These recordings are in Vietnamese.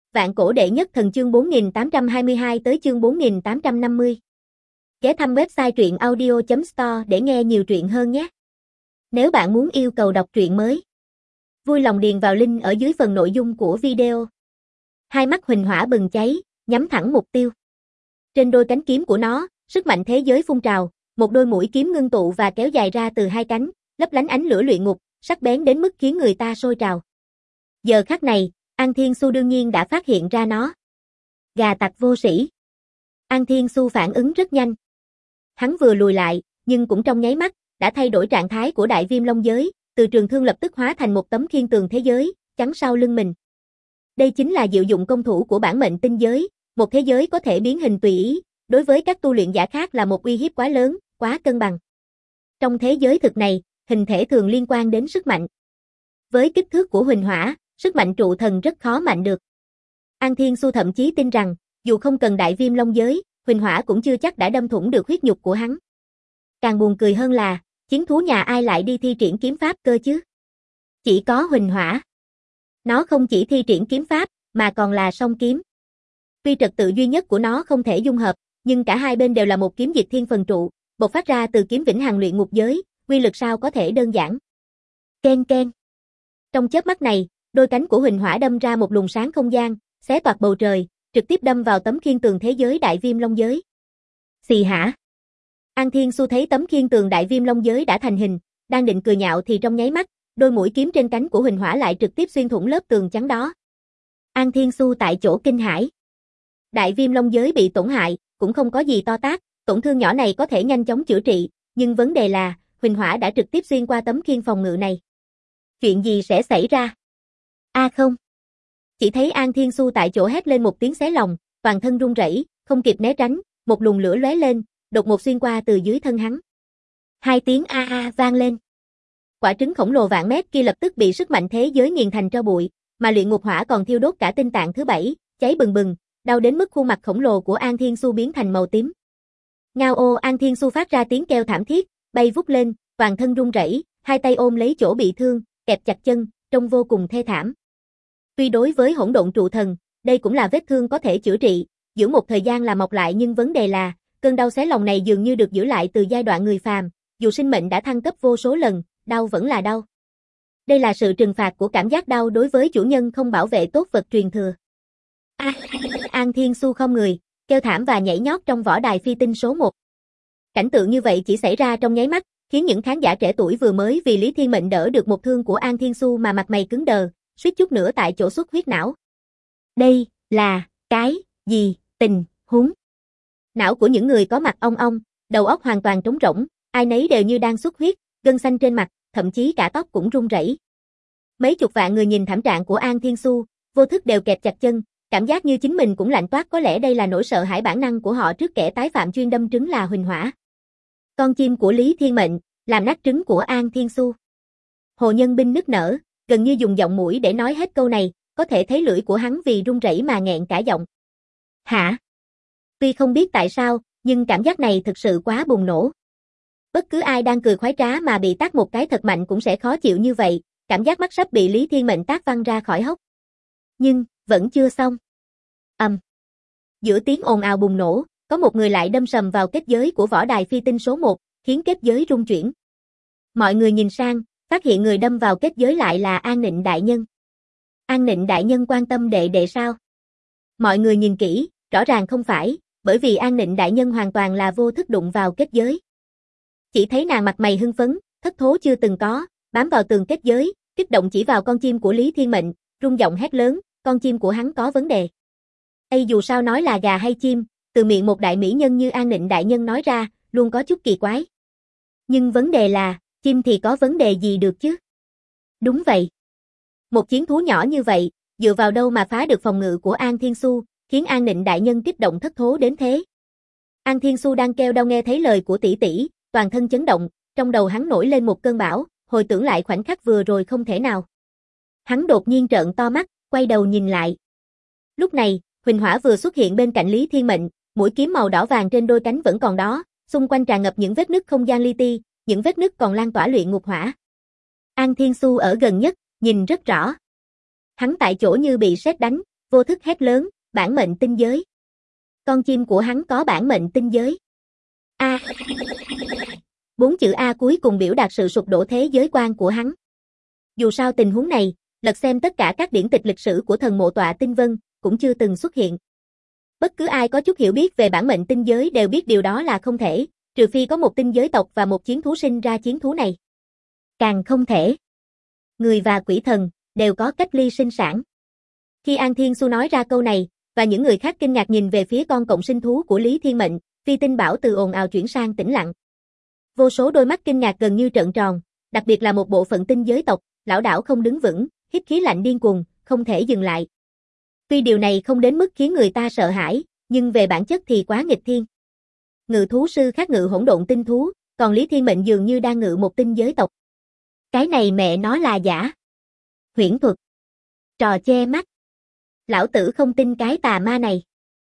Vạn cổ đệ nhất thần chương 4822 tới chương 4850. Ghé thăm website truyện audio.store để nghe nhiều truyện hơn nhé. Nếu bạn muốn yêu cầu đọc truyện mới, vui lòng điền vào link ở dưới phần nội dung của video. Hai mắt huỳnh hỏa bừng cháy, nhắm thẳng mục tiêu. Trên đôi cánh kiếm của nó, sức mạnh thế giới phun trào, một đôi mũi kiếm ngưng tụ và kéo dài ra từ hai cánh, lấp lánh ánh lửa luyện ngục, sắc bén đến mức khiến người ta sôi trào. Giờ khắc này, An Thiên Xu đương nhiên đã phát hiện ra nó. Gà tặc vô sĩ. An Thiên Xu phản ứng rất nhanh. Hắn vừa lùi lại, nhưng cũng trong nháy mắt, đã thay đổi trạng thái của đại viêm long giới, từ trường thương lập tức hóa thành một tấm khiên tường thế giới, chắn sau lưng mình. Đây chính là diệu dụng công thủ của bản mệnh tinh giới, một thế giới có thể biến hình tùy ý, đối với các tu luyện giả khác là một uy hiếp quá lớn, quá cân bằng. Trong thế giới thực này, hình thể thường liên quan đến sức mạnh. Với kích thước của huỳnh hỏa, sức mạnh trụ thần rất khó mạnh được. An Thiên Xu thậm chí tin rằng, dù không cần đại viêm long giới, huỳnh hỏa cũng chưa chắc đã đâm thủng được huyết nhục của hắn. Càng buồn cười hơn là, chiến thú nhà ai lại đi thi triển kiếm pháp cơ chứ? Chỉ có huỳnh hỏa. Nó không chỉ thi triển kiếm pháp, mà còn là song kiếm. Tuy trật tự duy nhất của nó không thể dung hợp, nhưng cả hai bên đều là một kiếm diệt thiên phần trụ, bộc phát ra từ kiếm vĩnh hằng luyện ngục giới, uy lực sao có thể đơn giản. Ken ken. Trong chớp mắt này, đôi cánh của huỳnh hỏa đâm ra một luồng sáng không gian, xé toạc bầu trời, trực tiếp đâm vào tấm khiên tường thế giới đại viêm long giới. Xì hả? An Thiên Xu thấy tấm khiên tường đại viêm long giới đã thành hình, đang định cười nhạo thì trong nháy mắt, đôi mũi kiếm trên cánh của huỳnh hỏa lại trực tiếp xuyên thủng lớp tường trắng đó. An Thiên Xu tại chỗ kinh hãi. Đại viêm long giới bị tổn hại, cũng không có gì to tát, tổn thương nhỏ này có thể nhanh chóng chữa trị, nhưng vấn đề là, huỳnh hỏa đã trực tiếp xuyên qua tấm khiên phòng ngự này. Chuyện gì sẽ xảy ra? Không. Chỉ thấy An Thiên Xu tại chỗ hét lên một tiếng xé lòng, toàn thân run rẩy, không kịp né tránh, một luồng lửa lóe lên, đột ngột xuyên qua từ dưới thân hắn. Hai tiếng vang lên. Quả trứng khổng lồ vạn mét kia lập tức bị sức mạnh thế giới nghiền thành tro bụi, mà luyện ngục hỏa còn thiêu đốt cả tinh tạng thứ 7, cháy bừng bừng, đau đến mức khuôn mặt khổng lồ của An Thiên Xu biến thành màu tím. Ngao ô, An Thiên Xu phát ra tiếng kêu thảm thiết, bay vút lên, toàn thân run rẩy, hai tay ôm lấy chỗ bị thương, kẹp chặt chân, trông vô cùng thê thảm. Tuy đối với hỗn độn trụ thần, đây cũng là vết thương có thể chữa trị, giữ một thời gian là mọc lại, nhưng vấn đề là, cơn đau xé lòng này dường như được giữ lại từ giai đoạn người phàm, dù sinh mệnh đã thăng cấp vô số lần, đau vẫn là đau. Đây là sự trừng phạt của cảm giác đau đối với chủ nhân không bảo vệ tốt vật truyền thừa. An Thiên Xu không người, kêu thảm và nhảy nhót trong võ đài phi tinh số 1. Cảnh tượng như vậy chỉ xảy ra trong nháy mắt, khiến những khán giả trẻ tuổi vừa mới vì Lý Thiên Mệnh đỡ được một thương của An Thiên Xu mà mặt mày cứng đờ, suýt chút nữa tại chỗ xuất huyết não. Đây là cái gì tình huống? Não của những người có mặt ong ong, đầu óc hoàn toàn trống rỗng, ai nấy đều như đang xuất huyết, gân xanh trên mặt, thậm chí cả tóc cũng run rẩy. Mấy chục vạn người nhìn thảm trạng của An Thiên Xu, vô thức đều kẹp chặt chân, cảm giác như chính mình cũng lạnh toát, có lẽ đây là nỗi sợ hãi bản năng của họ trước kẻ tái phạm chuyên đâm trứng là huỳnh hỏa. Con chim của Lý Thiên Mệnh, làm nát trứng của An Thiên Xu. Hồ Nhân Binh nức nở, gần như dùng giọng mũi để nói hết câu này, có thể thấy lưỡi của hắn vì run rẩy mà nghẹn cả giọng. Hả? Tuy không biết tại sao, nhưng cảm giác này thực sự quá bùng nổ. Bất cứ ai đang cười khoái trá mà bị tát một cái thật mạnh cũng sẽ khó chịu như vậy, cảm giác mắt sắp bị Lý Thiên Mệnh tát văng ra khỏi hốc. Nhưng, vẫn chưa xong. Giữa tiếng ồn ào bùng nổ, có một người lại đâm sầm vào kết giới của võ đài phi tinh số 1, khiến kết giới rung chuyển. Mọi người nhìn sang, phát hiện người đâm vào kết giới lại là An Nịnh đại nhân. An Nịnh đại nhân quan tâm đệ đệ sao? Mọi người nhìn kỹ, rõ ràng không phải, bởi vì An Nịnh đại nhân hoàn toàn là vô thức đụng vào kết giới. Chỉ thấy nàng mặt mày hưng phấn, thất thố chưa từng có, bám vào tường kết giới, kích động chỉ vào con chim của Lý Thiên Mệnh, rung giọng hét lớn, con chim của hắn có vấn đề. Dù sao nói là gà hay chim, từ miệng một đại mỹ nhân như An Nịnh đại nhân nói ra, luôn có chút kỳ quái. Nhưng vấn đề là, chim thì có vấn đề gì được chứ? Đúng vậy. Một chiến thú nhỏ như vậy, dựa vào đâu mà phá được phòng ngự của An Thiên Xu, khiến An Nịnh đại nhân kích động thất thố đến thế. An Thiên Xu đang kêu đau nghe thấy lời của tỷ tỷ, toàn thân chấn động, trong đầu hắn nổi lên một cơn bão, hồi tưởng lại khoảnh khắc vừa rồi không thể nào. Hắn đột nhiên trợn to mắt, quay đầu nhìn lại. Lúc này, huỳnh hỏa vừa xuất hiện bên cạnh Lý Thiên Mệnh, mũi kiếm màu đỏ vàng trên đôi cánh vẫn còn đó, xung quanh tràn ngập những vết nứt không gian li ti, những vết nứt còn lan tỏa luyện ngục hỏa. An Thiên Xu ở gần nhất, nhìn rất rõ. Hắn tại chỗ như bị sét đánh, Vô thức hét lớn, bản mệnh tinh giới. Con chim của hắn có bản mệnh tinh giới. A. 4 chữ A cuối cùng biểu đạt sự sụp đổ thế giới quan của hắn. Dù sao tình huống này, lật xem tất cả các điển tịch lịch sử của thần mộ tọa tinh vân, cũng chưa từng xuất hiện. Bất cứ ai có chút hiểu biết về bản mệnh tinh giới đều biết điều đó là không thể, trừ phi có một tinh giới tộc và một chiến thú sinh ra chiến thú này. Càng không thể. Người và quỷ thần đều có cách ly sinh sản. Khi An Thiên Xu nói ra câu này, và những người khác kinh ngạc nhìn về phía con cộng sinh thú của Lý Thiên Mệnh, Phi Tinh Bảo từ ồn ào chuyển sang tĩnh lặng. Vô số đôi mắt kinh ngạc gần như trợn tròn, đặc biệt là một bộ phận tinh giới tộc, lảo đảo không đứng vững, hít khí lạnh điên cuồng, không thể dừng lại. Tuy điều này không đến mức khiến người ta sợ hãi, nhưng về bản chất thì quá nghịch thiên. Ngự thú sư khác ngự hỗn độn tinh thú, còn Lý Thiên Mệnh dường như đang ngự một tinh giới tộc. Cái này mẹ nó là giả. Huyễn thuật. Trò che mắt. Lão tử không tin cái tà ma này.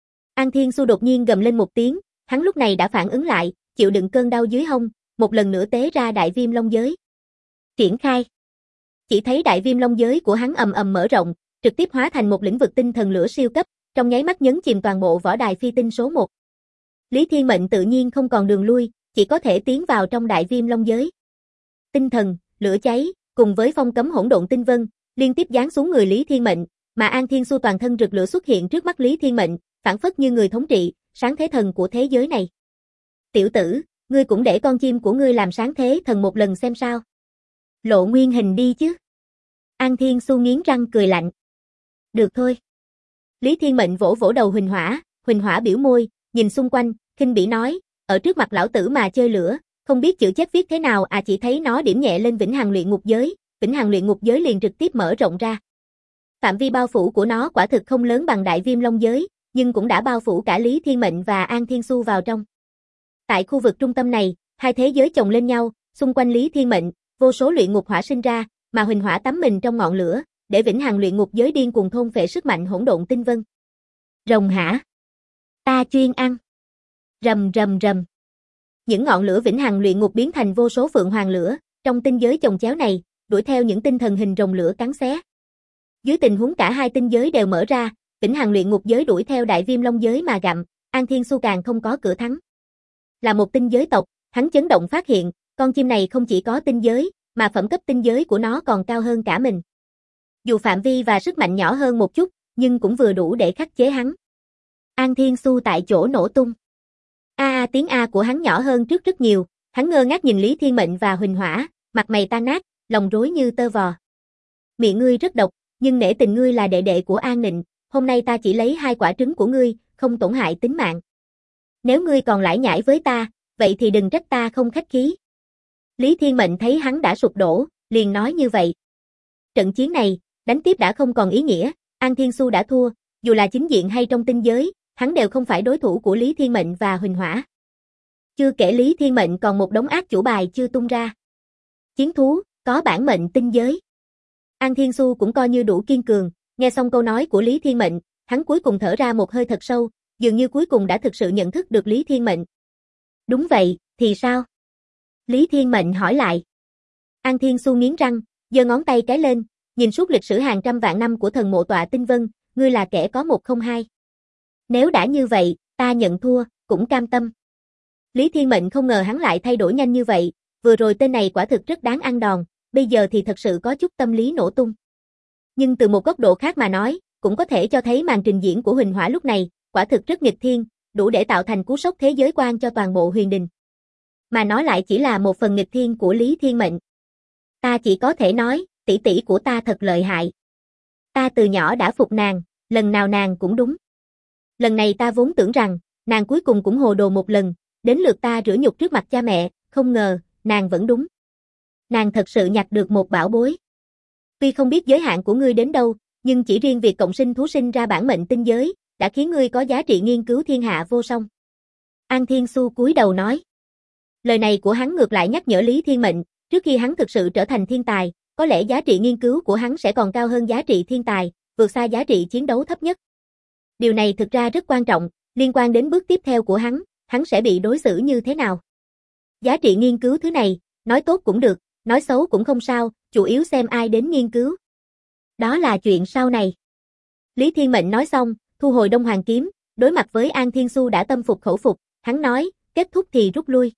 An Thiên Xu đột nhiên gầm lên một tiếng, hắn lúc này đã phản ứng lại, chịu đựng cơn đau dưới hông, một lần nữa tế ra đại viêm long giới. Triển khai. Chỉ thấy đại viêm long giới của hắn ầm ầm mở rộng, trực tiếp hóa thành một lĩnh vực tinh thần lửa siêu cấp, trong nháy mắt nhấn chìm toàn bộ võ đài phi tinh số 1. Lý Thiên Mệnh tự nhiên không còn đường lui, chỉ có thể tiến vào trong đại viêm long giới. Tinh thần, lửa cháy, cùng với phong cấm hỗn độn tinh vân, liên tiếp giáng xuống người Lý Thiên Mệnh, mà An Thiên Xu toàn thân rực lửa xuất hiện trước mắt Lý Thiên Mệnh, phảng phất như người thống trị, sáng thế thần của thế giới này. Tiểu tử, ngươi cũng để con chim của ngươi làm sáng thế thần một lần xem sao. Lộ nguyên hình đi chứ. An Thiên Xu nghiến răng cười lạnh. Được thôi. Lý Thiên Mệnh vỗ vỗ đầu Huỳnh Hỏa biểu môi, nhìn xung quanh, khinh bỉ nói, ở trước mặt lão tử mà chơi lửa, không biết chữ chết viết thế nào à, chỉ thấy nó điểm nhẹ lên vĩnh hằng luyện ngục giới, vĩnh hằng luyện ngục giới liền trực tiếp mở rộng ra. Phạm vi bao phủ của nó quả thực không lớn bằng đại viêm long giới, nhưng cũng đã bao phủ cả Lý Thiên Mệnh và An Thiên Xu vào trong. Tại khu vực trung tâm này, hai thế giới chồng lên nhau, xung quanh Lý Thiên Mệnh, vô số luyện ngục hỏa sinh ra, mà Huỳnh Hỏa tắm mình trong ngọn lửa, để vĩnh hằng luyện ngục giới điên cuồng thôn phệ sức mạnh hỗn độn tinh vân. Rồng hả? Ta chuyên ăn. Rầm rầm rầm. Những ngọn lửa vĩnh hằng luyện ngục biến thành vô số phượng hoàng lửa, trong tinh giới chồng chéo này, đuổi theo những tinh thần hình rồng lửa cắn xé. Dưới tình huống cả hai tinh giới đều mở ra, vĩnh hằng luyện ngục giới đuổi theo đại viêm long giới mà gặm, An Thiên Xu càng không có cửa thắng. Là một tinh giới tộc, hắn chấn động phát hiện, con chim này không chỉ có tinh giới, mà phẩm cấp tinh giới của nó còn cao hơn cả mình. Dù phạm vi và sức mạnh nhỏ hơn một chút, nhưng cũng vừa đủ để khắc chế hắn. An Thiên Xu tại chỗ nổ tung. Tiếng A của hắn nhỏ hơn trước rất nhiều, hắn ngơ ngác nhìn Lý Thiên Mệnh và Huỳnh Hỏa, mặt mày tan nát, lòng rối như tơ vò. Miệng ngươi rất độc, nhưng nể tình ngươi là đệ đệ của An Nịnh, hôm nay ta chỉ lấy 2 quả trứng của ngươi, không tổn hại tính mạng. Nếu ngươi còn lải nhải với ta, vậy thì đừng trách ta không khách khí. Lý Thiên Mệnh thấy hắn đã sụp đổ, liền nói như vậy. Trận chiến này, đánh tiếp đã không còn ý nghĩa, An Thiên Xu đã thua, dù là chính diện hay trong tinh giới, hắn đều không phải đối thủ của Lý Thiên Mệnh và Huỳnh Hỏa. Chưa kể Lý Thiên Mệnh còn một đống ác chủ bài chưa tung ra. Chiến thú, có bản mệnh tinh giới. An Thiên Xu cũng coi như đủ kiên cường, nghe xong câu nói của Lý Thiên Mệnh, hắn cuối cùng thở ra một hơi thật sâu, dường như cuối cùng đã thực sự nhận thức được Lý Thiên Mệnh. Đúng vậy, thì sao? Lý Thiên Mệnh hỏi lại. An Thiên Xu nghiến răng, giơ ngón tay cái lên, nhìn suốt lịch sử hàng trăm vạn năm của thần mộ tọa tinh vân, ngươi là kẻ có một không hai. Nếu đã như vậy, ta nhận thua, cũng cam tâm. Lý Thiên Mệnh không ngờ hắn lại thay đổi nhanh như vậy, vừa rồi tên này quả thực rất đáng ăn đòn, bây giờ thì thật sự có chút tâm lý nổ tung. Nhưng từ một góc độ khác mà nói, cũng có thể cho thấy màn trình diễn của Huỳnh Hỏa lúc này, quả thực rất nghịch thiên, đủ để tạo thành cú sốc thế giới quan cho toàn bộ huyền đình. Mà nó lại chỉ là một phần nghịch thiên của Lý Thiên Mệnh. Ta chỉ có thể nói, tỷ tỷ của ta thật lợi hại. Ta từ nhỏ đã phục nàng, lần nào nàng cũng đúng. Lần này ta vốn tưởng rằng, nàng cuối cùng cũng hồ đồ một lần, đến lượt ta rửa nhục trước mặt cha mẹ, không ngờ, nàng vẫn đúng. Nàng thật sự nhặt được một bảo bối. Tuy không biết giới hạn của ngươi đến đâu, nhưng chỉ riêng việc cộng sinh thú sinh ra bản mệnh tinh giới, đã khiến ngươi có giá trị nghiên cứu thiên hạ vô song. An Thiên Xu cúi đầu nói. Lời này của hắn ngược lại nhắc nhở Lý Thiên Mệnh, trước khi hắn thực sự trở thành thiên tài, có lẽ giá trị nghiên cứu của hắn sẽ còn cao hơn giá trị thiên tài, vượt xa giá trị chiến đấu thấp nhất. Điều này thực ra rất quan trọng, liên quan đến bước tiếp theo của hắn sẽ bị đối xử như thế nào. Giá trị nghiên cứu thứ này, nói tốt cũng được, nói xấu cũng không sao, chủ yếu xem ai đến nghiên cứu. Đó là chuyện sau này. Lý Thiên Mệnh nói xong, thu hồi Đông Hoàng kiếm, đối mặt với An Thiên Xu đã tâm phục khẩu phục, hắn nói, kết thúc thì rút lui.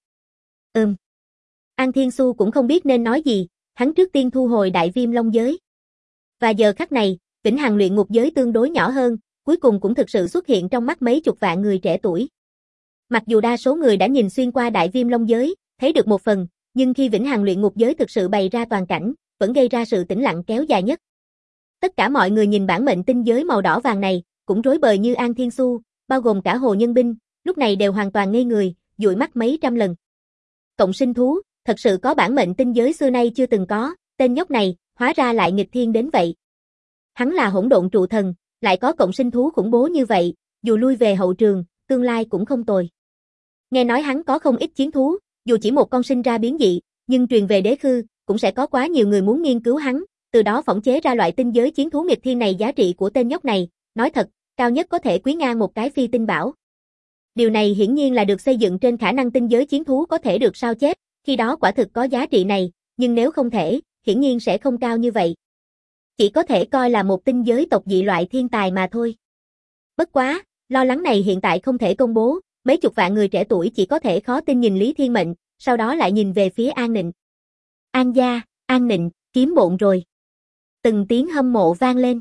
An Thiên Xu cũng không biết nên nói gì, hắn trước tiên thu hồi Đại Viêm Long giới. Và giờ khắc này, Vĩnh Hằng luyện ngục giới tương đối nhỏ hơn, cuối cùng cũng thực sự xuất hiện trong mắt mấy chục vạn người trẻ tuổi. Mặc dù đa số người đã nhìn xuyên qua Đại Viêm Long giới, thấy được một phần, nhưng khi Vĩnh Hằng luyện ngục giới thực sự bày ra toàn cảnh, vẫn gây ra sự tĩnh lặng kéo dài nhất. Tất cả mọi người nhìn bản mệnh tinh giới màu đỏ vàng này, cũng rối bời như An Thiên Xu, bao gồm cả Hồ Nhân Binh, lúc này đều hoàn toàn ngây người, dụi mắt mấy trăm lần. Cộng sinh thú, thật sự có bản mệnh tinh giới xưa nay chưa từng có, tên nhóc này, hóa ra lại nghịch thiên đến vậy. Hắn là hỗn độn trụ thần, lại có cộng sinh thú khủng bố như vậy, dù lui về hậu trường, tương lai cũng không tồi. Nghe nói hắn có không ít chiến thú, dù chỉ một con sinh ra biến dị, nhưng truyền về đế khư, cũng sẽ có quá nhiều người muốn nghiên cứu hắn, từ đó phỏng chế ra loại tinh giới chiến thú nghịch thiên này. Giá trị của tên nhóc này, nói thật, cao nhất có thể quý ngang một cái phi tinh bảo. Điều này hiển nhiên là được xây dựng trên khả năng tinh giới chiến thú có thể được sao chép, khi đó quả thực có giá trị này, nhưng nếu không thể, hiển nhiên sẽ không cao như vậy. Chỉ có thể coi là một tinh giới tộc dị loại thiên tài mà thôi. Bất quá, lo lắng này hiện tại không thể công bố, mấy chục vạn người trẻ tuổi chỉ có thể khó tin nhìn Lý Thiên Mệnh, sau đó lại nhìn về phía An Nịnh. An gia, An Nịnh, kiếm bộn rồi. Từng tiếng hâm mộ vang lên.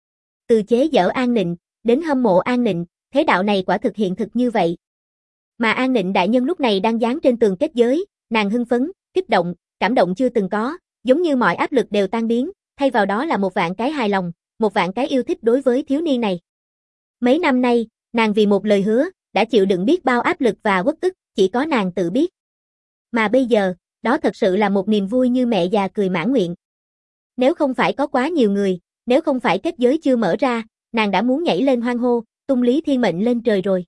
Từ chế giễu An Nịnh, đến hâm mộ An Nịnh, thế đạo này quả thực hiện thực như vậy. Mà An Nịnh đại nhân lúc này đang dán trên tường kết giới, nàng hưng phấn, kích động, cảm động chưa từng có, giống như mọi áp lực đều tan biến, thay vào đó là một vạn cái hài lòng, một vạn cái yêu thích đối với thiếu niên này. Mấy năm nay, nàng vì một lời hứa, đã chịu đựng biết bao áp lực và uất ức, chỉ có nàng tự biết. Mà bây giờ, đó thật sự là một niềm vui như mẹ già cười mãn nguyện. Nếu không phải có quá nhiều người, nếu không phải kết giới chưa mở ra, nàng đã muốn nhảy lên hoan hô, tung Lý Thiên Mệnh lên trời rồi.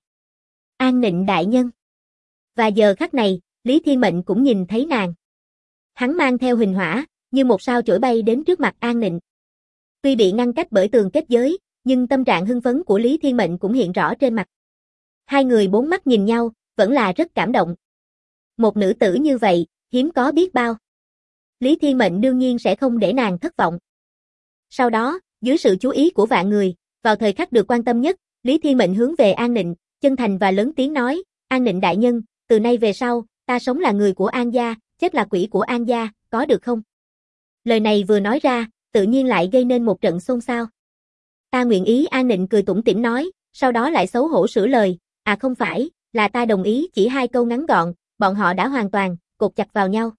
An Nịnh đại nhân. Và giờ khắc này, Lý Thiên Mệnh cũng nhìn thấy nàng. Hắn mang theo hình hỏa, như một sao chổi bay đến trước mặt An Nịnh. Tuy bị ngăn cách bởi tường kết giới, nhưng tâm trạng hưng phấn của Lý Thiên Mệnh cũng hiện rõ trên mặt. Hai người bốn mắt nhìn nhau, vẫn là rất cảm động. Một nữ tử như vậy, hiếm có biết bao. Lý Thiên Mệnh đương nhiên sẽ không để nàng thất vọng. Sau đó, dưới sự chú ý của vạn người, vào thời khắc được quan tâm nhất, Lý Thiên Mệnh hướng về An Nịnh, chân thành và lớn tiếng nói, An Nịnh đại nhân, từ nay về sau, ta sống là người của An gia, chết là quỷ của An gia, có được không? Lời này vừa nói ra, tự nhiên lại gây nên một trận xôn xao. Ta nguyện ý. An Nịnh cười tủm tỉm nói, sau đó lại xấu hổ sửa lời, à không phải, là ta đồng ý. Chỉ hai câu ngắn gọn, bọn họ đã hoàn toàn cột chặt vào nhau.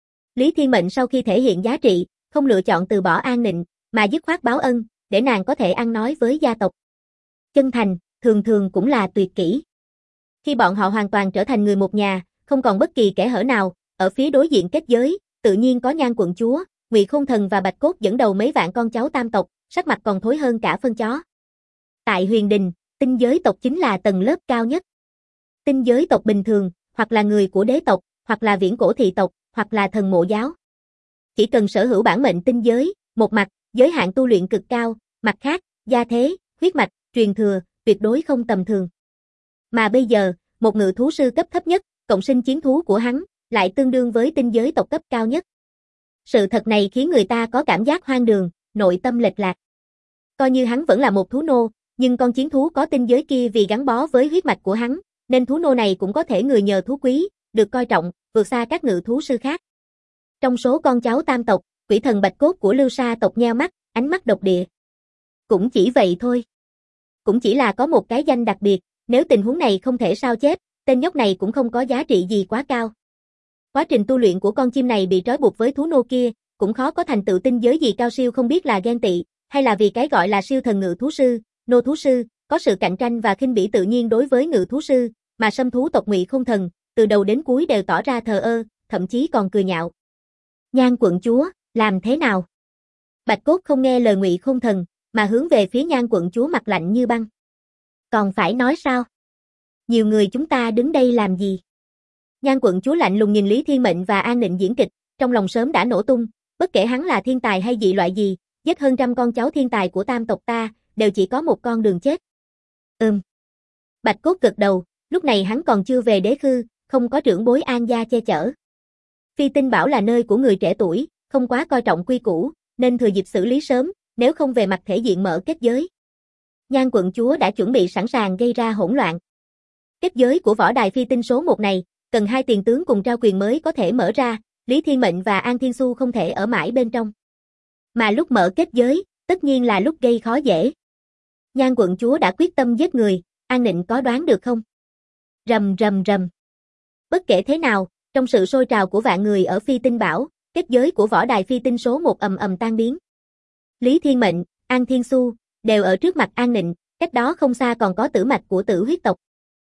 Lý Thiên Mệnh sau khi thể hiện giá trị, không lựa chọn từ bỏ An Nịnh, mà dứt khoát báo ân, để nàng có thể ăn nói với gia tộc. Chân thành, thường thường cũng là tuyệt kỹ. Khi bọn họ hoàn toàn trở thành người một nhà, không còn bất kỳ kẽ hở nào, ở phía đối diện kết giới, tự nhiên có Nhan quận chúa, Ngụy Khôn Thần và Bạch Cốt dẫn đầu mấy vạn con cháu tam tộc, sắc mặt còn thối hơn cả phân chó. Tại Huyền Đình, tinh giới tộc chính là tầng lớp cao nhất. Tinh giới tộc bình thường, hoặc là người của đế tộc, hoặc là viễn cổ thị tộc, hoặc là thần mộ giáo. Chỉ cần sở hữu bản mệnh tinh giới, một mặt, giới hạn tu luyện cực cao, mặt khác, gia thế, huyết mạch, truyền thừa, tuyệt đối không tầm thường. Mà bây giờ, một ngự thú sư cấp thấp nhất, cộng sinh chiến thú của hắn, lại tương đương với tinh giới tộc cấp cao nhất. Sự thật này khiến người ta có cảm giác hoang đường, nội tâm lệch lạc. Coi như hắn vẫn là một thú nô, nhưng con chiến thú có tinh giới kia vì gắn bó với huyết mạch của hắn, nên thú nô này cũng có thể người nhờ thú quý, được coi trọng, vượt xa các ngự thú sư khác. Trong số con cháu tam tộc, quỷ thần Bạch Cốt của Lưu Sa tộc nheo mắt, ánh mắt độc địa. Cũng chỉ vậy thôi. Cũng chỉ là có một cái danh đặc biệt, nếu tình huống này không thể sao chép, tên nhóc này cũng không có giá trị gì quá cao. Quá trình tu luyện của con chim này bị trói buộc với thú nô kia, cũng khó có thành tựu tinh giới gì cao siêu, không biết là ghen tị, hay là vì cái gọi là siêu thần ngự thú sư, nô thú sư, có sự cạnh tranh và khinh bỉ tự nhiên đối với ngự thú sư, mà Sâm thú tộc Ngụy Khôn Thần, từ đầu đến cuối đều tỏ ra thờ ơ, thậm chí còn cười nhạo. Nhan quận chúa, làm thế nào? Bạch Cốt không nghe lời Ngụy Khôn Thần, mà hướng về phía Nhan quận chúa mặt lạnh như băng. Còn phải nói sao? Nhiều người chúng ta đứng đây làm gì? Nhan quận chúa lạnh lùng nhìn Lý Thiên Mệnh và An Nịnh diễn kịch, trong lòng sớm đã nổ tung, bất kể hắn là thiên tài hay dị loại gì, giết hơn trăm con cháu thiên tài của tam tộc ta, đều chỉ có một con đường chết. Bạch Cốt gật đầu, lúc này hắn còn chưa về đế khư, không có trưởng bối An gia che chở. Phi Tinh Bảo là nơi của người trẻ tuổi, không quá coi trọng quy củ, nên thừa dịp xử lý sớm, nếu không về mặt thể diện mở kết giới. Nhan quận chúa đã chuẩn bị sẵn sàng gây ra hỗn loạn. Kết giới của võ đài phi tinh số 1 này, cần 2 tiền tướng cùng trao quyền mới có thể mở ra, Lý Thiên Mệnh và An Thiên Xu không thể ở mãi bên trong. Mà lúc mở kết giới, tất nhiên là lúc gây khó dễ. Nhan quận chúa đã quyết tâm giết người, An Nịnh có đoán được không? Rầm rầm rầm. Bất kể thế nào, trong sự sôi trào của vạn người ở phi tinh bảo, kết giới của võ đài phi tinh số 1 ầm ầm tan biến. Lý Thiên Mệnh, An Thiên Xu đều ở trước mặt An Nịnh, cách đó không xa còn có Tử Mạch của Tử huyết tộc.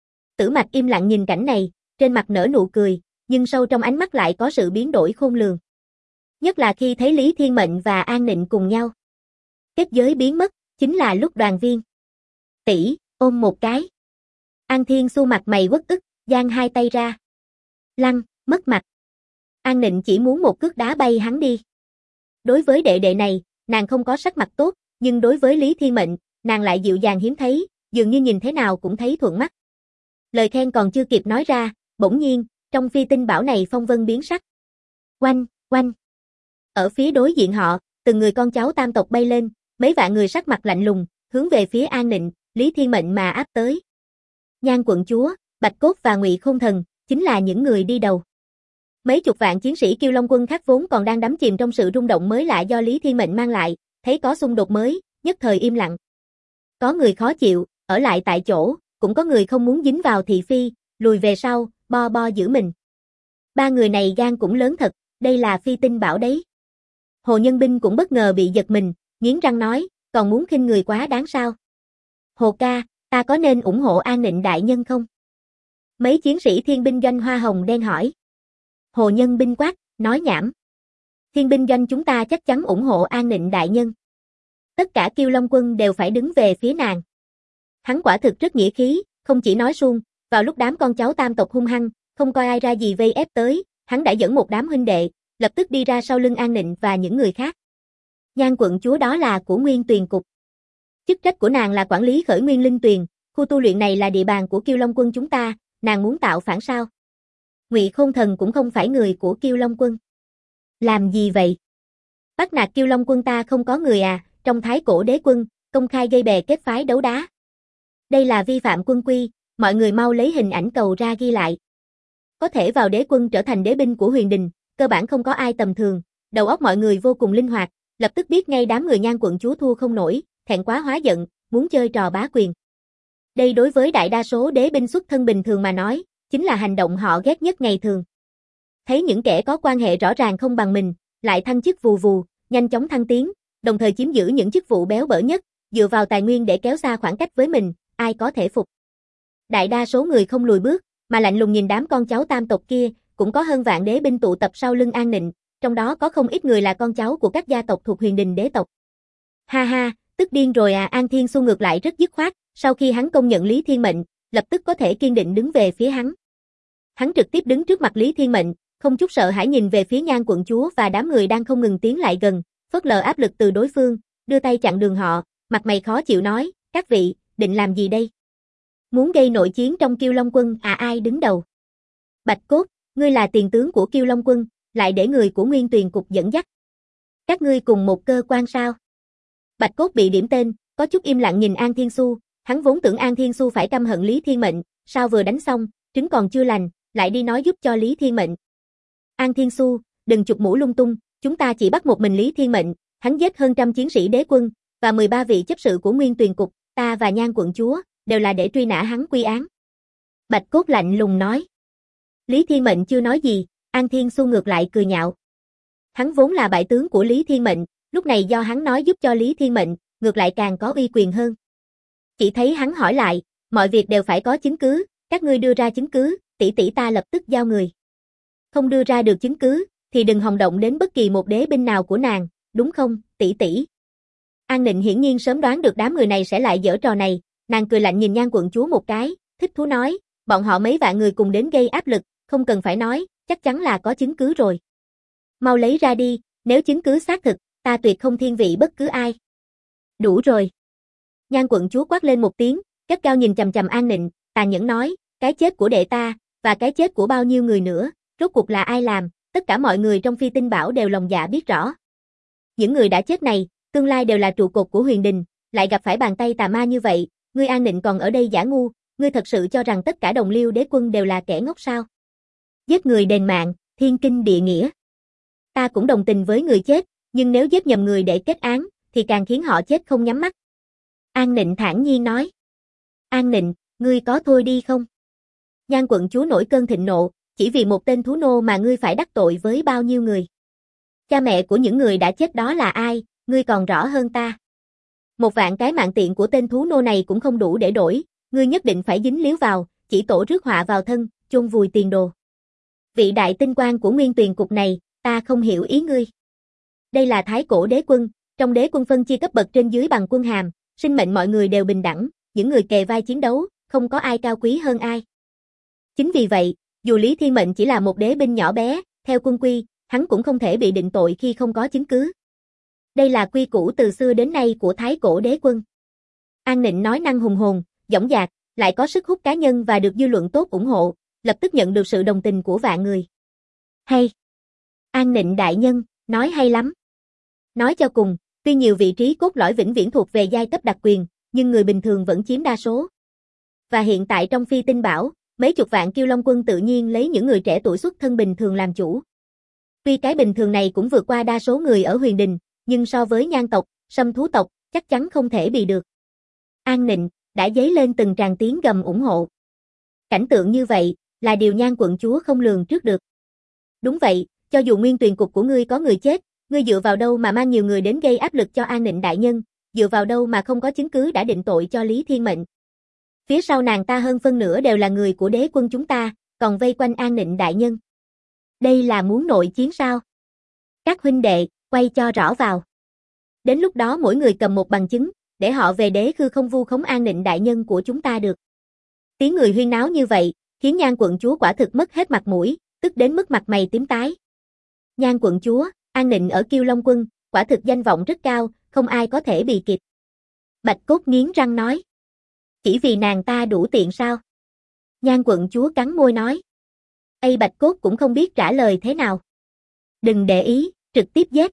Tử Mạch im lặng nhìn cảnh này, trên mặt nở nụ cười, nhưng sâu trong ánh mắt lại có sự biến đổi khôn lường. Nhất là khi thấy Lý Thiên Mệnh và An Nịnh cùng nhau. Kết giới biến mất, chính là lúc Đoàn Viên. Tỷ, ôm một cái. An Thiên Xu mặt mày uất ức, giang hai tay ra. Lăn, mất mặt. An Nịnh chỉ muốn một cước đá bay hắn đi. Đối với đệ đệ này, nàng không có sắc mặt tốt, nhưng đối với Lý Thiên Mệnh, nàng lại dịu dàng hiếm thấy, dường như nhìn thế nào cũng thấy thuận mắt. Lời khen còn chưa kịp nói ra, bỗng nhiên, trong phi tinh bảo này phong vân biến sắc. Oanh, oanh. Ở phía đối diện họ, từng người con cháu tam tộc bay lên, mấy vạn người sắc mặt lạnh lùng, hướng về phía An Nịnh, Lý Thiên Mệnh mà áp tới. Nhan quận chúa, Bạch Cốt và Ngụy Khôn Thần, chính là những người đi đầu. Mấy chục vạn chiến sĩ Kiêu Long quân khác vốn còn đang đắm chìm trong sự rung động mới lạ do Lý Thiên Mệnh mang lại, thấy có xung đột mới, nhất thời im lặng. Có người khó chịu, ở lại tại chỗ, cũng có người không muốn dính vào thị phi, lùi về sau, bo bo giữ mình. Ba người này gan cũng lớn thật, đây là phi tinh bảo đấy. Hồ Nhân Binh cũng bất ngờ bị giật mình, nghiến răng nói, còn muốn khinh người quá đáng sao? Hồ ca, ta có nên ủng hộ An Nịnh đại nhân không? Mấy chiến sĩ thiên binh doanh hoa hồng đen hỏi. Hồ Nhân Binh quát, nói nhảm. Thiên binh doanh chúng ta chắc chắn ủng hộ An Nịnh đại nhân. Tất cả Kiêu Long quân đều phải đứng về phía nàng. Hắn quả thực rất nghĩa khí, không chỉ nói suông, vào lúc đám con cháu tam tộc hung hăng, không coi ai ra gì vây ép tới, hắn đã dẫn một đám huynh đệ, lập tức đi ra sau lưng An Nịnh và những người khác. Nhan quận chúa đó là của Nguyên Tuyền cục. Chức trách của nàng là quản lý Khởi Nguyên Linh Tuyền, khu tu luyện này là địa bàn của Kiêu Long quân chúng ta, nàng muốn tạo phản sao? Ngụy Khôn Thần cũng không phải người của Kiêu Long quân. Làm gì vậy? Bắt nạt Kiêu Long quân ta không có người à, trong Thái Cổ Đế quân, công khai gây bè kết phái đấu đá. Đây là vi phạm quân quy, mọi người mau lấy hình ảnh cầu ra ghi lại. Có thể vào đế quân trở thành đế binh của Huyền Đình, cơ bản không có ai tầm thường, đầu óc mọi người vô cùng linh hoạt, lập tức biết ngay đám người Nhan quận chúa thua không nổi, thẹn quá hóa giận, muốn chơi trò bá quyền. Đây đối với đại đa số đế binh xuất thân bình thường mà nói, chính là hành động họ ghét nhất ngày thường. Thấy những kẻ có quan hệ rõ ràng không bằng mình, lại thăng chức vù vù, nhanh chóng thăng tiến, đồng thời chiếm giữ những chức vụ béo bở nhất, dựa vào tài nguyên để kéo xa khoảng cách với mình, ai có thể phục. Đại đa số người không lùi bước, mà lạnh lùng nhìn đám con cháu tam tộc kia, cũng có hơn vạn đế binh tụ tập sau lưng An Nịnh, trong đó có không ít người là con cháu của các gia tộc thuộc Huyền Đình đế tộc. Ha ha, tức điên rồi à. An Thiên Xu ngược lại rất dứt khoát, sau khi hắn công nhận Lý Thiên Mệnh, lập tức có thể kiên định đứng về phía hắn. Hắn trực tiếp đứng trước mặt Lý Thiên Mệnh, không chút sợ hãi nhìn về phía Nhan quận chúa và đám người đang không ngừng tiến lại gần, phớt lờ áp lực từ đối phương, đưa tay chặn đường họ, mặt mày khó chịu nói, các vị, định làm gì đây? Muốn gây nội chiến trong Kiêu Long quân à? Ai đứng đầu? Bạch Cốt, ngươi là tiền tướng của Kiêu Long quân, lại để người của Nguyên Tuyền cục dẫn dắt. Các ngươi cùng một cơ quan sao? Bạch Cốt bị điểm tên, có chút im lặng nhìn An Thiên Xu, hắn vốn tưởng An Thiên Xu phải căm hận Lý Thiên Mệnh, sao vừa đánh xong, trứng còn chưa lành, lại đi nói giúp cho Lý Thiên Mệnh. An Thiên Xu, đừng chụp mũ lung tung, chúng ta chỉ bắt một mình Lý Thiên Mệnh, hắn giết hơn trăm chiến sĩ đế quân, và 13 vị chấp sự của Nguyên Tuyền cục, ta và Nhan quận chúa, đều là để truy nã hắn quy án. Bạch Cốt lạnh lùng nói. Lý Thiên Mệnh chưa nói gì, An Thiên Xu ngược lại cười nhạo. Hắn vốn là bại tướng của Lý Thiên Mệnh, lúc này do hắn nói giúp cho Lý Thiên Mệnh, ngược lại càng có uy quyền hơn. Chỉ thấy hắn hỏi lại, mọi việc đều phải có chứng cứ, các ngươi đưa ra chứng cứ, tỷ tỷ ta lập tức giao người. Không đưa ra được chứng cứ, thì đừng hòng động đến bất kỳ một đế binh nào của nàng, đúng không, tỷ tỷ? An Nịnh hiển nhiên sớm đoán được đám người này sẽ lại giở trò này, nàng cười lạnh nhìn Nhan quận chúa một cái, thích thú nói, bọn họ mấy vạn người cùng đến gây áp lực, không cần phải nói, chắc chắn là có chứng cứ rồi. Mau lấy ra đi, nếu chứng cứ xác thực, ta tuyệt không thiên vị bất cứ ai. Đủ rồi. Nhan quận chúa quát lên một tiếng, cất cao nhìn chằm chằm An Nịnh, tàn nhẫn nói, cái chết của đệ ta, và cái chết của bao nhiêu người nữa, rốt cuộc là ai làm, tất cả mọi người trong phi tinh bảo đều lòng dạ biết rõ. Những người đã chết này, tương lai đều là trụ cột của Huyền Đình, lại gặp phải bàn tay tà ma như vậy, ngươi An Nịnh còn ở đây giả ngu, ngươi thật sự cho rằng tất cả đồng liêu đế quân đều là kẻ ngốc sao? Giết người đền mạng, thiên kinh địa nghĩa. Ta cũng đồng tình với người chết, nhưng nếu giết nhầm người để kết án, thì càng khiến họ chết không nhắm mắt. An Nịnh thản nhiên nói. An Nịnh, ngươi có thôi đi không? Nhan quận chúa nổi cơn thịnh nộ, chỉ vì một tên thú nô mà ngươi phải đắc tội với bao nhiêu người. Cha mẹ của những người đã chết đó là ai, ngươi còn rõ hơn ta. 1.000 cái mạng tiện của tên thú nô này cũng không đủ để đổi, ngươi nhất định phải dính líu vào, chỉ tổ rước họa vào thân, chôn vùi tiền đồ. Vị đại tinh quan của Nguyên Tuyền cục này, ta không hiểu ý ngươi. Đây là Thái Cổ đế quân, trong đế quân phân chia cấp bậc trên dưới bằng quân hàm, sinh mệnh mọi người đều bình đẳng, những người kề vai chiến đấu, không có ai cao quý hơn ai. Chính vì vậy, dù Lý Thiên Mệnh chỉ là một đế binh nhỏ bé, theo quân quy, hắn cũng không thể bị định tội khi không có chứng cứ. Đây là quy củ từ xưa đến nay của Thái Cổ đế quân. An Nịnh nói năng hùng hồn, dõng dạc, lại có sức hút cá nhân và được dư luận tốt ủng hộ, lập tức nhận được sự đồng tình của vạn người. Hay! An Nịnh đại nhân, nói hay lắm. Nói cho cùng, tuy nhiều vị trí cốt lõi vĩnh viễn thuộc về giai cấp đặc quyền, nhưng người bình thường vẫn chiếm đa số. Và hiện tại trong Phi Tinh Bảo, mấy chục vạn Kiêu Long quân tự nhiên lấy những người trẻ tuổi xuất thân bình thường làm chủ. Tuy cái bình thường này cũng vượt qua đa số người ở Huyền Đình, nhưng so với Nhan tộc, Sâm thú tộc, chắc chắn không thể bị được. An Nịnh đã dấy lên từng tràng tiếng gầm ủng hộ. Cảnh tượng như vậy là điều Nhan quận chúa không lường trước được. Đúng vậy, cho dù Nguyên Tuyền cục của ngươi có người chết, ngươi dựa vào đâu mà mang nhiều người đến gây áp lực cho An Nịnh đại nhân, dựa vào đâu mà không có chứng cứ đã định tội cho Lý Thiên Mệnh. Phía sau nàng ta hơn phân nửa đều là người của đế quân chúng ta, còn vây quanh An Nịnh đại nhân. Đây là muốn nội chiến sao? Các huynh đệ, quay cho rõ vào. Đến lúc đó mỗi người cầm một bằng chứng, để họ về đế khư không vu khống An Nịnh đại nhân của chúng ta được. Tiếng người huyên náo như vậy, khiến Nhan quận chúa quả thực mất hết mặt mũi, tức đến mức mặt mày tím tái. Nhan quận chúa, An Nịnh ở Kiêu Long quân, quả thực danh vọng rất cao, không ai có thể bì kịp. Bạch Cốt nghiến răng nói. Chỉ vì nàng ta đủ tiện sao? Nhan quận chúa cắn môi nói. Ây Bạch Cốt cũng không biết trả lời thế nào. Đừng để ý, trực tiếp giết.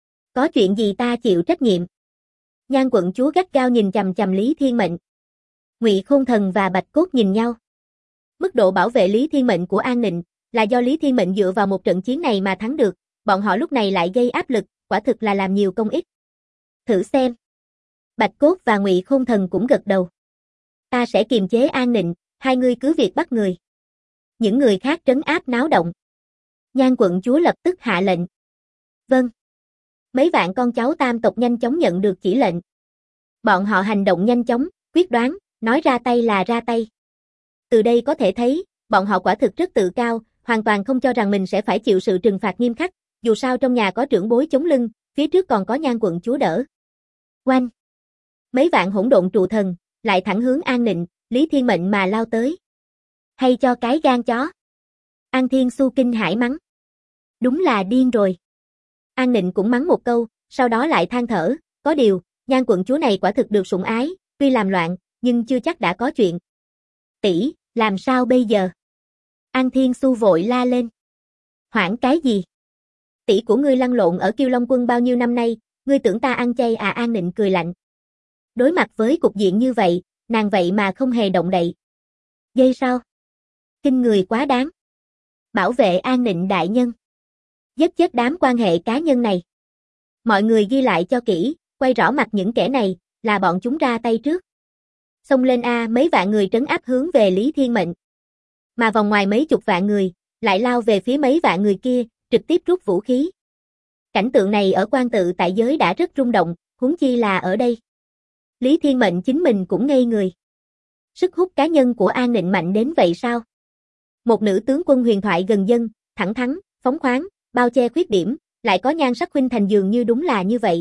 Có chuyện gì ta chịu trách nhiệm. Nhan quận chúa gắt gao nhìn chằm chằm Lý Thiên Mệnh. Ngụy Khôn Thần và Bạch Cốt nhìn nhau. Mức độ bảo vệ Lý Thiên Mệnh của An Nịnh là do Lý Thiên Mệnh dựa vào một trận chiến này mà thắng được, bọn họ lúc này lại gây áp lực, quả thực là làm nhiều công ích. Thử xem. Bạch Cốt và Ngụy Khôn Thần cũng gật đầu. Ta sẽ kiềm chế An Nịnh, hai ngươi cứ việc bắt người. Những người khác trấn áp náo động. Nhan quận chúa lập tức hạ lệnh. Vâng. Mấy vạn con cháu Tam tộc nhanh chóng nhận được chỉ lệnh. Bọn họ hành động nhanh chóng, quyết đoán, nói ra tay là ra tay. Từ đây có thể thấy, bọn họ quả thực rất tự cao, hoàn toàn không cho rằng mình sẽ phải chịu sự trừng phạt nghiêm khắc, dù sao trong nhà có trưởng bối chống lưng, phía trước còn có Nhan quận chúa đỡ. Oanh! Mấy vạn hỗn độn trụ thần, lại thẳng hướng An Nịnh, Lý Thiên Mệnh mà lao tới. Hay cho cái gan chó. An Thiên Xu kinh hãi mắng. Đúng là điên rồi. An Nịnh cũng mắng một câu, sau đó lại than thở, có điều, Nhan quận chúa này quả thực được sủng ái, tuy làm loạn, nhưng chưa chắc đã có chuyện. Tỷ, làm sao bây giờ? An Thiên Xu vội la lên. Hoảng cái gì? Tỷ của ngươi lăn lộn ở Kiêu Long quân bao nhiêu năm nay, ngươi tưởng ta ăn chay à? An Nịnh cười lạnh. Đối mặt với cục diện như vậy, nàng vậy mà không hề động đậy. Dây sao? Kinh người quá đáng. Bảo vệ An Nịnh đại nhân. Giết chết đám quan hệ cá nhân này. Mọi người ghi lại cho kỹ, quay rõ mặt những kẻ này, là bọn chúng ra tay trước. Xông lên a, mấy vạn người trấn áp hướng về Lý Thiên Mệnh. Mà vòng ngoài mấy chục vạn người, lại lao về phía mấy vạn người kia, trực tiếp rút vũ khí. Cảnh tượng này ở Quan Tự tại giới đã rất rung động, huống chi là ở đây. Lý Thiên Mệnh chính mình cũng ngây người. Sức hút cá nhân của An Nịnh mạnh đến vậy sao? Một nữ tướng quân huyền thoại gần dân, thẳng thắn, phóng khoáng, bao che khuyết điểm, lại có nhan sắc khuynh thành dường như đúng là như vậy.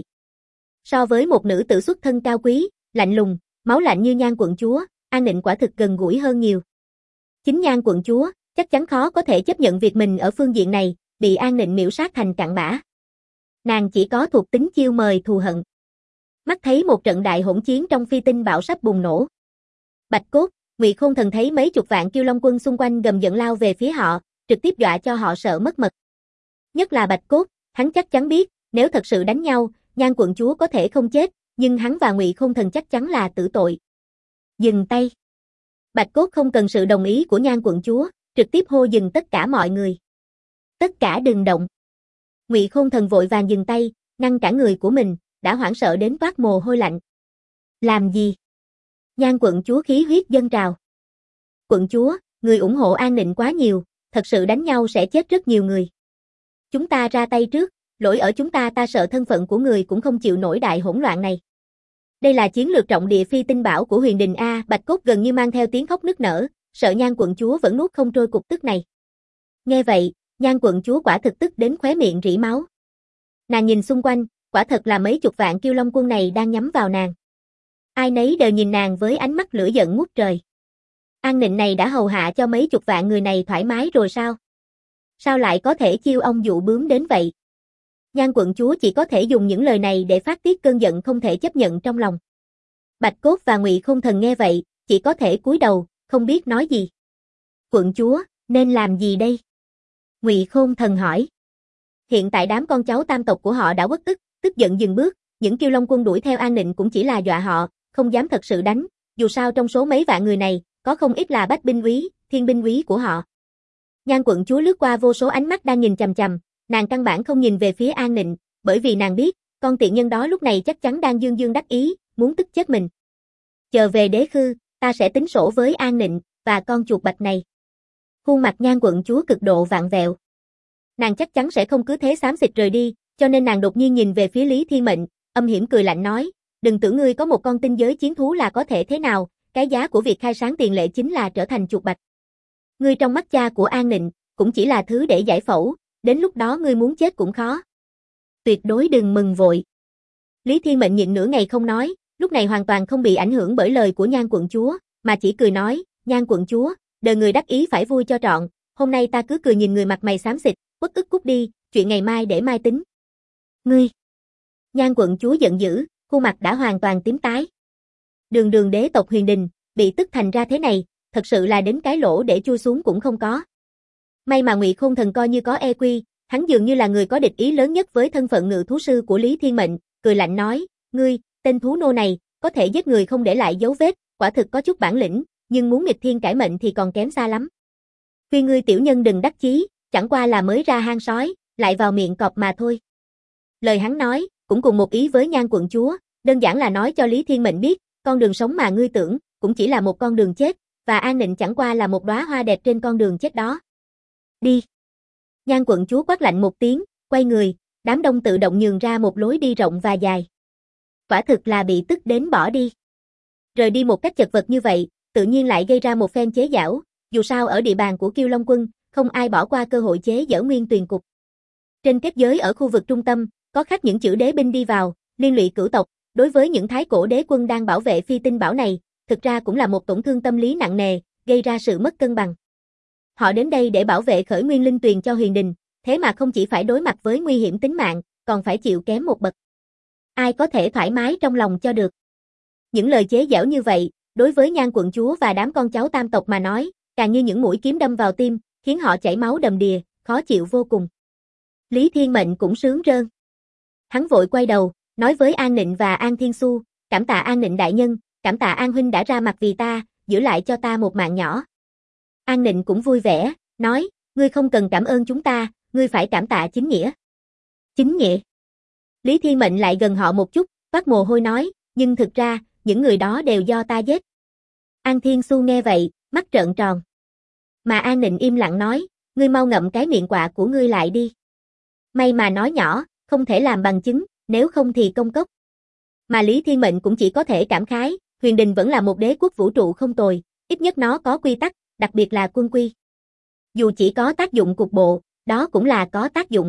So với một nữ tử xuất thân cao quý, lạnh lùng, máu lạnh như Nhan quận chúa, An Nịnh quả thực gần gũi hơn nhiều. Chính Nhan quận chúa, chắc chắn khó có thể chấp nhận việc mình ở phương diện này, bị An Nịnh miểu sát thành cặn bã. Nàng chỉ có thuộc tính chiêu mời thù hận. Mắt thấy một trận đại hỗn chiến trong Phi Tinh Bảo sắp bùng nổ. Bạch Cốt, Ngụy Khôn Thần thấy mấy chục vạn Kiêu Long quân xung quanh gầm giận lao về phía họ, trực tiếp dọa cho họ sợ mất mật. Nhất là Bạch Cốt, hắn chắc chắn biết, nếu thật sự đánh nhau, Nhan quận chúa có thể không chết, nhưng hắn và Ngụy Khôn Thần chắc chắn là tử tội. Dừng tay. Bạch Cốt không cần sự đồng ý của Nhan quận chúa, trực tiếp hô dừng tất cả mọi người. Tất cả đừng động. Ngụy Khôn Thần vội vàng dừng tay, ngăn cả người của mình, đã hoảng sợ đến toát mồ hôi lạnh. Làm gì? Nhan quận chúa khí huyết dâng trào. Quận chúa, người ủng hộ An Nịnh quá nhiều, thật sự đánh nhau sẽ chết rất nhiều người. Chúng ta ra tay trước, lỗi ở chúng ta, ta sợ thân phận của người cũng không chịu nổi đại hỗn loạn này. Đây là chiến lược trọng địa phi tinh bảo của Huyền Đình A. Bạch Cốt gần như mang theo tiếng khóc nức nở, sợ Nhan quận chúa vẫn nuốt không trôi cục tức này. Nghe vậy, Nhan quận chúa quả thực tức đến khóe miệng rỉ máu. Nàng nhìn xung quanh, quả thật là mấy chục vạn Kiêu Long quân này đang nhắm vào nàng. Ai nấy đều nhìn nàng với ánh mắt lửa giận ngút trời. An Nịnh này đã hầu hạ cho mấy chục vạn người này thoải mái rồi sao? Sao lại có thể chiêu ông dụ bướm đến vậy? Nhan quận chúa chỉ có thể dùng những lời này để phát tiết cơn giận không thể chấp nhận trong lòng. Bạch Cốt và Ngụy Khôn Thần nghe vậy, chỉ có thể cúi đầu, không biết nói gì. Quận chúa, nên làm gì đây? Ngụy Khôn Thần hỏi. Hiện tại đám con cháu tam tộc của họ đã uất ức, tức giận dừng bước, những Kiêu Long quân đuổi theo An Nịnh cũng chỉ là dọa họ, không dám thật sự đánh, dù sao trong số mấy vạn người này, có không ít là bách binh úy, thiên binh úy của họ. Nhan quận chúa lướt qua vô số ánh mắt đang nhìn chằm chằm, nàng căn bản không nhìn về phía An Nịnh, bởi vì nàng biết, con tiện nhân đó lúc này chắc chắn đang dương dương đắc ý, muốn tức chết mình. Chờ về đế khư, ta sẽ tính sổ với An Nịnh, và con chuột bạch này. Khuôn mặt Nhan quận chúa cực độ vặn vẹo. Nàng chắc chắn sẽ không cứ thế xám xịt rời đi, cho nên nàng đột nhiên nhìn về phía Lý Thiên Mệnh, âm hiểm cười lạnh nói, đừng tưởng ngươi có một con tinh giới chiến thú là có thể thế nào, cái giá của việc khai sáng tiền lệ chính là trở thành chuột bạch. Ngươi trong mắt cha của An Nịnh, cũng chỉ là thứ để giải phẫu, đến lúc đó ngươi muốn chết cũng khó. Tuyệt đối đừng mừng vội. Lý Thiên Mệnh nhịn nửa ngày không nói, lúc này hoàn toàn không bị ảnh hưởng bởi lời của Nhan quận chúa, mà chỉ cười nói, Nhan quận chúa, đời người đắc ý phải vui cho trọn, hôm nay ta cứ cười nhìn người mặt mày xám xịt, uất ức cút đi, chuyện ngày mai để mai tính. Ngươi! Nhan quận chúa giận dữ, khuôn mặt đã hoàn toàn tím tái. Đường đế tộc Huyền Đình, bị tức thành ra thế này, thật sự là đến cái lỗ để chui xuống cũng không có. May mà Ngụy Khôn Thần coi như có EQ, hắn dường như là người có địch ý lớn nhất với thân phận ngự thú sư của Lý Thiên Mệnh, cười lạnh nói, ngươi, tên thú nô này, có thể giết người không để lại dấu vết, quả thực có chút bản lĩnh, nhưng muốn nghịch thiên cải mệnh thì còn kém xa lắm. Khuyên ngươi tiểu nhân đừng đắc chí, chẳng qua là mới ra hang sói, lại vào miệng cọp mà thôi. Lời hắn nói, cũng cùng một ý với Nhan quận chúa, đơn giản là nói cho Lý Thiên Mệnh biết, con đường sống mà ngươi tưởng, cũng chỉ là một con đường chết, và An Nịnh chẳng qua là một đóa hoa đẹp trên con đường chết đó. Đi. Nhan quận chúa quát lạnh một tiếng, quay người, đám đông tự động nhường ra một lối đi rộng và dài. Quả thực là bị tức đến bỏ đi. Rời đi một cách chật vật như vậy, tự nhiên lại gây ra một phen chế giễu, dù sao ở địa bàn của Kiêu Long quân, không ai bỏ qua cơ hội chế giễu Nguyên Tuyền cục. Trên kết giới ở khu vực trung tâm, có khắc những chữ đế binh đi vào, liên lụy cửu tộc, đối với những thái cổ đế quân đang bảo vệ phi tinh bảo này, thực ra cũng là một tổn thương tâm lý nặng nề, gây ra sự mất cân bằng. Họ đến đây để bảo vệ khởi nguyên linh tuyền cho Huyền Đình, thế mà không chỉ phải đối mặt với nguy hiểm tính mạng, còn phải chịu kém một bậc. Ai có thể thoải mái trong lòng cho được. Những lời chế giễu như vậy, đối với Nhan quận chúa và đám con cháu tam tộc mà nói, càng như những mũi kiếm đâm vào tim, khiến họ chảy máu đầm đìa, khó chịu vô cùng. Lý Thiên Mệnh cũng sướng rơn. Hắn vội quay đầu, nói với An Nịnh và An Thiên Xu, cảm tạ An Nịnh đại nhân, cảm tạ An huynh đã ra mặt vì ta, giữ lại cho ta một mạng nhỏ. An Nịnh cũng vui vẻ, nói, ngươi không cần cảm ơn chúng ta, ngươi phải cảm tạ chính nghĩa. Chính nghĩa. Lý Thiên Mệnh lại gần họ một chút, toát mồ hôi nói, nhưng thực ra, những người đó đều do ta giết. An Thiên Xu nghe vậy, mắt trợn tròn. Mà An Nịnh im lặng nói, ngươi mau ngậm cái miệng quạ của ngươi lại đi. May mà nói nhỏ, không thể làm bằng chứng, nếu không thì công cốc. Mà Lý Thiên Mệnh cũng chỉ có thể cảm khái, Huyền Đình vẫn là một đế quốc vũ trụ không tồi, ít nhất nó có quy tắc, đặc biệt là quân quy. Dù chỉ có tác dụng cục bộ, đó cũng là có tác dụng.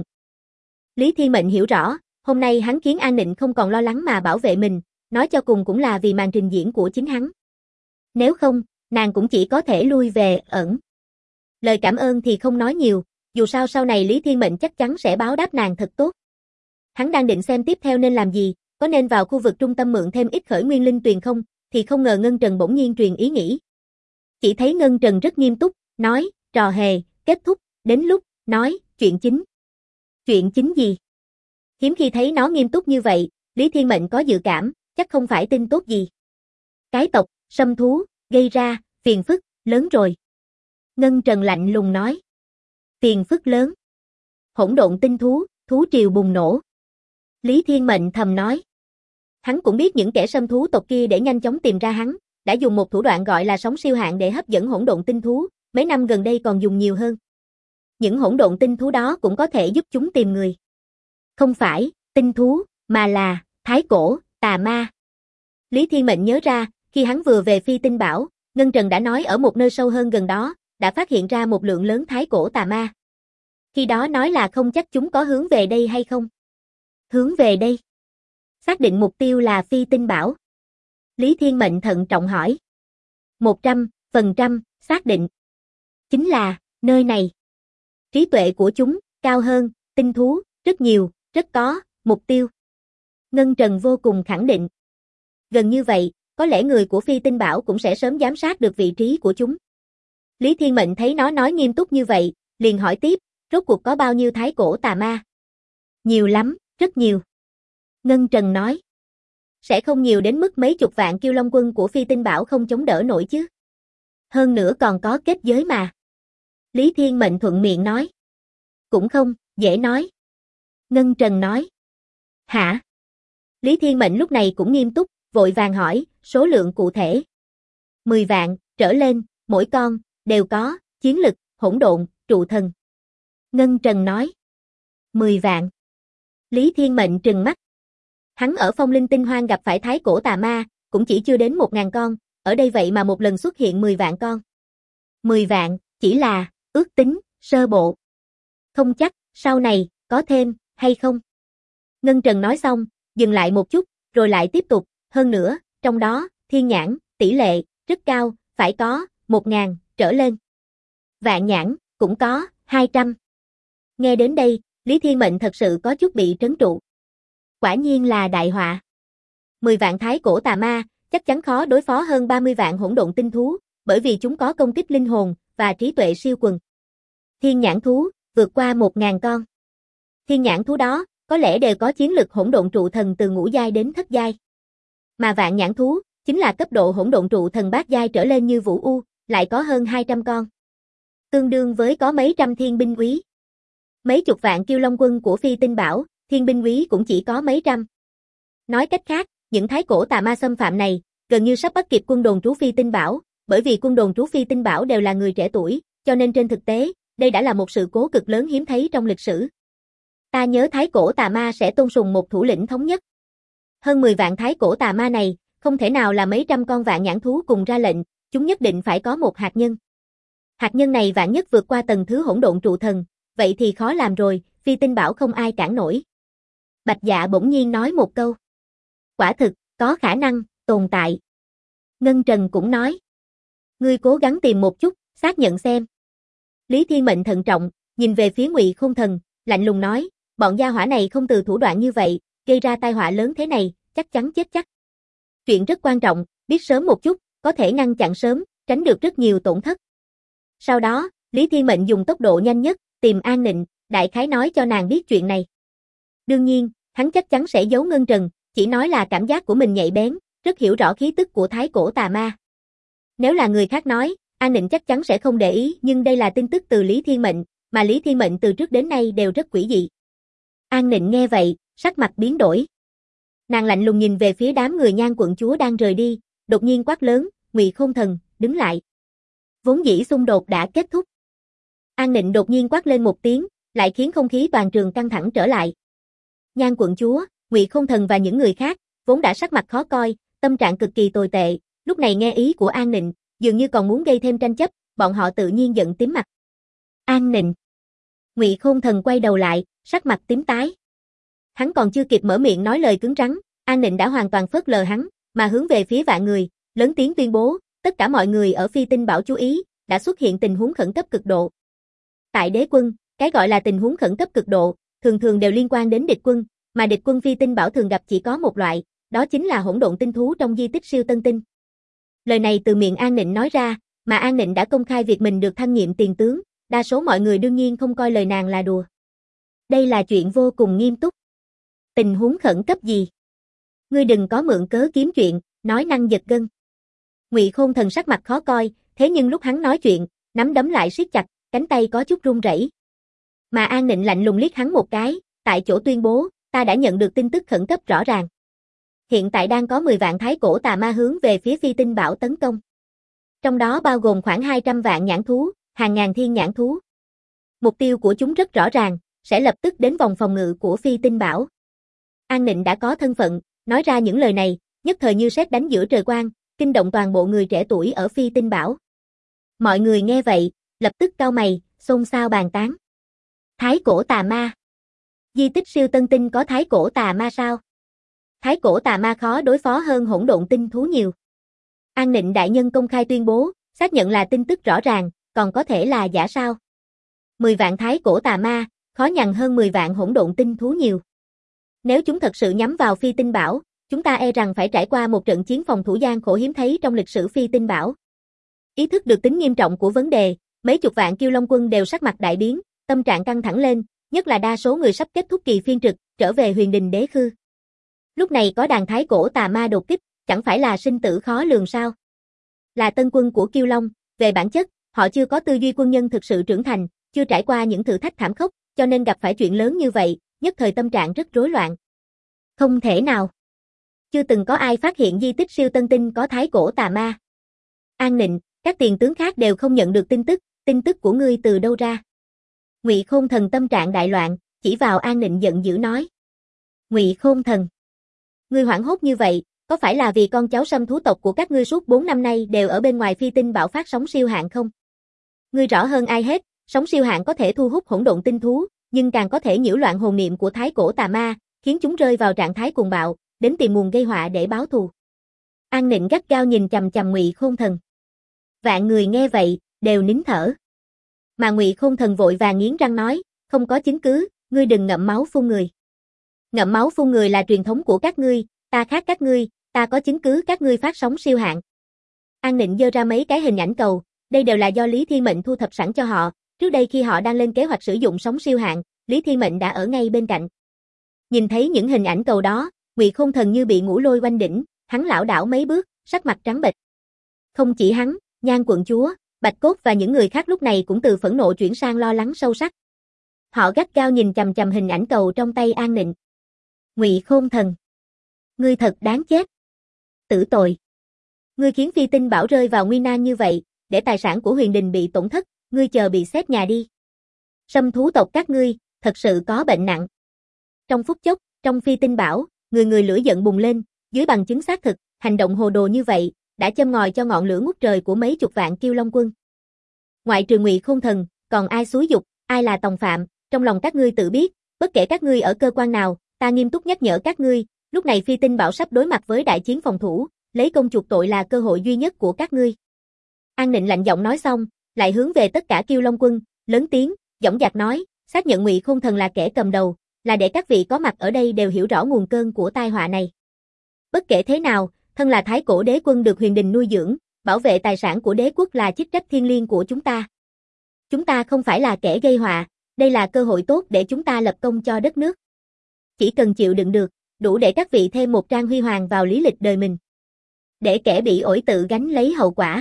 Lý Thiên Mệnh hiểu rõ, hôm nay hắn khiến An Nịnh không còn lo lắng mà bảo vệ mình, nói cho cùng cũng là vì màn trình diễn của chính hắn. Nếu không, nàng cũng chỉ có thể lui về ẩn. Lời cảm ơn thì không nói nhiều, dù sao sau này Lý Thiên Mệnh chắc chắn sẽ báo đáp nàng thật tốt. Hắn đang định xem tiếp theo nên làm gì, có nên vào khu vực trung tâm mượn thêm ít khởi nguyên linh tuyền không, thì không ngờ Ngân Trần bỗng nhiên truyền ý nghĩ. Chỉ thấy Ngân Trần rất nghiêm túc, nói, trò hề, kết thúc, đến lúc, nói, chuyện chính. Chuyện chính gì? Hiếm khi thấy nó nghiêm túc như vậy, Lý Thiên Mệnh có dự cảm, chắc không phải tin tốt gì. Cái tộc, sâm thú, gây ra, phiền phức, lớn rồi. Ngân Trần lạnh lùng nói. Phiền phức lớn. Hỗn độn tinh thú, thú triều bùng nổ. Lý Thiên Mệnh thầm nói. Hắn cũng biết những kẻ sâm thú tộc kia để nhanh chóng tìm ra hắn, đã dùng một thủ đoạn gọi là sóng siêu hạn để hấp dẫn hỗn độn tinh thú, mấy năm gần đây còn dùng nhiều hơn. Những hỗn độn tinh thú đó cũng có thể giúp chúng tìm người. Không phải, tinh thú, mà là, thái cổ, tà ma. Lý Thiên Mệnh nhớ ra, khi hắn vừa về Phi Tinh Bảo, Ngân Trần đã nói ở một nơi sâu hơn gần đó, đã phát hiện ra một lượng lớn thái cổ tà ma. Khi đó nói là không chắc chúng có hướng về đây hay không. Hướng về đây. Xác định mục tiêu là Phi Tinh Bảo. Lý Thiên Mệnh thận trọng hỏi. 100% xác định. Chính là, nơi này. Trí tuệ của chúng, cao hơn, tinh thú, rất nhiều, rất có, mục tiêu. Ngân Trần vô cùng khẳng định. Gần như vậy, có lẽ người của Phi Tinh Bảo cũng sẽ sớm giám sát được vị trí của chúng. Lý Thiên Mệnh thấy nó nói nghiêm túc như vậy, liền hỏi tiếp, rốt cuộc có bao nhiêu thái cổ tà ma? Nhiều lắm, rất nhiều. Ngân Trần nói. Sẽ không nhiều đến mức mấy chục vạn Kiêu Long quân của Phi Tinh Bảo không chống đỡ nổi chứ. Hơn nữa còn có kết giới mà. Lý Thiên Mệnh thuận miệng nói. Cũng không, dễ nói. Ngân Trần nói. Hả? Lý Thiên Mệnh lúc này cũng nghiêm túc, vội vàng hỏi, số lượng cụ thể. 10 vạn, trở lên, mỗi con, đều có, chiến lực, hỗn độn, trụ thần. Ngân Trần nói. 10 vạn. Lý Thiên Mệnh trừng mắt. Hắn ở Phong Linh Tinh Hoang gặp phải thái cổ tà ma, cũng chỉ chưa đến 1000 con, ở đây vậy mà một lần xuất hiện 10 vạn con. 10 vạn, chỉ là, ước tính, sơ bộ. Không chắc, sau này, có thêm, hay không? Ngân Trần nói xong, dừng lại một chút, rồi lại tiếp tục, hơn nữa, trong đó, thiên nhãn, tỷ lệ, rất cao, phải có, 1000, trở lên. Vạn nhãn, cũng có, 200. Nghe đến đây, Lý Thiên Mệnh thật sự có chút bị trấn trụ. Quả nhiên là đại họa. 10 vạn thái cổ tà ma, chắc chắn khó đối phó hơn 30 vạn hỗn độn tinh thú, bởi vì chúng có công kích linh hồn, và trí tuệ siêu quần. Thiên nhãn thú, vượt qua 1000 con. Thiên nhãn thú đó, có lẽ đều có chiến lực hỗn độn trụ thần từ ngũ giai đến thất giai. Mà vạn nhãn thú, chính là cấp độ hỗn độn trụ thần bát giai trở lên như Vũ U, lại có hơn 200 con. Tương đương với có mấy trăm thiên binh úy. Mấy chục vạn Kiêu Long quân của Phi Tinh Bảo, thiên binh úy cũng chỉ có mấy trăm. Nói cách khác, những thái cổ tà ma xâm phạm này, gần như sắp bắt kịp quân đồn trú Phi Tinh Bảo, bởi vì quân đồn trú Phi Tinh Bảo đều là người trẻ tuổi, cho nên trên thực tế, đây đã là một sự cố cực lớn hiếm thấy trong lịch sử. Ta nhớ thái cổ tà ma sẽ tôn sùng một thủ lĩnh thống nhất. Hơn 10 vạn thái cổ tà ma này, không thể nào là mấy trăm con vạn nhãn thú cùng ra lệnh, chúng nhất định phải có một hạt nhân. Hạt nhân này vạn nhất vượt qua tầng thứ hỗn độn trụ thần, vậy thì khó làm rồi, Phi Tinh Bảo không ai cản nổi. Bạch Dạ bỗng nhiên nói một câu. Quả thực, có khả năng, tồn tại. Ngân Trần cũng nói. Ngươi cố gắng tìm một chút, xác nhận xem. Lý Thiên Mệnh thận trọng, nhìn về phía Ngụy Khôn Thần, lạnh lùng nói, bọn gia hỏa này không từ thủ đoạn như vậy, gây ra tai họa lớn thế này, chắc chắn chết chắc. Chuyện rất quan trọng, biết sớm một chút, có thể ngăn chặn sớm, tránh được rất nhiều tổn thất. Sau đó, Lý Thiên Mệnh dùng tốc độ nhanh nhất, tìm An Nịnh, đại khái nói cho nàng biết chuyện này. Đương nhiên, hắn chắc chắn sẽ giấu Ngân Trần, chỉ nói là cảm giác của mình nhạy bén, rất hiểu rõ khí tức của thái cổ tà ma. Nếu là người khác nói, An Nịnh chắc chắn sẽ không để ý, nhưng đây là tin tức từ Lý Thiên Mệnh, mà Lý Thiên Mệnh từ trước đến nay đều rất quỷ dị. An Nịnh nghe vậy, sắc mặt biến đổi. Nàng lạnh lùng nhìn về phía đám người Nhan quận chúa đang rời đi, đột nhiên quát lớn, Ngụy Khôn Thần, đứng lại. Vốn dĩ xung đột đã kết thúc. An Nịnh đột nhiên quát lên một tiếng, lại khiến không khí toàn trường căng thẳng trở lại. Nhan quận chúa, Ngụy Khôn Thần và những người khác, vốn đã sắc mặt khó coi, tâm trạng cực kỳ tồi tệ, lúc này nghe ý của An Nịnh, dường như còn muốn gây thêm tranh chấp, bọn họ tự nhiên giận tím mặt. An Nịnh. Ngụy Khôn Thần quay đầu lại, sắc mặt tím tái. Hắn còn chưa kịp mở miệng nói lời cứng rắn, An Nịnh đã hoàn toàn phớt lờ hắn, mà hướng về phía vạn người, lớn tiếng tuyên bố, tất cả mọi người ở Phi Tinh Bảo chú ý, đã xuất hiện tình huống khẩn cấp cực độ. Tại đế quân, cái gọi là tình huống khẩn cấp cực độ, thường thường đều liên quan đến địch quân, mà địch quân Phi Tinh Bảo thường gặp chỉ có một loại, đó chính là hỗn độn tinh thú trong di tích siêu tân tinh. Lời này từ miệng An Nịnh nói ra, mà An Nịnh đã công khai việc mình được thăng nhiệm tiền tướng, đa số mọi người đương nhiên không coi lời nàng là đùa. Đây là chuyện vô cùng nghiêm túc. Tình huống khẩn cấp gì? Ngươi đừng có mượn cớ kiếm chuyện, nói năng giật gân. Ngụy Khôn Thần sắc mặt khó coi, thế nhưng lúc hắn nói chuyện, nắm đấm lại siết chặt, cánh tay có chút run rẩy. Mà An Nịnh lạnh lùng liếc hắn một cái, tại chỗ tuyên bố, ta đã nhận được tin tức khẩn cấp rõ ràng. Hiện tại đang có 10 vạn thái cổ tà ma hướng về phía Phi Tinh Bảo tấn công. Trong đó bao gồm khoảng 200 vạn nhãn thú, hàng ngàn thiên nhãn thú. Mục tiêu của chúng rất rõ ràng, sẽ lập tức đến vòng phòng ngự của Phi Tinh Bảo. An Nịnh đã có thân phận, nói ra những lời này, nhất thời như sét đánh giữa trời quang, kinh động toàn bộ người trẻ tuổi ở Phi Tinh Bảo. Mọi người nghe vậy, lập tức cau mày, xôn xao bàn tán. Thái cổ tà ma. Di tích siêu tân tinh có thái cổ tà ma sao? Thái cổ tà ma khó đối phó hơn hỗn độn tinh thú nhiều. An Nịnh đại nhân công khai tuyên bố, xác nhận là tin tức rõ ràng, còn có thể là giả sao? 10 vạn thái cổ tà ma, khó nhằn hơn 10 vạn hỗn độn tinh thú nhiều. Nếu chúng thật sự nhắm vào Phi Tinh Bảo, chúng ta e rằng phải trải qua một trận chiến phòng thủ gian khổ hiếm thấy trong lịch sử Phi Tinh Bảo. Ý thức được tính nghiêm trọng của vấn đề, mấy chục vạn Kiêu Long quân đều sắc mặt đại biến, tâm trạng căng thẳng lên, nhất là đa số người sắp kết thúc kỳ phiên trực, trở về Huyền Đình Đế Khư. Lúc này có đàn thái cổ tà ma đột kích, chẳng phải là sinh tử khó lường sao? Là tân quân của Kiêu Long, về bản chất, họ chưa có tư duy quân nhân thực sự trưởng thành, chưa trải qua những thử thách thảm khốc, cho nên gặp phải chuyện lớn như vậy, nhất thời tâm trạng rất rối loạn. Không thể nào. Chưa từng có ai phát hiện di tích siêu tân tinh có thái cổ tà ma. An Nịnh, các tiền tướng khác đều không nhận được tin tức của ngươi từ đâu ra? Ngụy Khôn Thần tâm trạng đại loạn, chỉ vào An Nịnh giận dữ nói. Ngụy Khôn Thần, ngươi hoảng hốt như vậy, có phải là vì con cháu Sâm thú tộc của các ngươi suốt 4 năm nay đều ở bên ngoài Phi Tinh Bảo phát sóng siêu hạn không? Ngươi rõ hơn ai hết, sóng siêu hạn có thể thu hút hỗn độn tinh thú, nhưng càng có thể nhiễu loạn hồn niệm của thái cổ tà ma, khiến chúng rơi vào trạng thái cuồng bạo, đến tìm nguồn gây họa để báo thù. An Nịnh gắt gao nhìn chằm chằm Ngụy Khôn Thần. Vạn người nghe vậy, đều nín thở. Mà Ngụy Khôn Thần vội vàng nghiến răng nói, không có chứng cứ, ngươi đừng ngậm máu phun người. Ngậm máu phun người là truyền thống của các ngươi, ta khác các ngươi, ta có chứng cứ các ngươi phát sóng siêu hạn. An Nịnh giơ ra mấy cái hình ảnh cầu, đây đều là do Lý Thiên Mệnh thu thập sẵn cho họ, trước đây khi họ đang lên kế hoạch sử dụng sóng siêu hạn, Lý Thiên Mệnh đã ở ngay bên cạnh. Nhìn thấy những hình ảnh cầu đó, Ngụy Khôn Thần như bị ngũ lôi oanh đỉnh, hắn lảo đảo mấy bước, sắc mặt trắng bệch. Không chỉ hắn, Nhan quận chúa, Bạch Cốt và những người khác lúc này cũng từ phẫn nộ chuyển sang lo lắng sâu sắc. Họ gắt gao nhìn chằm chằm hình ảnh cầu trong tay An Nịnh. Ngụy Khôn Thần, ngươi thật đáng chết. Tử tội. Ngươi khiến Phi Tinh Bảo rơi vào nguy nan như vậy, để tài sản của Huyền Đình bị tổn thất, ngươi chờ bị xét nhà đi. Sâm thú tộc các ngươi, thật sự có bệnh nặng. Trong phút chốc, trong Phi Tinh Bảo, người người lửa giận bùng lên, dưới bằng chứng xác thực, hành động hồ đồ như vậy, đã châm ngòi cho ngọn lửa ngút trời của mấy chục vạn Kiêu Long quân. Ngoại trừ Ngụy Khôn Thần, còn ai xúi dục, ai là tòng phạm, trong lòng các ngươi tự biết, bất kể các ngươi ở cơ quan nào, ta nghiêm túc nhắc nhở các ngươi, lúc này Phi Tinh Bảo sắp đối mặt với đại chiến phòng thủ, lấy công chuộc tội là cơ hội duy nhất của các ngươi. An Nịnh lạnh giọng nói xong, lại hướng về tất cả Kiêu Long quân, lớn tiếng, dõng dạc nói, xác nhận Ngụy Khôn Thần là kẻ cầm đầu, là để các vị có mặt ở đây đều hiểu rõ nguồn cơn của tai họa này. Bất kể thế nào, thân là Thái Cổ Đế quân được Huyền Đình nuôi dưỡng, bảo vệ tài sản của đế quốc là chức trách thiêng liêng của chúng ta. Chúng ta không phải là kẻ gây họa, đây là cơ hội tốt để chúng ta lập công cho đất nước. Chỉ cần chịu đựng được, đủ để các vị thêm một trang huy hoàng vào lý lịch đời mình. Để kẻ bị ổi tự gánh lấy hậu quả.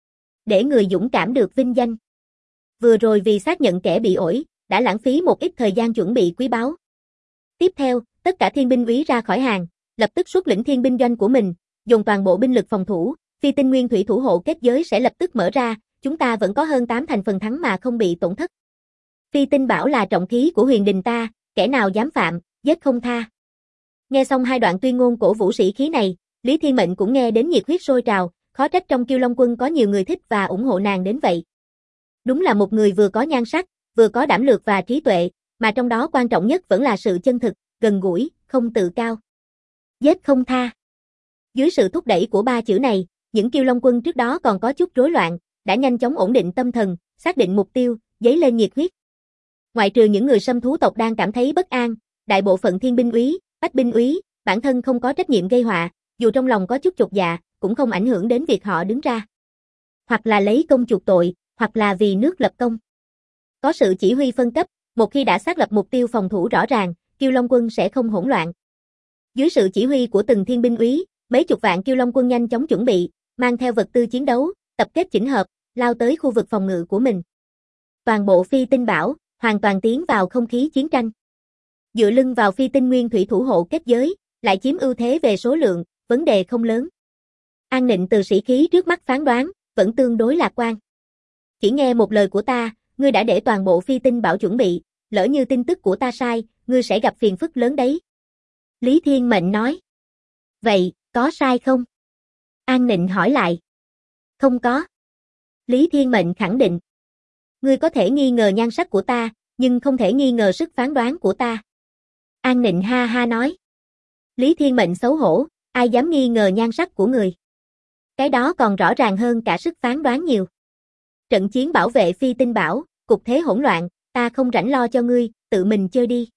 Để người dũng cảm được vinh danh. Vừa rồi vì xác nhận kẻ bị ổi, đã lãng phí một ít thời gian chuẩn bị quý báu. Tiếp theo, tất cả thiên binh úy ra khỏi hàng, lập tức xuất lĩnh thiên binh doanh của mình, dùng toàn bộ binh lực phòng thủ, Phi Tinh Nguyên thủy thủ hộ kết giới sẽ lập tức mở ra, chúng ta vẫn có hơn 8 thành phần thắng mà không bị tổn thất. Phi Tinh Bảo là trọng khí của Huyền Đình ta, kẻ nào dám phạm, giết không tha. Nghe xong hai đoạn tuyên ngôn cổ vũ sĩ khí này, Lý Thiên Mệnh cũng nghe đến nhiệt huyết sôi trào, khó trách trong Kiêu Long quân có nhiều người thích và ủng hộ nàng đến vậy. Đúng là một người vừa có nhan sắc, vừa có đảm lược và trí tuệ, mà trong đó quan trọng nhất vẫn là sự chân thực, gần gũi, không tự cao. Giết không tha. Dưới sự thúc đẩy của ba chữ này, những Kiêu Long quân trước đó còn có chút rối loạn, đã nhanh chóng ổn định tâm thần, xác định mục tiêu, dấy lên nhiệt huyết. Ngoại trừ những người Sâm thú tộc đang cảm thấy bất an, đại bộ phận thiên binh úy, bách binh úy, bản thân không có trách nhiệm gây họa, dù trong lòng có chút chột dạ, cũng không ảnh hưởng đến việc họ đứng ra. Hoặc là lấy công chuộc tội, hoặc là vì nước lập công. Có sự chỉ huy phân cấp, một khi đã xác lập mục tiêu phòng thủ rõ ràng, Kiêu Long quân sẽ không hỗn loạn. Dưới sự chỉ huy của từng thiên binh úy, mấy chục vạn Kiêu Long quân nhanh chóng chuẩn bị, mang theo vật tư chiến đấu, tập kết chỉnh hợp, lao tới khu vực phòng ngự của mình. Toàn bộ phi tinh bảo, hoàn toàn tiến vào không khí chiến tranh. Dựa lưng vào phi tinh nguyên thủy thủ hộ kết giới, lại chiếm ưu thế về số lượng, vấn đề không lớn. An Nịnh từ sĩ khí trước mắt phán đoán, vẫn tương đối lạc quan. Chỉ nghe một lời của ta, ngươi đã để toàn bộ phi tinh bảo chuẩn bị, lỡ như tin tức của ta sai, ngươi sẽ gặp phiền phức lớn đấy. Lý Thiên Mệnh nói. Vậy, có sai không? An Nịnh hỏi lại. Không có. Lý Thiên Mệnh khẳng định. Ngươi có thể nghi ngờ nhan sắc của ta, nhưng không thể nghi ngờ sức phán đoán của ta. An Nịnh ha ha nói. Lý Thiên Mệnh xấu hổ, ai dám nghi ngờ nhan sắc của người. Cái đó còn rõ ràng hơn cả sức phán đoán nhiều. Trận chiến bảo vệ phi tinh bảo, cục thế hỗn loạn, ta không rảnh lo cho ngươi, tự mình chơi đi.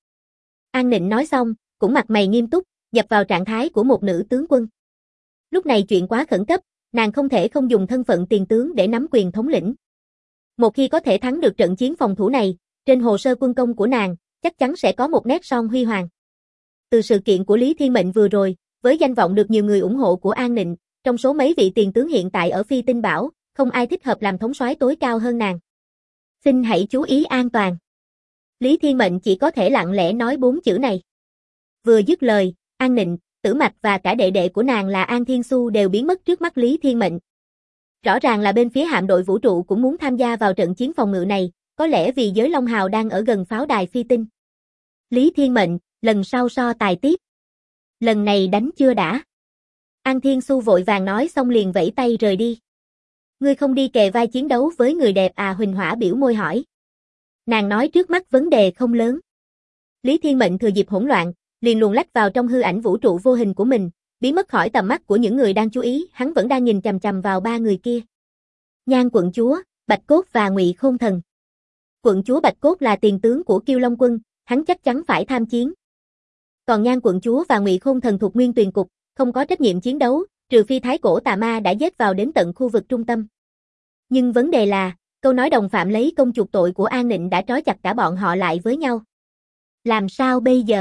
An Nịnh nói xong, cũng mặt mày nghiêm túc, nhập vào trạng thái của một nữ tướng quân. Lúc này chuyện quá khẩn cấp, nàng không thể không dùng thân phận tiền tướng để nắm quyền thống lĩnh. Một khi có thể thắng được trận chiến phòng thủ này, trên hồ sơ quân công của nàng, chắc chắn sẽ có một nét son huy hoàng. Từ sự kiện của Lý Thiên Mệnh vừa rồi, với danh vọng được nhiều người ủng hộ của An Nịnh, trong số mấy vị tiền tướng hiện tại ở phi tinh bảo, không ai thích hợp làm thống soái tối cao hơn nàng. Xin hãy chú ý an toàn. Lý Thiên Mệnh chỉ có thể lặng lẽ nói 4 chữ này. Vừa dứt lời, An Nịnh, Tử Mạch và cả đệ đệ của nàng là An Thiên Xu đều biến mất trước mắt Lý Thiên Mệnh. Rõ ràng là bên phía hạm đội vũ trụ cũng muốn tham gia vào trận chiến phòng ngự này, có lẽ vì giới Long Hào đang ở gần pháo đài phi tinh. Lý Thiên Mệnh, lần sau so tài tiếp. Lần này đánh chưa đã. An Thiên Xu vội vàng nói xong liền vẫy tay rời đi. Ngươi không đi kề vai chiến đấu với người đẹp à? Huỳnh Hỏa biểu môi hỏi. Nàng nói trước mắt vấn đề không lớn. Lý Thiên Mệnh thừa dịp hỗn loạn, liền luồn lách vào trong hư ảnh vũ trụ vô hình của mình, biến mất khỏi tầm mắt của những người đang chú ý, hắn vẫn đang nhìn chằm chằm vào 3 người kia. Nhan quận chúa, Bạch Cốt và Ngụy Khôn Thần. Quận chúa Bạch Cốt là tiền tướng của Kiêu Long quân, hắn chắc chắn phải tham chiến. Còn Nhan quận chúa và Ngụy Khôn Thần thuộc Nguyên Tuyền cục, không có trách nhiệm chiến đấu, trừ phi Thái Cổ Tà Ma đã giết vào đến tận khu vực trung tâm. Nhưng vấn đề là, câu nói đồng phạm lấy công chuộc tội của An Nịnh đã trói chặt cả bọn họ lại với nhau. Làm sao bây giờ?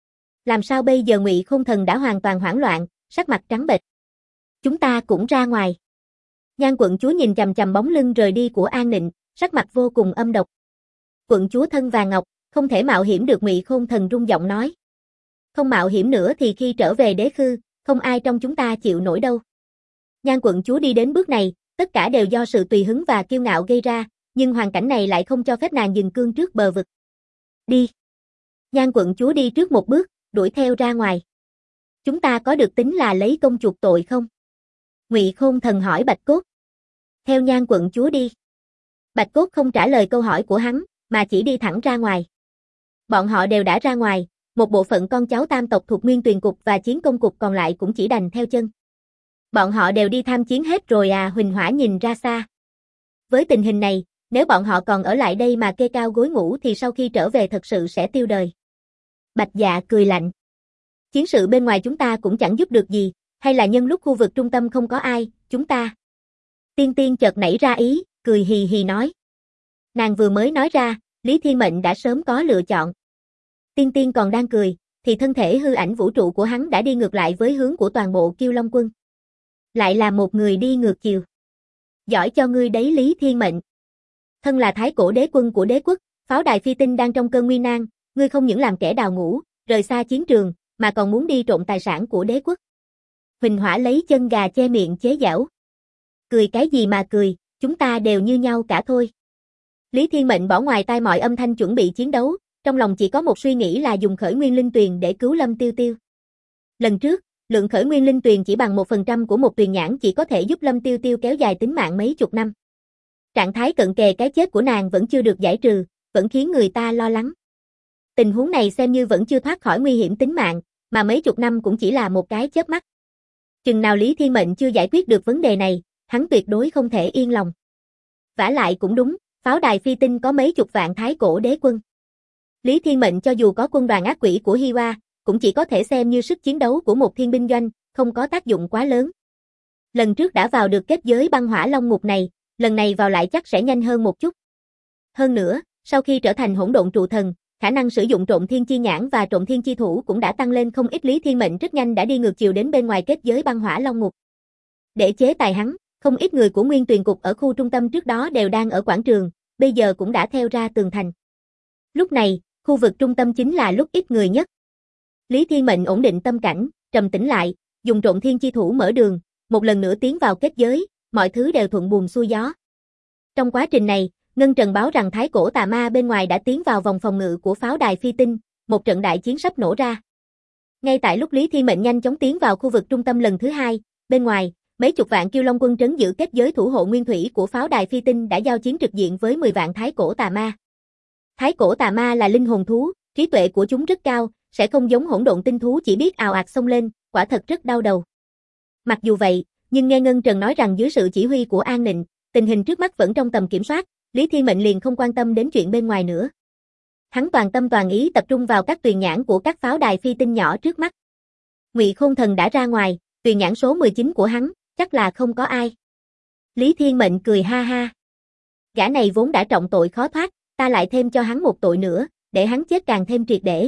Làm sao bây giờ? Ngụy Khôn Thần đã hoàn toàn hoảng loạn, sắc mặt trắng bệch. Chúng ta cũng ra ngoài. Nhan quận chúa nhìn chằm chằm bóng lưng rời đi của An Nịnh, sắc mặt vô cùng âm độc. Quận chúa thân vàng ngọc, không thể mạo hiểm được. Ngụy Khôn Thần rung giọng nói. Không mạo hiểm nữa thì khi trở về đế khư, không ai trong chúng ta chịu nổi đâu. Nhan quận chúa đi đến bước này, tất cả đều do sự tùy hứng và kiêu ngạo gây ra, nhưng hoàn cảnh này lại không cho phép nàng dừng cương trước bờ vực. Đi. Nhan quận chúa đi trước một bước, đuổi theo ra ngoài. Chúng ta có được tính là lấy công chuộc tội không? Ngụy Khôn Thần hỏi Bạch Cốt. Theo Nhan quận chúa đi. Bạch Cốt không trả lời câu hỏi của hắn, mà chỉ đi thẳng ra ngoài. Bọn họ đều đã ra ngoài, một bộ phận con cháu tam tộc thuộc Nguyên Tuyền cục và Chiến Công cục còn lại cũng chỉ đành theo chân. Bọn họ đều đi tham chiến hết rồi à? Huỳnh Hỏa nhìn ra xa. Với tình hình này, nếu bọn họ còn ở lại đây mà kê cao gối ngủ thì sau khi trở về thật sự sẽ tiêu đời. Bạch Dạ cười lạnh. Chiến sự bên ngoài chúng ta cũng chẳng giúp được gì, hay là nhân lúc khu vực trung tâm không có ai, chúng ta. Tiên Tiên chợt nảy ra ý, cười hì hì nói. Nàng vừa mới nói ra, Lý Thiên Mệnh đã sớm có lựa chọn. Tiên Tiên còn đang cười, thì thân thể hư ảnh vũ trụ của hắn đã đi ngược lại với hướng của toàn bộ Kiêu Long quân. Lại là một người đi ngược chiều. Giỏi cho ngươi đấy Lý Thiên Mệnh. Thân là thái cổ đế quân của đế quốc, pháo đài phi tinh đang trong cơn nguy nan, ngươi không những làm kẻ đào ngũ, rời xa chiến trường, mà còn muốn đi trộm tài sản của đế quốc. Huỳnh Hỏa lấy chân gà che miệng chế giễu. Cười cái gì mà cười, chúng ta đều như nhau cả thôi. Lý Thiên Mệnh bỏ ngoài tai mọi âm thanh chuẩn bị chiến đấu, trong lòng chỉ có một suy nghĩ là dùng khởi nguyên linh tuyền để cứu Lâm Tiêu Tiêu. Lần trước, lượng khởi nguyên linh tuyền chỉ bằng 1% của một tuyền nhãn chỉ có thể giúp Lâm Tiêu Tiêu kéo dài tính mạng mấy chục năm. Trạng thái cận kề cái chết của nàng vẫn chưa được giải trừ, vẫn khiến người ta lo lắng. Tình huống này xem như vẫn chưa thoát khỏi nguy hiểm tính mạng, mà mấy chục năm cũng chỉ là một cái chớp mắt. Chừng nào Lý Thiên Mệnh chưa giải quyết được vấn đề này, hắn tuyệt đối không thể yên lòng. Vả lại cũng đúng, pháo đài phi tinh có mấy chục vạn thái cổ đế quân. Lý Thiên Mệnh cho dù có quân đoàn ác quỷ của Hi Hoa, cũng chỉ có thể xem như sức chiến đấu của một thiên binh doanh, không có tác dụng quá lớn. Lần trước đã vào được kết giới băng hỏa long ngục này, lần này vào lại chắc sẽ nhanh hơn một chút. Hơn nữa, sau khi trở thành hỗn độn trụ thần, khả năng sử dụng Trộn Thiên Chi Nhãn và Trộn Thiên Chi Thủ cũng đã tăng lên không ít. Lý Thiên Mệnh rất nhanh đã đi ngược chiều đến bên ngoài kết giới băng hỏa long ngục. Để chế tài hắn, không ít người của Nguyên Tuyền Cục ở khu trung tâm trước đó đều đang ở quảng trường, bây giờ cũng đã theo ra tường thành. Lúc này, khu vực trung tâm chính là lúc ít người nhất. Lý Thiên Mệnh ổn định tâm cảnh, trầm tĩnh lại, dùng Trộn Thiên Chi Thủ mở đường, một lần nữa tiến vào kết giới, mọi thứ đều thuận buồm xuôi gió. Trong quá trình này, Ngân Trần báo rằng thái cổ tà ma bên ngoài đã tiến vào vòng phòng ngự của pháo đài phi tinh, một trận đại chiến sắp nổ ra. Ngay tại lúc Lý Thiên Mệnh nhanh chóng tiến vào khu vực trung tâm lần thứ hai, bên ngoài, mấy chục vạn Kiêu Long quân trấn giữ kết giới thủ hộ nguyên thủy của pháo đài phi tinh đã giao chiến trực diện với 10 vạn thái cổ tà ma. Thái cổ tà ma là linh hồn thú, trí tuệ của chúng rất cao, sẽ không giống hỗn độn tinh thú chỉ biết ào ạt xông lên, quả thật rất đau đầu. Mặc dù vậy, nhưng nghe Ngân Trần nói rằng dưới sự chỉ huy của An Nịnh, tình hình trước mắt vẫn trong tầm kiểm soát, Lý Thiên Mệnh liền không quan tâm đến chuyện bên ngoài nữa. Hắn toàn tâm toàn ý tập trung vào các tuyền nhãn của các pháo đài phi tinh nhỏ trước mắt. Ngụy Khôn Thần đã ra ngoài, tuyền nhãn số 19 của hắn, chắc là không có ai. Lý Thiên Mệnh cười ha ha. Gã này vốn đã trọng tội khó thoát, ta lại thêm cho hắn một tội nữa, để hắn chết càng thêm triệt để.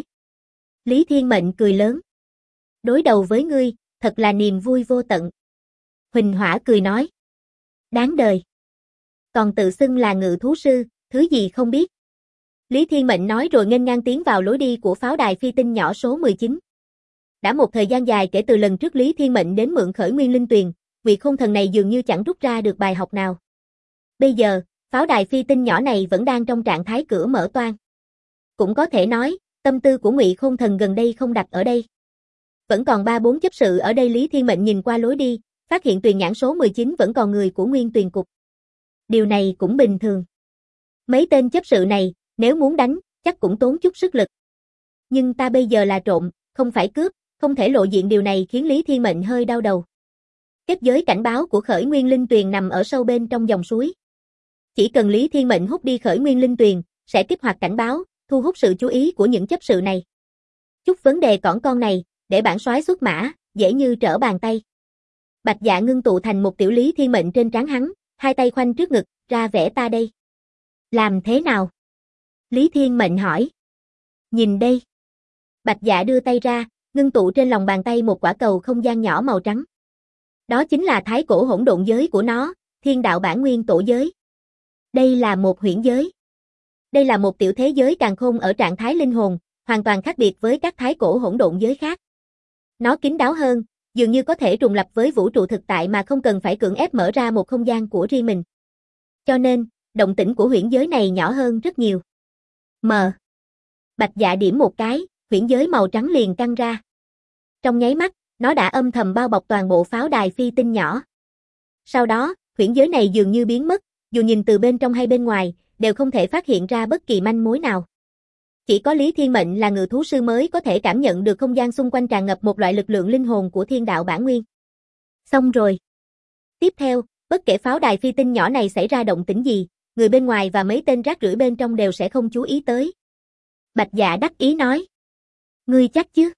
Lý Thiên Mệnh cười lớn. Đối đầu với ngươi, thật là niềm vui vô tận. Huỳnh Hỏa cười nói. Đáng đời. Còn tự xưng là ngự thú sư, thứ gì không biết. Lý Thiên Mệnh nói rồi nghênh ngang tiến vào lối đi của pháo đài phi tinh nhỏ số 19. Đã một thời gian dài kể từ lần trước Lý Thiên Mệnh đến mượn khởi nguyên linh tuyền, Ngụy Khôn Thần này dường như chẳng rút ra được bài học nào. Bây giờ, pháo đài phi tinh nhỏ này vẫn đang trong trạng thái cửa mở toang. Cũng có thể nói, tâm tư của Ngụy Khôn Thần gần đây không đặt ở đây. Vẫn còn 3-4 chấp sự ở đây. Lý Thiên Mệnh nhìn qua lối đi, phát hiện tuyền nhãn số 19 vẫn còn người của Nguyên Tuyền Cục. Điều này cũng bình thường. Mấy tên chấp sự này, nếu muốn đánh, chắc cũng tốn chút sức lực. Nhưng ta bây giờ là trộm, không phải cướp, không thể lộ diện, điều này khiến Lý Thiên Mệnh hơi đau đầu. Kết giới cảnh báo của khởi nguyên linh tuyền nằm ở sâu bên trong dòng suối. Chỉ cần Lý Thiên Mệnh hút đi khởi nguyên linh tuyền, sẽ kích hoạt cảnh báo, thu hút sự chú ý của những chấp sự này. Chút vấn đề cỏn con này, để bản soái xuất mã, dễ như trở bàn tay. Bạch Dạ ngưng tụ thành một tiểu Lý Thiên Mệnh trên trán hắn, hai tay khoanh trước ngực, ra vẻ ta đây. Làm thế nào? Lý Thiên Mệnh hỏi. Nhìn đây. Bạch Dạ đưa tay ra, ngưng tụ trên lòng bàn tay một quả cầu không gian nhỏ màu trắng. Đó chính là thái cổ hỗn độn giới của nó, thiên đạo bản nguyên tổ giới. Đây là một huyễn giới. Đây là một tiểu thế giới càn khôn ở trạng thái linh hồn, hoàn toàn khác biệt với các thái cổ hỗn độn giới khác. Nó kín đáo hơn, dường như có thể trùng lập với vũ trụ thực tại mà không cần phải cưỡng ép mở ra một không gian của riêng mình. Cho nên, động tĩnh của huyễn giới này nhỏ hơn rất nhiều. Bạch Dạ điểm một cái, huyễn giới màu trắng liền căng ra. Trong nháy mắt, nó đã âm thầm bao bọc toàn bộ pháo đài phi tinh nhỏ. Sau đó, huyễn giới này dường như biến mất, dù nhìn từ bên trong hay bên ngoài, đều không thể phát hiện ra bất kỳ manh mối nào. Chỉ có Lý Thiên Mệnh là ngự thú sư mới có thể cảm nhận được không gian xung quanh tràn ngập một loại lực lượng linh hồn của thiên đạo bản nguyên. Xong rồi. Tiếp theo, bất kể pháo đài phi tinh nhỏ này xảy ra động tĩnh gì, người bên ngoài và mấy tên rác rưởi bên trong đều sẽ không chú ý tới. Bạch Dạ đắc ý nói. Ngươi chắc chứ?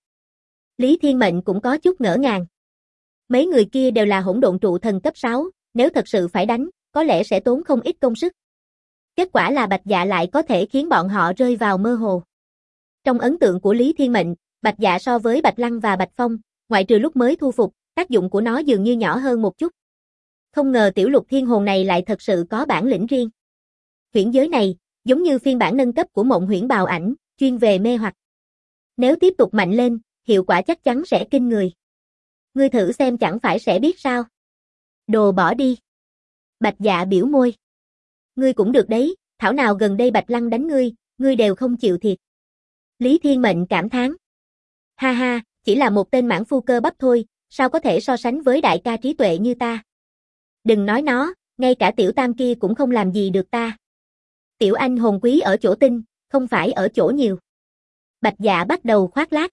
Lý Thiên Mệnh cũng có chút ngỡ ngàng. Mấy người kia đều là hỗn độn trụ thần cấp 6, nếu thật sự phải đánh, có lẽ sẽ tốn không ít công sức. Kết quả là Bạch Dạ lại có thể khiến bọn họ rơi vào mơ hồ. Trong ấn tượng của Lý Thiên Mệnh, Bạch Dạ so với Bạch Lăng và Bạch Phong, ngoại trừ lúc mới thu phục, tác dụng của nó dường như nhỏ hơn một chút. Không ngờ tiểu lục thiên hồn này lại thật sự có bản lĩnh riêng. Huyễn giới này, giống như phiên bản nâng cấp của Mộng Huyễn Bào Ảnh, chuyên về mê hoặc. Nếu tiếp tục mạnh lên, hiệu quả chắc chắn sẽ kinh người. Ngươi thử xem chẳng phải sẽ biết sao. Đồ bỏ đi. Bạch Dạ biểu môi. Ngươi cũng được đấy, thảo nào gần đây Bạch Lăng đánh ngươi đều không chịu thiệt. Lý Thiên Mệnh cảm thán. Ha ha, chỉ là một tên mãn phu cơ bắp thôi, sao có thể so sánh với đại ca trí tuệ như ta. Đừng nói nó, ngay cả tiểu tam kia cũng không làm gì được ta. Tiểu anh hồn quý ở chỗ tinh, không phải ở chỗ nhiều. Bạch Dạ bắt đầu khoác lác.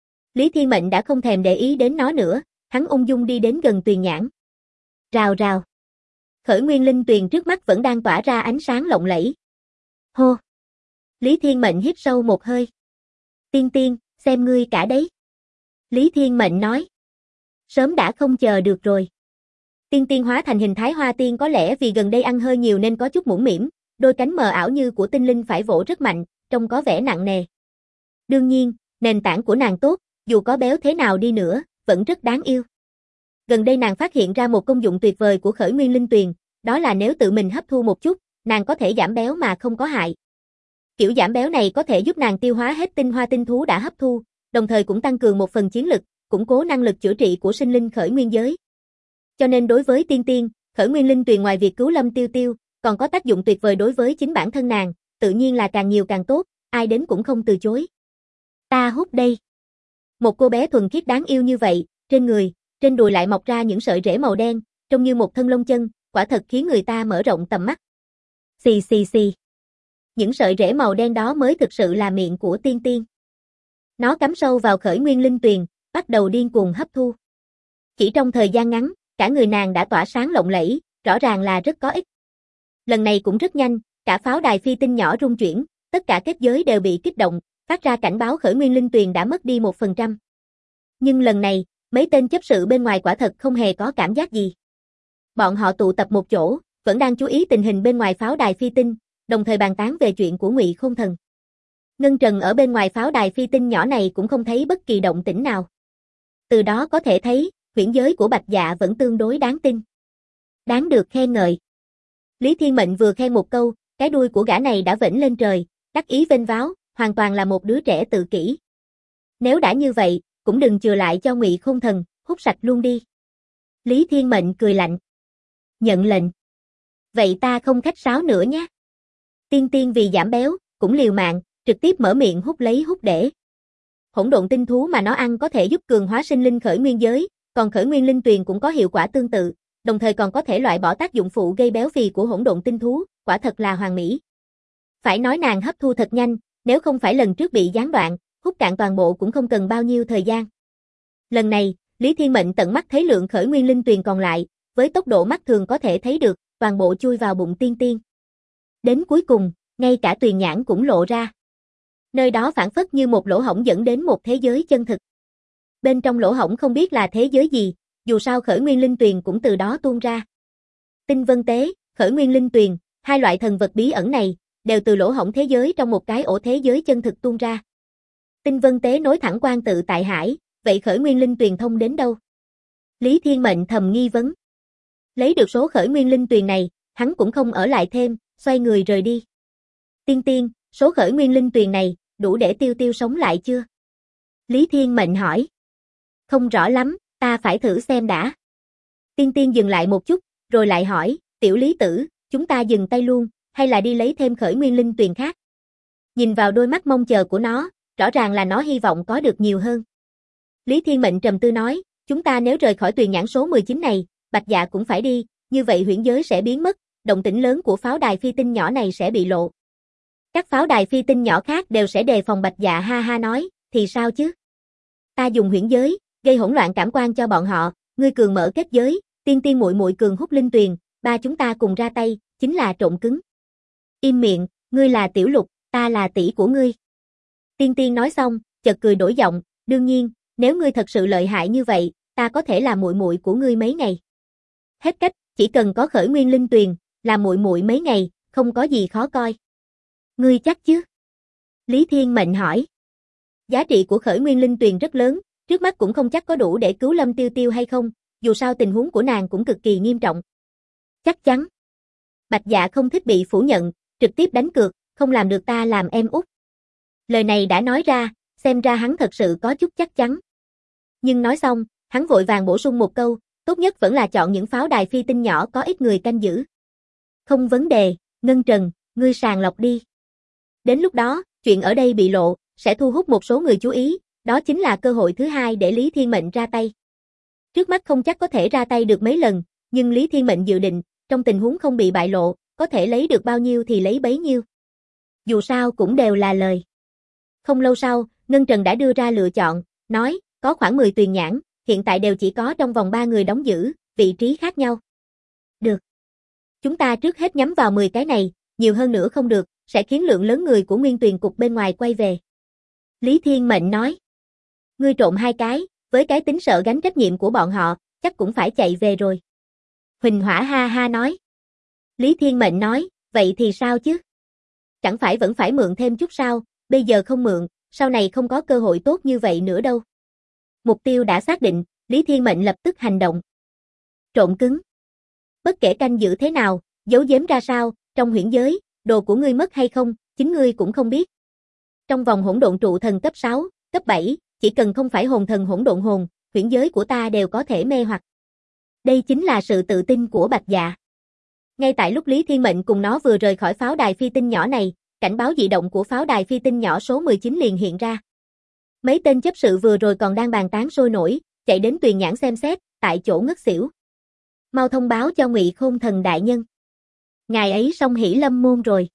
Lý Thiên Mệnh đã không thèm để ý đến nó nữa, hắn ung dung đi đến gần tuyền nhãn. Rào rào. Khởi nguyên linh tuyền trước mắt vẫn đang tỏa ra ánh sáng lộng lẫy. Hô. Lý Thiên Mệnh hít sâu một hơi. Tiên tiên, xem ngươi cả đấy. Lý Thiên Mệnh nói. Sớm đã không chờ được rồi. Tiên tiên hóa thành hình thái hoa tiên có lẽ vì gần đây ăn hơi nhiều nên có chút mũm mĩm, đôi cánh mờ ảo như của tinh linh phải vỗ rất mạnh, trông có vẻ nặng nề. Đương nhiên, nền tảng của nàng tốt, dù có béo thế nào đi nữa, vẫn rất đáng yêu. Gần đây nàng phát hiện ra một công dụng tuyệt vời của khởi nguyên linh tuyền, đó là nếu tự mình hấp thu một chút, nàng có thể giảm béo mà không có hại. Kiểu giảm béo này có thể giúp nàng tiêu hóa hết tinh hoa tinh thú đã hấp thu, đồng thời cũng tăng cường một phần chiến lực, củng cố năng lực chữa trị của sinh linh khởi nguyên giới. Cho nên đối với Tiên Tiên, khởi nguyên linh tuyền ngoài việc cứu Lâm Tiêu Tiêu, còn có tác dụng tuyệt vời đối với chính bản thân nàng, tự nhiên là càng nhiều càng tốt, ai đến cũng không từ chối. Ta hút đây. Một cô bé thuần khiết đáng yêu như vậy, trên người, trên đùi lại mọc ra những sợi rễ màu đen, trông như một thân lông chân, quả thật khiến người ta mở rộng tầm mắt. Xì xì xì. Những sợi rễ màu đen đó mới thực sự là miệng của Tiên Tiên. Nó cắm sâu vào khởi nguyên linh tuyền, bắt đầu điên cuồng hấp thu. Chỉ trong thời gian ngắn, cả người nàng đã tỏa sáng lộng lẫy, rõ ràng là rất có ích. Lần này cũng rất nhanh, cả pháo đài phi tinh nhỏ rung chuyển, tất cả kết giới đều bị kích động, phát ra cảnh báo khởi nguyên linh tuyền đã mất đi 1%. Nhưng lần này, mấy tên chấp sự bên ngoài quả thật không hề có cảm giác gì. Bọn họ tụ tập một chỗ, vẫn đang chú ý tình hình bên ngoài pháo đài phi tinh, đồng thời bàn tán về chuyện của Ngụy Khôn Thần. Ngân Trần ở bên ngoài pháo đài phi tinh nhỏ này cũng không thấy bất kỳ động tĩnh nào. Từ đó có thể thấy, huyễn giới của Bạch Dạ vẫn tương đối đáng tin. Đáng được khen ngợi. Lý Thiên Mệnh vừa khen một câu, cái đuôi của gã này đã vểnh lên trời, đắc ý vênh váo, hoàn toàn là một đứa trẻ tự kỷ. Nếu đã như vậy, cũng đừng chừa lại cho Ngụy Khôn Thần, hút sạch luôn đi. Lý Thiên Mệnh cười lạnh. Nhận lệnh. Vậy ta không khách sáo nữa nhé. Tiên Tiên vì giảm béo, cũng liều mạng, trực tiếp mở miệng hút lấy hút để. Hỗn độn tinh thú mà nó ăn có thể giúp cường hóa sinh linh khởi nguyên giới, còn khởi nguyên linh tuyền cũng có hiệu quả tương tự, đồng thời còn có thể loại bỏ tác dụng phụ gây béo phì của hỗn độn tinh thú, quả thật là hoàn mỹ. Phải nói nàng hấp thu thật nhanh, nếu không phải lần trước bị gián đoạn, hút cạn toàn bộ cũng không cần bao nhiêu thời gian. Lần này, Lý Thiên Mệnh tận mắt thấy lượng khởi nguyên linh tuyền còn lại, với tốc độ mắt thường có thể thấy được, toàn bộ chui vào bụng Tiên Tiên. Đến cuối cùng, ngay cả tuyền nhãn cũng lộ ra. Nơi đó phảng phất như một lỗ hổng dẫn đến một thế giới chân thực. Bên trong lỗ hổng không biết là thế giới gì, dù sao khởi nguyên linh tuyền cũng từ đó tuôn ra. Tinh vân tế, khởi nguyên linh tuyền, hai loại thần vật bí ẩn này, đều từ lỗ hổng thế giới trong một cái ổ thế giới chân thực tuôn ra. Tinh vân tế nối thẳng quan tự tại hải, vậy khởi nguyên linh tuyền thông đến đâu? Lý Thiên Mệnh thầm nghi vấn. Lấy được số khởi nguyên linh tuyền này, hắn cũng không ở lại thêm, xoay người rời đi. Tiên Tiên, số khởi nguyên linh tuyền này, đủ để Tiêu Tiêu sống lại chưa? Lý Thiên Mệnh hỏi. Không rõ lắm, ta phải thử xem đã. Tiên Tiên dừng lại một chút, rồi lại hỏi, tiểu Lý Tử, chúng ta dừng tay luôn, hay là đi lấy thêm khởi nguyên linh tuyền khác? Nhìn vào đôi mắt mong chờ của nó, rõ ràng là nó hy vọng có được nhiều hơn. Lý Thiên Mệnh trầm tư nói, chúng ta nếu rời khỏi tuyền nhãn số 19 này, Bạch Dạ cũng phải đi, như vậy huyễn giới sẽ biến mất, động tĩnh lớn của pháo đài phi tinh nhỏ này sẽ bị lộ. Các pháo đài phi tinh nhỏ khác đều sẽ đề phòng Bạch Dạ ha ha nói, thì sao chứ? Ta dùng huyễn giới, gây hỗn loạn cảm quan cho bọn họ, ngươi cường mở kết giới, Tiên Tiên muội muội cường hút linh tuyền, ba chúng ta cùng ra tay, chính là trộn cứng. Im miệng, ngươi là Tiểu Lục, ta là tỷ của ngươi. Tiên Tiên nói xong, chợt cười đổi giọng, đương nhiên, nếu ngươi thật sự lợi hại như vậy, ta có thể là muội muội của ngươi mấy ngày. Hết cách, chỉ cần có khởi nguyên linh tuyền, là muội muội mấy ngày, không có gì khó coi. Ngươi chắc chứ? Lý Thiên Mệnh hỏi. Giá trị của khởi nguyên linh tuyền rất lớn, trước mắt cũng không chắc có đủ để cứu Lâm Tiêu Tiêu hay không, dù sao tình huống của nàng cũng cực kỳ nghiêm trọng. Chắc chắn. Bạch Dạ không thích bị phủ nhận, trực tiếp đánh cược, không làm được ta làm em út. Lời này đã nói ra, xem ra hắn thật sự có chút chắc chắn. Nhưng nói xong, hắn vội vàng bổ sung một câu, tốt nhất vẫn là chọn những pháo đài phi tinh nhỏ có ít người canh giữ. Không vấn đề, Ngân Trần, ngươi sàng lọc đi. Đến lúc đó, chuyện ở đây bị lộ, sẽ thu hút một số người chú ý, đó chính là cơ hội thứ hai để Lý Thiên Mệnh ra tay. Trước mắt không chắc có thể ra tay được mấy lần, nhưng Lý Thiên Mệnh dự định, trong tình huống không bị bại lộ, có thể lấy được bao nhiêu thì lấy bấy nhiêu. Dù sao cũng đều là lời. Không lâu sau, Ngân Trần đã đưa ra lựa chọn, nói, có khoảng 10 tuyền nhãn, hiện tại đều chỉ có trong vòng 3 người đóng giữ, vị trí khác nhau. Được. Chúng ta trước hết nhắm vào 10 cái này, nhiều hơn nữa không được, sẽ khiến lượng lớn người của Nguyên Tuyền cục bên ngoài quay về. Lý Thiên Mệnh nói. Ngươi trộn 2 cái, với cái tính sợ gánh trách nhiệm của bọn họ, chắc cũng phải chạy về rồi. Huỳnh Hỏa ha ha nói. Lý Thiên Mệnh nói, vậy thì sao chứ? Chẳng phải vẫn phải mượn thêm chút sao, bây giờ không mượn, sau này không có cơ hội tốt như vậy nữa đâu. Mục tiêu đã xác định, Lý Thiên Mệnh lập tức hành động. Trộn cứng. Bất kể canh giữ thế nào, giấu giếm ra sao, trong huyễn giới, đồ của ngươi mất hay không, chính ngươi cũng không biết. Trong vòng hỗn độn trụ thần cấp 6, cấp 7, chỉ cần không phải hồn thần hỗn độn hồn, huyễn giới của ta đều có thể mê hoặc. Đây chính là sự tự tin của Bạch Dạ. Ngay tại lúc Lý Thiên Mệnh cùng nó vừa rời khỏi pháo đài phi tinh nhỏ này, cảnh báo dị động của pháo đài phi tinh nhỏ số 19 liền hiện ra. Mấy tên chấp sự vừa rồi còn đang bàn tán sôi nổi, chạy đến Tuyền Nhãn xem xét, tại chỗ ngất xỉu. Mau thông báo cho Ngụy Khôn Thần đại nhân. Ngài ấy song hỷ lâm môn rồi.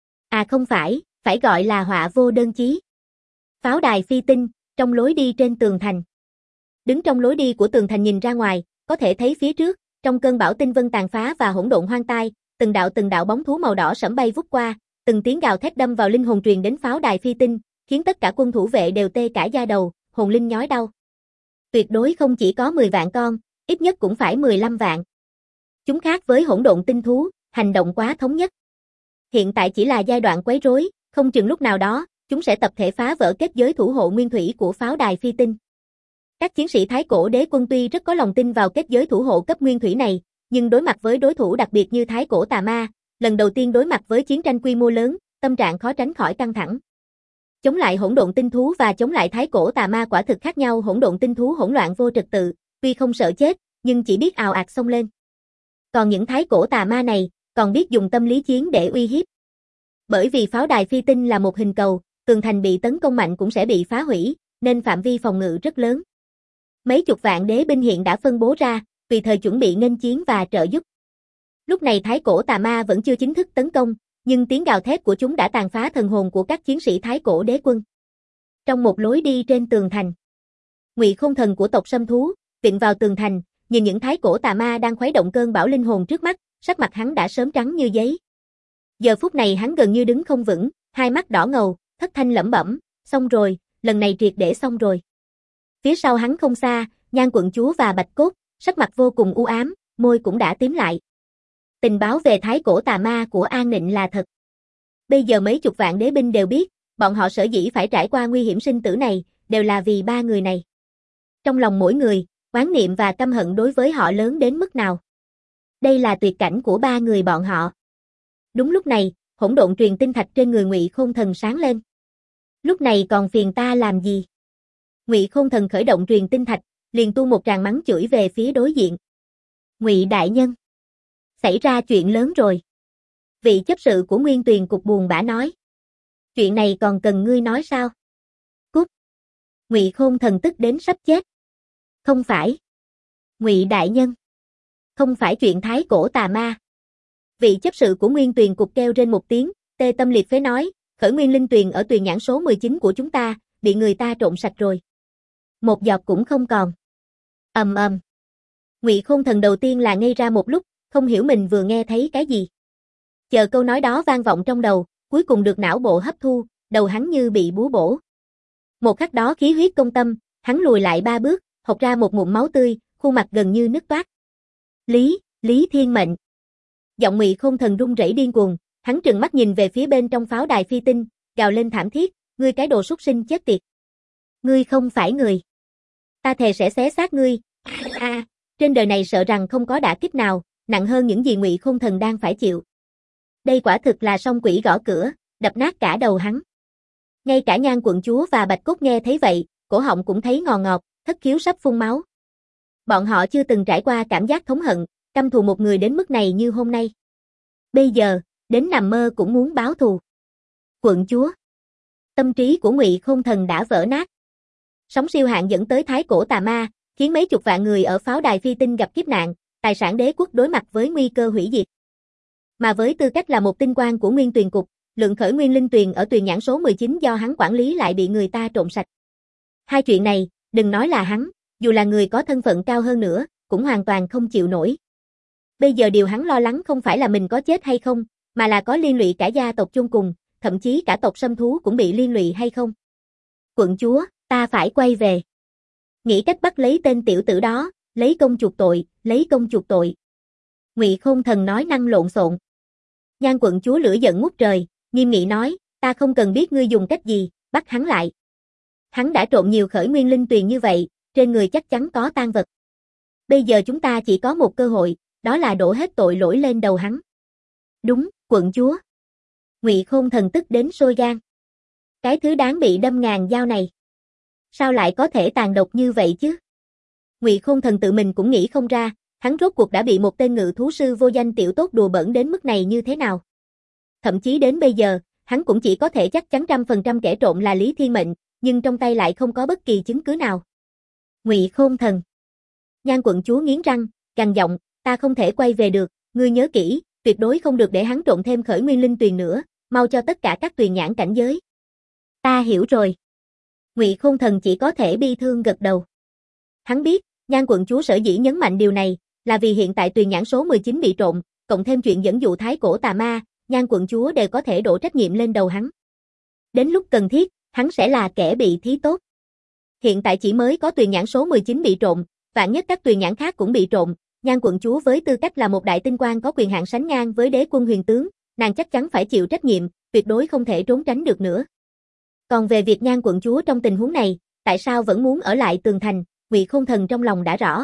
À không phải gọi là họa vô đơn chí. Pháo đài phi tinh, trong lối đi trên tường thành. Đứng trong lối đi của tường thành nhìn ra ngoài, có thể thấy phía trước, trong cơn bão tinh vân tàn phá và hỗn độn hoang tai, từng đạo bóng thú màu đỏ sẫm bay vút qua, từng tiếng gào thét đâm vào linh hồn truyền đến pháo đài phi tinh, khiến tất cả quân thủ vệ đều tê cả da đầu, hồn linh nhói đau. Tuyệt đối không chỉ có 10 vạn con, ít nhất cũng phải 15 vạn. Chúng khác với hỗn độn tinh thú, hành động quá thống nhất. Hiện tại chỉ là giai đoạn quấy rối, không chừng lúc nào đó, chúng sẽ tập thể phá vỡ kết giới thủ hộ nguyên thủy của pháo đài phi tinh. Các chiến sĩ Thái Cổ Đế Quân tuy rất có lòng tin vào kết giới thủ hộ cấp nguyên thủy này, nhưng đối mặt với đối thủ đặc biệt như Thái Cổ Tà Ma, lần đầu tiên đối mặt với chiến tranh quy mô lớn, tâm trạng khó tránh khỏi căng thẳng. Chống lại hỗn độn tinh thú và chống lại Thái Cổ Tà Ma quả thực khác nhau, hỗn độn tinh thú hỗn loạn vô trật tự, tuy không sợ chết, nhưng chỉ biết ào ạt xông lên. Còn những Thái Cổ Tà Ma này, còn biết dùng tâm lý chiến để uy hiếp. Bởi vì pháo đài phi tinh là một hình cầu, tường thành bị tấn công mạnh cũng sẽ bị phá hủy, nên phạm vi phòng ngự rất lớn. Mấy chục vạn đế binh hiện đã phân bố ra, tùy thời chuẩn bị nghênh chiến và trợ giúp. Lúc này Thái Cổ Tà Ma vẫn chưa chính thức tấn công, nhưng tiếng gào thét của chúng đã tàn phá thần hồn của các chiến sĩ Thái Cổ Đế Quân. Trong một lối đi trên tường thành, Ngụy Khôn Thần của tộc Sâm Thú vịn vào tường thành, nhìn những Thái Cổ Tà Ma đang khuấy động cơn bão linh hồn trước mắt, sắc mặt hắn đã sớm trắng như giấy. Giờ phút này hắn gần như đứng không vững, hai mắt đỏ ngầu, thất thanh lẩm bẩm, xong rồi, lần này triệt để xong rồi. Phía sau hắn không xa, Nhan Quận Chúa và Bạch Cốt, sắc mặt vô cùng u ám, môi cũng đã tím lại. Tình báo về Thái Cổ Tà Ma của An Nịnh là thật. Bây giờ mấy chục vạn đế binh đều biết, bọn họ sở dĩ phải trải qua nguy hiểm sinh tử này, đều là vì ba người này. Trong lòng mỗi người, oán niệm và căm hận đối với họ lớn đến mức nào. Đây là tuyệt cảnh của ba người bọn họ. Đúng lúc này, hỗn độn truyền tinh thạch trên người Ngụy Khôn Thần sáng lên. Lúc này còn phiền ta làm gì? Ngụy Khôn Thần khởi động truyền tinh thạch, liền tu một tràng mắng chửi về phía đối diện. Ngụy đại nhân, xảy ra chuyện lớn rồi. Vị chấp sự của Nguyên Tuyền cục buồn bã nói. Chuyện này còn cần ngươi nói sao? Cút. Ngụy Khôn Thần tức đến sắp chết. Không phải. Ngụy đại nhân, không phải chuyện Thái Cổ Tà Ma. Vị chấp sự của Nguyên Tuyền cục kêu trên một tiếng, tê tâm liệt phế nói, khởi nguyên linh tuyền ở Tuyền Nhãn số 19 của chúng ta, bị người ta trộn sạch rồi. Một giọt cũng không còn. Ầm ầm. Ngụy Khôn Thần đầu tiên là ngây ra một lúc, không hiểu mình vừa nghe thấy cái gì. Chờ câu nói đó vang vọng trong đầu, cuối cùng được não bộ hấp thu, đầu hắn như bị búa bổ. Một khắc đó khí huyết công tâm, hắn lùi lại 3 bước, hộc ra một ngụm máu tươi, khuôn mặt gần như nứt toát. Lý Thiên Mệnh. Giọng Ngụy Khôn Thần run rẩy điên cuồng, hắn trừng mắt nhìn về phía bên trong pháo đài phi tinh, gào lên thảm thiết, ngươi cái đồ súc sinh chết tiệt. Ngươi không phải người. Ta thề sẽ xé xác ngươi. Trên đời này sợ rằng không có đả kích nào nặng hơn những gì Ngụy Khôn Thần đang phải chịu. Đây quả thực là song quỷ gõ cửa, đập nát cả đầu hắn. Ngay cả Nhan Quận Chúa và Bạch Cốt nghe thấy vậy, cổ họng cũng thấy ngò ngọt, thất khiếu sắp phun máu. Bọn họ chưa từng trải qua cảm giác thống hận, căm thù một người đến mức này như hôm nay. Bây giờ, đến nằm mơ cũng muốn báo thù. Quận Chúa. Tâm trí của Ngụy Khôn Thần đã vỡ nát. Sóng siêu hạn dẫn tới Thái Cổ Tà Ma, khiến mấy chục vạn người ở pháo đài phi tinh gặp kiếp nạn, tài sản đế quốc đối mặt với nguy cơ hủy diệt. Mà với tư cách là một tinh quan của Nguyên Tuyền cục, lượng khởi nguyên linh tuyền ở Tuyền Nhãn số 19 do hắn quản lý lại bị người ta trộn sạch. Hai chuyện này, đừng nói là hắn, dù là người có thân phận cao hơn nữa, cũng hoàn toàn không chịu nổi. Bây giờ điều hắn lo lắng không phải là mình có chết hay không, mà là có liên lụy cả gia tộc chung cùng, thậm chí cả tộc Sâm Thú cũng bị liên lụy hay không. Quận chúa, ta phải quay về. Nghĩ cách bắt lấy tên tiểu tử đó, lấy công chuộc tội, lấy công chuộc tội. Ngụy Khôn Thần nói năng lộn xộn. Nhan Quận chúa lửa giận ngút trời, nghiêm nghị nói, ta không cần biết ngươi dùng cách gì, bắt hắn lại. Hắn đã trộm nhiều khởi nguyên linh tuyền như vậy, trên người chắc chắn có tang vật. Bây giờ chúng ta chỉ có một cơ hội, đó là đổ hết tội lỗi lên đầu hắn. Đúng, quận chúa. Ngụy Khôn Thần tức đến sôi gan. Cái thứ đáng bị đâm ngàn dao này, sao lại có thể tàn độc như vậy chứ? Ngụy Khôn Thần tự mình cũng nghĩ không ra, hắn rốt cuộc đã bị một tên ngự thú sư vô danh tiểu tốt đùa bỡn đến mức này như thế nào. Thậm chí đến bây giờ, hắn cũng chỉ có thể chắc chắn 100% kẻ trộm là Lý Thiên Mệnh, nhưng trong tay lại không có bất kỳ chứng cứ nào. Ngụy Khôn Thần. Nhan quận chúa nghiến răng, gằn giọng, ta không thể quay về được, ngươi nhớ kỹ, tuyệt đối không được để hắn trộn thêm khởi nguyên linh tuyền nữa, mau cho tất cả các tuyền nhãn cảnh giới. Ta hiểu rồi. Ngụy Khôn Thần chỉ có thể bi thương gật đầu. Hắn biết, Nhan quận chúa sở dĩ nhấn mạnh điều này, là vì hiện tại tuyền nhãn số 19 bị trộn, cộng thêm chuyện dẫn dụ thái cổ tà ma, Nhan quận chúa đều có thể đổ trách nhiệm lên đầu hắn. Đến lúc cần thiết, hắn sẽ là kẻ bị thí tốt. Hiện tại chỉ mới có tuyền nhãn số 19 bị trộn, vạn nhất các tuyền nhãn khác cũng bị trộn, Nhan quận chúa với tư cách là một đại tinh quan có quyền hạn sánh ngang với đế quân huyền tướng, nàng chắc chắn phải chịu trách nhiệm, tuyệt đối không thể trốn tránh được nữa. Còn về việc Nhan quận chúa trong tình huống này, tại sao vẫn muốn ở lại tường thành, Ngụy Khôn Thần trong lòng đã rõ.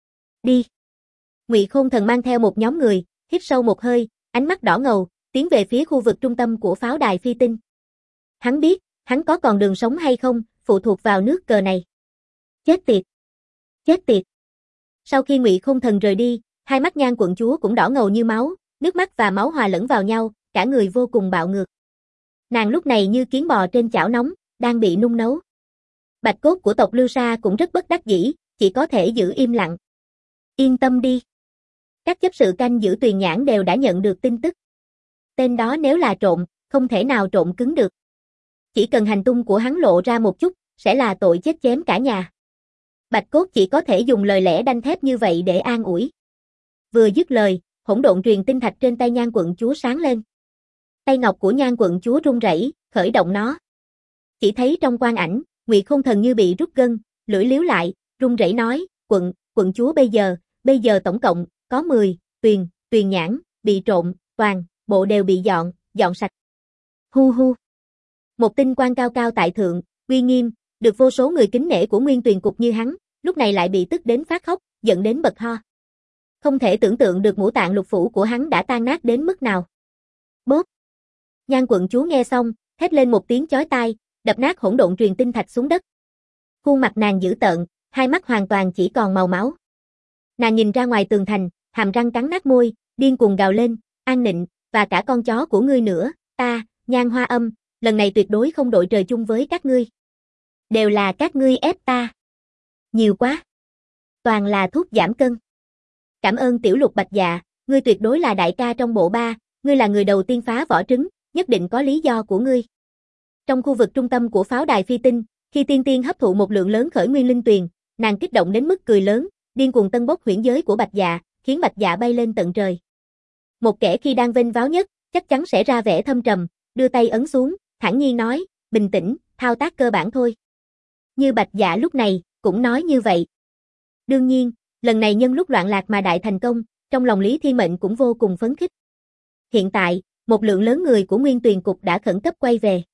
Đi. Ngụy Khôn Thần mang theo một nhóm người, hít sâu một hơi, ánh mắt đỏ ngầu, tiến về phía khu vực trung tâm của pháo đài phi tinh. Hắn biết, hắn có còn đường sống hay không, phụ thuộc vào nước cờ này. Chết tiệt. Chết tiệt. Sau khi Ngụy Khôn Thần rời đi, hai mắt Nhan quận chúa cũng đỏ ngầu như máu, nước mắt và máu hòa lẫn vào nhau, cả người vô cùng bạo ngược. Nàng lúc này như kiến bò trên chảo nóng, đang bị nung nấu. Bạch cốt của tộc Lưu Sa cũng rất bất đắc dĩ, chỉ có thể giữ im lặng. Yên tâm đi. Các chấp sự canh giữ tuyền nhãn đều đã nhận được tin tức. Tên đó nếu là trộm, không thể nào trộm cứng được. Chỉ cần hành tung của hắn lộ ra một chút, sẽ là tội chết chém cả nhà. Bạch cốt chỉ có thể dùng lời lẽ đanh thép như vậy để an ủi. Vừa dứt lời, hỗn độn truyền tinh thạch trên tay Nhan quận chúa sáng lên. Tay ngọc của Nhan quận chúa run rẩy, khởi động nó. Chỉ thấy trong quang ảnh, Ngụy Khôn Thần như bị rút gân, lưỡi liếu lại, run rẩy nói, quận chúa bây giờ tổng cộng có 10 tuyền nhãn bị trộn, toàn bộ đều bị dọn sạch. Hu hu. Một tinh quan cao cao tại thượng, uy nghiêm, được vô số người kính nể của Nguyên Tuyền cục như hắn, lúc này lại bị tức đến phát khóc, giận đến bật ho. Không thể tưởng tượng được ngũ tạng lục phủ của hắn đã tan nát đến mức nào. Bốp. Nhan quận chúa nghe xong, hét lên một tiếng chói tai, đập nát hỗn độn truyền tinh thạch xuống đất. Khuôn mặt nàng dữ tợn, hai mắt hoàn toàn chỉ còn màu máu. Nàng nhìn ra ngoài tường thành, hàm răng cắn nát môi, điên cuồng gào lên, An Nịnh, và cả con chó của ngươi nữa, ta, Nhan Hoa Âm, lần này tuyệt đối không đội trời chung với các ngươi. Đều là các ngươi ép ta. Nhiều quá. Toàn là thuốc giảm cân. Cảm ơn tiểu lục bạch dạ, ngươi tuyệt đối là đại ca trong bộ ba, ngươi là người đầu tiên phá vỏ trứng, nhất định có lý do của ngươi. Trong khu vực trung tâm của pháo đài phi tinh, khi Tiên Tiên hấp thụ một lượng lớn khởi nguyên linh tuyền, nàng kích động đến mức cười lớn, điên cuồng tân bốc huyễn giới của bạch dạ, khiến bạch dạ bay lên tận trời. Một kẻ khi đang vênh váo nhất, chắc chắn sẽ ra vẻ thâm trầm, đưa tay ấn xuống, thản nhiên nói, bình tĩnh, thao tác cơ bản thôi. Như bạch dạ lúc này, cũng nói như vậy. Đương nhiên, lần này nhân lúc loạn lạc mà đại thành công, trong lòng Lý Thiên Mệnh cũng vô cùng phấn khích. Hiện tại, một lượng lớn người của Nguyên Tuyền Cục đã khẩn cấp quay về.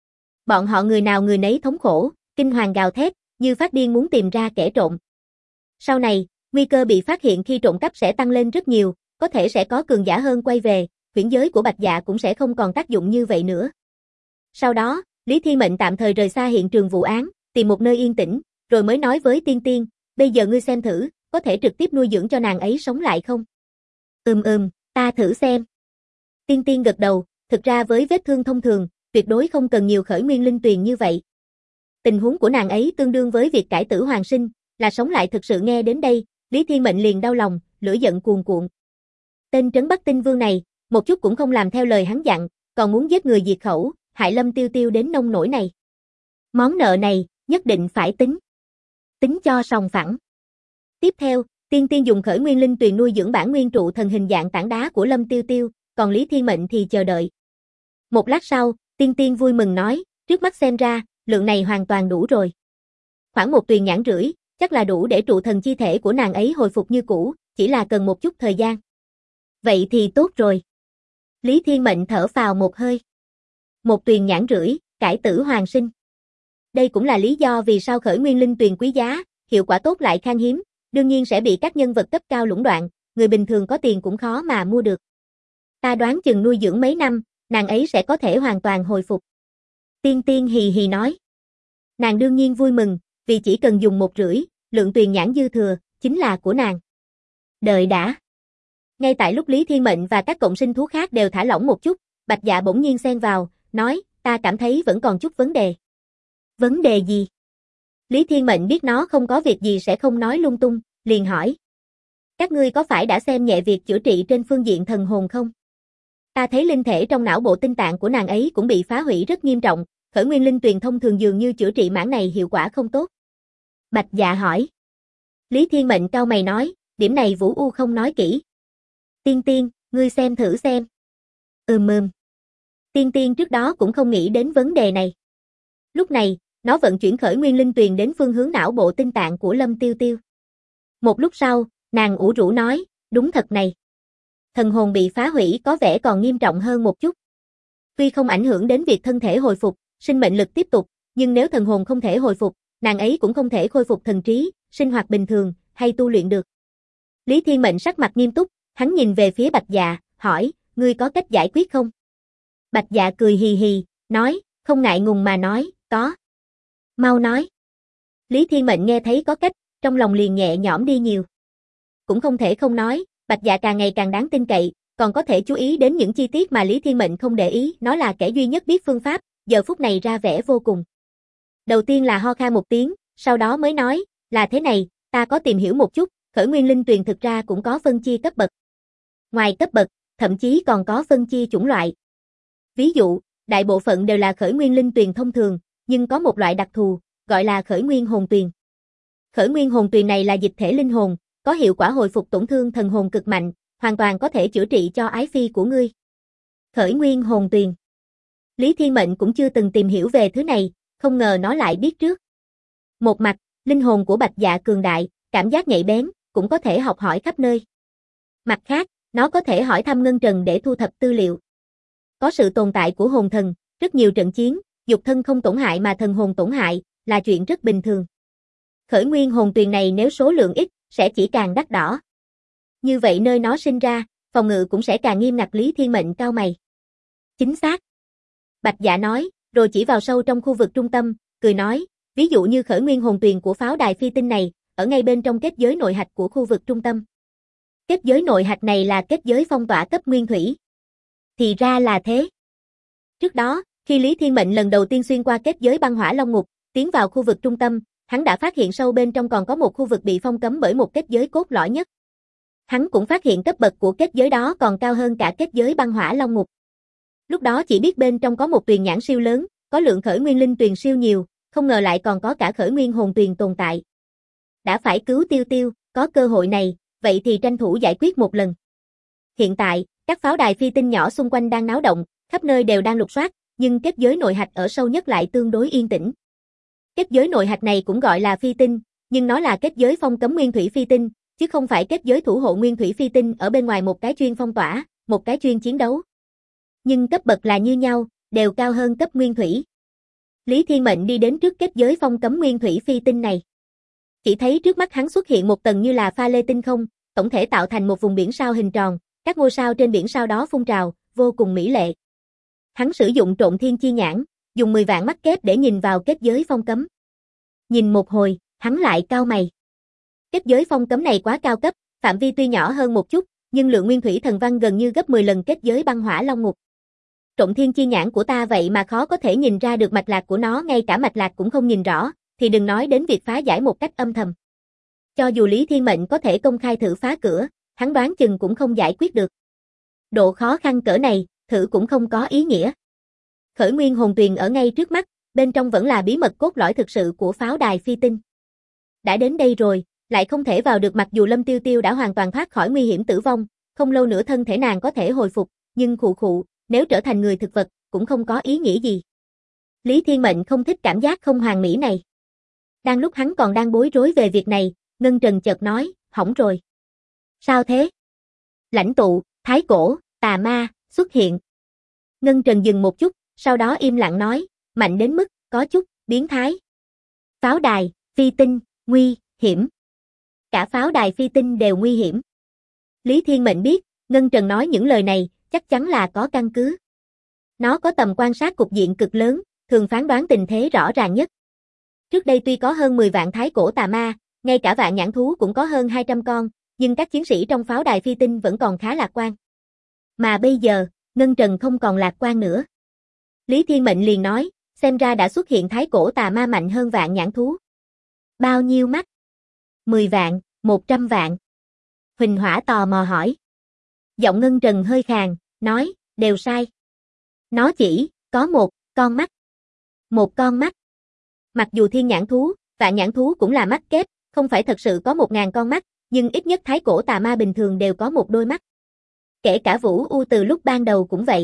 Bọn họ người nào người nấy thống khổ, kinh hoàng gào thét, như phát điên muốn tìm ra kẻ trộm. Sau này, nguy cơ bị phát hiện khi trộm cắp sẽ tăng lên rất nhiều, có thể sẽ có cường giả hơn quay về, huyễn giới của bạch dạ cũng sẽ không còn tác dụng như vậy nữa. Sau đó, Lý Thiên Mệnh tạm thời rời xa hiện trường vụ án, tìm một nơi yên tĩnh, rồi mới nói với Tiên Tiên, bây giờ ngươi xem thử, có thể trực tiếp nuôi dưỡng cho nàng ấy sống lại không? Ta thử xem. Tiên Tiên gật đầu, thực ra với vết thương thông thường, tuyệt đối không cần nhiều khởi nguyên linh tuyền như vậy. Tình huống của nàng ấy tương đương với việc cải tử hoàn sinh, là sống lại thực sự. Nghe đến đây, Lý Thiên Mệnh liền đau lòng, lửa giận cuồn cuộn. Tên trấn Bắc Tinh Vương này, một chút cũng không làm theo lời hắn dặn, còn muốn giết người diệt khẩu, hại Lâm Tiêu Tiêu đến nông nỗi này. Món nợ này, nhất định phải tính cho sòng phẳng. Tiếp theo, Tiên Tiên dùng khởi nguyên linh tuyền nuôi dưỡng bản nguyên trụ thần hình dạng tảng đá của Lâm Tiêu Tiêu, còn Lý Thiên Mệnh thì chờ đợi. Một lát sau, Tiên Tiên vui mừng nói, trước mắt xem ra, lượng này hoàn toàn đủ rồi. Khoảng 1 tuyền nhãn rưỡi, chắc là đủ để trụ thần chi thể của nàng ấy hồi phục như cũ, chỉ là cần một chút thời gian. Vậy thì tốt rồi. Lý Thiên Mệnh thở phào một hơi. Một tuyền nhãn rưỡi, cải tử hoàng sinh. Đây cũng là lý do vì sao khởi nguyên linh tuyền quý giá, hiệu quả tốt lại khan hiếm, đương nhiên sẽ bị các nhân vật cấp cao lũng đoạn, người bình thường có tiền cũng khó mà mua được. Ta đoán chừng nuôi dưỡng mấy năm, nàng ấy sẽ có thể hoàn toàn hồi phục. Tiên Tiên hì hì nói. Nàng đương nhiên vui mừng, vì chỉ cần dùng 1,5, lượng tuyền nhãn dư thừa, chính là của nàng. Đợi đã. Ngay tại lúc Lý Thiên Mệnh và các cộng sinh thú khác đều thả lỏng một chút, Bạch Dạ bỗng nhiên xen vào, nói, ta cảm thấy vẫn còn chút vấn đề. Vấn đề gì? Lý Thiên Mệnh biết nó không có việc gì sẽ không nói lung tung, liền hỏi. Các ngươi có phải đã xem nhẹ việc chữa trị trên phương diện thần hồn không? Ta thấy linh thể trong não bộ tinh tạng của nàng ấy cũng bị phá hủy rất nghiêm trọng, khởi nguyên linh tuyền thông thường dường như chữa trị mảng này hiệu quả không tốt. Bạch Dạ hỏi. Lý Thiên Mệnh cau mày nói, điểm này Vũ U không nói kỹ. Tiên Tiên, ngươi xem thử xem. Tiên Tiên trước đó cũng không nghĩ đến vấn đề này. Lúc này, nó vận chuyển khởi nguyên linh tuyền đến phương hướng não bộ tinh tạng của Lâm Tiêu Tiêu. Một lúc sau, nàng ủ rũ nói, đúng thật này. Thần hồn bị phá hủy có vẻ còn nghiêm trọng hơn một chút. Tuy không ảnh hưởng đến việc thân thể hồi phục, sinh mệnh lực tiếp tục, nhưng nếu thần hồn không thể hồi phục, nàng ấy cũng không thể khôi phục thần trí, sinh hoạt bình thường, hay tu luyện được. Lý Thiên Mệnh sắc mặt nghiêm túc, hắn nhìn về phía Bạch Dạ, hỏi, ngươi có cách giải quyết không? Bạch Dạ cười hì hì, nói, không ngại ngùng mà nói, có. Mau nói. Lý Thiên Mệnh nghe thấy có cách, trong lòng liền nhẹ nhõm đi nhiều. Cũng không thể không nói, Bạch Dạ càng ngày càng đáng tin cậy, còn có thể chú ý đến những chi tiết mà Lý Thiên Mệnh không để ý, nó là kẻ duy nhất biết phương pháp, giờ phút này ra vẻ vô cùng. Đầu tiên là ho khan một tiếng, sau đó mới nói, là thế này, ta có tìm hiểu một chút, khởi nguyên linh tuyền thực ra cũng có phân chia cấp bậc. Ngoài cấp bậc, thậm chí còn có phân chia chủng loại. Ví dụ, đại bộ phận đều là khởi nguyên linh tuyền thông thường, nhưng có một loại đặc thù, gọi là khởi nguyên hồn tuyền. Khởi nguyên hồn tuyền này là dịch thể linh hồn, có hiệu quả hồi phục tổn thương thần hồn cực mạnh, hoàn toàn có thể chữa trị cho ái phi của ngươi. Khởi nguyên hồn tuyền. Lý Thiên Mệnh cũng chưa từng tìm hiểu về thứ này, không ngờ nó lại biết trước. Một mặt, linh hồn của Bạch Dạ cường đại, cảm giác nhạy bén, cũng có thể học hỏi khắp nơi. Mặt khác, nó có thể hỏi thăm Ngân Trần để thu thập tư liệu. Có sự tồn tại của hồn thần, rất nhiều trận chiến, dục thân không tổn hại mà thần hồn tổn hại, là chuyện rất bình thường. Khởi nguyên hồn tuyền này nếu số lượng ít, sẽ chỉ càng đắt đỏ. Như vậy nơi nó sinh ra, phòng ngự cũng sẽ càng nghiêm ngặt. Lý Thiên Mệnh cau mày. Chính xác. Bạch Dạ nói, rồi chỉ vào sâu trong khu vực trung tâm, cười nói, ví dụ như khởi nguyên hồn tuyền của pháo đài phi tinh này, ở ngay bên trong kết giới nội hạch của khu vực trung tâm. Kết giới nội hạch này là kết giới phong tỏa cấp nguyên thủy. Thì ra là thế. Trước đó, khi Lý Thiên Mệnh lần đầu tiên xuyên qua kết giới băng hỏa long ngục, tiến vào khu vực trung tâm, hắn đã phát hiện sâu bên trong còn có một khu vực bị phong cấm bởi một kết giới cốt lõi nhất. Hắn cũng phát hiện cấp bậc của kết giới đó còn cao hơn cả kết giới băng hỏa long ngục. Lúc đó chỉ biết bên trong có một tuyền nhãn siêu lớn, có lượng khởi nguyên linh tuyền siêu nhiều, không ngờ lại còn có cả khởi nguyên hồn tuyền tồn tại. Đã phải cứu Tiêu Tiêu, có cơ hội này, vậy thì tranh thủ giải quyết một lần. Hiện tại, các pháo đài phi tinh nhỏ xung quanh đang náo động, khắp nơi đều đang lục soát, nhưng kết giới nội hạch ở sâu nhất lại tương đối yên tĩnh. Kết giới nội hạch này cũng gọi là phi tinh, nhưng nó là kết giới phong cấm nguyên thủy phi tinh, chứ không phải kết giới thủ hộ nguyên thủy phi tinh ở bên ngoài, một cái chuyên phong tỏa, một cái chuyên chiến đấu. Nhưng cấp bậc là như nhau, đều cao hơn cấp nguyên thủy. Lý Thiên Mệnh đi đến trước kết giới phong cấm nguyên thủy phi tinh này. Chỉ thấy trước mắt hắn xuất hiện một tầng như là pha lê tinh không, tổng thể tạo thành một vùng biển sao hình tròn, các ngôi sao trên biển sao đó phun trào, vô cùng mỹ lệ. Hắn sử dụng Trộn Thiên Chi Nhãn, dùng 10 vạn mắt kép để nhìn vào kết giới phong cấm. Nhìn một hồi, hắn lại cau mày. Kết giới phong cấm này quá cao cấp, phạm vi tuy nhỏ hơn một chút, nhưng lượng nguyên thủy thần văn gần như gấp 10 lần kết giới băng hỏa long ngục. Trộn Thiên Chi Nhãn của ta vậy mà khó có thể nhìn ra được mạch lạc của nó, ngay cả mạch lạc cũng không nhìn rõ, thì đừng nói đến việc phá giải một cách âm thầm. Cho dù Lý Thiên Mệnh có thể công khai thử phá cửa, hắn đoán chừng cũng không giải quyết được. Độ khó khăn cỡ này, thử cũng không có ý nghĩa. Khởi nguyên hồn tuyền ở ngay trước mắt, bên trong vẫn là bí mật cốt lõi thực sự của pháo đài phi tinh. Đã đến đây rồi, lại không thể vào được, mặc dù Lâm Tiêu Tiêu đã hoàn toàn thoát khỏi nguy hiểm tử vong, không lâu nữa thân thể nàng có thể hồi phục, nhưng khụ, nếu trở thành người thực vật, cũng không có ý nghĩa gì. Lý Thiên Mệnh không thích cảm giác không hoàn mỹ này. Đang lúc hắn còn đang bối rối về việc này, Ngân Trần chợt nói, hỏng rồi. Sao thế? Lãnh tụ, thái cổ, tà ma, xuất hiện. Ngân Trần dừng một chút, sau đó im lặng nói, mạnh đến mức, có chút, biến thái. Pháo đài, phi tinh, nguy hiểm. Cả pháo đài phi tinh đều nguy hiểm. Lý Thiên Mệnh biết, Ngân Trần nói những lời này, chắc chắn là có căn cứ. Nó có tầm quan sát cục diện cực lớn, thường phán đoán tình thế rõ ràng nhất. Trước đây tuy có hơn 10 vạn thái cổ tà ma, ngay cả vạn nhãn thú cũng có hơn 200 con, nhưng các chiến sĩ trong pháo đài phi tinh vẫn còn khá lạc quan. Mà bây giờ, Ngân Trần không còn lạc quan nữa. Lý Thiên Mệnh liền nói, xem ra đã xuất hiện thái cổ tà ma mạnh hơn vạn nhãn thú. Bao nhiêu mắt? 10 vạn, 100 vạn. Huỳnh Hỏa tò mò hỏi. Giọng Ngân Trần hơi khàn, nói, đều sai. Nó chỉ có một con mắt. Một con mắt. Mặc dù thiên nhãn thú, vạn nhãn thú cũng là mắt kép, không phải thật sự có 1000 con mắt, nhưng ít nhất thái cổ tà ma bình thường đều có một đôi mắt. Kể cả Vũ U từ lúc ban đầu cũng vậy.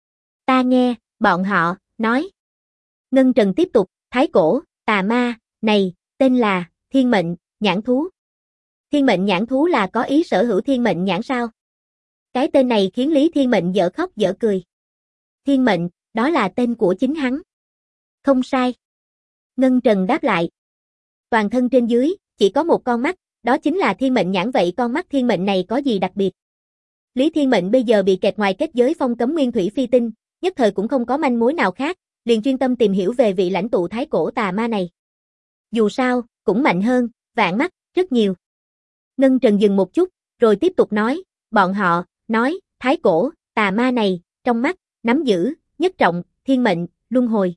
Ta nghe, bọn họ, nói. Ngân Trần tiếp tục, thái cổ, tà ma, này, tên là, thiên mệnh, nhãn thú. Thiên mệnh nhãn thú là có ý sở hữu thiên mệnh nhãn sao? Cái tên này khiến Lý Thiên Mệnh dở khóc dở cười. Thiên mệnh, đó là tên của chính hắn. Không sai. Ngân Trần đáp lại. Toàn thân trên dưới, chỉ có một con mắt, đó chính là thiên mệnh nhãn, vậy con mắt thiên mệnh này có gì đặc biệt? Lý Thiên Mệnh bây giờ bị kẹt ngoài kết giới phong cấm nguyên thủy phi tinh, nhất thời cũng không có manh mối nào khác, liền chuyên tâm tìm hiểu về vị lãnh tụ thái cổ tà ma này. Dù sao, cũng mạnh hơn, vạn mắt, rất nhiều. Ngân Trần dừng một chút, rồi tiếp tục nói, bọn họ, nói, thái cổ, tà ma này, trong mắt, nắm giữ, nhất trọng, thiên mệnh, luân hồi.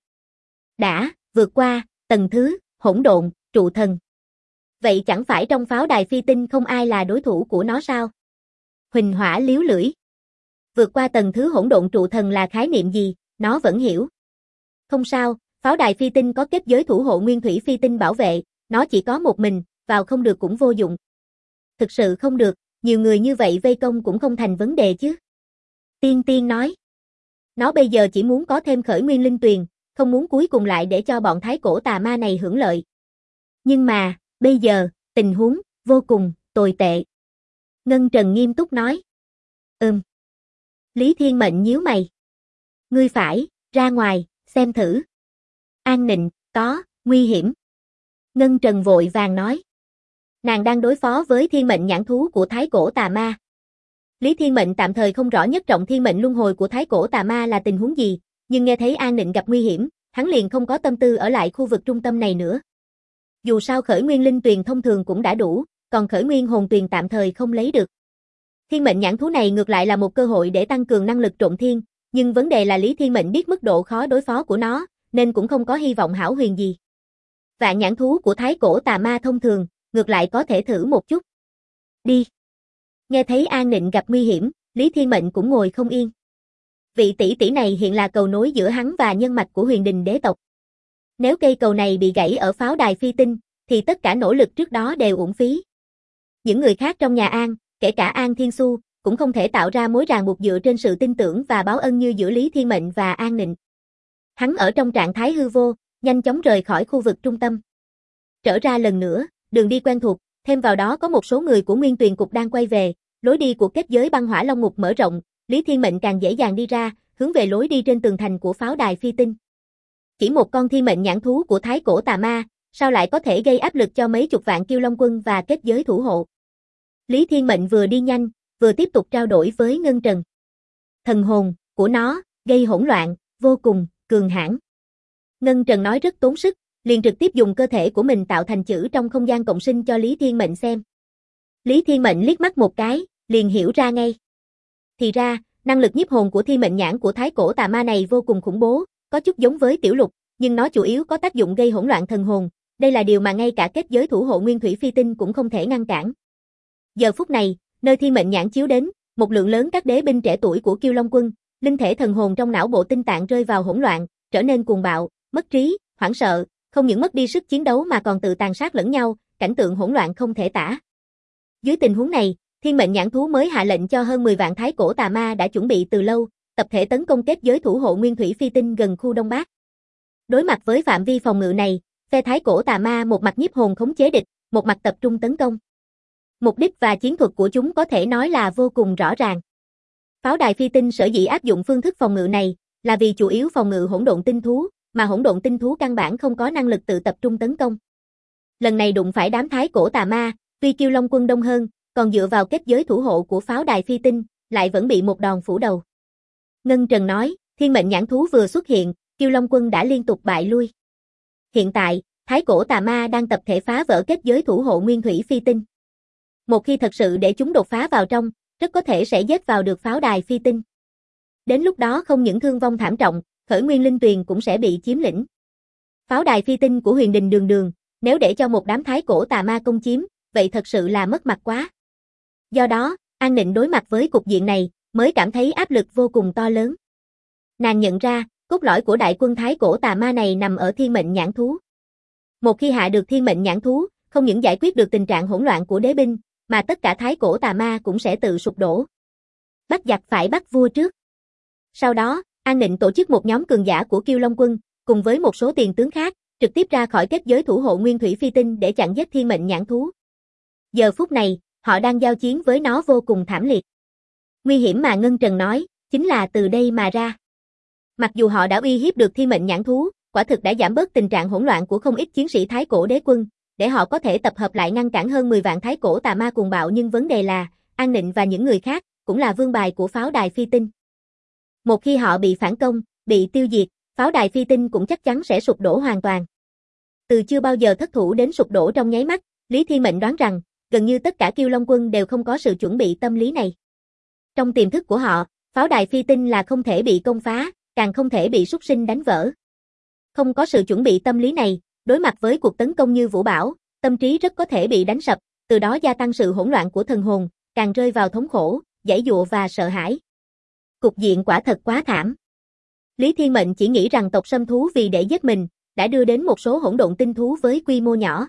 Đã, vượt qua, tầng thứ, hỗn độn, trụ thần. Vậy chẳng phải trong pháo đài phi tinh không ai là đối thủ của nó sao? Huỳnh Hỏa liếu lưỡi. Vượt qua tầng thứ hỗn độn trụ thần là khái niệm gì, nó vẫn hiểu. Không sao, pháo đài phi tinh có kết giới thủ hộ nguyên thủy phi tinh bảo vệ, nó chỉ có một mình, vào không được cũng vô dụng. Thực sự không được, nhiều người như vậy vây công cũng không thành vấn đề chứ. Tiên Tiên nói. Nó bây giờ chỉ muốn có thêm khởi nguyên linh tuyền, không muốn cuối cùng lại để cho bọn thái cổ tà ma này hưởng lợi. Nhưng mà, bây giờ, tình huống, vô cùng, tồi tệ. Ngân Trần nghiêm túc nói. Lý Thiên Mệnh nhíu mày. Ngươi phải, ra ngoài, xem thử. An Nịnh, có, nguy hiểm. Ngân Trần vội vàng nói. Nàng đang đối phó với thiên mệnh nhãn thú của thái cổ tà ma. Lý Thiên Mệnh tạm thời không rõ nhất trọng thiên mệnh luân hồi của thái cổ tà ma là tình huống gì, nhưng nghe thấy An Nịnh gặp nguy hiểm, hắn liền không có tâm tư ở lại khu vực trung tâm này nữa. Dù sao khởi nguyên linh tuyền thông thường cũng đã đủ, còn khởi nguyên hồn tuyền tạm thời không lấy được. Thiên mệnh nhãn thú này ngược lại là một cơ hội để tăng cường năng lực trộn thiên, nhưng vấn đề là Lý Thiên Mệnh biết mức độ khó đối phó của nó, nên cũng không có hy vọng hão huyền gì. Vạn nhãn thú của thái cổ tà ma thông thường, ngược lại có thể thử một chút. Đi. Nghe thấy An Nịnh gặp nguy hiểm, Lý Thiên Mệnh cũng ngồi không yên. Vị tỷ tỷ này hiện là cầu nối giữa hắn và nhân mạch của Huyền Đình đế tộc. Nếu cây cầu này bị gãy ở pháo đài phi tinh, thì tất cả nỗ lực trước đó đều uổng phí. Những người khác trong nhà An, kể cả An Thiên Xu, cũng không thể tạo ra mối ràng buộc dựa trên sự tin tưởng và báo ân như giữa Lý Thiên Mệnh và An Nịnh. Hắn ở trong trạng thái hư vô, nhanh chóng rời khỏi khu vực trung tâm. Trở ra lần nữa, đường đi quen thuộc, thêm vào đó có một số người của Nguyên Tuyền Cục đang quay về, lối đi của kết giới băng hỏa long ngục mở rộng, Lý Thiên Mệnh càng dễ dàng đi ra, hướng về lối đi trên tường thành của pháo đài phi tinh. Chỉ một con thiên mệnh nhãn thú của thái cổ tà ma, sao lại có thể gây áp lực cho mấy chục vạn Kiêu Long quân và kết giới thủ hộ? Lý Thiên Mệnh vừa đi nhanh, vừa tiếp tục trao đổi với Ngân Trần. Thần hồn của nó gây hỗn loạn, vô cùng cường hãn. Ngân Trần nói rất tốn sức, liền trực tiếp dùng cơ thể của mình tạo thành chữ trong không gian cộng sinh cho Lý Thiên Mệnh xem. Lý Thiên Mệnh liếc mắt một cái, liền hiểu ra ngay. Thì ra, năng lực nhiếp hồn của thiên mệnh nhãn của thái cổ tà ma này vô cùng khủng bố, có chút giống với tiểu lục, nhưng nó chủ yếu có tác dụng gây hỗn loạn thần hồn, đây là điều mà ngay cả kết giới thủ hộ nguyên thủy phi tinh cũng không thể ngăn cản. Giờ phút này, nơi thiên mệnh nhãn chiếu đến, một lượng lớn các đế binh trẻ tuổi của Kiêu Long quân, linh thể thần hồn trong não bộ tinh tạng rơi vào hỗn loạn, trở nên cuồng bạo, mất trí, hoảng sợ, không những mất đi sức chiến đấu mà còn tự tàn sát lẫn nhau, cảnh tượng hỗn loạn không thể tả. Dưới tình huống này, thiên mệnh nhãn thú mới hạ lệnh cho hơn 10 vạn thái cổ tà ma đã chuẩn bị từ lâu, tập thể tấn công kết giới thủ hộ nguyên thủy phi tinh gần khu Đông Bắc. Đối mặt với phạm vi phòng ngự này, phe thái cổ tà ma một mặt nhiếp hồn khống chế địch, một mặt tập trung tấn công. Mục đích và chiến thuật của chúng có thể nói là vô cùng rõ ràng. Pháo đài phi tinh sở dĩ áp dụng phương thức phòng ngự này, là vì chủ yếu phòng ngự hỗn độn tinh thú, mà hỗn độn tinh thú căn bản không có năng lực tự tập trung tấn công. Lần này đụng phải đám thái cổ tà ma, tuy Kiêu Long quân đông hơn, còn dựa vào kết giới thủ hộ của pháo đài phi tinh, lại vẫn bị một đòn phủ đầu. Ngân Trần nói, thiên mệnh nhãn thú vừa xuất hiện, Kiêu Long quân đã liên tục bại lui. Hiện tại, thái cổ tà ma đang tập thể phá vỡ kết giới thủ hộ nguyên thủy phi tinh. Một khi thật sự để chúng đột phá vào trong, rất có thể sẽ giết vào được pháo đài phi tinh. Đến lúc đó không những thương vong thảm trọng, Khởi Nguyên Linh Tuyền cũng sẽ bị chiếm lĩnh. Pháo đài phi tinh của Huyền Đình Đường Đường, nếu để cho một đám thái cổ tà ma công chiếm, vậy thật sự là mất mặt quá. Do đó, An Nịnh đối mặt với cục diện này, mới cảm thấy áp lực vô cùng to lớn. Nàng nhận ra, cốt lõi của đại quân thái cổ tà ma này nằm ở thiên mệnh nhãn thú. Một khi hạ được thiên mệnh nhãn thú, không những giải quyết được tình trạng hỗn loạn của đế binh, mà tất cả thái cổ tà ma cũng sẽ tự sụp đổ. Bắt giặc phải bắt vua trước. Sau đó, An Nịnh tổ chức một nhóm cường giả của Kiêu Long quân, cùng với một số tiền tướng khác, trực tiếp ra khỏi kết giới thủ hộ nguyên thủy phi tinh để chặn giết thiên mệnh nhãn thú. Giờ phút này, họ đang giao chiến với nó vô cùng thảm liệt. Nguy hiểm mà Ngân Trần nói, chính là từ đây mà ra. Mặc dù họ đã uy hiếp được thiên mệnh nhãn thú, quả thực đã giảm bớt tình trạng hỗn loạn của không ít chiến sĩ thái cổ đế quân, để họ có thể tập hợp lại ngăn cản hơn 10 vạn thái cổ tà ma cuồng bạo, nhưng vấn đề là, An Nịnh và những người khác, cũng là vương bài của pháo đài phi tinh. Một khi họ bị phản công, bị tiêu diệt, pháo đài phi tinh cũng chắc chắn sẽ sụp đổ hoàn toàn. Từ chưa bao giờ thất thủ đến sụp đổ trong nháy mắt, Lý Thiên Mệnh đoán rằng, gần như tất cả Kiêu Long quân đều không có sự chuẩn bị tâm lý này. Trong tiềm thức của họ, pháo đài phi tinh là không thể bị công phá, càng không thể bị súc sinh đánh vỡ. Không có sự chuẩn bị tâm lý này, đối mặt với cuộc tấn công như vũ bão, tâm trí rất có thể bị đánh sập, từ đó gia tăng sự hỗn loạn của thần hồn, càng rơi vào thống khổ, giãy giụa và sợ hãi. Cục diện quả thật quá thảm. Lý Thiên Mệnh chỉ nghĩ rằng tộc Sâm thú vì để giết mình, đã đưa đến một số hỗn độn tinh thú với quy mô nhỏ.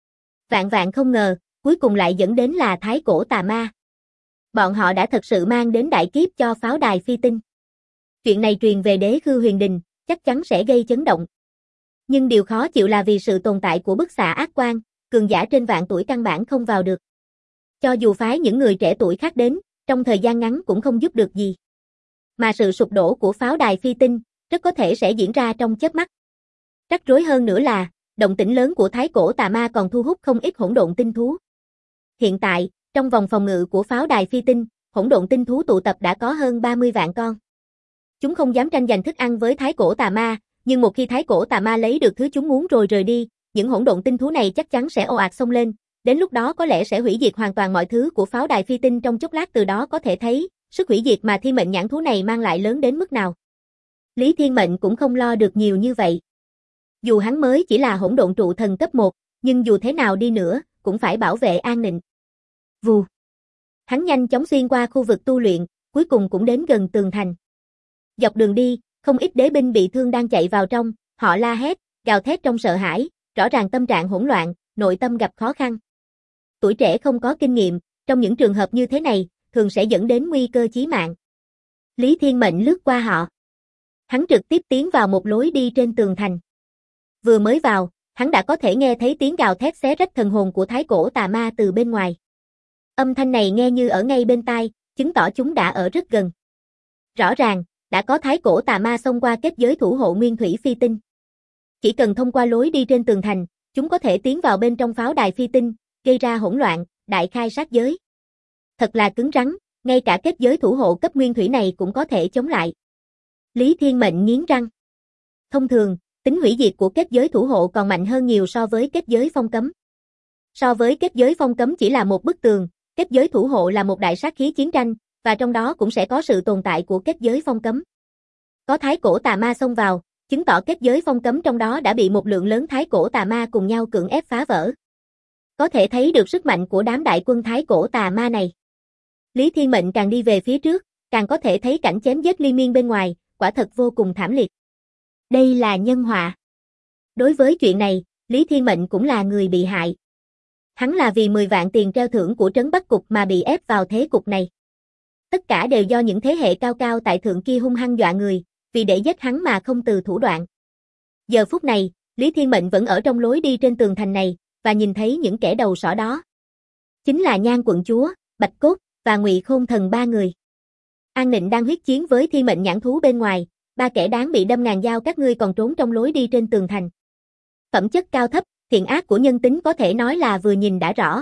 Vạn vạn không ngờ, cuối cùng lại dẫn đến là thái cổ tà ma. Bọn họ đã thật sự mang đến đại kiếp cho pháo đài phi tinh. Chuyện này truyền về đế khư Huyền Đình, chắc chắn sẽ gây chấn động. Nhưng điều khó chịu là vì sự tồn tại của bức xạ ác quan, cường giả trên vạn tuổi căn bản không vào được. Cho dù phái những người trẻ tuổi khác đến, trong thời gian ngắn cũng không giúp được gì. Mà sự sụp đổ của pháo đài phi tinh, rất có thể sẽ diễn ra trong chớp mắt. Rắc rối hơn nữa là, động tĩnh lớn của thái cổ tà ma còn thu hút không ít hỗn độn tinh thú. Hiện tại, trong vòng phòng ngự của pháo đài phi tinh, hỗn độn tinh thú tụ tập đã có hơn 30 vạn con. Chúng không dám tranh giành thức ăn với thái cổ tà ma, nhưng một khi thái cổ tà ma lấy được thứ chúng muốn rồi rời đi, những hỗn độn tinh thú này chắc chắn sẽ ồ ạt xông lên, đến lúc đó có lẽ sẽ hủy diệt hoàn toàn mọi thứ của pháo đài phi tinh trong chốc lát, từ đó có thể thấy, sức hủy diệt mà thiên mệnh nhãn thú này mang lại lớn đến mức nào. Lý Thiên Mệnh cũng không lo được nhiều như vậy. Dù hắn mới chỉ là hỗn độn trụ thần cấp 1, nhưng dù thế nào đi nữa, cũng phải bảo vệ An Nịnh. Vù. Hắn nhanh chóng xuyên qua khu vực tu luyện, cuối cùng cũng đến gần tường thành. Dọc đường đi, không ít đế binh bị thương đang chạy vào trong, họ la hét, gào thét trong sợ hãi, rõ ràng tâm trạng hỗn loạn, nội tâm gặp khó khăn. Tuổi trẻ không có kinh nghiệm, trong những trường hợp như thế này, thường sẽ dẫn đến nguy cơ chí mạng. Lý Thiên Mệnh lướt qua họ. Hắn trực tiếp tiến vào một lối đi trên tường thành. Vừa mới vào, hắn đã có thể nghe thấy tiếng gào thét xé rách thần hồn của thái cổ tà ma từ bên ngoài. Âm thanh này nghe như ở ngay bên tai, chứng tỏ chúng đã ở rất gần. Rõ ràng, đã có thái cổ tà ma xông qua kết giới thủ hộ nguyên thủy phi tinh. Chỉ cần thông qua lối đi trên tường thành, chúng có thể tiến vào bên trong pháo đài phi tinh, gây ra hỗn loạn, đại khai sát giới. Thật là cứng rắn, ngay cả kết giới thủ hộ cấp nguyên thủy này cũng có thể chống lại. Lý Thiên Mệnh nghiến răng. Thông thường, tính hủy diệt của kết giới thủ hộ còn mạnh hơn nhiều so với kết giới phong cấm. So với kết giới phong cấm chỉ là một bức tường, kết giới thủ hộ là một đại sát khí chiến tranh, và trong đó cũng sẽ có sự tồn tại của kết giới phong cấm. Có thái cổ tà ma xông vào, chứng tỏ kết giới phong cấm trong đó đã bị một lượng lớn thái cổ tà ma cùng nhau cưỡng ép phá vỡ. Có thể thấy được sức mạnh của đám đại quân thái cổ tà ma này. Lý Thiên Mệnh càng đi về phía trước, càng có thể thấy cảnh chém giết liên miên bên ngoài, quả thật vô cùng thảm liệt. Đây là nhân họa. Đối với chuyện này, Lý Thiên Mệnh cũng là người bị hại. Hắn là vì 10 vạn tiền treo thưởng của Trấn Bắc Cục mà bị ép vào thế cục này. Tất cả đều do những thế hệ cao cao tại thượng kia hung hăng dọa người, vì để giết hắn mà không từ thủ đoạn. Giờ phút này, Lý Thiên Mệnh vẫn ở trong lối đi trên tường thành này, và nhìn thấy những kẻ đầu sỏ đó. Chính là Nhan quận chúa, Bạch Cốt, và Ngụy Khôn Thần ba người. An Nịnh đang huyết chiến với thiên mệnh nhãn thú bên ngoài, Ba kẻ đáng bị đâm ngàn dao các ngươi còn trốn trong lối đi trên tường thành. Phẩm chất cao thấp, thiện ác của nhân tính có thể nói là vừa nhìn đã rõ.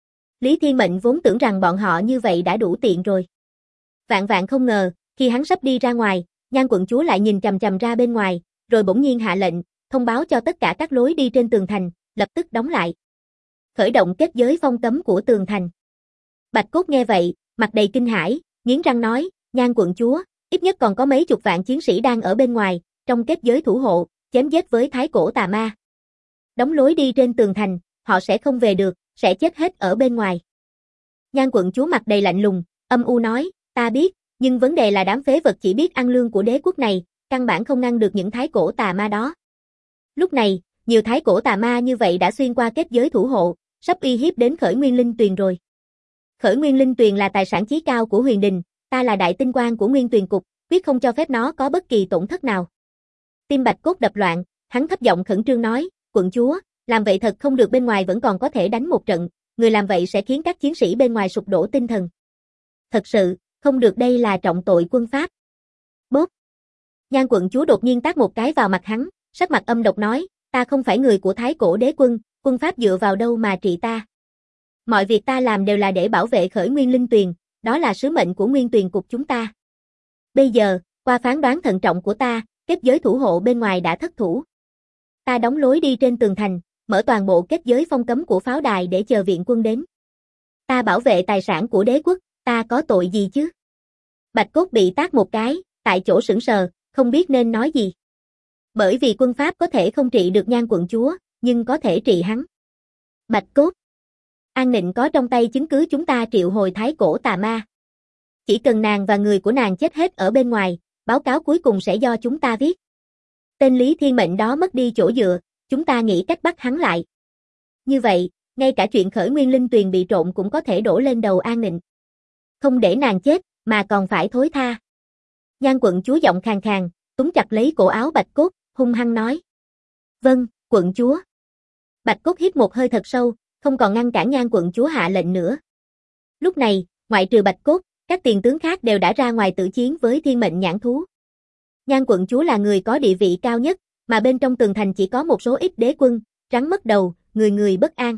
Lý Thiên Mệnh vốn tưởng rằng bọn họ như vậy đã đủ tiện rồi. Vạn vạn không ngờ, khi hắn sắp đi ra ngoài, Nhan quận chúa lại nhìn chằm chằm ra bên ngoài, rồi bỗng nhiên hạ lệnh, thông báo cho tất cả các lối đi trên tường thành, lập tức đóng lại. Khởi động kết giới phong cấm của tường thành. Bạch Cốt nghe vậy, mặt đầy kinh hãi, nghiến răng nói, Nhan quận chúa, ít nhất còn có mấy chục vạn chiến sĩ đang ở bên ngoài, trong kết giới thủ hộ, chém giết với thái cổ tà ma. Đóng lối đi trên tường thành, họ sẽ không về được, sẽ chết hết ở bên ngoài. Nhan quận chúa mặt đầy lạnh lùng, âm u nói, ta biết, nhưng vấn đề là đám phế vật chỉ biết ăn lương của đế quốc này, căn bản không ngăn được những thái cổ tà ma đó. Lúc này, nhiều thái cổ tà ma như vậy đã xuyên qua kết giới thủ hộ, sắp uy hiếp đến Khởi Nguyên Linh Tuyền rồi. Khởi Nguyên Linh Tuyền là tài sản chí cao của Huyền Đình, ta là đại tinh quan của Nguyên Tuyền Cục, quyết không cho phép nó có bất kỳ tổn thất nào. Tim Bạch Cốt đập loạn, hắn thấp giọng khẩn trương nói, quận chúa, làm vậy thật không được, bên ngoài vẫn còn có thể đánh một trận, người làm vậy sẽ khiến các chiến sĩ bên ngoài sụp đổ tinh thần. Thật sự, không được, đây là trọng tội quân pháp. Bốp. Nhan quận chúa đột nhiên tát một cái vào mặt hắn, sắc mặt âm độc nói, ta không phải người của thái cổ đế quân, quân pháp dựa vào đâu mà trị ta. Mọi việc ta làm đều là để bảo vệ Khởi Nguyên Linh Tuyền, đó là sứ mệnh của Nguyên Tuyền Cục chúng ta. Bây giờ, qua phán đoán thận trọng của ta, kết giới thủ hộ bên ngoài đã thất thủ. Ta đóng lối đi trên tường thành, mở toàn bộ kết giới phong cấm của pháo đài để chờ viện quân đến. Ta bảo vệ tài sản của đế quốc, ta có tội gì chứ? Bạch Cốt bị tát một cái, tại chỗ sững sờ, không biết nên nói gì. Bởi vì quân pháp có thể không trị được Nhan quận chúa, nhưng có thể trị hắn. Bạch Cốt. An Nịnh có trong tay chứng cứ, chúng ta triệu hồi thái cổ tà ma. Chỉ cần nàng và người của nàng chết hết ở bên ngoài, báo cáo cuối cùng sẽ do chúng ta viết. Tên Lý Thiên Mệnh đó mất đi chỗ dựa, chúng ta nghĩ cách bắt hắn lại. Như vậy, ngay cả chuyện Khởi Nguyên Linh Tuyền bị trộn cũng có thể đổ lên đầu An Nịnh. Không để nàng chết, mà còn phải thối tha. Nhan quận chúa giọng khàn khàn, túm chặt lấy cổ áo Bạch Cốt, hung hăng nói. Vâng, quận chúa. Bạch Cốt hít một hơi thật sâu, không còn ngăn cản Nhan quận chúa hạ lệnh nữa. Lúc này, ngoại trừ Bạch Cốt, các tiền tướng khác đều đã ra ngoài tử chiến với thiên mệnh nhãn thú. Nhan quận chúa là người có địa vị cao nhất, mà bên trong tường thành chỉ có một số ít đế quân, rắn mất đầu, người người bất an.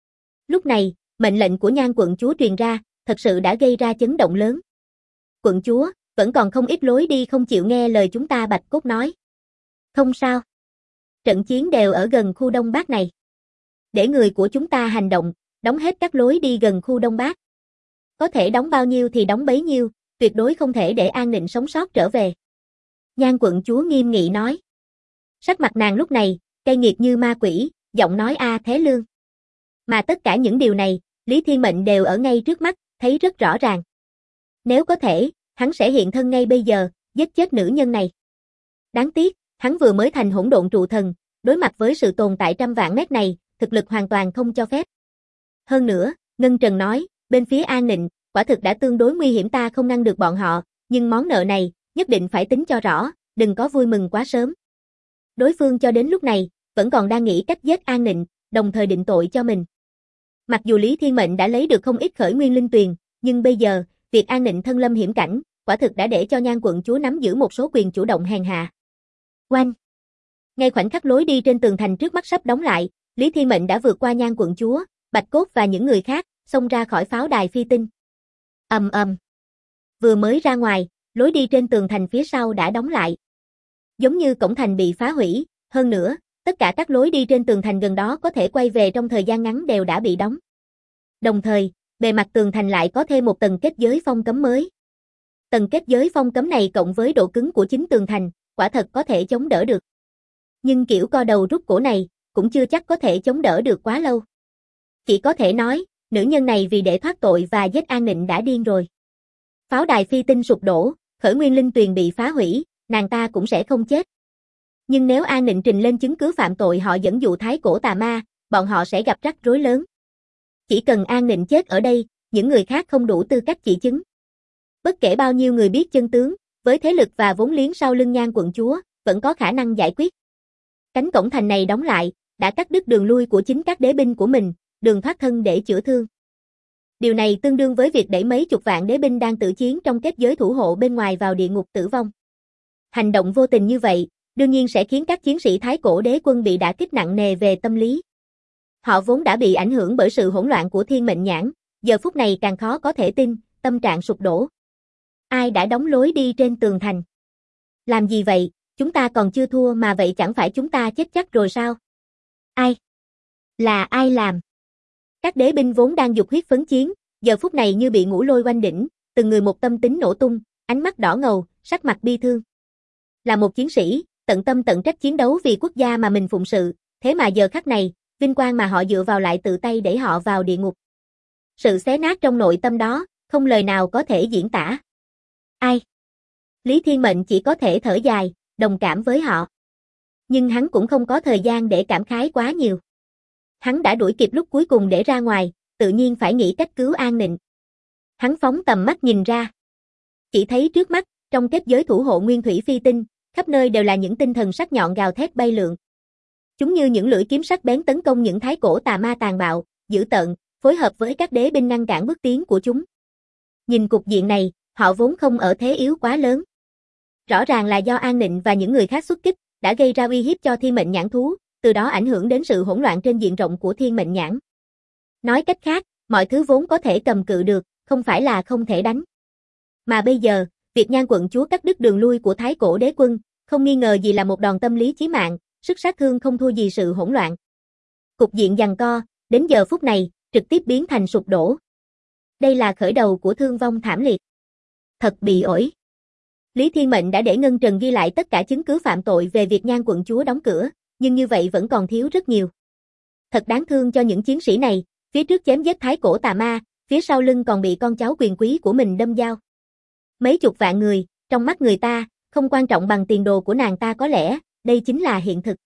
Lúc này, mệnh lệnh của Nhan quận chúa truyền ra, thật sự đã gây ra chấn động lớn. Quận chúa, vẫn còn không ít lối đi không chịu nghe lời chúng ta, Bạch Cốt nói. Không sao. Trận chiến đều ở gần khu Đông Bắc này. Để người của chúng ta hành động, đóng hết các lối đi gần khu Đông Bắc. Có thể đóng bao nhiêu thì đóng bấy nhiêu, tuyệt đối không thể để An Nịnh sống sót trở về. Nhan quận chúa nghiêm nghị nói. Sắc mặt nàng lúc này, cay nghiệt như ma quỷ, giọng nói A Thế Lương. Mà tất cả những điều này, Lý Thiên Mệnh đều ở ngay trước mắt, thấy rất rõ ràng. Nếu có thể, hắn sẽ hiện thân ngay bây giờ, giết chết nữ nhân này. Đáng tiếc, hắn vừa mới thành hỗn độn trụ thần, đối mặt với sự tồn tại trăm vạn mét này, thực lực hoàn toàn không cho phép. Hơn nữa, Ngân Trần nói, bên phía An Nịnh, quả thực đã tương đối nguy hiểm, ta không ngăn được bọn họ, nhưng món nợ này, nhất định phải tính cho rõ, đừng có vui mừng quá sớm. Đối phương cho đến lúc này, vẫn còn đang nghĩ cách giết An Nịnh, đồng thời định tội cho mình. Mặc dù Lý Thiên Mệnh đã lấy được không ít Khởi Nguyên Linh Tuyền, nhưng bây giờ, việc An Nịnh thân lâm hiểm cảnh, quả thực đã để cho Nhan quận chúa nắm giữ một số quyền chủ động hèn hạ. Oanh! Ngay khoảnh khắc lối đi trên tường thành trước mắt sắp đóng lại, Lý Thiên Mệnh đã vượt qua Nhan quận chúa, Bạch Cốt và những người khác, xông ra khỏi pháo đài phi tinh. Ầm ầm. Vừa mới ra ngoài, lối đi trên tường thành phía sau đã đóng lại. Giống như cổng thành bị phá hủy, hơn nữa, tất cả các lối đi trên tường thành gần đó có thể quay về trong thời gian ngắn đều đã bị đóng. Đồng thời, bề mặt tường thành lại có thêm một tầng kết giới phong cấm mới. Tầng kết giới phong cấm này cộng với độ cứng của chính tường thành, quả thật có thể chống đỡ được. Nhưng kiểu co đầu rút cổ này, cũng chưa chắc có thể chống đỡ được quá lâu. Chỉ có thể nói, nữ nhân này vì để thoát tội và giết An Nịnh đã điên rồi. Pháo đài phi tinh sụp đổ, Khởi Nguyên Linh Tuyền bị phá hủy, nàng ta cũng sẽ không chết. Nhưng nếu An Nịnh trình lên chứng cứ phạm tội họ dẫn dụ thái cổ tà ma, bọn họ sẽ gặp rắc rối lớn. Chỉ cần An Nịnh chết ở đây, những người khác không đủ tư cách chỉ chứng. Bất kể bao nhiêu người biết chân tướng, với thế lực và vốn liếng sau lưng Nhan quận chúa, vẫn có khả năng giải quyết. Cánh cổng thành này đóng lại, đã cắt đứt đường lui của chính các đế binh của mình, đường thoát thân để chữa thương. Điều này tương đương với việc đẩy mấy chục vạn đế binh đang tự chiến trong kết giới thủ hộ bên ngoài vào địa ngục tử vong. Hành động vô tình như vậy, đương nhiên sẽ khiến các chiến sĩ Thái Cổ Đế Quân bị đả kích nặng nề về tâm lý. Họ vốn đã bị ảnh hưởng bởi sự hỗn loạn của Thiên Mệnh Nhãn, giờ phút này càng khó có thể tin, tâm trạng sụp đổ. Ai đã đóng lối đi trên tường thành? Làm gì vậy, chúng ta còn chưa thua mà vậy chẳng phải chúng ta chết chắc rồi sao? Ai? Là ai làm? Các đế binh vốn đang dục huyết phấn chiến, giờ phút này như bị ngũ lôi oanh đỉnh, từng người một tâm tính nổ tung, ánh mắt đỏ ngầu, sắc mặt bi thương. Là một chiến sĩ, tận tâm tận trách chiến đấu vì quốc gia mà mình phụng sự, thế mà giờ khắc này, vinh quang mà họ dựa vào lại tự tay đẩy họ vào địa ngục. Sự xé nát trong nội tâm đó, không lời nào có thể diễn tả. Ai? Lý Thiên Mệnh chỉ có thể thở dài, đồng cảm với họ. Nhưng hắn cũng không có thời gian để cảm khái quá nhiều. Hắn đã đuổi kịp lúc cuối cùng để ra ngoài, tự nhiên phải nghĩ cách cứu An Nịnh. Hắn phóng tầm mắt nhìn ra. Chỉ thấy trước mắt, trong kết giới thủ hộ nguyên thủy phi tinh, khắp nơi đều là những tinh thần sắc nhọn gào thét bay lượn. Chúng như những lưỡi kiếm sắc bén tấn công những thái cổ tà ma tàn bạo, dữ tợn, phối hợp với các đế binh ngăn cản bước tiến của chúng. Nhìn cục diện này, họ vốn không ở thế yếu quá lớn. Rõ ràng là do An Nịnh và những người khác xuất kích, đã gây ra uy hiếp cho Thiên Mệnh Nhãn thú, từ đó ảnh hưởng đến sự hỗn loạn trên diện rộng của Thiên Mệnh Nhãn. Nói cách khác, mọi thứ vốn có thể cầm cự được, không phải là không thể đánh. Mà bây giờ, việc Nhan quận chúa cắt đứt đường lui của Thái Cổ Đế Quân, không nghi ngờ gì là một đòn tâm lý chí mạng, sức sát thương không thua gì sự hỗn loạn. Cục diện giằng co, đến giờ phút này, trực tiếp biến thành sụp đổ. Đây là khởi đầu của thương vong thảm liệt. Thật bị ổi. Lý Thiên Mệnh đã để Ngân Trần ghi lại tất cả chứng cứ phạm tội về việc Nhan quận chúa đóng cửa, nhưng như vậy vẫn còn thiếu rất nhiều. Thật đáng thương cho những chiến sĩ này, phía trước chém giết thái cổ tà ma, phía sau lưng còn bị con cháu quyền quý của mình đâm dao. Mấy chục vạn người, trong mắt người ta, không quan trọng bằng tiền đồ của nàng ta có lẽ, đây chính là hiện thực.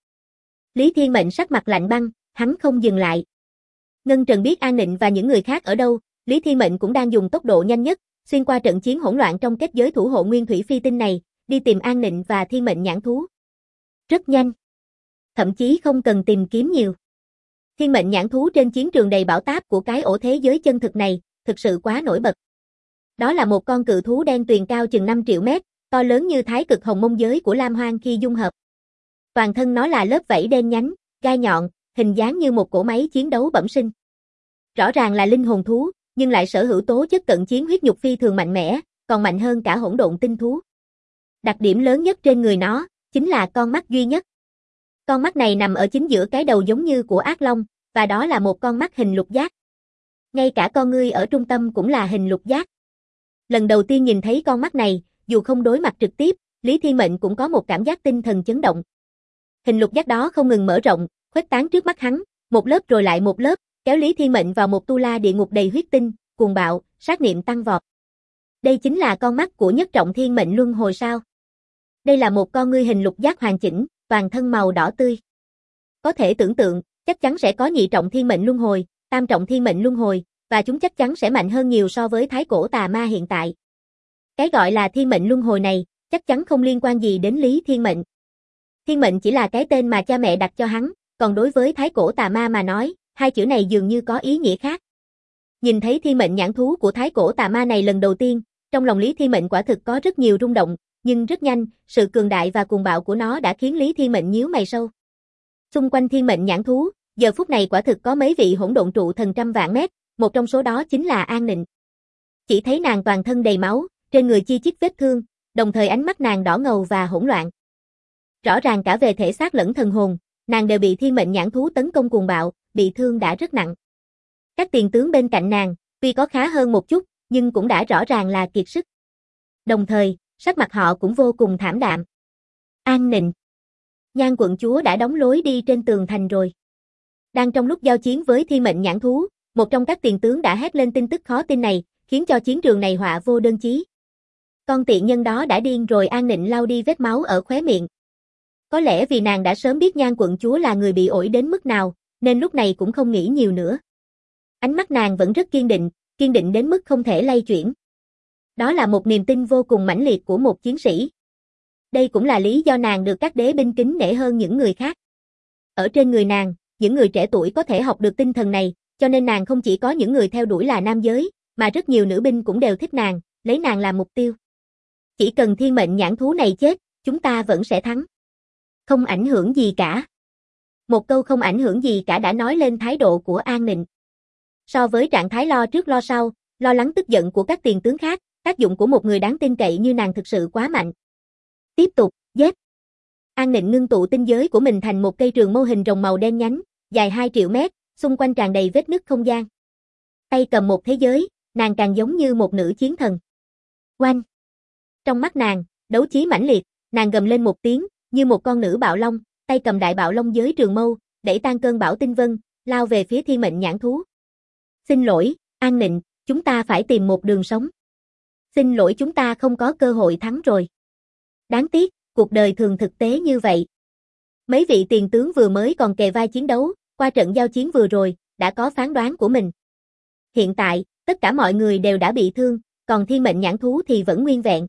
Lý Thiên Mệnh sắc mặt lạnh băng, hắn không dừng lại. Ngân Trần biết An Nịnh và những người khác ở đâu, Lý Thiên Mệnh cũng đang dùng tốc độ nhanh nhất, xuyên qua trận chiến hỗn loạn trong kết giới thủ hộ nguyên thủy phi tinh này, đi tìm An Nịnh và Thiên Mệnh Nhãn thú. Rất nhanh. Thậm chí không cần tìm kiếm nhiều. Thiên Mệnh Nhãn thú trên chiến trường đầy bão táp của cái ổ thế giới chân thực này, thực sự quá nổi bật. Đó là một con cự thú đen tuyền cao chừng 5 triệu mét, to lớn như thái cực hồng mông giới của Lam Hoang khi dung hợp. Toàn thân nó là lớp vảy đen nhánh, gai nhọn, hình dáng như một cỗ máy chiến đấu bẩm sinh. Rõ ràng là linh hồn thú, nhưng lại sở hữu tố chất cận chiến huyết nhục phi thường mạnh mẽ, còn mạnh hơn cả hỗn độn tinh thú. Đặc điểm lớn nhất trên người nó, chính là con mắt duy nhất. Con mắt này nằm ở chính giữa cái đầu giống như của ác long, và đó là một con mắt hình lục giác. Ngay cả con ngươi ở trung tâm cũng là hình lục giác. Lần đầu tiên nhìn thấy con mắt này, dù không đối mặt trực tiếp, Lý Thiên Mệnh cũng có một cảm giác tinh thần chấn động. Hình lục giác đó không ngừng mở rộng, khuếch tán trước mắt hắn, một lớp rồi lại một lớp, kéo Lý Thiên Mệnh vào một tu la địa ngục đầy huyết tinh, cuồng bạo, sát niệm tăng vọt. Đây chính là con mắt của nhất trọng thiên mệnh luân hồi sao? Đây là một con ngươi hình lục giác hoàn chỉnh, toàn thân màu đỏ tươi. Có thể tưởng tượng, chắc chắn sẽ có nhị trọng thiên mệnh luân hồi, tam trọng thiên mệnh luân hồi, và chúng chắc chắn sẽ mạnh hơn nhiều so với thái cổ tà ma hiện tại. Cái gọi là thiên mệnh luân hồi này, chắc chắn không liên quan gì đến Lý Thiên Mệnh. Thiên mệnh chỉ là cái tên mà cha mẹ đặt cho hắn, còn đối với thái cổ tà ma mà nói, hai chữ này dường như có ý nghĩa khác. Nhìn thấy Thiên Mệnh Nhãn thú của thái cổ tà ma này lần đầu tiên, trong lòng Lý Thiên Mệnh quả thực có rất nhiều rung động, nhưng rất nhanh, sự cường đại và cuồng bạo của nó đã khiến Lý Thiên Mệnh nhíu mày sâu. Xung quanh Thiên Mệnh Nhãn thú, giờ phút này quả thực có mấy vị hỗn độn trụ thần trăm vạn mét, một trong số đó chính là An Nịnh. Chỉ thấy nàng toàn thân đầy máu, trên người chi chít vết thương, đồng thời ánh mắt nàng đỏ ngầu và hỗn loạn. Rõ ràng cả về thể xác lẫn thần hồn, nàng đều bị Thiên Mệnh Nhãn thú tấn công cuồng bạo, bị thương đã rất nặng. Các tiền tướng bên cạnh nàng, tuy có khá hơn một chút, nhưng cũng đã rõ ràng là kiệt sức. Đồng thời, sắc mặt họ cũng vô cùng thảm đạm. An Nịnh. Nhan quận chúa đã đóng lối đi trên tường thành rồi. Đang trong lúc giao chiến với Thiên Mệnh Nhãn thú, một trong các tiền tướng đã hét lên tin tức khó tin này, khiến cho chiến trường này họa vô đơn chí. Con tiện nhân đó đã điên rồi. An Nịnh lau đi vết máu ở khóe miệng. Có lẽ vì nàng đã sớm biết Nhan quận chúa là người bị ổi đến mức nào, nên lúc này cũng không nghĩ nhiều nữa. Ánh mắt nàng vẫn rất kiên định đến mức không thể lay chuyển. Đó là một niềm tin vô cùng mãnh liệt của một chiến sĩ. Đây cũng là lý do nàng được các đế binh kính nể hơn những người khác. Ở trên người nàng, những người trẻ tuổi có thể học được tinh thần này, cho nên nàng không chỉ có những người theo đuổi là nam giới, mà rất nhiều nữ binh cũng đều thích nàng, lấy nàng làm mục tiêu. Chỉ cần Thiên Mệnh Nhãn thú này chết, chúng ta vẫn sẽ thắng. Không ảnh hưởng gì cả. Một câu không ảnh hưởng gì cả đã nói lên thái độ của An Nịnh. So với trạng thái lo trước lo sau, lo lắng tức giận của các tiền tướng khác, tác dụng của một người đáng tin cậy như nàng thực sự quá mạnh. Tiếp tục, giết. An Nịnh ngưng tụ tinh giới của mình thành một cây trường mâu hình rồng màu đen nhánh, dài 2 triệu mét, xung quanh tràn đầy vết nứt không gian. Tay cầm một thế giới, nàng càng giống như một nữ chiến thần. Oanh! Trong mắt nàng, đấu chí mãnh liệt, nàng gầm lên một tiếng, như một con nữ bạo long, tay cầm đại bạo long giới trường mâu, đẩy tan cơn bão tinh vân, lao về phía thiên mệnh nhãn thú. Xin lỗi, An Nịnh, chúng ta phải tìm một đường sống. Xin lỗi, chúng ta không có cơ hội thắng rồi. Đáng tiếc, cuộc đời thường thực tế như vậy. Mấy vị tiền tướng vừa mới còn kề vai chiến đấu, qua trận giao chiến vừa rồi, đã có phán đoán của mình. Hiện tại, tất cả mọi người đều đã bị thương, còn thiên mệnh nhãn thú thì vẫn nguyên vẹn.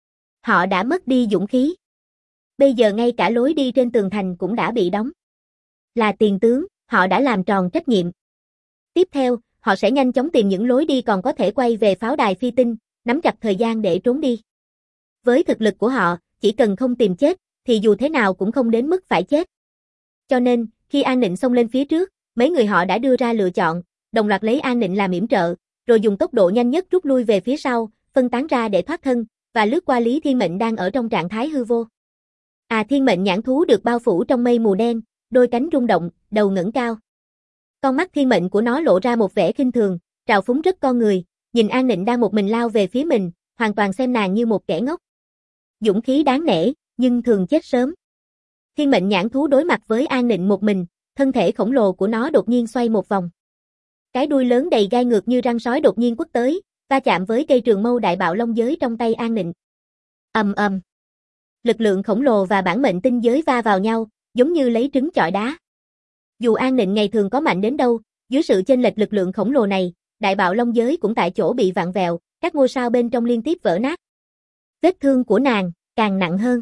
Họ đã mất đi dũng khí. Bây giờ ngay cả lối đi trên tường thành cũng đã bị đóng. Là tiền tướng, họ đã làm tròn trách nhiệm. Tiếp theo, họ sẽ nhanh chóng tìm những lối đi còn có thể quay về pháo đài phi tinh, nắm chặt thời gian để trốn đi. Với thực lực của họ, chỉ cần không tìm chết, thì dù thế nào cũng không đến mức phải chết. Cho nên, khi An Nịnh xông lên phía trước, mấy người họ đã đưa ra lựa chọn, đồng loạt lấy An Nịnh làm yểm trợ, rồi dùng tốc độ nhanh nhất rút lui về phía sau, phân tán ra để thoát thân, và lướt qua Lý Thiên Mệnh đang ở trong trạng thái hư vô. Thiên mệnh nhãn thú được bao phủ trong mây mù đen, đôi cánh rung động, đầu ngẩng cao. Con mắt thiên mệnh của nó lộ ra một vẻ khinh thường, trào phúng rất con người, nhìn An Nịnh đang một mình lao về phía mình, hoàn toàn xem nàng như một kẻ ngốc. Dũng khí đáng nể, nhưng thường chết sớm. Thiên mệnh nhãn thú đối mặt với An Nịnh một mình, thân thể khổng lồ của nó đột nhiên xoay một vòng. Cái đuôi lớn đầy gai ngược như răng sói đột nhiên quất tới, va chạm với cây trường mâu đại bạo long giới trong tay An Nịnh. Ầm ầm. Lực lượng khổng lồ và bản mệnh tinh giới va vào nhau, giống như lấy trứng chọi đá. Dù An Nịnh ngày thường có mạnh đến đâu, dưới sự chênh lệch lực lượng khổng lồ này, đại bạo long giới cũng tại chỗ bị vặn vẹo, các ngôi sao bên trong liên tiếp vỡ nát. Vết thương của nàng càng nặng hơn.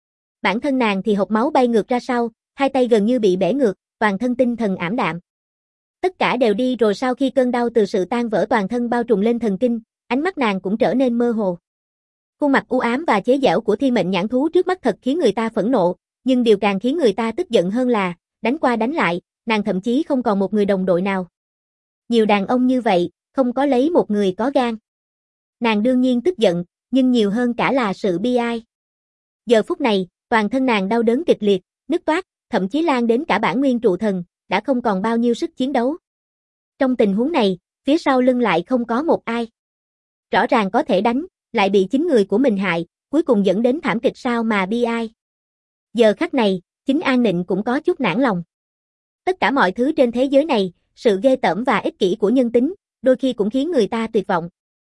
Bản thân nàng thì hộc máu bay ngược ra sau, hai tay gần như bị bẻ ngược, toàn thân tinh thần ảm đạm. Tất cả đều đi rồi. Sau khi cơn đau từ sự tan vỡ toàn thân bao trùm lên thần kinh, ánh mắt nàng cũng trở nên mơ hồ. Khuôn mặt u ám và chế giễu của thiên mệnh nhãn thú trước mắt thật khiến người ta phẫn nộ, nhưng điều càng khiến người ta tức giận hơn là, đánh qua đánh lại, nàng thậm chí không còn một người đồng đội nào. Nhiều đàn ông như vậy, không có lấy một người có gan. Nàng đương nhiên tức giận, nhưng nhiều hơn cả là sự bi ai. Giờ phút này, toàn thân nàng đau đớn kịch liệt, nứt toát, thậm chí lan đến cả bản nguyên trụ thần, đã không còn bao nhiêu sức chiến đấu. Trong tình huống này, phía sau lưng lại không có một ai. Rõ ràng có thể đánh, lại bị chính người của mình hại, cuối cùng dẫn đến thảm kịch sao mà bi ai. Giờ khắc này, chính An Nịnh cũng có chút nản lòng. Tất cả mọi thứ trên thế giới này, sự ghê tởm và ích kỷ của nhân tính, đôi khi cũng khiến người ta tuyệt vọng.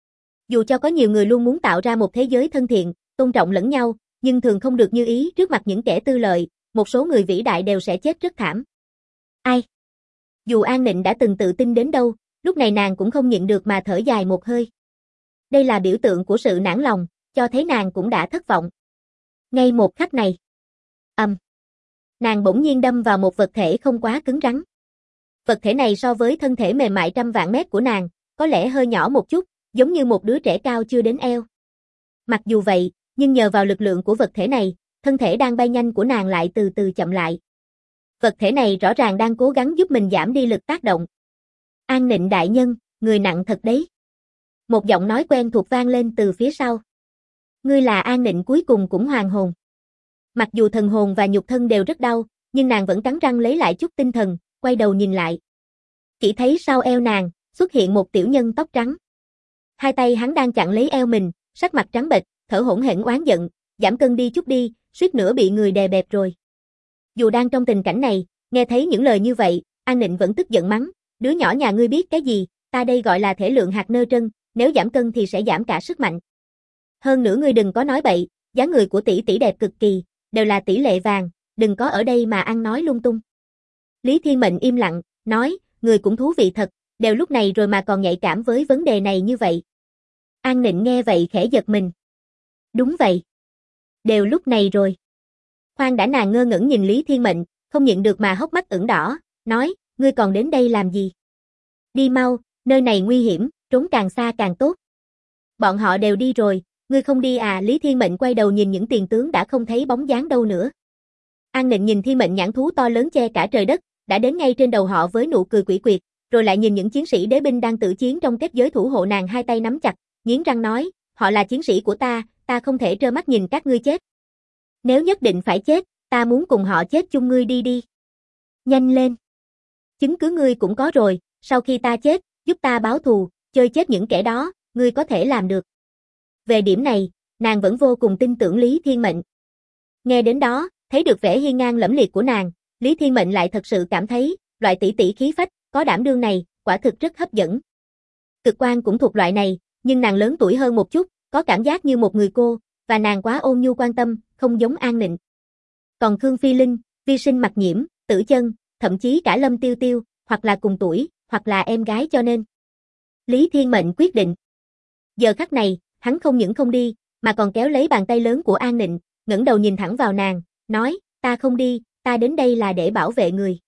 Dù cho có nhiều người luôn muốn tạo ra một thế giới thân thiện, tôn trọng lẫn nhau, nhưng thường không được như ý trước mặt những kẻ tư lợi, một số người vĩ đại đều sẽ chết rất thảm. Ai? Dù An Nịnh đã từng tự tin đến đâu, lúc này nàng cũng không nhịn được mà thở dài một hơi. Đây là biểu tượng của sự nản lòng, cho thấy nàng cũng đã thất vọng. Ngay một khắc này. Nàng bỗng nhiên đâm vào một vật thể không quá cứng rắn. Vật thể này so với thân thể mềm mại trăm vạn mét của nàng, có lẽ hơi nhỏ một chút, giống như một đứa trẻ cao chưa đến eo. Mặc dù vậy, nhưng nhờ vào lực lượng của vật thể này, thân thể đang bay nhanh của nàng lại từ từ chậm lại. Vật thể này rõ ràng đang cố gắng giúp mình giảm đi lực tác động. An Nịnh đại nhân, người nặng thật đấy. Một giọng nói quen thuộc vang lên từ phía sau. Ngươi là An Nịnh cuối cùng cũng hoàn hồn. Mặc dù thần hồn và nhục thân đều rất đau, nhưng nàng vẫn cắn răng lấy lại chút tinh thần, quay đầu nhìn lại. Chỉ thấy sau eo nàng, xuất hiện một tiểu nhân tóc trắng. Hai tay hắn đang chặn lấy eo mình, sắc mặt trắng bệch, thở hổn hển oán giận, giảm cân đi chút đi, suýt nữa bị người đè bẹp rồi. Dù đang trong tình cảnh này, nghe thấy những lời như vậy, An Nịnh vẫn tức giận mắng, đứa nhỏ nhà ngươi biết cái gì, ta đây gọi là thể lượng hạt nơ trân, nếu giảm cân thì sẽ giảm cả sức mạnh. Hơn nữa ngươi đừng có nói bậy, dáng người của tỷ tỷ đẹp cực kỳ, đều là tỷ lệ vàng, đừng có ở đây mà ăn nói lung tung. Lý Thiên Mệnh im lặng, nói, người cũng thú vị thật, đều lúc này rồi mà còn nhạy cảm với vấn đề này như vậy. An Nịnh nghe vậy khẽ giật mình. Đúng vậy. Đều lúc này rồi. Khoan đã, nàng ngơ ngẩn nhìn Lý Thiên Mệnh, không nhịn được mà hốc mắt ửng đỏ, nói, ngươi còn đến đây làm gì? Đi mau, nơi này nguy hiểm, trốn càng xa càng tốt. Bọn họ đều đi rồi, ngươi không đi à? Lý Thiên Mệnh quay đầu nhìn những tiền tướng đã không thấy bóng dáng đâu nữa. An Nịnh nhìn Thiên Mệnh nhãn thú to lớn che cả trời đất, đã đến ngay trên đầu họ với nụ cười quỷ quyệt, rồi lại nhìn những chiến sĩ đế binh đang tự chiến trong kết giới thủ hộ nàng hai tay nắm chặt, nghiến răng nói, họ là chiến sĩ của ta không thể trơ mắt nhìn các ngươi chết. Nếu nhất định phải chết, ta muốn cùng họ chết chung, ngươi đi đi. Nhanh lên. Chứng cứ ngươi cũng có rồi, sau khi ta chết, giúp ta báo thù, chơi chết những kẻ đó, ngươi có thể làm được. Về điểm này, nàng vẫn vô cùng tin tưởng Lý Thiên Mệnh. Nghe đến đó, thấy được vẻ hiên ngang lẫm liệt của nàng, Lý Thiên Mệnh lại thật sự cảm thấy, loại tỷ tỷ khí phách, có đảm đương này, quả thực rất hấp dẫn. Cực Quan cũng thuộc loại này, nhưng nàng lớn tuổi hơn một chút, có cảm giác như một người cô, và nàng quá ôn nhu quan tâm, không giống An Nịnh. Còn Khương Phi Linh, Vi Sinh Mặc Nhiễm, Tử Chân, thậm chí cả Lâm Tiêu Tiêu, hoặc là cùng tuổi, hoặc là em gái cho nên. Lý Thiên Mệnh quyết định. Giờ khắc này, hắn không những không đi, mà còn kéo lấy bàn tay lớn của An Nịnh, ngẩng đầu nhìn thẳng vào nàng, nói, ta không đi, ta đến đây là để bảo vệ người.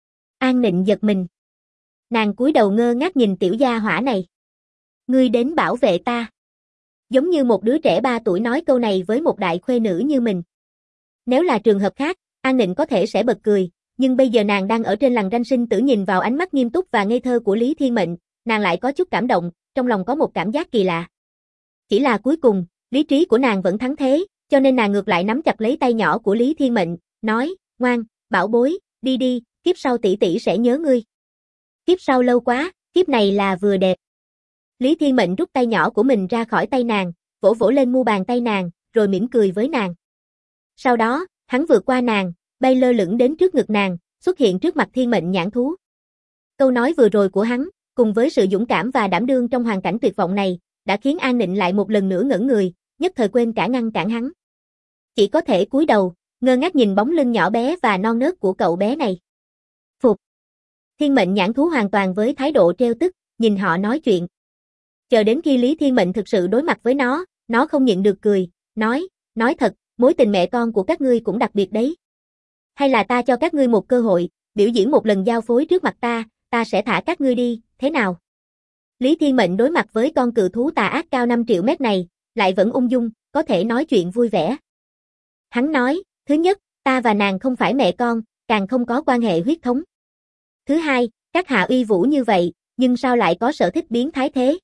An Nịnh giật mình. Nàng cúi đầu ngơ ngác nhìn tiểu gia hỏa này. Ngươi đến bảo vệ ta. Giống như một đứa trẻ 3 tuổi nói câu này với một đại khuê nữ như mình. Nếu là trường hợp khác, An Nịnh có thể sẽ bật cười, nhưng bây giờ nàng đang ở trên lằn ranh sinh tử nhìn vào ánh mắt nghiêm túc và ngây thơ của Lý Thiên Mệnh, nàng lại có chút cảm động, trong lòng có một cảm giác kỳ lạ. Chỉ là cuối cùng, lý trí của nàng vẫn thắng thế, cho nên nàng ngược lại nắm chặt lấy tay nhỏ của Lý Thiên Mệnh, nói, ngoan, bảo bối, đi đi, kiếp sau tỷ tỷ sẽ nhớ ngươi. Kiếp sau lâu quá, kiếp này là vừa đẹp. Lý Thiên Mệnh rút tay nhỏ của mình ra khỏi tay nàng, vỗ vỗ lên mu bàn tay nàng, rồi mỉm cười với nàng. Sau đó, hắn vượt qua nàng, bay lơ lửng đến trước ngực nàng, xuất hiện trước mặt Thiên Mệnh nhãn thú. Câu nói vừa rồi của hắn, cùng với sự dũng cảm và đảm đương trong hoàn cảnh tuyệt vọng này, đã khiến An Nịnh lại một lần nữa ngẩn người, nhất thời quên cả ngăn cản hắn. Chỉ có thể cúi đầu, ngơ ngác nhìn bóng lưng nhỏ bé và non nớt của cậu bé này. Phục. Thiên Mệnh nhãn thú hoàn toàn với thái độ trêu tức, nhìn họ nói chuyện. Chờ đến khi Lý Thiên Mệnh thực sự đối mặt với nó không nhịn được cười, nói thật, mối tình mẹ con của các ngươi cũng đặc biệt đấy. Hay là ta cho các ngươi một cơ hội, biểu diễn một lần giao phối trước mặt ta sẽ thả các ngươi đi, thế nào? Lý Thiên Mệnh đối mặt với con cự thú tà ác cao 5 triệu mét này, lại vẫn ung dung, có thể nói chuyện vui vẻ. Hắn nói, thứ nhất, ta và nàng không phải mẹ con, càng không có quan hệ huyết thống. Thứ hai, các hạ uy vũ như vậy, nhưng sao lại có sở thích biến thái thế?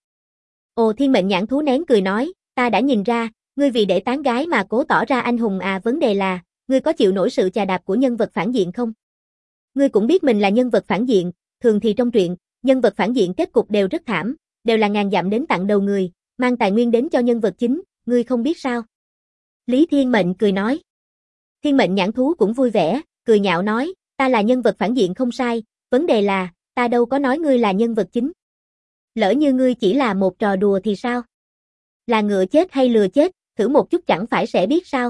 Ồ, Thiên Mệnh nhãn thú nén cười nói, ta đã nhìn ra, ngươi vì để tán gái mà cố tỏ ra anh hùng à, vấn đề là, ngươi có chịu nổi sự chà đạp của nhân vật phản diện không? Ngươi cũng biết mình là nhân vật phản diện, thường thì trong truyện, nhân vật phản diện kết cục đều rất thảm, đều là ngàn dặm đến tận đầu người, mang tài nguyên đến cho nhân vật chính, ngươi không biết sao? Lý Thiên Mệnh cười nói. Thiên Mệnh nhãn thú cũng vui vẻ, cười nhạo nói, ta là nhân vật phản diện không sai, vấn đề là, ta đâu có nói ngươi là nhân vật chính. Lỡ như ngươi chỉ là một trò đùa thì sao? Là ngựa chết hay lừa chết, thử một chút chẳng phải sẽ biết sao?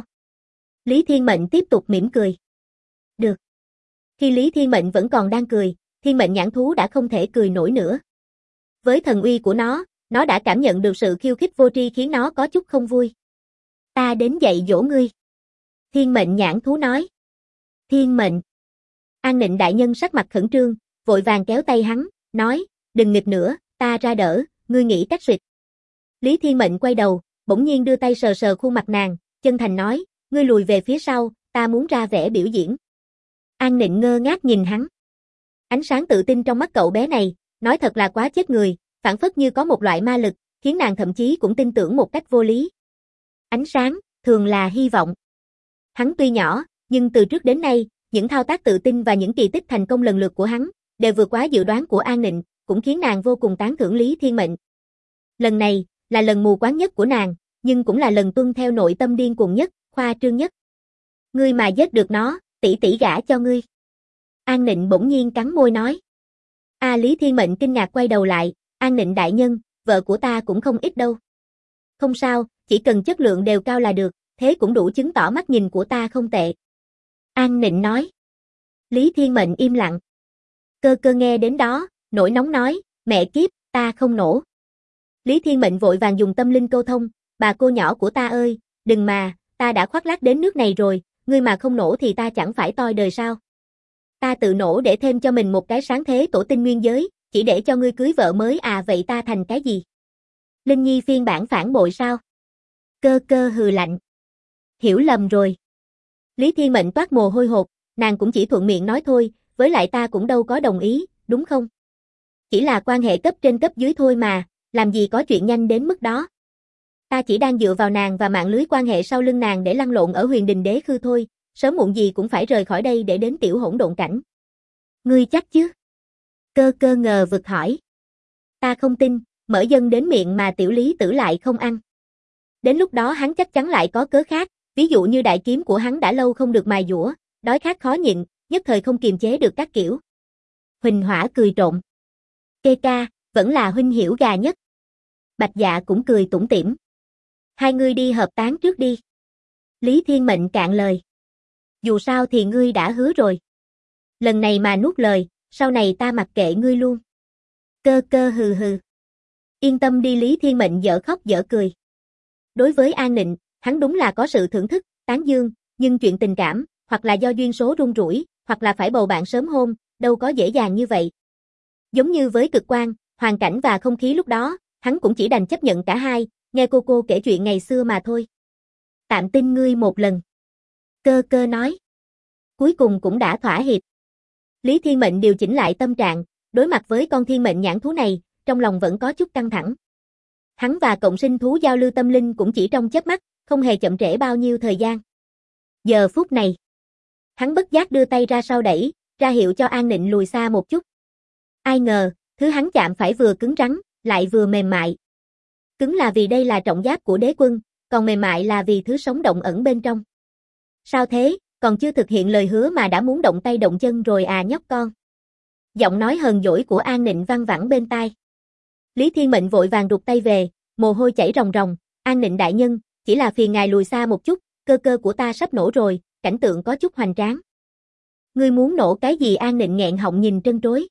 Lý Thiên Mệnh tiếp tục mỉm cười. Được. Khi Lý Thiên Mệnh vẫn còn đang cười, Thiên Mệnh nhãn thú đã không thể cười nổi nữa. Với thần uy của nó đã cảm nhận được sự khiêu khích vô tri khiến nó có chút không vui. Ta đến dạy dỗ ngươi. Thiên Mệnh nhãn thú nói. Thiên Mệnh. An Nịnh đại nhân sắc mặt khẩn trương, vội vàng kéo tay hắn, nói, đừng nghịch nữa, ta ra đỡ, ngươi nghĩ cách xuyệt. Lý Thiên Mệnh quay đầu, bỗng nhiên đưa tay sờ sờ khuôn mặt nàng, chân thành nói, ngươi lùi về phía sau, ta muốn ra vẻ biểu diễn. An Nịnh ngơ ngác nhìn hắn. Ánh sáng tự tin trong mắt cậu bé này, nói thật là quá chết người, phảng phất như có một loại ma lực, khiến nàng thậm chí cũng tin tưởng một cách vô lý. Ánh sáng, thường là hy vọng. Hắn tuy nhỏ, nhưng từ trước đến nay, những thao tác tự tin và những kỳ tích thành công lần lượt của hắn, đều vượt quá dự đoán của An Nịnh, cũng khiến nàng vô cùng tán thưởng Lý Thiên Mệnh. Lần này, là lần mù quáng nhất của nàng, nhưng cũng là lần tuân theo nội tâm điên cuồng nhất, khoa trương nhất. Ngươi mà giết được nó, tỷ tỷ gả cho ngươi. An Nịnh bỗng nhiên cắn môi nói. Lý Thiên Mệnh kinh ngạc quay đầu lại, An Nịnh đại nhân, vợ của ta cũng không ít đâu. Không sao, chỉ cần chất lượng đều cao là được, thế cũng đủ chứng tỏ mắt nhìn của ta không tệ. An Nịnh nói. Lý Thiên Mệnh im lặng. Cơ cơ nghe đến đó, nổi nóng nói, mẹ kiếp, ta không nổ. Lý Thiên Mệnh vội vàng dùng tâm linh câu thông, bà cô nhỏ của ta ơi, đừng mà, ta đã khoác lác đến nước này rồi, ngươi mà không nổ thì ta chẳng phải toi đời sao. Ta tự nổ để thêm cho mình một cái sáng thế tổ tinh nguyên giới, chỉ để cho ngươi cưới vợ mới à, vậy ta thành cái gì? Linh Nhi phiên bản phản bội sao? Cơ cơ hừ lạnh. Hiểu lầm rồi. Lý Thiên Mệnh toát mồ hôi hột, nàng cũng chỉ thuận miệng nói thôi, với lại ta cũng đâu có đồng ý, đúng không? Chỉ là quan hệ cấp trên cấp dưới thôi mà, làm gì có chuyện nhanh đến mức đó. Ta chỉ đang dựa vào nàng và mạng lưới quan hệ sau lưng nàng để lăn lộn ở Huyền Đình Đế Khư thôi, sớm muộn gì cũng phải rời khỏi đây để đến tiểu hỗn độn cảnh. Ngươi chắc chứ? Cơ cơ ngờ vực hỏi. Ta không tin, mở dân đến miệng mà tiểu lý tử lại không ăn. Đến lúc đó hắn chắc chắn lại có cớ khác, ví dụ như đại kiếm của hắn đã lâu không được mài dũa, đói khát khó nhịn, nhất thời không kiềm chế được các kiểu. Huỳnh Hỏa cười trộm. Kê ca, vẫn là huynh hiểu gà nhất. Bạch Dạ cũng cười tủm tỉm. Hai ngươi đi hợp tán trước đi. Lý Thiên Mệnh cạn lời. Dù sao thì ngươi đã hứa rồi. Lần này mà nuốt lời, sau này ta mặc kệ ngươi luôn. Cơ cơ hừ hừ. Yên tâm đi, Lý Thiên Mệnh dở khóc dở cười. Đối với An Nịnh, hắn đúng là có sự thưởng thức, tán dương, nhưng chuyện tình cảm, hoặc là do duyên số rung rủi, hoặc là phải bầu bạn sớm hôn, đâu có dễ dàng như vậy. Giống như với Cực Quang, hoàn cảnh và không khí lúc đó, hắn cũng chỉ đành chấp nhận cả hai, nghe cô kể chuyện ngày xưa mà thôi. Tạm tin ngươi một lần. Cơ cơ nói. Cuối cùng cũng đã thỏa hiệp. Lý Thiên Mệnh điều chỉnh lại tâm trạng, đối mặt với con thiên mệnh nhãn thú này, trong lòng vẫn có chút căng thẳng. Hắn và cộng sinh thú giao lưu tâm linh cũng chỉ trong chớp mắt, không hề chậm trễ bao nhiêu thời gian. Giờ phút này, hắn bất giác đưa tay ra sau đẩy, ra hiệu cho An Nịnh lùi xa một chút. Ai ngờ, thứ hắn chạm phải vừa cứng rắn, lại vừa mềm mại. Cứng là vì đây là trọng giáp của đế quân, còn mềm mại là vì thứ sống động ẩn bên trong. Sao thế, còn chưa thực hiện lời hứa mà đã muốn động tay động chân rồi à nhóc con? Giọng nói hờn dỗi của An Nịnh văng vẳng bên tai. Lý Thiên Mệnh vội vàng rụt tay về, mồ hôi chảy ròng ròng. An Nịnh đại nhân, chỉ là phiền ngài lùi xa một chút, cơ cơ của ta sắp nổ rồi, cảnh tượng có chút hoành tráng. Ngươi muốn nổ cái gì? An Nịnh nghẹn họng nhìn trân trối.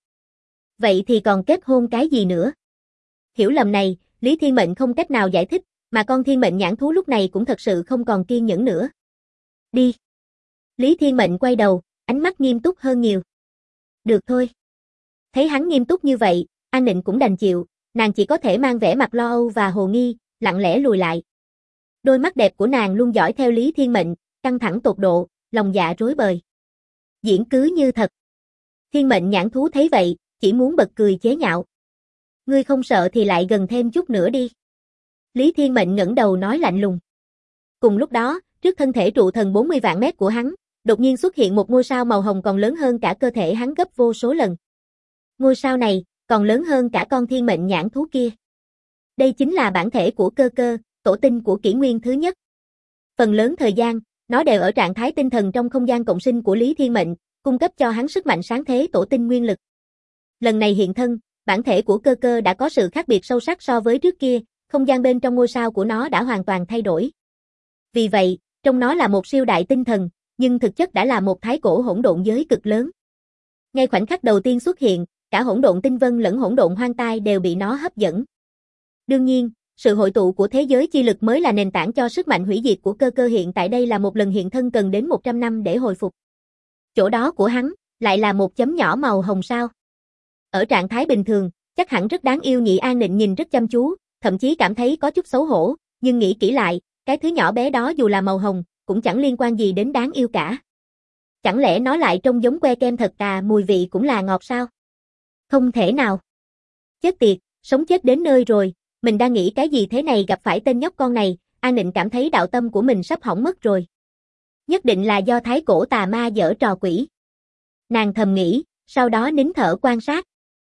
Vậy thì còn kết hôn cái gì nữa? Hiểu lầm này, Lý Thiên Mệnh không cách nào giải thích, mà con thiên mệnh nhãn thú lúc này cũng thật sự không còn kiên nhẫn nữa. Đi. Lý Thiên Mệnh quay đầu, ánh mắt nghiêm túc hơn nhiều. Được thôi. Thấy hắn nghiêm túc như vậy, An Nịnh cũng đành chịu, nàng chỉ có thể mang vẻ mặt lo âu và hồ nghi, lặng lẽ lùi lại. Đôi mắt đẹp của nàng luôn dõi theo Lý Thiên Mệnh, căng thẳng tột độ, lòng dạ rối bời. Diễn cứ như thật. Thiên mệnh nhãn thú thấy vậy, chỉ muốn bật cười chế nhạo. Ngươi không sợ thì lại gần thêm chút nữa đi. Lý Thiên Mệnh ngẩng đầu nói lạnh lùng. Cùng lúc đó, trước thân thể trụ thần 40 vạn mét của hắn, đột nhiên xuất hiện một ngôi sao màu hồng còn lớn hơn cả cơ thể hắn gấp vô số lần. Ngôi sao này, còn lớn hơn cả con thiên mệnh nhãn thú kia. Đây chính là bản thể của cơ cơ, tổ tinh của kỷ nguyên thứ nhất. Phần lớn thời gian, nó đều ở trạng thái tinh thần trong không gian cộng sinh của Lý Thiên Mệnh, cung cấp cho hắn sức mạnh sáng thế tổ tinh nguyên lực. Lần này hiện thân, bản thể của cơ cơ đã có sự khác biệt sâu sắc so với trước kia, không gian bên trong ngôi sao của nó đã hoàn toàn thay đổi. Vì vậy, trong nó là một siêu đại tinh thần, nhưng thực chất đã là một thái cổ hỗn độn giới cực lớn. Ngay khoảnh khắc đầu tiên xuất hiện, cả hỗn độn tinh vân lẫn hỗn độn hoang tai đều bị nó hấp dẫn. Đương nhiên, sự hội tụ của thế giới chi lực mới là nền tảng cho sức mạnh hủy diệt của cơ cơ hiện tại. Đây là một lần hiện thân cần đến 100 năm để hồi phục. Chỗ đó của hắn, lại là một chấm nhỏ màu hồng sao. Ở trạng thái bình thường, chắc hẳn rất đáng yêu nhỉ. An Nịnh nhìn rất chăm chú, thậm chí cảm thấy có chút xấu hổ, nhưng nghĩ kỹ lại, cái thứ nhỏ bé đó dù là màu hồng, cũng chẳng liên quan gì đến đáng yêu cả. Chẳng lẽ nó lại trông giống que kem thật à, mùi vị cũng là ngọt sao? Không thể nào. Chết tiệt, sống chết đến nơi rồi, mình đang nghĩ cái gì thế này, gặp phải tên nhóc con này, An Nịnh cảm thấy đạo tâm của mình sắp hỏng mất rồi. Nhất định là do thái cổ tà ma giở trò quỷ. Nàng thầm nghĩ, sau đó nín thở quan sát.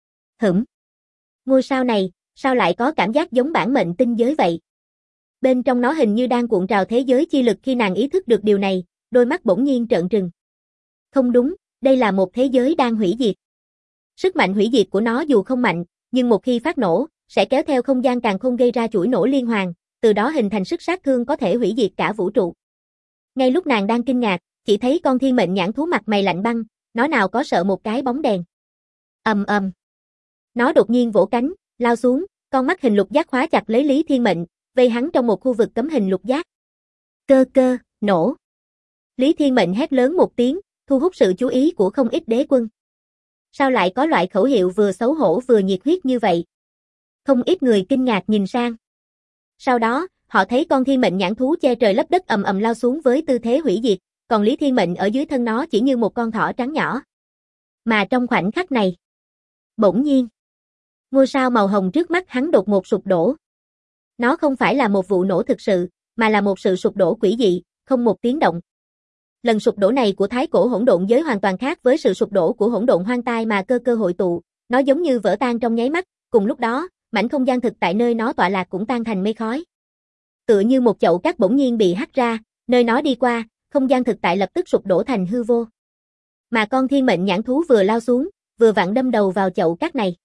Ngôi sao này, sao lại có cảm giác giống bản mệnh tinh giới vậy? Bên trong nó hình như đang cuộn trào thế giới chi lực. Khi nàng ý thức được điều này, đôi mắt bỗng nhiên trợn trừng. Không đúng, đây là một thế giới đang hủy diệt. Sức mạnh hủy diệt của nó dù không mạnh, nhưng một khi phát nổ, sẽ kéo theo không gian càn khôn gây ra chuỗi nổ liên hoàn, từ đó hình thành sức sát thương có thể hủy diệt cả vũ trụ. Ngay lúc nàng đang kinh ngạc, chỉ thấy con thiên mệnh nhãn thú mặt mày lạnh băng, nó nào có sợ một cái bóng đèn. Ầm ầm. Nó đột nhiên vỗ cánh, lao xuống, con mắt hình lục giác khóa chặt lấy Lý Thiên Mệnh, vây hắn trong một khu vực cấm hình lục giác. Cơ cơ, nổ. Lý Thiên Mệnh hét lớn một tiếng, thu hút sự chú ý của không ít đế quân. Sao lại có loại khẩu hiệu vừa xấu hổ vừa nhiệt huyết như vậy? Không ít người kinh ngạc nhìn sang. Sau đó, Họ thấy con thiên mệnh nhãn thú che trời lấp đất ầm ầm lao xuống với tư thế hủy diệt, còn Lý Thiên Mệnh ở dưới thân nó chỉ như một con thỏ trắng nhỏ. Mà trong khoảnh khắc này, bỗng nhiên, ngôi sao màu hồng trước mắt hắn đột ngột sụp đổ. Nó không phải là một vụ nổ thực sự, mà là một sự sụp đổ quỷ dị, không một tiếng động. Lần sụp đổ này của thái cổ hỗn độn giới hoàn toàn khác với sự sụp đổ của hỗn độn hoang tai mà cơ cơ hội tụ, nó giống như vỡ tan trong nháy mắt, cùng lúc đó, mảnh không gian thực tại nơi nó tọa lạc cũng tan thành mây khói. Tựa như một chậu cát bỗng nhiên bị hắt ra, nơi nó đi qua, không gian thực tại lập tức sụp đổ thành hư vô. Mà con thiên mệnh nhãn thú vừa lao xuống, vừa vặn đâm đầu vào chậu cát này.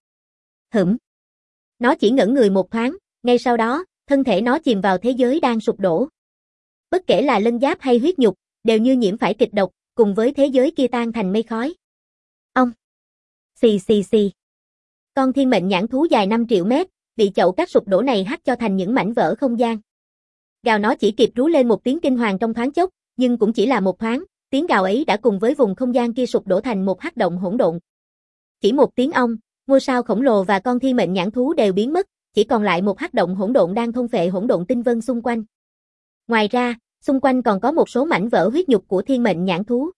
Nó chỉ ngẩn người một thoáng, ngay sau đó, thân thể nó chìm vào thế giới đang sụp đổ. Bất kể là lân giáp hay huyết nhục, đều như nhiễm phải kịch độc, cùng với thế giới kia tan thành mây khói. Ông! Xì xì xì! Con thiên mệnh nhãn thú dài 5 triệu mét, bị chậu cát sụp đổ này hắt cho thành những mảnh vỡ không gian. Gào nó chỉ kịp rú lên một tiếng kinh hoàng trong thoáng chốc, nhưng cũng chỉ là một thoáng, tiếng gào ấy đã cùng với vùng không gian kia sụp đổ thành một hắc động hỗn độn. Chỉ một tiếng ong, ngôi sao khổng lồ và con thiên mệnh nhãn thú đều biến mất, chỉ còn lại một hắc động hỗn độn đang thôn phệ hỗn độn tinh vân xung quanh. Ngoài ra, xung quanh còn có một số mảnh vỡ huyết nhục của thiên mệnh nhãn thú.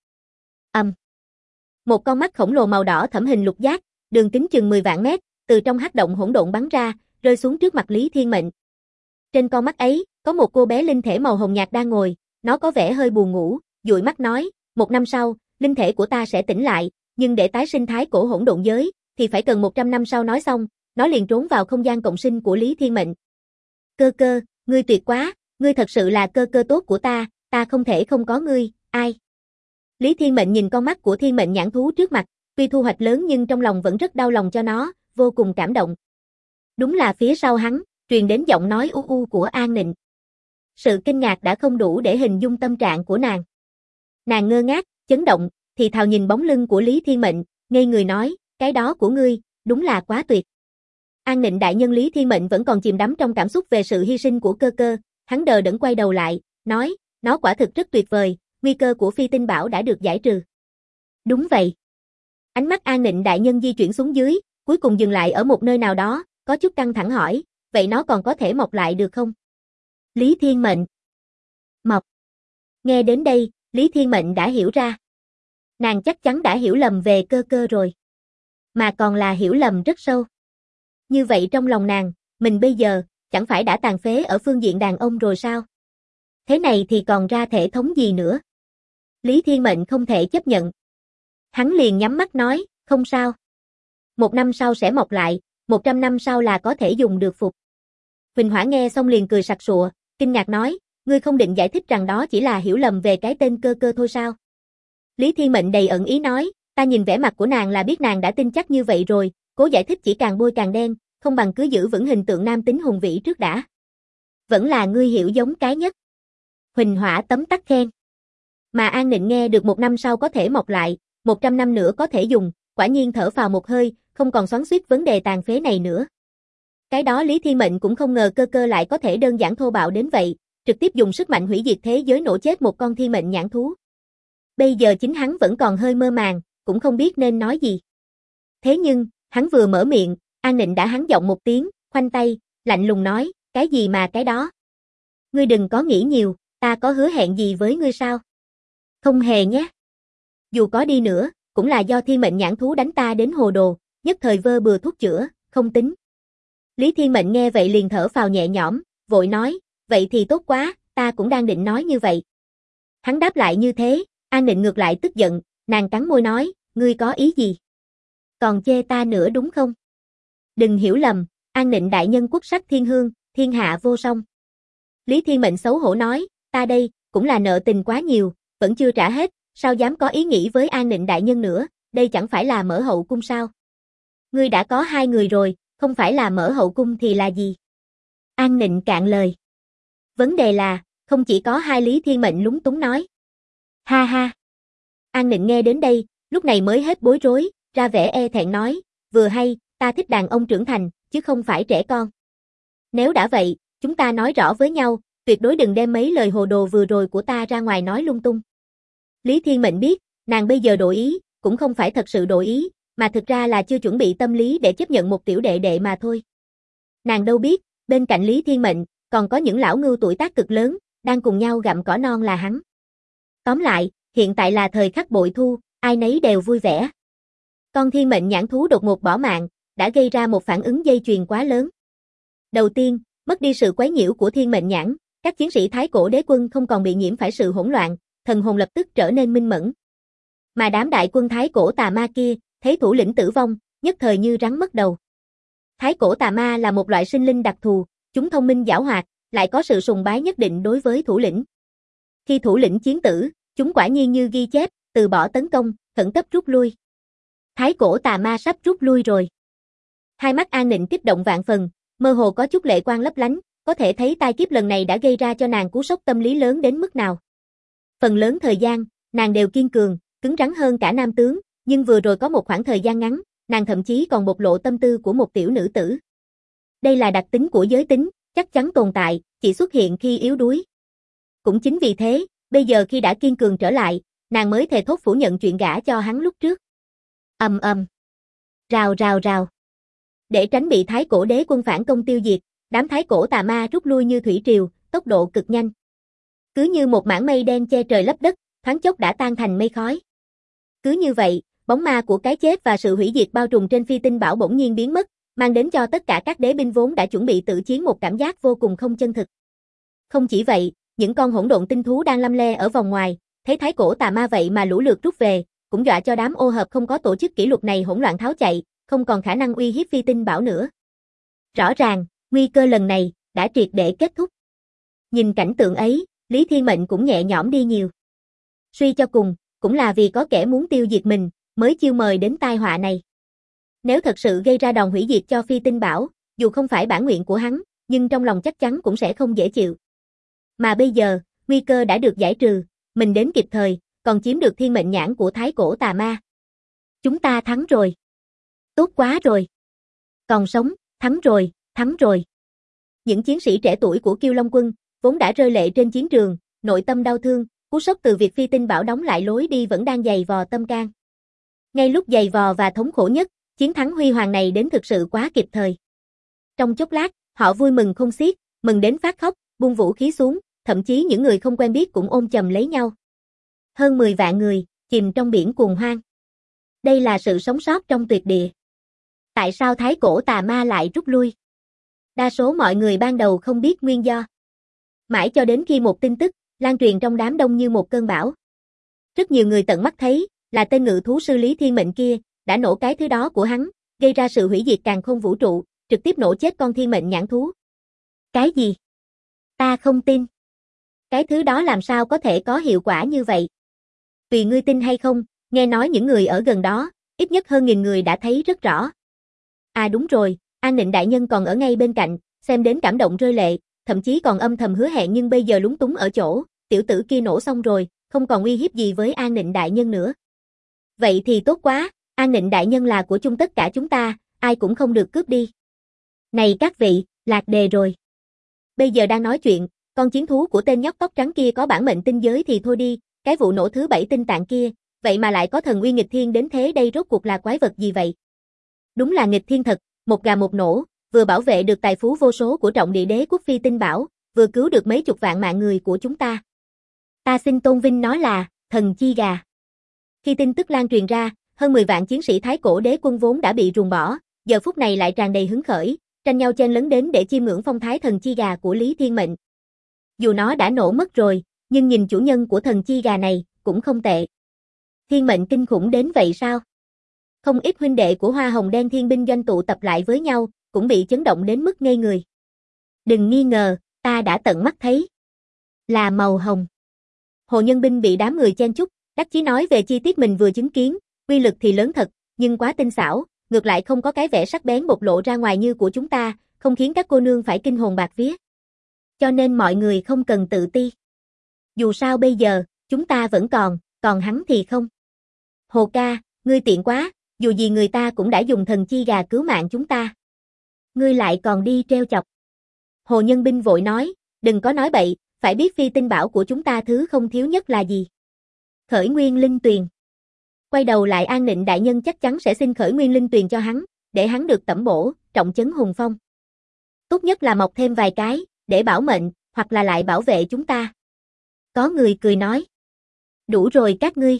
Một con mắt khổng lồ màu đỏ thẫm hình lục giác, đường kính chừng 10 vạn mét, từ trong hắc động hỗn độn bắn ra, rơi xuống trước mặt Lý Thiên Mệnh. Trên con mắt ấy, có một cô bé linh thể màu hồng nhạt đang ngồi, nó có vẻ hơi buồn ngủ, dụi mắt nói, 1 năm sau, linh thể của ta sẽ tỉnh lại, nhưng để tái sinh thái cổ hỗn độn giới, thì phải cần 100 năm sau. Nói xong, nó liền trốn vào không gian cộng sinh của Lý Thiên Mệnh. Cơ cơ, ngươi tuyệt quá, ngươi thật sự là cơ cơ tốt của ta không thể không có ngươi, ai? Lý Thiên Mệnh nhìn con mắt của thiên mệnh nhãn thú trước mặt, tuy thu hoạch lớn nhưng trong lòng vẫn rất đau lòng cho nó, vô cùng cảm động. Đúng là phía sau hắn, truyền đến giọng nói u u của An Nịnh. Sự kinh ngạc đã không đủ để hình dung tâm trạng của nàng. Nàng ngơ ngác, chấn động, thì thào nhìn bóng lưng của Lý Thiên Mệnh, ngây người nói, cái đó của ngươi, đúng là quá tuyệt. An Nịnh đại nhân Lý Thiên Mệnh vẫn còn chìm đắm trong cảm xúc về sự hy sinh của cơ cơ, hắn đờ đẫn quay đầu lại, nói, nó quả thực rất tuyệt vời, nguy cơ của phi tinh bảo đã được giải trừ. Đúng vậy. Ánh mắt An Nịnh đại nhân di chuyển xuống dưới, cuối cùng dừng lại ở một nơi nào đó, có chút căng thẳng hỏi, vậy nó còn có thể mọc lại được không? Lý Thiên Mệnh. Mọc. Nghe đến đây, Lý Thiên Mệnh đã hiểu ra. Nàng chắc chắn đã hiểu lầm về cơ cơ rồi. Mà còn là hiểu lầm rất sâu. Như vậy trong lòng nàng, mình bây giờ, chẳng phải đã tàn phế ở phương diện đàn ông rồi sao? Thế này thì còn ra thể thống gì nữa? Lý Thiên Mệnh không thể chấp nhận. Hắn liền nhắm mắt nói, không sao. 1 năm sau sẽ mọc lại, 100 năm sau là có thể dùng được phục. Huỳnh Hỏa nghe xong liền cười sặc sụa, kinh ngạc nói, ngươi không định giải thích rằng đó chỉ là hiểu lầm về cái tên cơ cơ thôi sao? Lý Thiên Mệnh đầy ẩn ý nói, ta nhìn vẻ mặt của nàng là biết nàng đã tin chắc như vậy rồi, cố giải thích chỉ càng bôi càng đen, không bằng cứ giữ vững hình tượng nam tính hùng vĩ trước đã. Vẫn là ngươi hiểu giống cái nhất. Huỳnh Hỏa tấm tắc khen. Mà An Nịnh nghe được 1 năm sau có thể mọc lại, 100 năm nữa có thể dùng, quả nhiên thở phào một hơi, không còn xoắn xuýt vấn đề tàn phế này nữa. Cái đó Lý Thiên Mệnh cũng không ngờ cơ cơ lại có thể đơn giản thô bạo đến vậy, trực tiếp dùng sức mạnh hủy diệt thế giới nổ chết một con thiên mệnh nhãn thú. Bây giờ chính hắn vẫn còn hơi mơ màng, cũng không biết nên nói gì. Thế nhưng, hắn vừa mở miệng, An Nịnh đã hắn giọng một tiếng, khoanh tay, lạnh lùng nói, cái gì mà cái đó? Ngươi đừng có nghĩ nhiều, ta có hứa hẹn gì với ngươi sao? Không hề nhé. Dù có đi nữa, cũng là do thiên mệnh nhãn thú đánh ta đến hồ đồ, nhất thời vơ bừa thuốc chữa, không tính. Lý Thiên Mệnh nghe vậy liền thở phào nhẹ nhõm, vội nói, vậy thì tốt quá, ta cũng đang định nói như vậy. Hắn đáp lại như thế, An Nịnh ngược lại tức giận, nàng cắn môi nói, ngươi có ý gì? Còn chê ta nữa đúng không? Đừng hiểu lầm, An Nịnh đại nhân quốc sắc thiên hương, thiên hạ vô song. Lý Thiên Mệnh xấu hổ nói, ta đây, cũng là nợ tình quá nhiều, vẫn chưa trả hết, sao dám có ý nghĩ với An Nịnh đại nhân nữa, đây chẳng phải là mở hậu cung sao? Ngươi đã có 2 người rồi, không phải là mở hậu cung thì là gì? An Nịnh cạn lời. Vấn đề là, không chỉ có 2. Lý Thiên Mệnh lúng túng nói. Ha ha. An Nịnh nghe đến đây, lúc này mới hết bối rối, ra vẻ e thẹn nói, vừa hay, ta thích đàn ông trưởng thành, chứ không phải trẻ con. Nếu đã vậy, chúng ta nói rõ với nhau, tuyệt đối đừng đem mấy lời hồ đồ vừa rồi của ta ra ngoài nói lung tung. Lý Thiên Mệnh biết, nàng bây giờ đổi ý, cũng không phải thật sự đổi ý, mà thực ra là chưa chuẩn bị tâm lý để chấp nhận một tiểu đệ đệ mà thôi. Nàng đâu biết, bên cạnh Lý Thiên Mệnh, còn có những lão ngưu tuổi tác cực lớn, đang cùng nhau gặm cỏ non là hắn. Tóm lại, hiện tại là thời khắc bội thu, ai nấy đều vui vẻ. Con thiên mệnh nhãn thú đột ngột bỏ mạng, đã gây ra một phản ứng dây chuyền quá lớn. Đầu tiên, mất đi sự quấy nhiễu của thiên mệnh nhãn, các chiến sĩ Thái Cổ Đế Quân không còn bị nhiễm phải sự hỗn loạn, thần hồn lập tức trở nên minh mẫn. Mà đám đại quân Thái Cổ Tà Ma kia, thấy thủ lĩnh tử vong, nhất thời như rắn mất đầu. Thái Cổ Tà Ma là một loại sinh linh đặc thù, chúng thông minh giảo hoạt, lại có sự sùng bái nhất định đối với thủ lĩnh. Khi thủ lĩnh chiến tử, chúng quả nhiên như ghi chép, từ bỏ tấn công, khẩn cấp rút lui. Thái Cổ Tà Ma sắp rút lui rồi. Hai mắt An Nịnh kích động vạn phần, mơ hồ có chút lệ quang lấp lánh, có thể thấy tai kiếp lần này đã gây ra cho nàng cú sốc tâm lý lớn đến mức nào. Phần lớn thời gian, nàng đều kiên cường, cứng rắn hơn cả nam tướng, nhưng vừa rồi có một khoảng thời gian ngắn, nàng thậm chí còn bộc lộ tâm tư của một tiểu nữ tử. Đây là đặc tính của giới tính, chắc chắn tồn tại, chỉ xuất hiện khi yếu đuối. Cũng chính vì thế, bây giờ khi đã kiên cường trở lại, nàng mới thề thốt phủ nhận chuyện gả cho hắn lúc trước. Ầm ầm. Rào rào rào. Để tránh bị Thái Cổ Đế Quân phản công tiêu diệt, đám Thái Cổ Tà Ma rút lui như thủy triều, tốc độ cực nhanh. Cứ như một mảng mây đen che trời lấp đất, thoáng chốc đã tan thành mây khói. Cứ như vậy, bóng ma của cái chết và sự hủy diệt bao trùm trên phi tinh bảo bỗng nhiên biến mất, mang đến cho tất cả các đế binh vốn đã chuẩn bị tự chiến một cảm giác vô cùng không chân thực. Không chỉ vậy, những con hỗn độn tinh thú đang lăm le ở vòng ngoài, thấy Thái Cổ Tà Ma vậy mà lũ lượt rút về, cũng dọa cho đám ô hợp không có tổ chức kỷ luật này hỗn loạn tháo chạy, không còn khả năng uy hiếp phi tinh bảo nữa. Rõ ràng, nguy cơ lần này đã triệt để kết thúc. Nhìn cảnh tượng ấy, Lý Thiên Mệnh cũng nhẹ nhõm đi nhiều. Suy cho cùng, cũng là vì có kẻ muốn tiêu diệt mình, mới chiêu mời đến tai họa này. Nếu thật sự gây ra đòn hủy diệt cho phi tinh bảo, dù không phải bản nguyện của hắn, nhưng trong lòng chắc chắn cũng sẽ không dễ chịu. Mà bây giờ, nguy cơ đã được giải trừ, mình đến kịp thời, còn chiếm được thiên mệnh nhãn của Thái Cổ Tà Ma. Chúng ta thắng rồi. Tốt quá rồi. Còn sống, thắng rồi, thắng rồi. Những chiến sĩ trẻ tuổi của Kiêu Long Quân, vốn đã rơi lệ trên chiến trường, nội tâm đau thương, cú sốc từ việc phi tinh bảo đóng lại lối đi vẫn đang giày vò tâm can. Ngay lúc giày vò và thống khổ nhất, chiến thắng huy hoàng này đến thực sự quá kịp thời. Trong chốc lát, họ vui mừng không xiết, mừng đến phát khóc, buông vũ khí xuống, thậm chí những người không quen biết cũng ôm chầm lấy nhau. Hơn 10 vạn người, chìm trong biển cuồng hoang. Đây là sự sống sót trong tuyệt địa. Tại sao Thái Cổ Tà Ma lại rút lui? Đa số mọi người ban đầu không biết nguyên do. Mãi cho đến khi một tin tức lan truyền trong đám đông như một cơn bão. Rất nhiều người tận mắt thấy, là tên ngự thú sư Lý Thiên Mệnh kia, đã nổ cái thứ đó của hắn, gây ra sự hủy diệt càn khôn vũ trụ, trực tiếp nổ chết con thiên mệnh nhãn thú. Cái gì? Ta không tin. Cái thứ đó làm sao có thể có hiệu quả như vậy? Tùy ngươi tin hay không, nghe nói những người ở gần đó, ít nhất hơn 1000 người đã thấy rất rõ. À đúng rồi, An Nịnh đại nhân còn ở ngay bên cạnh, xem đến cảm động rơi lệ, thậm chí còn âm thầm hứa hẹn nhưng bây giờ lúng túng ở chỗ, tiểu tử kia nổ xong rồi, không còn uy hiếp gì với An Nịnh đại nhân nữa. Vậy thì tốt quá, An Nịnh đại nhân là của chung tất cả chúng ta, ai cũng không được cướp đi. Này các vị, lạc đề rồi. Bây giờ đang nói chuyện, con chiến thú của tên nhóc tóc trắng kia có bản mệnh tinh giới thì thôi đi, cái vụ nổ thứ 7 tinh tạng kia, vậy mà lại có thần uy nghịch thiên đến thế, đây rốt cuộc là quái vật gì vậy? Đúng là nghịch thiên thật, một gà một nổ, vừa bảo vệ được tài phú vô số của trọng địa đế quốc phi tinh bảo, vừa cứu được mấy chục vạn mạng người của chúng ta. Ta xin tôn vinh nó là thần chi gà. Khi tin tức lan truyền ra, hơn 10 vạn chiến sĩ Thái Cổ Đế Quân vốn đã bị ruồng bỏ, giờ phút này lại tràn đầy hứng khởi, tranh nhau chen lấn đến để chiêm ngưỡng phong thái thần chi gà của Lý Thiên Mệnh. Dù nó đã nổ mất rồi, nhưng nhìn chủ nhân của thần chi gà này, cũng không tệ. Thiên mệnh kinh khủng đến vậy sao? Không ít huynh đệ của Hoa Hồng Đen Thiên binh doanh tụ tập lại với nhau, cũng bị chấn động đến mức ngây người. Đừng nghi ngờ, ta đã tận mắt thấy. Là màu hồng. Hồ Nhân Binh bị đám người chen chúc, đắc chí nói về chi tiết mình vừa chứng kiến, uy lực thì lớn thật, nhưng quá tinh xảo, ngược lại không có cái vẻ sắc bén bộc lộ ra ngoài như của chúng ta, không khiến các cô nương phải kinh hồn bạc vía. Cho nên mọi người không cần tự ti. Dù sao bây giờ, chúng ta vẫn còn hắn thì không. Hồ ca, ngươi tiện quá, dù gì người ta cũng đã dùng thần chi gà cứu mạng chúng ta. Ngươi lại còn đi treo chọc. Hồ Nhân Binh vội nói, đừng có nói bậy, phải biết phi tinh bảo của chúng ta thứ không thiếu nhất là gì. Khởi nguyên linh tuyền. Quay đầu lại An Nịnh đại nhân chắc chắn sẽ xin khởi nguyên linh tuyền cho hắn, để hắn được tẩm bổ, trọng chấn hùng phong. Tốt nhất là mọc thêm vài cái, để bảo mệnh, hoặc là lại bảo vệ chúng ta. Có người cười nói. Đủ rồi các ngươi.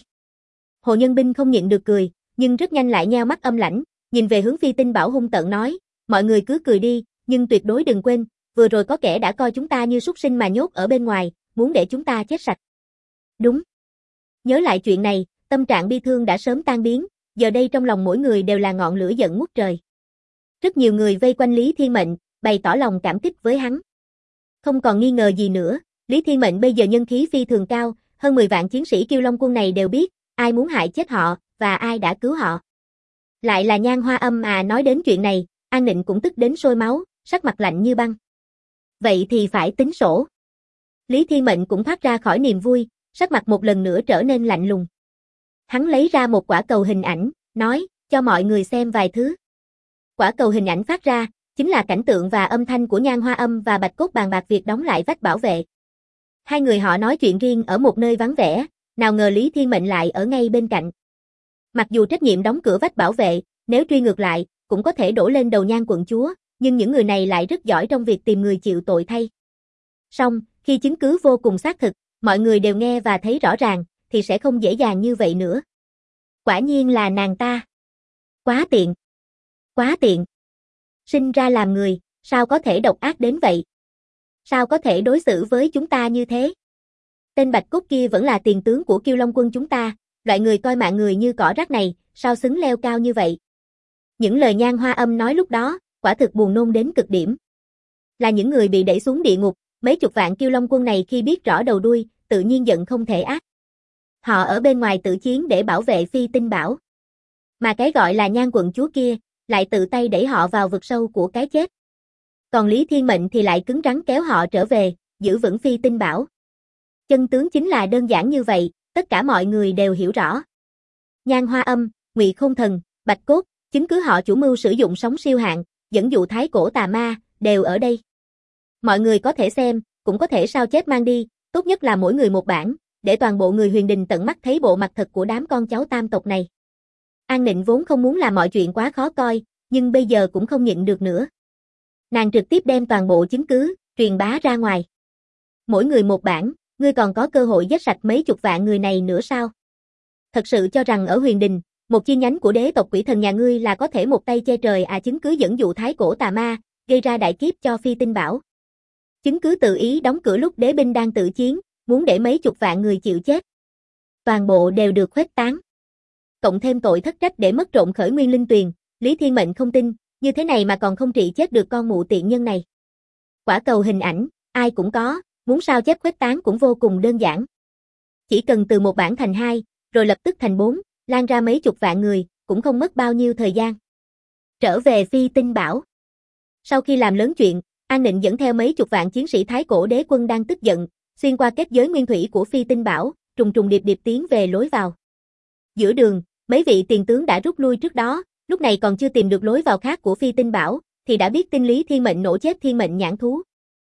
Hồ Nhân Binh không nhịn được cười, nhưng rất nhanh lại nheo mắt âm lãnh, nhìn về hướng Phi Tinh Bảo hung tợn nói, mọi người cứ cười đi, nhưng tuyệt đối đừng quên, vừa rồi có kẻ đã coi chúng ta như súc sinh mà nhốt ở bên ngoài, muốn để chúng ta chết sạch. Đúng. Nhớ lại chuyện này, tâm trạng bi thương đã sớm tan biến, giờ đây trong lòng mỗi người đều là ngọn lửa giận ngút trời. Rất nhiều người vây quanh Lý Thiên Mệnh, bày tỏ lòng cảm kích với hắn. Không còn nghi ngờ gì nữa, Lý Thiên Mệnh bây giờ nhân khí phi thường cao, hơn 10 vạn chiến sĩ Kiêu Long quân này đều biết, ai muốn hại chết họ, và ai đã cứu họ. Lại là Nhan Hoa Âm à, nói đến chuyện này, An Nịnh cũng tức đến sôi máu, sắc mặt lạnh như băng. Vậy thì phải tính sổ. Lý Thiên Mệnh cũng thoát ra khỏi niềm vui, sắc mặt một lần nữa trở nên lạnh lùng. Hắn lấy ra một quả cầu hình ảnh, nói, cho mọi người xem vài thứ. Quả cầu hình ảnh phát ra, chính là cảnh tượng và âm thanh của Nhan Hoa Âm và Bạch Cốt bàn bạc việc đóng lại vách bảo vệ. Hai người họ nói chuyện riêng ở một nơi vắng vẻ, nào ngờ Lý Thiên Mệnh lại ở ngay bên cạnh. Mặc dù trách nhiệm đóng cửa vách bảo vệ, nếu truy ngược lại, cũng có thể đổ lên đầu Nhan quận chúa, nhưng những người này lại rất giỏi trong việc tìm người chịu tội thay. Song, khi chứng cứ vô cùng xác thực, mọi người đều nghe và thấy rõ ràng, thì sẽ không dễ dàng như vậy nữa. Quả nhiên là nàng ta. Quá tiện. Quá tiện. Sinh ra làm người, sao có thể độc ác đến vậy? Sao có thể đối xử với chúng ta như thế? Tên Bạch Cốt kia vẫn là tiền tướng của Kiêu Long quân chúng ta, loại người coi mạng người như cỏ rác này, sao xứng leo cao như vậy? Những lời Nhan Hoa Âm nói lúc đó, quả thực buồn nôn đến cực điểm. Là những người bị đẩy xuống địa ngục, mấy chục vạn Kiêu Long quân này khi biết rõ đầu đuôi, tự nhiên giận không thể ác. Họ ở bên ngoài tự chiến để bảo vệ Phi Tinh Bảo. Mà cái gọi là Nhan quận chúa kia, lại tự tay đẩy họ vào vực sâu của cái chết. Còn Lý Thiên Mệnh thì lại cứng rắn kéo họ trở về, giữ vững Phi Tinh Bảo. Chân tướng chính là đơn giản như vậy, tất cả mọi người đều hiểu rõ. Nhan Hoa Âm, Ngụy Khôn Thần, Bạch Cốt, chứng cứ họ chủ mưu sử dụng sóng siêu hạn, dẫn dụ thái cổ tà ma, đều ở đây. Mọi người có thể xem, cũng có thể sao chép mang đi, tốt nhất là mỗi người một bản, để toàn bộ người Huyền Đình tận mắt thấy bộ mặt thật của đám con cháu tam tộc này. An Nịnh vốn không muốn làm mọi chuyện quá khó coi, nhưng bây giờ cũng không nhịn được nữa. Nàng trực tiếp đem toàn bộ chứng cứ, truyền bá ra ngoài. Mỗi người một bản, ngươi còn có cơ hội giết sạch mấy chục vạn người này nữa sao? Thật sự cho rằng ở Huyền Đình, một chi nhánh của đế tộc quỷ thần nhà ngươi là có thể một tay che trời à? Chứng cứ dẫn dụ thái cổ tà ma, gây ra đại kiếp cho Phi Tinh Bảo. Chứng cứ tự ý đóng cửa lúc đế binh đang tự chiến, muốn để mấy chục vạn người chịu chết. Toàn bộ đều được khuếch tán. Cộng thêm tội thất trách để mất trộm khởi nguyên linh tuyền, Lý Thiên Mệnh không tin, như thế này mà còn không trị chết được con mụ tiện nhân này. Quả cầu hình ảnh, ai cũng có, muốn sao chép khuếch tán cũng vô cùng đơn giản. Chỉ cần từ một bản thành 2, rồi lập tức thành 4, lan ra mấy chục vạn người, cũng không mất bao nhiêu thời gian. Trở về Phi Tinh Bảo. Sau khi làm lớn chuyện, An Nịnh dẫn theo mấy chục vạn chiến sĩ thái cổ đế quân đang tức giận, xuyên qua kết giới nguyên thủy của Phi Tinh Bảo, trùng trùng điệp điệp tiến về lối vào. Giữa đường, mấy vị tiền tướng đã rút lui trước đó, lúc này còn chưa tìm được lối vào khác của Phi Tinh Bảo, thì đã biết tin Lý Thiên Mệnh nổ chết thiên mệnh nhãn thú.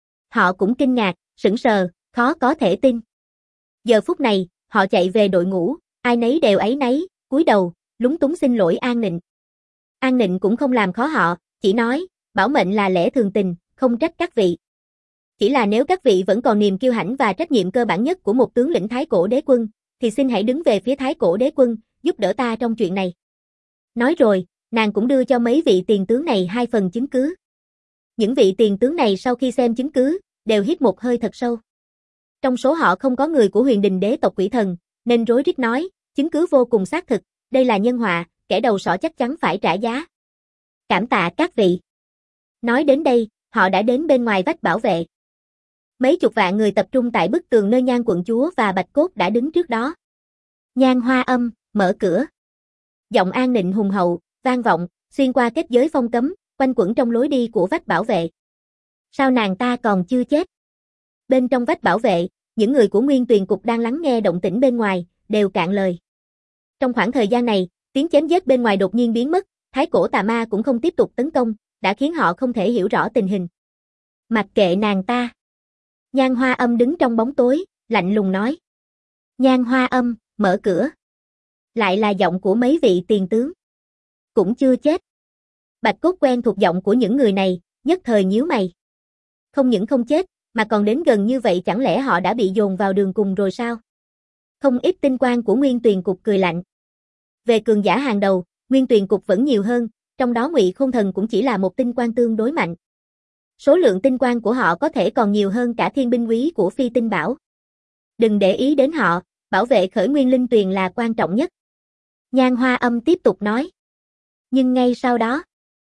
Họ cũng kinh ngạc, sững sờ, khó có thể tin. Giờ phút này, họ chạy về đội ngũ, ai nấy đều áy náy, cúi đầu, lúng túng xin lỗi An Nịnh. An Nịnh cũng không làm khó họ, chỉ nói, bảo mệnh là lẽ thường tình, không trách các vị. Chỉ là nếu các vị vẫn còn niềm kiêu hãnh và trách nhiệm cơ bản nhất của một tướng lĩnh thái cổ đế quân, thì xin hãy đứng về phía thái cổ đế quân, giúp đỡ ta trong chuyện này. Nói rồi, nàng cũng đưa cho mấy vị tiền tướng này 2 phần chứng cứ. Những vị tiền tướng này sau khi xem chứng cứ, đều hít một hơi thật sâu. Trong số họ không có người của Huyền Đình đế tộc quỷ thần, nên rối rít nói, chứng cứ vô cùng xác thực, đây là nhân họa, kẻ đầu sỏ chắc chắn phải trả giá. Cảm tạ các vị. Nói đến đây, họ đã đến bên ngoài vách bảo vệ. Mấy chục vạn người tập trung tại bức tường nơi Nhan quận chúa và Bạch Cốt đã đứng trước đó. Nhan Hoa Âm, mở cửa. Giọng An Nịnh hùng hậu, vang vọng, xuyên qua kết giới phong cấm, quanh quẩn trong lối đi của vách bảo vệ. Sao nàng ta còn chưa chết? Bên trong vách bảo vệ, những người của Nguyên Tuyền Cục đang lắng nghe động tĩnh bên ngoài, đều cạn lời. Trong khoảng thời gian này, tiếng chém giết bên ngoài đột nhiên biến mất, thái cổ tà ma cũng không tiếp tục tấn công, đã khiến họ không thể hiểu rõ tình hình. Mặc kệ nàng ta. Nhan Hoa Âm đứng trong bóng tối, lạnh lùng nói. Nhan Hoa Âm, mở cửa. Lại là giọng của mấy vị tiền tướng. Cũng chưa chết. Bạch Cốt quen thuộc giọng của những người này, nhất thời nhíu mày. Không những không chết, mà còn đến gần như vậy, chẳng lẽ họ đã bị dồn vào đường cùng rồi sao? Không ít tinh quan của Nguyên Tuyền Cục cười lạnh. Về cường giả hàng đầu, Nguyên Tuyền Cục vẫn nhiều hơn, trong đó Ngụy Khôn Thần cũng chỉ là một tinh quan tương đối mạnh. Số lượng tinh quan của họ có thể còn nhiều hơn cả thiên binh quý của Phi Tinh Bảo. Đừng để ý đến họ, bảo vệ khởi nguyên linh tuyền là quan trọng nhất. Nhan Hoa Âm tiếp tục nói. Nhưng ngay sau đó,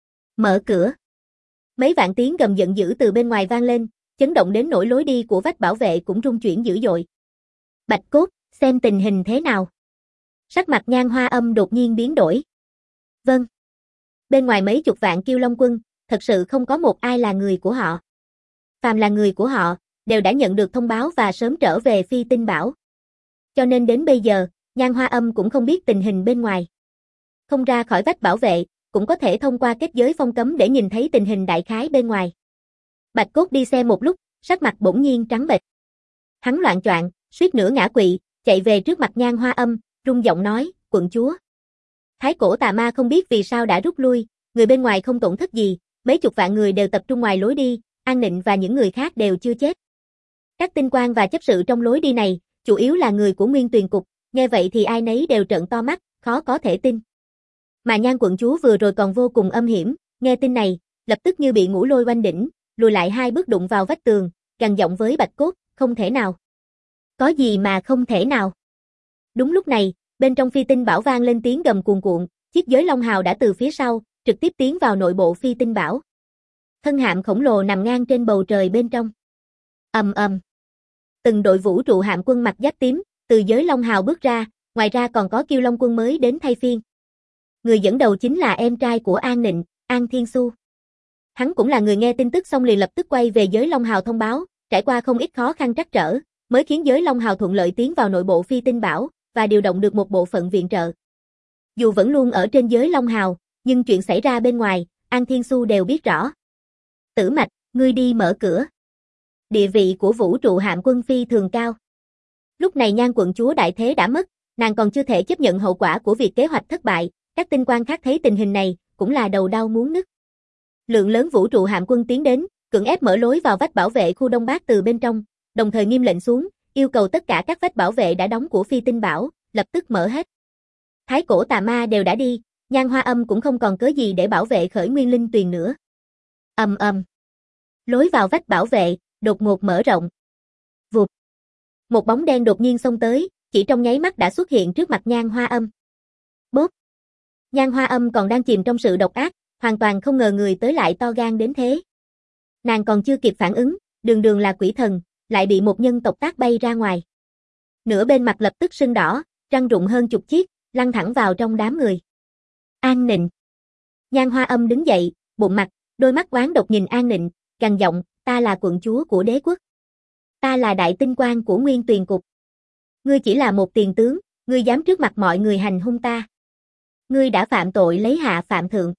mở cửa. Mấy vạn tiếng gầm giận dữ từ bên ngoài vang lên, chấn động đến nỗi lối đi của vách bảo vệ cũng rung chuyển dữ dội. Bạch Cốt, xem tình hình thế nào. Sắc mặt Nhan Hoa Âm đột nhiên biến đổi. Vâng. Bên ngoài mấy chục vạn Kiêu Long quân, thật sự không có một ai là người của họ. Phàm là người của họ, đều đã nhận được thông báo và sớm trở về Phi Tinh Bảo. Cho nên đến bây giờ, Nhan Hoa Âm cũng không biết tình hình bên ngoài. Không ra khỏi vách bảo vệ, cũng có thể thông qua kết giới phong cấm để nhìn thấy tình hình đại khái bên ngoài. Bạch Cốt đi xe một lúc, sắc mặt bỗng nhiên trắng bệch. Hắn loạng choạng, suýt nữa ngã quỵ, chạy về trước mặt Nhan Hoa Âm, rung giọng nói, quận chúa. Thái Cổ Tà Ma không biết vì sao đã rút lui, người bên ngoài không tổn thất gì, mấy chục vạn người đều tập trung ngoài lối đi, An Nịnh và những người khác đều chưa chết. Các tinh quan và chấp sự trong lối đi này, chủ yếu là người của Nguyên Tuyền Cục, nghe vậy thì ai nấy đều trợn to mắt, khó có thể tin. Mà Nhan quận chúa vừa rồi còn vô cùng âm hiểm, nghe tin này, lập tức như bị ngũ lôi oanh đỉnh, lùi lại 2 bước đụng vào vách tường, gằn giọng với Bạch Cốt, không thể nào. Có gì mà không thể nào. Đúng lúc này, bên trong Phi Tinh Bảo vang lên tiếng gầm cuồn cuộn, chiếc giới Long Hào đã từ phía sau, trực tiếp tiến vào nội bộ Phi Tinh Bảo. Thân hạm khổng lồ nằm ngang trên bầu trời bên trong. Ầm ầm. Từng đội vũ trụ hạm quân mặc giáp tím, từ giới Long Hào bước ra, ngoài ra còn có Kiêu Long quân mới đến thay phiên. Người dẫn đầu chính là em trai của An Nịnh, An Thiên Xu. Hắn cũng là người nghe tin tức xong liền lập tức quay về giới Long Hào thông báo, trải qua không ít khó khăn trắc trở, mới khiến giới Long Hào thuận lợi tiến vào nội bộ Phi Tinh Bảo, và điều động được một bộ phận viện trợ. Dù vẫn luôn ở trên giới Long Hào, nhưng chuyện xảy ra bên ngoài, An Thiên Xu đều biết rõ. Tử Mạch, ngươi đi mở cửa. Địa vị của vũ trụ hạm quân phi thường cao. Lúc này Nhan quận chúa đại thế đã mất, nàng còn chưa thể chấp nhận hậu quả của việc kế hoạch thất bại, các tinh quan khác thấy tình hình này, cũng là đầu đau muốn nứt. Lượng lớn vũ trụ hạm quân tiến đến, cưỡng ép mở lối vào vách bảo vệ khu Đông Bắc từ bên trong, đồng thời nghiêm lệnh xuống, yêu cầu tất cả các vách bảo vệ đã đóng của Phi Tinh Bảo, lập tức mở hết. Thái Cổ Tà Ma đều đã đi, Nhan Hoa Âm cũng không còn cớ gì để bảo vệ khởi nguyên linh tuyền nữa. Ầm ầm. Lối vào vách bảo vệ, đột ngột mở rộng. Vụt. Một bóng đen đột nhiên xông tới, chỉ trong nháy mắt đã xuất hiện trước mặt Nhan Hoa Âm. Bốp. Nhan Hoa Âm còn đang chìm trong sự độc ác, hoàn toàn không ngờ người tới lại to gan đến thế. Nàng còn chưa kịp phản ứng, đường đường là quỷ thần, lại bị một nhân tộc tát bay ra ngoài. Nửa bên mặt lập tức sưng đỏ, răng rụng hơn chục chiếc, lăn thẳng vào trong đám người. An Nịnh. Nhan Hoa Âm đứng dậy, bụng mặt, đôi mắt oán độc nhìn An Nịnh, gằn giọng, ta là quận chúa của đế quốc. Ta là đại tinh quan của Nguyên Tuyền Cục. Ngươi chỉ là một tiền tướng, ngươi dám trước mặt mọi người hành hung ta. Ngươi đã phạm tội lấy hạ phạm thượng.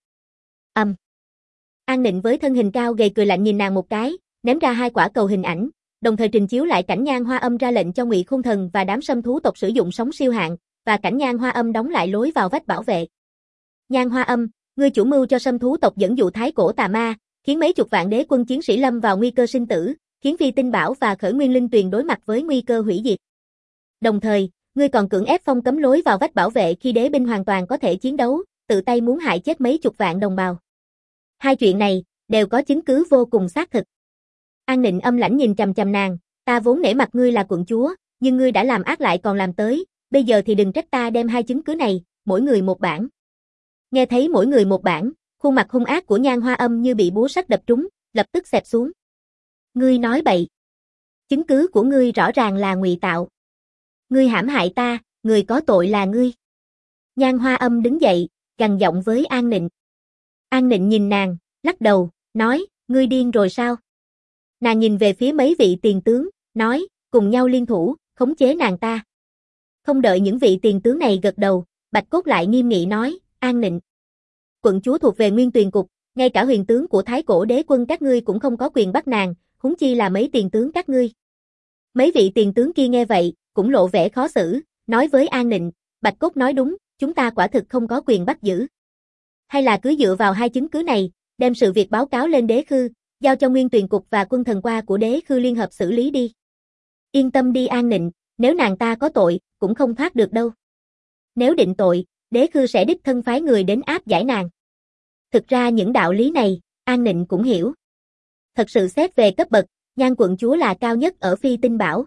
An Nịnh với thân hình cao gầy cười lạnh nhìn nàng một cái, ném ra 2 quả cầu hình ảnh, đồng thời trình chiếu lại cảnh Nhan Hoa Âm ra lệnh cho Ngụy Khôn Thần và đám sâm thú tộc sử dụng sóng siêu hạn, và cảnh Nhan Hoa Âm đóng lại lối vào vách bảo vệ. Nhan Hoa Âm, ngươi chủ mưu cho sâm thú tộc dẫn dụ Thái Cổ Tà Ma, khiến mấy chục vạn đế quân chiến sĩ lâm vào nguy cơ sinh tử, khiến Phi Tinh Bảo và khởi nguyên linh tuyền đối mặt với nguy cơ hủy diệt. Đồng thời, ngươi còn cưỡng ép phong cấm lối vào vách bảo vệ khi đế binh hoàn toàn có thể chiến đấu, tự tay muốn hại chết mấy chục vạn đồng bào. 2 chuyện này đều có chứng cứ vô cùng xác thực. An Nịnh âm lãnh nhìn chằm chằm nàng, ta vốn nể mặt ngươi là quận chúa, nhưng ngươi đã làm ác lại còn làm tới, bây giờ thì đừng trách ta đem 2 chứng cứ này, mỗi người một bản. Nghe thấy mỗi người một bản, khuôn mặt hung ác của Nhan Hoa Âm như bị búa sắt đập trúng, lập tức xẹp xuống. Ngươi nói bậy. Chứng cứ của ngươi rõ ràng là ngụy tạo. Ngươi hãm hại ta, người có tội là ngươi. Nhan Hoa Âm đứng dậy, gằn giọng với An Nịnh. An Nịnh nhìn nàng, lắc đầu, nói, ngươi điên rồi sao? Nàng nhìn về phía mấy vị tiền tướng, nói, cùng nhau liên thủ, khống chế nàng ta. Không đợi những vị tiền tướng này gật đầu, Bạch Cốt lại nghiêm nghị nói, An Nịnh. Quận chúa thuộc về Nguyên Tuyền Cục, ngay cả huyền tướng của Thái Cổ đế quân các ngươi cũng không có quyền bắt nàng, huống chi là mấy tiền tướng các ngươi. Mấy vị tiền tướng kia nghe vậy, cũng lộ vẻ khó xử, nói với An Nịnh, Bạch Cốt nói đúng, chúng ta quả thực không có quyền bắt giữ. Hay là cứ dựa vào 2 chứng cứ này, đem sự việc báo cáo lên đế khư, giao cho Nguyên Tuyền Cục và Quân Thần Qua của Đế Khư liên hợp xử lý đi. Yên tâm đi An Nịnh, nếu nàng ta có tội, cũng không thoát được đâu. Nếu định tội, Đế Khư sẽ đích thân phái người đến áp giải nàng. Thực ra những đạo lý này, An Nịnh cũng hiểu. Thật sự xét về cấp bậc, Nhan quận chúa là cao nhất ở Phi Tinh Bảo.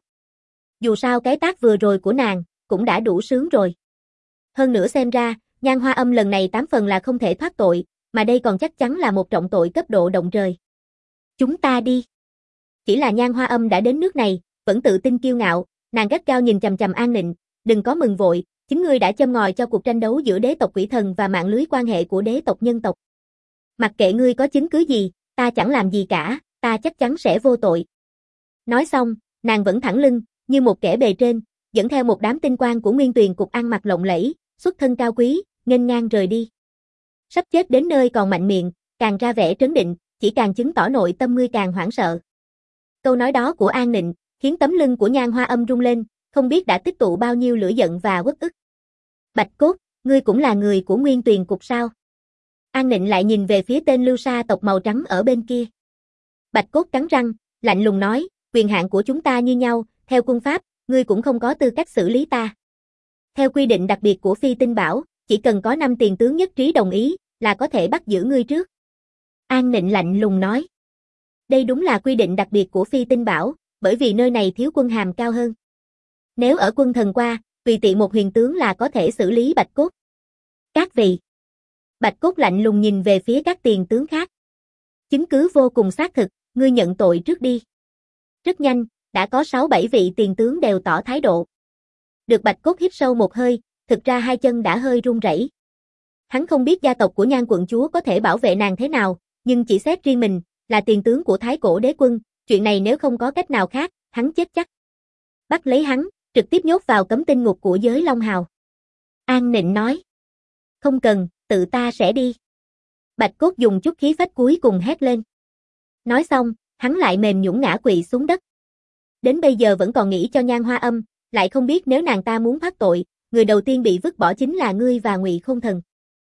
Dù sao cái tác vừa rồi của nàng, cũng đã đủ sướng rồi. Hơn nữa xem ra, Nhan Hoa Âm lần này 8 phần là không thể thoát tội, mà đây còn chắc chắn là một trọng tội cấp độ động trời. Chúng ta đi. Chỉ là Nhan Hoa Âm đã đến nước này, vẫn tự tin kiêu ngạo, nàng gắt gao nhìn chằm chằm An Nịnh, đừng có mừng vội, chính ngươi đã châm ngòi cho cuộc tranh đấu giữa đế tộc quỷ thần và mạng lưới quan hệ của đế tộc nhân tộc. Mặc kệ ngươi có chứng cứ gì, ta chẳng làm gì cả, ta chắc chắn sẽ vô tội. Nói xong, nàng vẫn thẳng lưng, như một kẻ bề trên, dẫn theo một đám tinh quang của Nguyên Tuyền Cục ăn mặc lộng lẫy, xuất thân cao quý, nghênh ngang rời đi. Sắp chết đến nơi còn mạnh miệng, càng ra vẻ trấn định, chỉ càng chứng tỏ nội tâm ngươi càng hoảng sợ. Câu nói đó của An Nịnh, khiến tấm lưng của Nhan Hoa Âm rung lên, không biết đã tích tụ bao nhiêu lửa giận và uất ức. Bạch Cốt, ngươi cũng là người của Nguyên Tuyền Cục sao? An Nịnh lại nhìn về phía tên lưu sa tộc màu trắng ở bên kia. Bạch Cốt cắn răng, lạnh lùng nói, quyền hạn của chúng ta như nhau, theo quân pháp, ngươi cũng không có tư cách xử lý ta. Theo quy định đặc biệt của Phi Tinh Bảo, chỉ cần có 5 tiền tướng nhất trí đồng ý, là có thể bắt giữ ngươi trước. An Nịnh lạnh lùng nói. Đây đúng là quy định đặc biệt của Phi Tinh Bảo, bởi vì nơi này thiếu quân hàm cao hơn. Nếu ở Quân Thần Qua, tùy tiện một huyền tướng là có thể xử lý Bạch Cốt. Các vị. Bạch Cốt lạnh lùng nhìn về phía các tiền tướng khác. Chứng cứ vô cùng xác thực, ngươi nhận tội trước đi. Rất nhanh, đã có 6-7 vị tiền tướng đều tỏ thái độ. Được Bạch Cốt hít sâu một hơi, thực ra hai chân đã hơi run rẩy. Hắn không biết gia tộc của Nhan quận chúa có thể bảo vệ nàng thế nào, nhưng chỉ xét riêng mình, là tiền tướng của Thái Cổ Đế Quân, chuyện này nếu không có cách nào khác, hắn chết chắc. Bắt lấy hắn, trực tiếp nhốt vào cấm tinh ngục của giới Long Hào. An Nịnh nói. Không cần, tự ta sẽ đi. Bạch Cốt dùng chút khí phách cuối cùng hét lên. Nói xong, hắn lại mềm nhũn ngã quỵ xuống đất. Đến bây giờ vẫn còn nghĩ cho Nhan Hoa Âm, lại không biết nếu nàng ta muốn thoát tội, người đầu tiên bị vứt bỏ chính là ngươi và Ngụy Khôn Thần.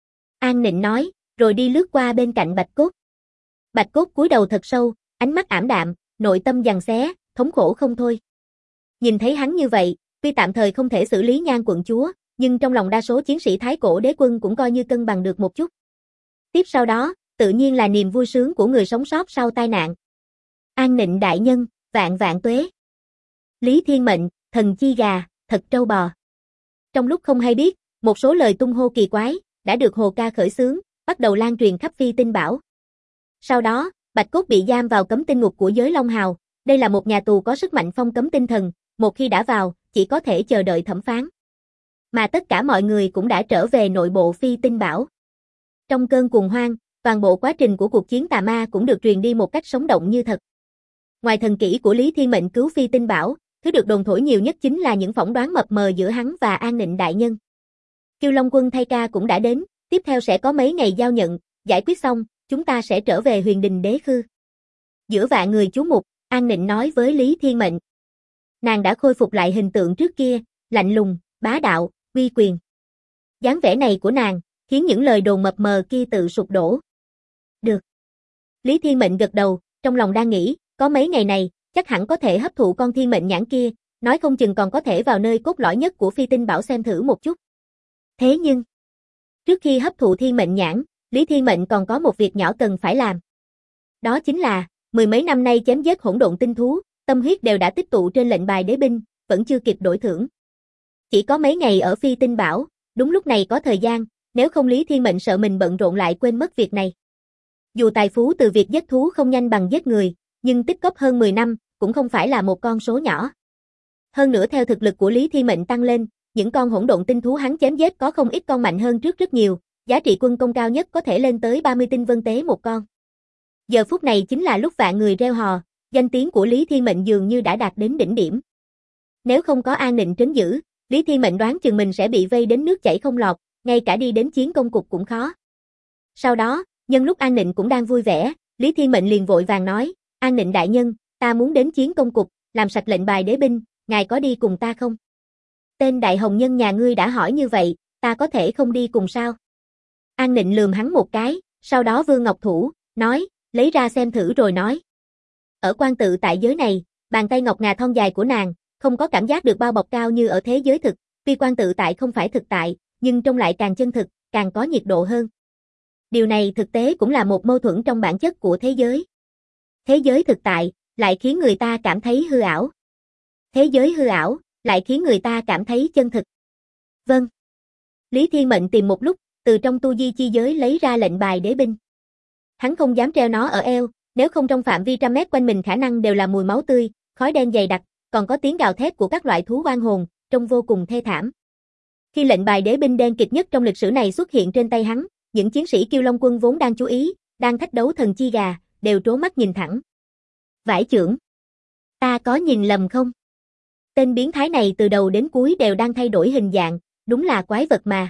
An Nịnh nói, rồi đi lướt qua bên cạnh Bạch Cốt. Bạch Cốt cúi đầu thật sâu, ánh mắt ảm đạm, nội tâm giằng xé, thống khổ không thôi. Nhìn thấy hắn như vậy, tuy tạm thời không thể xử lý Nhan quận chúa, nhưng trong lòng đa số chiến sĩ Thái Cổ Đế Quân cũng coi như cân bằng được một chút. Tiếp sau đó, tự nhiên là niềm vui sướng của người sống sót sau tai nạn. An Nịnh đại nhân, vạn vạn tuế. Lý Thiên Mệnh, thần chi gà, thật trâu bò. Trong lúc không hay biết, một số lời tung hô kỳ quái, đã được Hồ Ca khởi xướng, bắt đầu lan truyền khắp Phi Tinh Bảo. Sau đó, Bạch Cốt bị giam vào cấm tinh ngục của giới Long Hào, đây là một nhà tù có sức mạnh phong cấm tinh thần, một khi đã vào, chỉ có thể chờ đợi thẩm phán. Mà tất cả mọi người cũng đã trở về nội bộ Phi Tinh Bảo. Trong cơn cuồng hoang, toàn bộ quá trình của cuộc chiến tà ma cũng được truyền đi một cách sống động như thật. Ngoài thần kỹ của Lý Thiên Mệnh cứu Phi Tinh Bảo, thứ được đồn thổi nhiều nhất chính là những phỏng đoán mập mờ giữa hắn và An Nịnh đại nhân. Kiêu Long Quân thay ca cũng đã đến, tiếp theo sẽ có mấy ngày giao nhận, giải quyết xong, chúng ta sẽ trở về Huyền Đình Đế Khư. Giữa vạn người chú mục, An Nịnh nói với Lý Thiên Mệnh. Nàng đã khôi phục lại hình tượng trước kia, lạnh lùng, bá đạo, uy quyền. Dáng vẻ này của nàng, khiến những lời đồn mập mờ kia tự sụp đổ. Được. Lý Thiên Mệnh gật đầu, trong lòng đang nghĩ, có mấy ngày này, chắc hẳn có thể hấp thụ con thiên mệnh nhãn kia, nói không chừng còn có thể vào nơi cốt lõi nhất của Phi Tinh Bảo xem thử một chút. Thế nhưng, trước khi hấp thụ thiên mệnh nhãn, Lý Thiên Mệnh còn có một việc nhỏ cần phải làm. Đó chính là, mười mấy năm nay chém giết hỗn độn tinh thú, tâm huyết đều đã tích tụ trên lệnh bài đế binh, vẫn chưa kịp đổi thưởng. Chỉ có mấy ngày ở Phi Tinh Bảo, đúng lúc này có thời gian, nếu không Lý Thiên Mệnh sợ mình bận rộn lại quên mất việc này. Dù tài phú từ việc giết thú không nhanh bằng giết người, nhưng tích cóp hơn 10 năm, cũng không phải là một con số nhỏ. Hơn nữa theo thực lực của Lý Thiên Mệnh tăng lên, những con hỗn độn tinh thú hắn chém giết có không ít con mạnh hơn trước rất nhiều, giá trị quân công cao nhất có thể lên tới 30 tinh vân tế một con. Giờ phút này chính là lúc vạn người reo hò, danh tiếng của Lý Thiên Mệnh dường như đã đạt đến đỉnh điểm. Nếu không có An Nịnh trấn giữ, Lý Thiên Mệnh đoán chừng mình sẽ bị vây đến nước chảy không lọt, ngay cả đi đến chiến công cục cũng khó. Sau đó, nhân lúc An Nịnh cũng đang vui vẻ, Lý Thiên Mệnh liền vội vàng nói, An Nịnh đại nhân, ta muốn đến chiến công cục, làm sạch lệnh bài đế binh, ngài có đi cùng ta không? Tên đại hồng nhân nhà ngươi đã hỏi như vậy, ta có thể không đi cùng sao? An Nịnh lườm hắn một cái, sau đó vươn ngọc thủ, nói, lấy ra xem thử rồi nói. Ở quan tự tại giới này, bàn tay ngọc ngà thon dài của nàng, không có cảm giác được bao bọc cao như ở thế giới thực, tuy quan tự tại không phải thực tại, nhưng trông lại càng chân thực, càng có nhiệt độ hơn. Điều này thực tế cũng là một mâu thuẫn trong bản chất của thế giới. Thế giới thực tại, lại khiến người ta cảm thấy hư ảo. Thế giới hư ảo, lại khiến người ta cảm thấy chân thực. Vâng. Lý Thiên Mệnh tìm một lúc, từ trong tu di chi giới lấy ra lệnh bài đế binh. Hắn không dám treo nó ở eo, nếu không trong phạm vi trăm mét quanh mình khả năng đều là mùi máu tươi, khói đen dày đặc, còn có tiếng gào thét của các loại thú oan hồn, trông vô cùng thê thảm. Khi lệnh bài đế binh đen kịt nhất trong lịch sử này xuất hiện trên tay hắn, những chiến sĩ Kiêu Long quân vốn đang chú ý, đang thách đấu thần chi gà, đều trố mắt nhìn thẳng. Vải chưởng, ta có nhìn lầm không? Tên biến thái này từ đầu đến cuối đều đang thay đổi hình dạng, đúng là quái vật mà.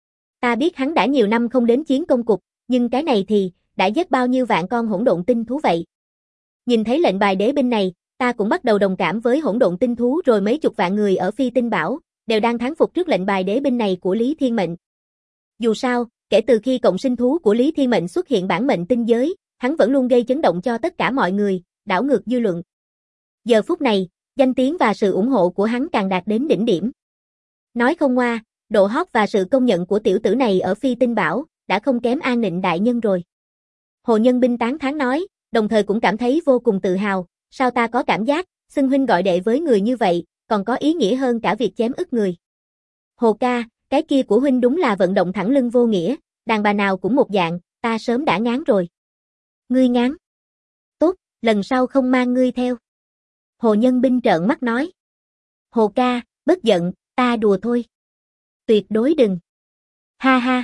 Ta biết hắn đã nhiều năm không đến chiến công cục, nhưng cái này thì, đã giết bao nhiêu vạn con hỗn độn tinh thú vậy. Nhìn thấy lệnh bài đế binh này, ta cũng bắt đầu đồng cảm với hỗn độn tinh thú rồi mấy chục vạn người ở Phi Tinh Bảo, đều đang thán phục trước lệnh bài đế binh này của Lý Thiên Mệnh. Dù sao, kể từ khi cộng sinh thú của Lý Thiên Mệnh xuất hiện bản mệnh tinh giới, hắn vẫn luôn gây chấn động cho tất cả mọi người, đảo ngược dư luận. Giờ phút này, danh tiếng và sự ủng hộ của hắn càng đạt đến đỉnh điểm. Nói không ngoa, độ hot và sự công nhận của tiểu tử này ở Phi Tinh Bảo, đã không kém An Nịnh đại nhân rồi. Hồ Nhân Binh tán thán nói, đồng thời cũng cảm thấy vô cùng tự hào, sao ta có cảm giác, xưng huynh gọi đệ với người như vậy, còn có ý nghĩa hơn cả việc chém ức người. Hồ ca, cái kia của huynh đúng là vận động thẳng lưng vô nghĩa, đàn bà nào cũng một dạng, ta sớm đã ngán rồi. Ngươi ngán? Tốt, lần sau không mang ngươi theo. Hồ Nhân Binh trợn mắt nói. Hồ ca, bất giận, ta đùa thôi. Tuyệt đối đừng. Ha ha.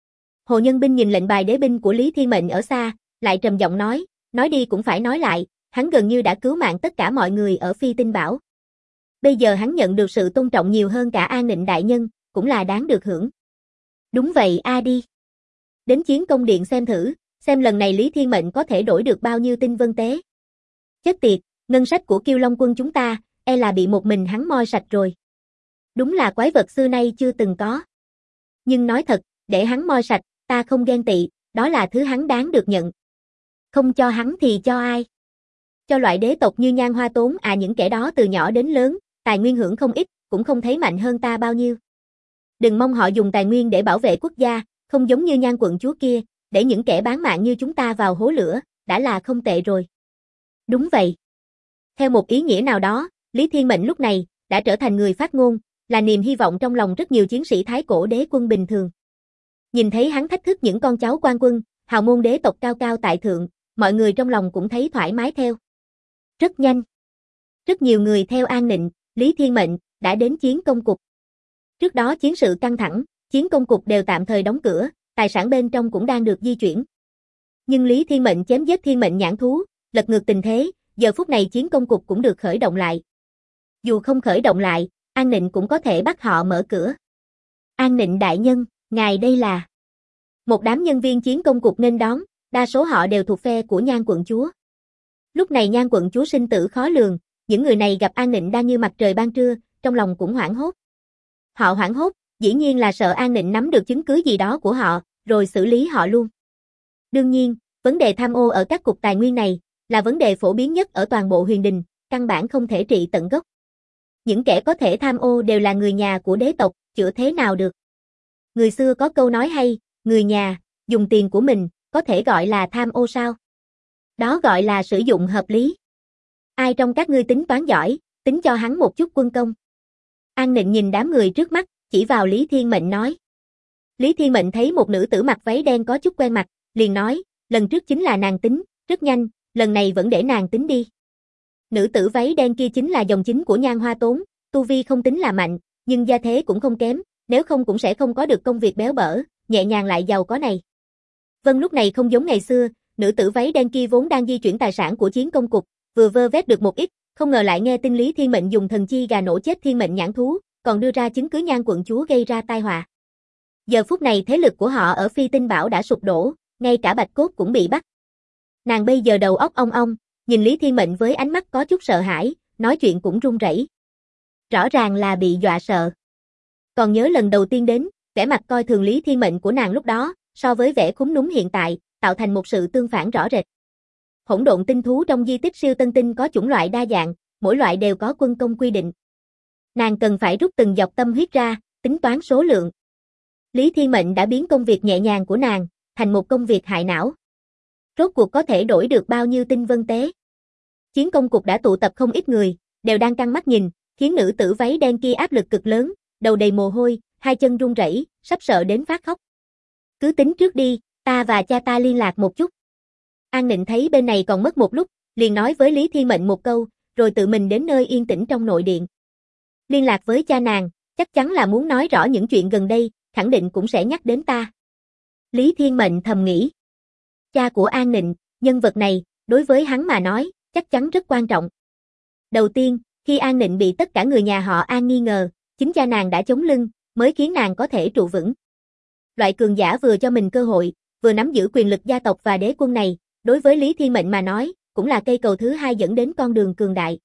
Hồ Nhân Binh nhìn lệnh bài đế binh của Lý Thiên Mệnh ở xa, lại trầm giọng nói đi cũng phải nói lại, hắn gần như đã cứu mạng tất cả mọi người ở Phi Tinh Bảo. Bây giờ hắn nhận được sự tôn trọng nhiều hơn cả An Nịnh đại nhân, cũng là đáng được hưởng. Đúng vậy đi. Đến chiến công điện xem thử, xem lần này Lý Thiên Mệnh có thể đổi được bao nhiêu tinh vân tế. Chết tiệt, ngân sách của Kiêu Long quân chúng ta, e là bị một mình hắn moi sạch rồi. Đúng là quái vật xưa nay chưa từng có. Nhưng nói thật, để hắn moi sạch, ta không ghen tị, đó là thứ hắn đáng được nhận. Không cho hắn thì cho ai? Cho loại đế tộc như Nhan Hoa Tốn những kẻ đó từ nhỏ đến lớn, tài nguyên hưởng không ít, cũng không thấy mạnh hơn ta bao nhiêu. Đừng mong họ dùng tài nguyên để bảo vệ quốc gia, không giống như Nhan quận chúa kia, để những kẻ bán mạng như chúng ta vào hố lửa, đã là không tệ rồi. Đúng vậy. Theo một ý nghĩa nào đó, Lý Thiên Mệnh lúc này, đã trở thành người phát ngôn, là niềm hy vọng trong lòng rất nhiều chiến sĩ Thái Cổ đế quân bình thường. Nhìn thấy hắn thách thức những con cháu quan quân, hào môn đế tộc cao cao tại thượng, mọi người trong lòng cũng thấy thoải mái theo. Rất nhanh. Rất nhiều người theo An Nịnh, Lý Thiên Mệnh, đã đến chiến công cục. Trước đó chiến sự căng thẳng, chiến công cục đều tạm thời đóng cửa, tài sản bên trong cũng đang được di chuyển. Nhưng Lý Thiên Mệnh chém giết thiên mệnh nhãn thú, lật ngược tình thế, giờ phút này chiến công cục cũng được khởi động lại. Dù không khởi động lại, An Nịnh cũng có thể bắt họ mở cửa. An Nịnh đại nhân, ngài đây là... Một đám nhân viên chiến công cục nên đón, đa số họ đều thuộc phe của Nhan quận chúa. Lúc này Nhan quận chúa sinh tử khó lường, những người này gặp An Nịnh đang như mặt trời ban trưa, trong lòng cũng hoảng hốt. Họ hoảng hốt, dĩ nhiên là sợ An Nịnh nắm được chứng cứ gì đó của họ, rồi xử lý họ luôn. Đương nhiên, vấn đề tham ô ở các cục tài nguyên này, là vấn đề phổ biến nhất ở toàn bộ huyền đình, căn bản không thể trị tận gốc. Những kẻ có thể tham ô đều là người nhà của đế tộc, chữa thế nào được. Người xưa có câu nói hay, người nhà, dùng tiền của mình, có thể gọi là tham ô sao? Đó gọi là sử dụng hợp lý. Ai trong các ngươi tính toán giỏi, tính cho hắn một chút quân công. An Nịnh nhìn đám người trước mắt, chỉ vào Lý Thiên Mệnh nói. Lý Thiên Mệnh thấy một nữ tử mặc váy đen có chút quen mặt, liền nói, lần trước chính là nàng tính, rất nhanh, lần này vẫn để nàng tính đi. Nữ tử váy đen kia chính là dòng chính của Nhan Hoa Tốn, tu vi không tính là mạnh, nhưng gia thế cũng không kém, nếu không cũng sẽ không có được công việc béo bở, nhẹ nhàng lại giàu có này. Vân lúc này không giống ngày xưa, nữ tử váy đen kia vốn đang di chuyển tài sản của chiến công cục, vừa vơ vét được một ít, không ngờ lại nghe tin Lý Thiên Mệnh dùng thần chi gà nổ chết thiên mệnh nhãn thú, còn đưa ra chứng cứ Nhan quận chúa gây ra tai họa. Giờ phút này thế lực của họ ở Phi Tinh Bảo đã sụp đổ, ngay cả Bạch Cốt cũng bị bắt. Nàng bây giờ đầu óc ong ong, nhìn Lý Thiên Mệnh với ánh mắt có chút sợ hãi, nói chuyện cũng run rẩy. Rõ ràng là bị dọa sợ. Còn nhớ lần đầu tiên đến, vẻ mặt coi thường Lý Thiên Mệnh của nàng lúc đó, so với vẻ khúm núm hiện tại, tạo thành một sự tương phản rõ rệt. hỗn độn tinh thú trong di tích siêu tân tinh có chủng loại đa dạng, mỗi loại đều có quân công quy định. Nàng cần phải rút từng giọt tâm huyết ra, tính toán số lượng. Lý Thiên Mệnh đã biến công việc nhẹ nhàng của nàng thành một công việc hại não. Rốt cuộc có thể đổi được bao nhiêu tinh vân tế? Chiến công cục đã tụ tập không ít người, đều đang căng mắt nhìn, khiến nữ tử váy đen kia áp lực cực lớn, đầu đầy mồ hôi, hai chân run rẩy, sắp sợ đến phát khóc. Cứ tính trước đi, ta và cha ta liên lạc một chút. An Nịnh thấy bên này còn mất một lúc, liền nói với Lý Thiên Mệnh một câu, rồi tự mình đến nơi yên tĩnh trong nội điện. Liên lạc với cha nàng, chắc chắn là muốn nói rõ những chuyện gần đây, khẳng định cũng sẽ nhắc đến ta. Lý Thiên Mệnh thầm nghĩ. Cha của An Nịnh, nhân vật này, đối với hắn mà nói, chắc chắn rất quan trọng. Đầu tiên, khi An Nịnh bị tất cả người nhà họ An nghi ngờ, chính cha nàng đã chống lưng, mới khiến nàng có thể trụ vững. Loại cường giả vừa cho mình cơ hội, vừa nắm giữ quyền lực gia tộc và đế quân này, đối với Lý Thiên Mệnh mà nói, cũng là cây cầu thứ hai dẫn đến con đường cường đại.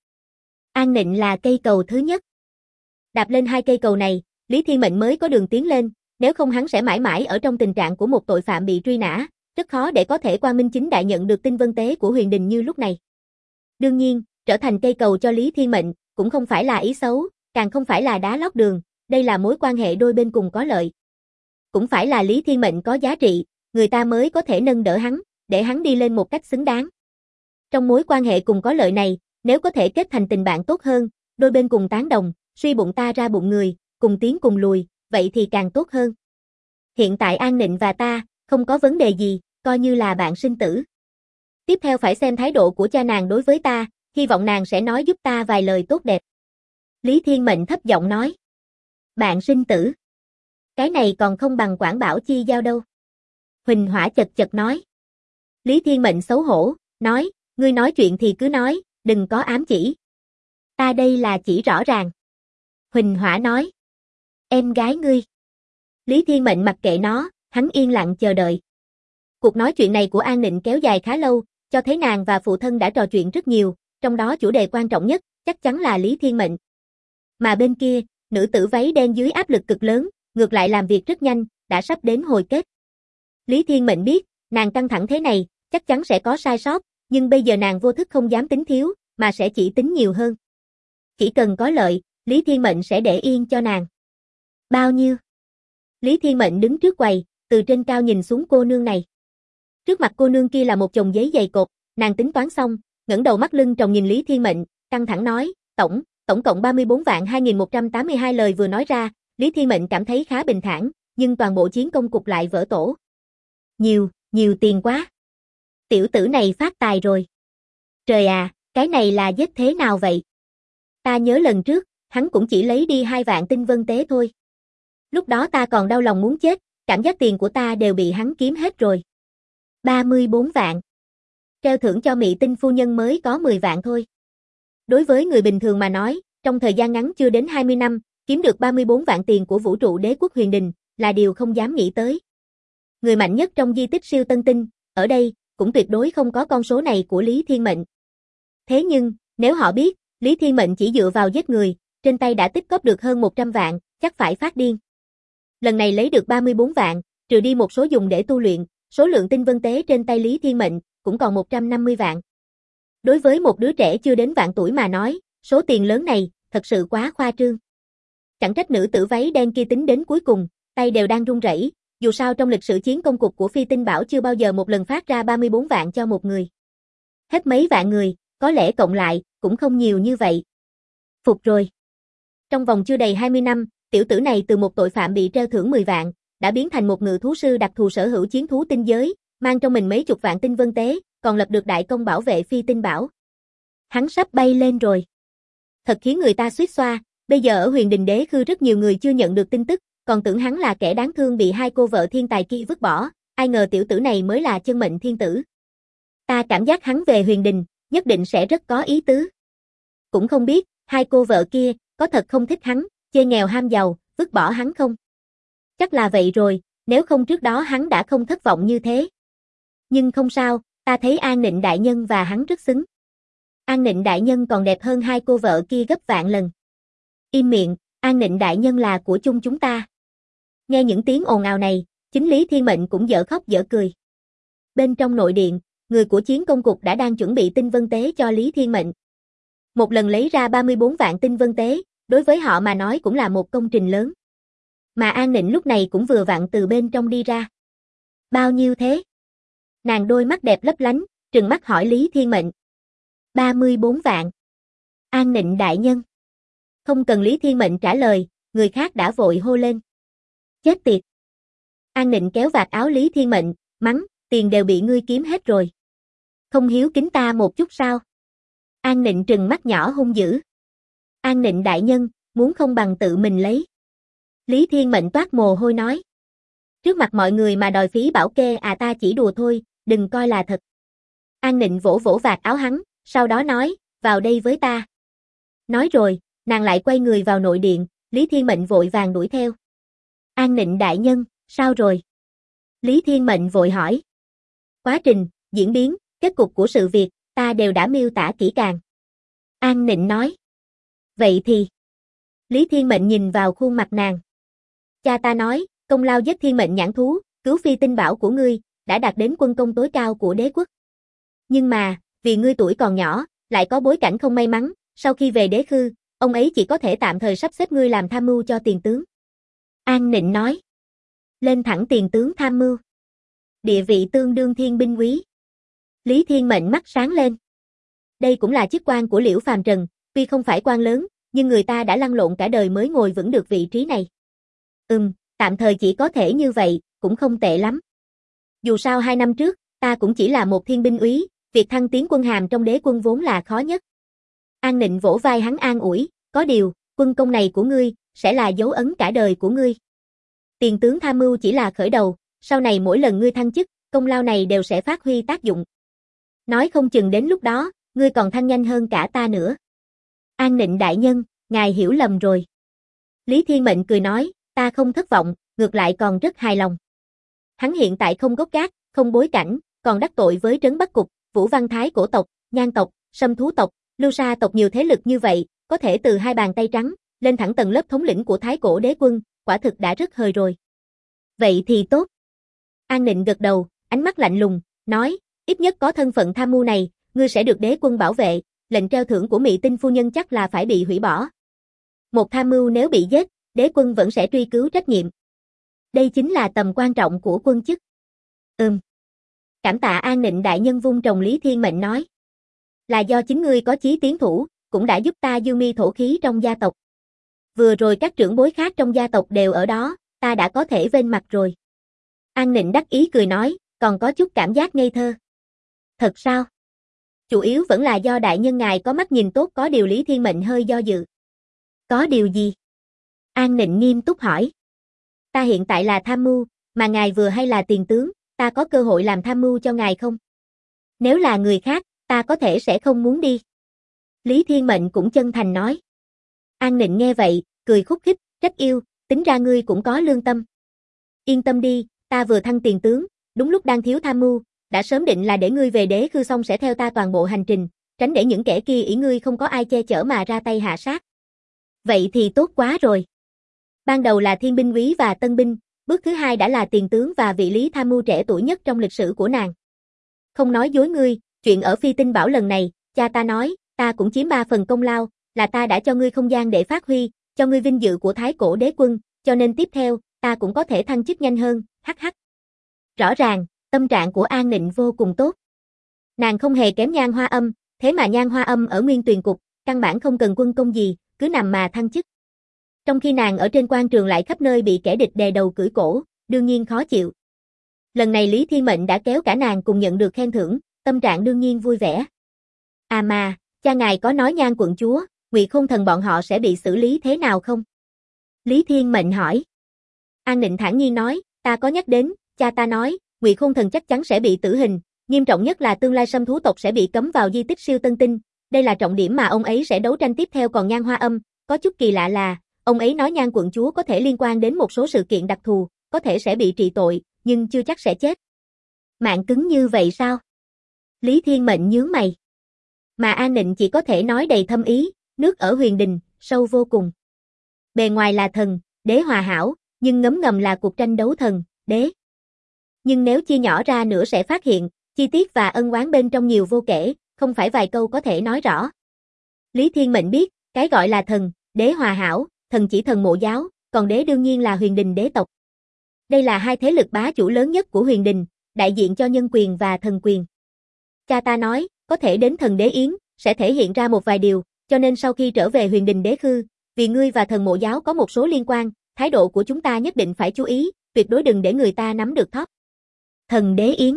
An Nịnh là cây cầu thứ nhất. Đạp lên hai cây cầu này, Lý Thiên Mệnh mới có đường tiến lên, nếu không hắn sẽ mãi mãi ở trong tình trạng của một tội phạm bị truy nã, rất khó để có thể quang minh chính đại nhận được tinh vân tế của Huyền Đình như lúc này. Đương nhiên, trở thành cây cầu cho Lý Thiên Mệnh, cũng không phải là ý xấu, càng không phải là đá lót đường, đây là mối quan hệ đôi bên cùng có lợi. Cũng phải là Lý Thiên Mệnh có giá trị, người ta mới có thể nâng đỡ hắn, để hắn đi lên một cách xứng đáng. Trong mối quan hệ cùng có lợi này, nếu có thể kết thành tình bạn tốt hơn, đôi bên cùng tán đồng, suy bụng ta ra bụng người, cùng tiến cùng lùi, vậy thì càng tốt hơn. Hiện tại An Nịnh và ta, không có vấn đề gì, coi như là bạn sinh tử. Tiếp theo phải xem thái độ của cha nàng đối với ta, hy vọng nàng sẽ nói giúp ta vài lời tốt đẹp. Lý Thiên Mệnh thấp giọng nói. Bạn sinh tử. Cái này còn không bằng Quảng Bảo chi giao đâu. Huỳnh Hỏa chật chật nói. Lý Thiên Mệnh xấu hổ, nói, ngươi nói chuyện thì cứ nói, đừng có ám chỉ. Ta đây là chỉ rõ ràng. Huỳnh Hỏa nói. Em gái ngươi. Lý Thiên Mệnh mặc kệ nó, hắn yên lặng chờ đợi. Cuộc nói chuyện này của An Nịnh kéo dài khá lâu, cho thấy nàng và phụ thân đã trò chuyện rất nhiều, trong đó chủ đề quan trọng nhất, chắc chắn là Lý Thiên Mệnh. Mà bên kia, nữ tử váy đen dưới áp lực cực lớn, ngược lại làm việc rất nhanh, đã sắp đến hồi kết. Lý Thiên Mệnh biết, nàng căng thẳng thế này, chắc chắn sẽ có sai sót, nhưng bây giờ nàng vô thức không dám tính thiếu, mà sẽ chỉ tính nhiều hơn. Chỉ cần có lợi, Lý Thiên Mệnh sẽ để yên cho nàng. Bao nhiêu? Lý Thiên Mệnh đứng trước quầy, từ trên cao nhìn xuống cô nương này. Trước mặt cô nương kia là một chồng giấy dày cộp, nàng tính toán xong, ngẩng đầu mắt lưng tròng nhìn Lý Thiên Mệnh, căng thẳng nói, tổng cộng 34 vạn 2182 lời vừa nói ra, Lý Thiên Mệnh cảm thấy khá bình thản, nhưng toàn bộ chiến công cục lại vỡ tổ. Nhiều tiền quá. Tiểu tử này phát tài rồi. Trời à, cái này là giết thế nào vậy? Ta nhớ lần trước, hắn cũng chỉ lấy đi 2 vạn tinh vân tế thôi. Lúc đó ta còn đau lòng muốn chết, cảm giác tiền của ta đều bị hắn kiếm hết rồi. 34 vạn. Treo thưởng cho Mị Tinh phu nhân mới có 10 vạn thôi. Đối với người bình thường mà nói, trong thời gian ngắn chưa đến 20 năm, kiếm được 34 vạn tiền của vũ trụ đế quốc Huyền Đình, là điều không dám nghĩ tới. Người mạnh nhất trong di tích siêu tân tinh, ở đây, cũng tuyệt đối không có con số này của Lý Thiên Mệnh. Thế nhưng, nếu họ biết, Lý Thiên Mệnh chỉ dựa vào giết người, trên tay đã tích cóp được hơn 100 vạn, chắc phải phát điên. Lần này lấy được 34 vạn, trừ đi một số dùng để tu luyện, số lượng tinh vân tế trên tay Lý Thiên Mệnh, cũng còn 150 vạn. Đối với một đứa trẻ chưa đến vạn tuổi mà nói, số tiền lớn này, thật sự quá khoa trương. Chẳng trách nữ tử váy đen kia tính đến cuối cùng, tay đều đang run rẩy, dù sao trong lịch sử chiến công cục của Phi Tinh Bảo chưa bao giờ một lần phát ra 34 vạn cho một người. Hết mấy vạn người, có lẽ cộng lại, cũng không nhiều như vậy. Phục rồi. Trong vòng chưa đầy 20 năm, tiểu tử này từ một tội phạm bị treo thưởng 10 vạn, đã biến thành một ngự thú sư đặc thù sở hữu chiến thú tinh giới, mang trong mình mấy chục vạn tinh vân tế, còn lập được đại công bảo vệ Phi Tinh Bảo. Hắn sắp bay lên rồi. Thật khiến người ta suýt xoa, bây giờ ở Huyền Đình Đế Khư rất nhiều người chưa nhận được tin tức, còn tưởng hắn là kẻ đáng thương bị hai cô vợ thiên tài kia vứt bỏ, ai ngờ tiểu tử này mới là chân mệnh thiên tử. Ta cảm giác hắn về Huyền Đình, nhất định sẽ rất có ý tứ. Cũng không biết, hai cô vợ kia, có thật không thích hắn, chê nghèo ham giàu, vứt bỏ hắn không? Chắc là vậy rồi, nếu không trước đó hắn đã không thất vọng như thế. Nhưng không sao, ta thấy An Nịnh đại nhân và hắn rất xứng. An Nịnh đại nhân còn đẹp hơn hai cô vợ kia gấp vạn lần. Im miệng, An Nịnh đại nhân là của chung chúng ta. Nghe những tiếng ồn ào này, chính Lý Thiên Mệnh cũng dở khóc dở cười. Bên trong nội điện, người của chiến công cục đã đang chuẩn bị tinh vân tế cho Lý Thiên Mệnh. Một lần lấy ra 34 vạn tinh vân tế, đối với họ mà nói cũng là một công trình lớn. Mà An Nịnh lúc này cũng vừa vặn từ bên trong đi ra. Bao nhiêu thế? Nàng đôi mắt đẹp lấp lánh, trừng mắt hỏi Lý Thiên Mệnh. 34 vạn. An Nịnh đại nhân. Không cần Lý Thiên Mệnh trả lời, người khác đã vội hô lên. Chết tiệt. An Nịnh kéo vạt áo Lý Thiên Mệnh, mắng, tiền đều bị ngươi kiếm hết rồi. Không hiếu kính ta một chút sao? An Nịnh trừng mắt nhỏ hung dữ. An Nịnh đại nhân, muốn không bằng tự mình lấy. Lý Thiên Mệnh toát mồ hôi nói. Trước mặt mọi người mà đòi phí bảo kê à, ta chỉ đùa thôi, đừng coi là thật. An Nịnh vỗ vỗ vạt áo hắn, sau đó nói, vào đây với ta. Nói rồi, nàng lại quay người vào nội điện, Lý Thiên Mệnh vội vàng đuổi theo. An Nịnh đại nhân, sao rồi? Lý Thiên Mệnh vội hỏi. Quá trình, diễn biến, kết cục của sự việc, ta đều đã miêu tả kỹ càng. An Nịnh nói. Vậy thì... Lý Thiên Mệnh nhìn vào khuôn mặt nàng. Cha ta nói, công lao giết thiên mệnh nhãn thú, cứu phi tinh bảo của ngươi, đã đạt đến quân công tối cao của đế quốc. Nhưng mà, vì ngươi tuổi còn nhỏ, lại có bối cảnh không may mắn, sau khi về đế khư, ông ấy chỉ có thể tạm thời sắp xếp ngươi làm tham mưu cho tiền tướng. An Nịnh nói. Lên thẳng tiền tướng tham mưu. Địa vị tương đương thiên binh úy. Lý Thiên Mệnh mắt sáng lên. Đây cũng là chức quan của Liễu Phàm Trần, tuy không phải quan lớn, nhưng người ta đã lăn lộn cả đời mới ngồi vững được vị trí này. Tạm thời chỉ có thể như vậy, cũng không tệ lắm. Dù sao 2 năm trước, ta cũng chỉ là một thiên binh úy, việc thăng tiến quân hàm trong đế quân vốn là khó nhất. An Nịnh vỗ vai hắn an ủi, có điều, quân công này của ngươi, sẽ là dấu ấn cả đời của ngươi. Tiền tướng tham mưu chỉ là khởi đầu, sau này mỗi lần ngươi thăng chức, công lao này đều sẽ phát huy tác dụng. Nói không chừng đến lúc đó, ngươi còn thăng nhanh hơn cả ta nữa. An Nịnh đại nhân, ngài hiểu lầm rồi. Lý Thiên Mệnh cười nói, ta không thất vọng, ngược lại còn rất hài lòng. Hắn hiện tại không gốc gác, không bối cảnh, còn đắc tội với Trấn Bắc Cục, Vũ Văn Thái cổ tộc, Nhan tộc, Sâm Thú tộc, Lưu Sa tộc nhiều thế lực như vậy, có thể từ 2 bàn tay trắng, lên thẳng tầng lớp thống lĩnh của Thái cổ đế quân, quả thực đã rất hời rồi. Vậy thì tốt. An Nịnh gật đầu, ánh mắt lạnh lùng, nói, ít nhất có thân phận tham mưu này, ngươi sẽ được đế quân bảo vệ, lệnh treo thưởng của Mị Tinh phu nhân chắc là phải bị hủy bỏ. Một tham mưu nếu bị giết, đế quân vẫn sẽ truy cứu trách nhiệm. Đây chính là tầm quan trọng của quân chức. Cảm tạ An Nịnh đại nhân, vung trồng Lý Thiên Mệnh nói. Là do chính ngươi có chí tiến thủ, cũng đã giúp ta dương mi thổ khí trong gia tộc. Vừa rồi các trưởng bối khác trong gia tộc đều ở đó, ta đã có thể vênh mặt rồi. An Nịnh đắc ý cười nói, còn có chút cảm giác ngây thơ. Thật sao? Chủ yếu vẫn là do đại nhân ngài có mắt nhìn tốt, có điều Lý Thiên Mệnh hơi do dự. Có điều gì? An Nịnh nghiêm túc hỏi. Ta hiện tại là tham mưu, mà ngài vừa hay là tiền tướng, ta có cơ hội làm tham mưu cho ngài không? Nếu là người khác, ta có thể sẽ không muốn đi. Lý Thiên Mệnh cũng chân thành nói. An Nịnh nghe vậy, cười khúc khích, trách yêu, tính ra ngươi cũng có lương tâm. Yên tâm đi, ta vừa thăng tiền tướng, đúng lúc đang thiếu tham mưu, đã sớm định là để ngươi về đế khư xong sẽ theo ta toàn bộ hành trình, tránh để những kẻ kia ỷ ngươi không có ai che chở mà ra tay hạ sát. Vậy thì tốt quá rồi. Ban đầu là thiên binh úy và tân binh, bước thứ hai đã là tiền tướng và vị lý tham mưu trẻ tuổi nhất trong lịch sử của nàng. Không nói dối ngươi, chuyện ở Phi Tinh Bảo lần này, cha ta nói, ta cũng chiếm 3 phần công lao, là ta đã cho ngươi không gian để phát huy, cho ngươi vinh dự của Thái cổ đế quân, cho nên tiếp theo, ta cũng có thể thăng chức nhanh hơn, hắc hắc. Rõ ràng, tâm trạng của An Nịnh vô cùng tốt. Nàng không hề kém Nhan Hoa Âm, thế mà Nhan Hoa Âm ở Nguyên Tuyền Cục, căn bản không cần quân công gì, cứ nằm mà thăng chức. Trong khi nàng ở trên quan trường lại khắp nơi bị kẻ địch đè đầu cưỡi cổ, đương nhiên khó chịu. Lần này Lý Thiên Mệnh đã kéo cả nàng cùng nhận được khen thưởng, tâm trạng đương nhiên vui vẻ. À mà, cha ngài có nói Nhan quận chúa, Ngụy Khôn Thần bọn họ sẽ bị xử lý thế nào không? Lý Thiên Mệnh hỏi. An Nịnh thản nhiên nói, ta có nhắc đến, cha ta nói, Ngụy Khôn Thần chắc chắn sẽ bị tử hình, nghiêm trọng nhất là tương lai Sâm Thú tộc sẽ bị cấm vào di tích siêu tân tinh, đây là trọng điểm mà ông ấy sẽ đấu tranh tiếp theo. Còn Nhan Hoa Âm, có chút kỳ lạ là, ông ấy nói Nhan quận chúa có thể liên quan đến một số sự kiện đặc thù, có thể sẽ bị trị tội, nhưng chưa chắc sẽ chết. Mạng cứng như vậy sao? Lý Thiên Mệnh nhướng mày. Mà An Nịnh chỉ có thể nói đầy thâm ý, nước ở huyền đình, sâu vô cùng. Bề ngoài là thần, đế hòa hảo, nhưng ngấm ngầm là cuộc tranh đấu thần, đế. Nhưng nếu chia nhỏ ra nữa sẽ phát hiện, Chi tiết và ân oán bên trong nhiều vô kể, không phải vài câu có thể nói rõ. Lý Thiên Mệnh biết, cái gọi là thần, đế hòa hảo, thần chỉ thần mộ giáo, còn đế đương nhiên là Huyền Đình đế tộc. Đây là hai thế lực bá chủ lớn nhất của Huyền Đình, đại diện cho nhân quyền và thần quyền. Cha ta nói, có thể đến thần đế yến, sẽ thể hiện ra một vài điều, cho nên sau khi trở về Huyền Đình đế khư, vì ngươi và thần mộ giáo có một số liên quan, thái độ của chúng ta nhất định phải chú ý, tuyệt đối đừng để người ta nắm được thóp. Thần đế yến.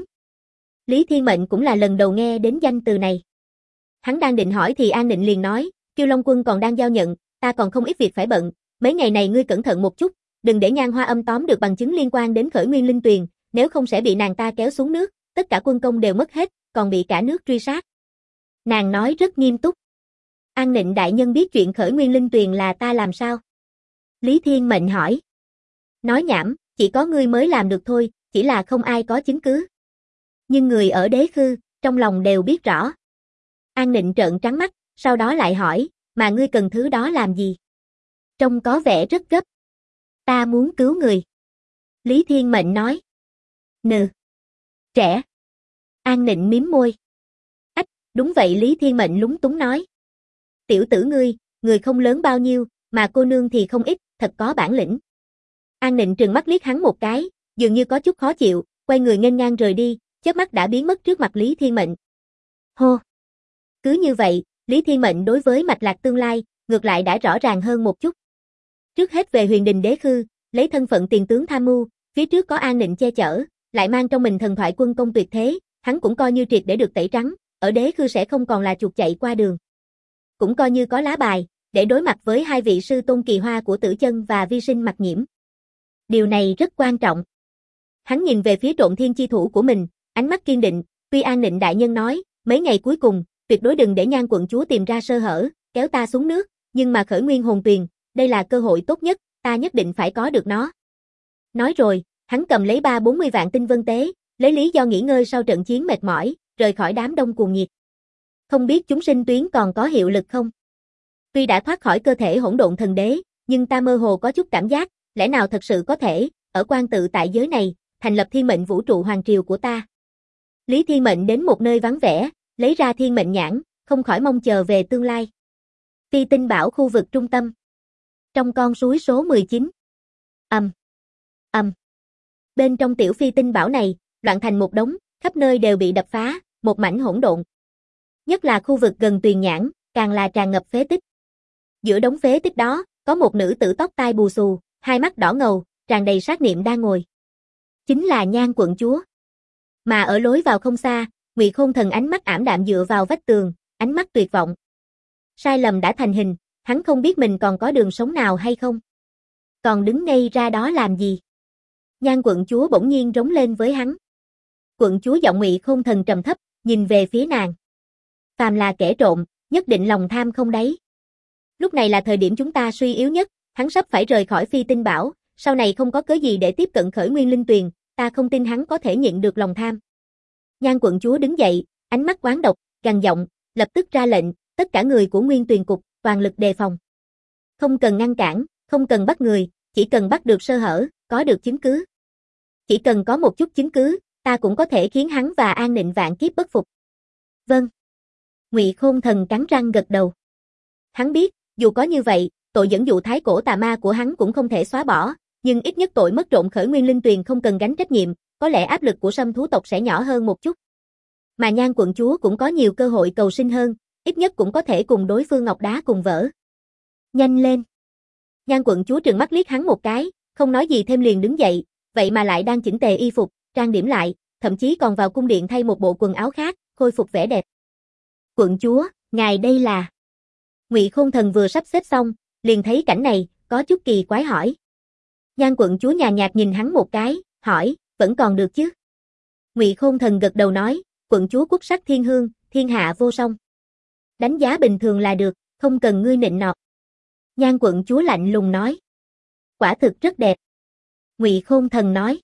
Lý Thiên Mệnh cũng là lần đầu nghe đến danh từ này. Hắn đang định hỏi thì An Nịnh liền nói, Kiêu Long Quân còn đang giao nhận, ta còn không ít việc phải bận, mấy ngày này ngươi cẩn thận một chút, đừng để Nhan Hoa Âm tóm được bằng chứng liên quan đến Khởi Nguyên Linh Tuyền, nếu không sẽ bị nàng ta kéo xuống nước, tất cả quân công đều mất hết, còn bị cả nước truy sát. Nàng nói rất nghiêm túc. An Nịnh đại nhân biết chuyện Khởi Nguyên Linh Tuyền là ta làm sao? Lý Thiên Mệnh hỏi. Nói nhảm, chỉ có ngươi mới làm được thôi, chỉ là không ai có chứng cứ. Nhưng người ở đế khư, trong lòng đều biết rõ. An Nịnh trợn trắng mắt, sau đó lại hỏi, mà ngươi cần thứ đó làm gì? Trông có vẻ rất gấp. Ta muốn cứu người. Lý Thiên Mệnh nói. Nừ. Trẻ. An Nịnh mím môi. Ách, đúng vậy Lý Thiên Mệnh lúng túng nói. Tiểu tử người không lớn bao nhiêu, mà cô nương thì không ít, thật có bản lĩnh. An Nịnh trừng mắt liếc hắn một cái, dường như có chút khó chịu, quay người nghênh ngang rời đi, chớp mắt đã biến mất trước mặt Lý Thiên Mệnh. Hô! Cứ như vậy, Lý Thiên Mệnh đối với mạch lạc tương lai, ngược lại đã rõ ràng hơn một chút. Trước hết về Huyền Đình đế khư, lấy thân phận tiền tướng tham mưu, phía trước có An Nịnh che chở, lại mang trong mình thần thoại quân công tuyệt thế, hắn cũng coi như triệt để được tẩy trắng, ở đế khư sẽ không còn là chuột chạy qua đường. Cũng coi như có lá bài, để đối mặt với hai vị sư tôn kỳ hoa của Tử Chân và Vi Sinh Mặc Nhiễm. Điều này rất quan trọng. Hắn nhìn về phía Trộn Thiên chi thủ của mình, ánh mắt kiên định, tuy An Nịnh đại nhân nói, mấy ngày cuối cùng, tuyệt đối đừng để Nhan quận chúa tìm ra sơ hở, kéo ta xuống nước, nhưng mà Khởi Nguyên hồn tuyền, đây là cơ hội tốt nhất, ta nhất định phải có được nó. Nói rồi, hắn cầm lấy 30-40 vạn tinh vân tế, lấy lý do nghỉ ngơi sau trận chiến mệt mỏi, rời khỏi đám đông cuồng nhiệt. Không biết chúng sinh tuyến còn có hiệu lực không? Tuy đã thoát khỏi cơ thể hỗn độn thần đế, nhưng ta mơ hồ có chút cảm giác, lẽ nào thật sự có thể, ở quan tự tại giới này, thành lập thiên mệnh vũ trụ hoàng triều của ta. Lý Thiên Mệnh đến một nơi vắng vẻ, lấy ra thiên mệnh nhãn, không khỏi mong chờ về tương lai. Phi tinh bảo khu vực trung tâm. Trong con suối số 19. Bên trong tiểu phi tinh bảo này, loạn thành một đống, khắp nơi đều bị đập phá, một mảnh hỗn độn. Nhất là khu vực gần tuyền nhãn, càng là tràn ngập phế tích. Giữa đống phế tích đó, có một nữ tử tóc tai bù xù, hai mắt đỏ ngầu, tràn đầy sát niệm đang ngồi. Chính là Nhan quận chúa. Mà ở lối vào không xa, Ngụy Khôn Thần ánh mắt ảm đạm dựa vào vách tường, ánh mắt tuyệt vọng. Sai lầm đã thành hình, hắn không biết mình còn có đường sống nào hay không. Còn đứng ngây ra đó làm gì? Nhan quận chúa bỗng nhiên rống lên với hắn. Quận chúa giọng Ngụy Khôn Thần trầm thấp, nhìn về phía nàng. Phàm là kẻ trộm, nhất định lòng tham không đáy. Lúc này là thời điểm chúng ta suy yếu nhất, hắn sắp phải rời khỏi phi tinh bảo, sau này không có cớ gì để tiếp cận Khởi Nguyên Linh Tuyền, ta không tin hắn có thể nhịn được lòng tham. Nhan quận chúa đứng dậy, ánh mắt oán độc, gằn giọng, lập tức ra lệnh, tất cả người của Nguyên Tuyền cục, toàn lực đề phòng. Không cần ngăn cản, không cần bắt người, chỉ cần bắt được sơ hở, có được chứng cứ. Chỉ cần có một chút chứng cứ, ta cũng có thể khiến hắn và An Nịnh vạn kiếp bất phục. Vâng. Ngụy Khôn Thần cắn răng gật đầu. Hắn biết, dù có như vậy, tội dẫn dụ thái cổ tà ma của hắn cũng không thể xóa bỏ, nhưng ít nhất tội mất trộm Khởi Nguyên Linh Tuyền không cần gánh trách nhiệm, có lẽ áp lực của Sâm thú tộc sẽ nhỏ hơn một chút. Mà Nhan quận chúa cũng có nhiều cơ hội cầu sinh hơn, ít nhất cũng có thể cùng đối phương ngọc đá cùng vỡ. Nhanh lên. Nhan quận chúa trừng mắt liếc hắn một cái, không nói gì thêm liền đứng dậy, vậy mà lại đang chỉnh tề y phục, trang điểm lại, thậm chí còn vào cung điện thay một bộ quần áo khác, khôi phục vẻ đẹp. Quận chúa, ngài đây là... Ngụy Khôn Thần vừa sắp xếp xong, liền thấy cảnh này, có chút kỳ quái hỏi. Nhan quận chúa nhàn nhạt nhìn hắn một cái, hỏi, vẫn còn được chứ? Ngụy Khôn Thần gật đầu nói, quận chúa quốc sắc thiên hương, thiên hạ vô song. Đánh giá bình thường là được, không cần ngươi nịnh nọt. Nhan quận chúa lạnh lùng nói. Quả thực rất đẹp. Ngụy Khôn Thần nói.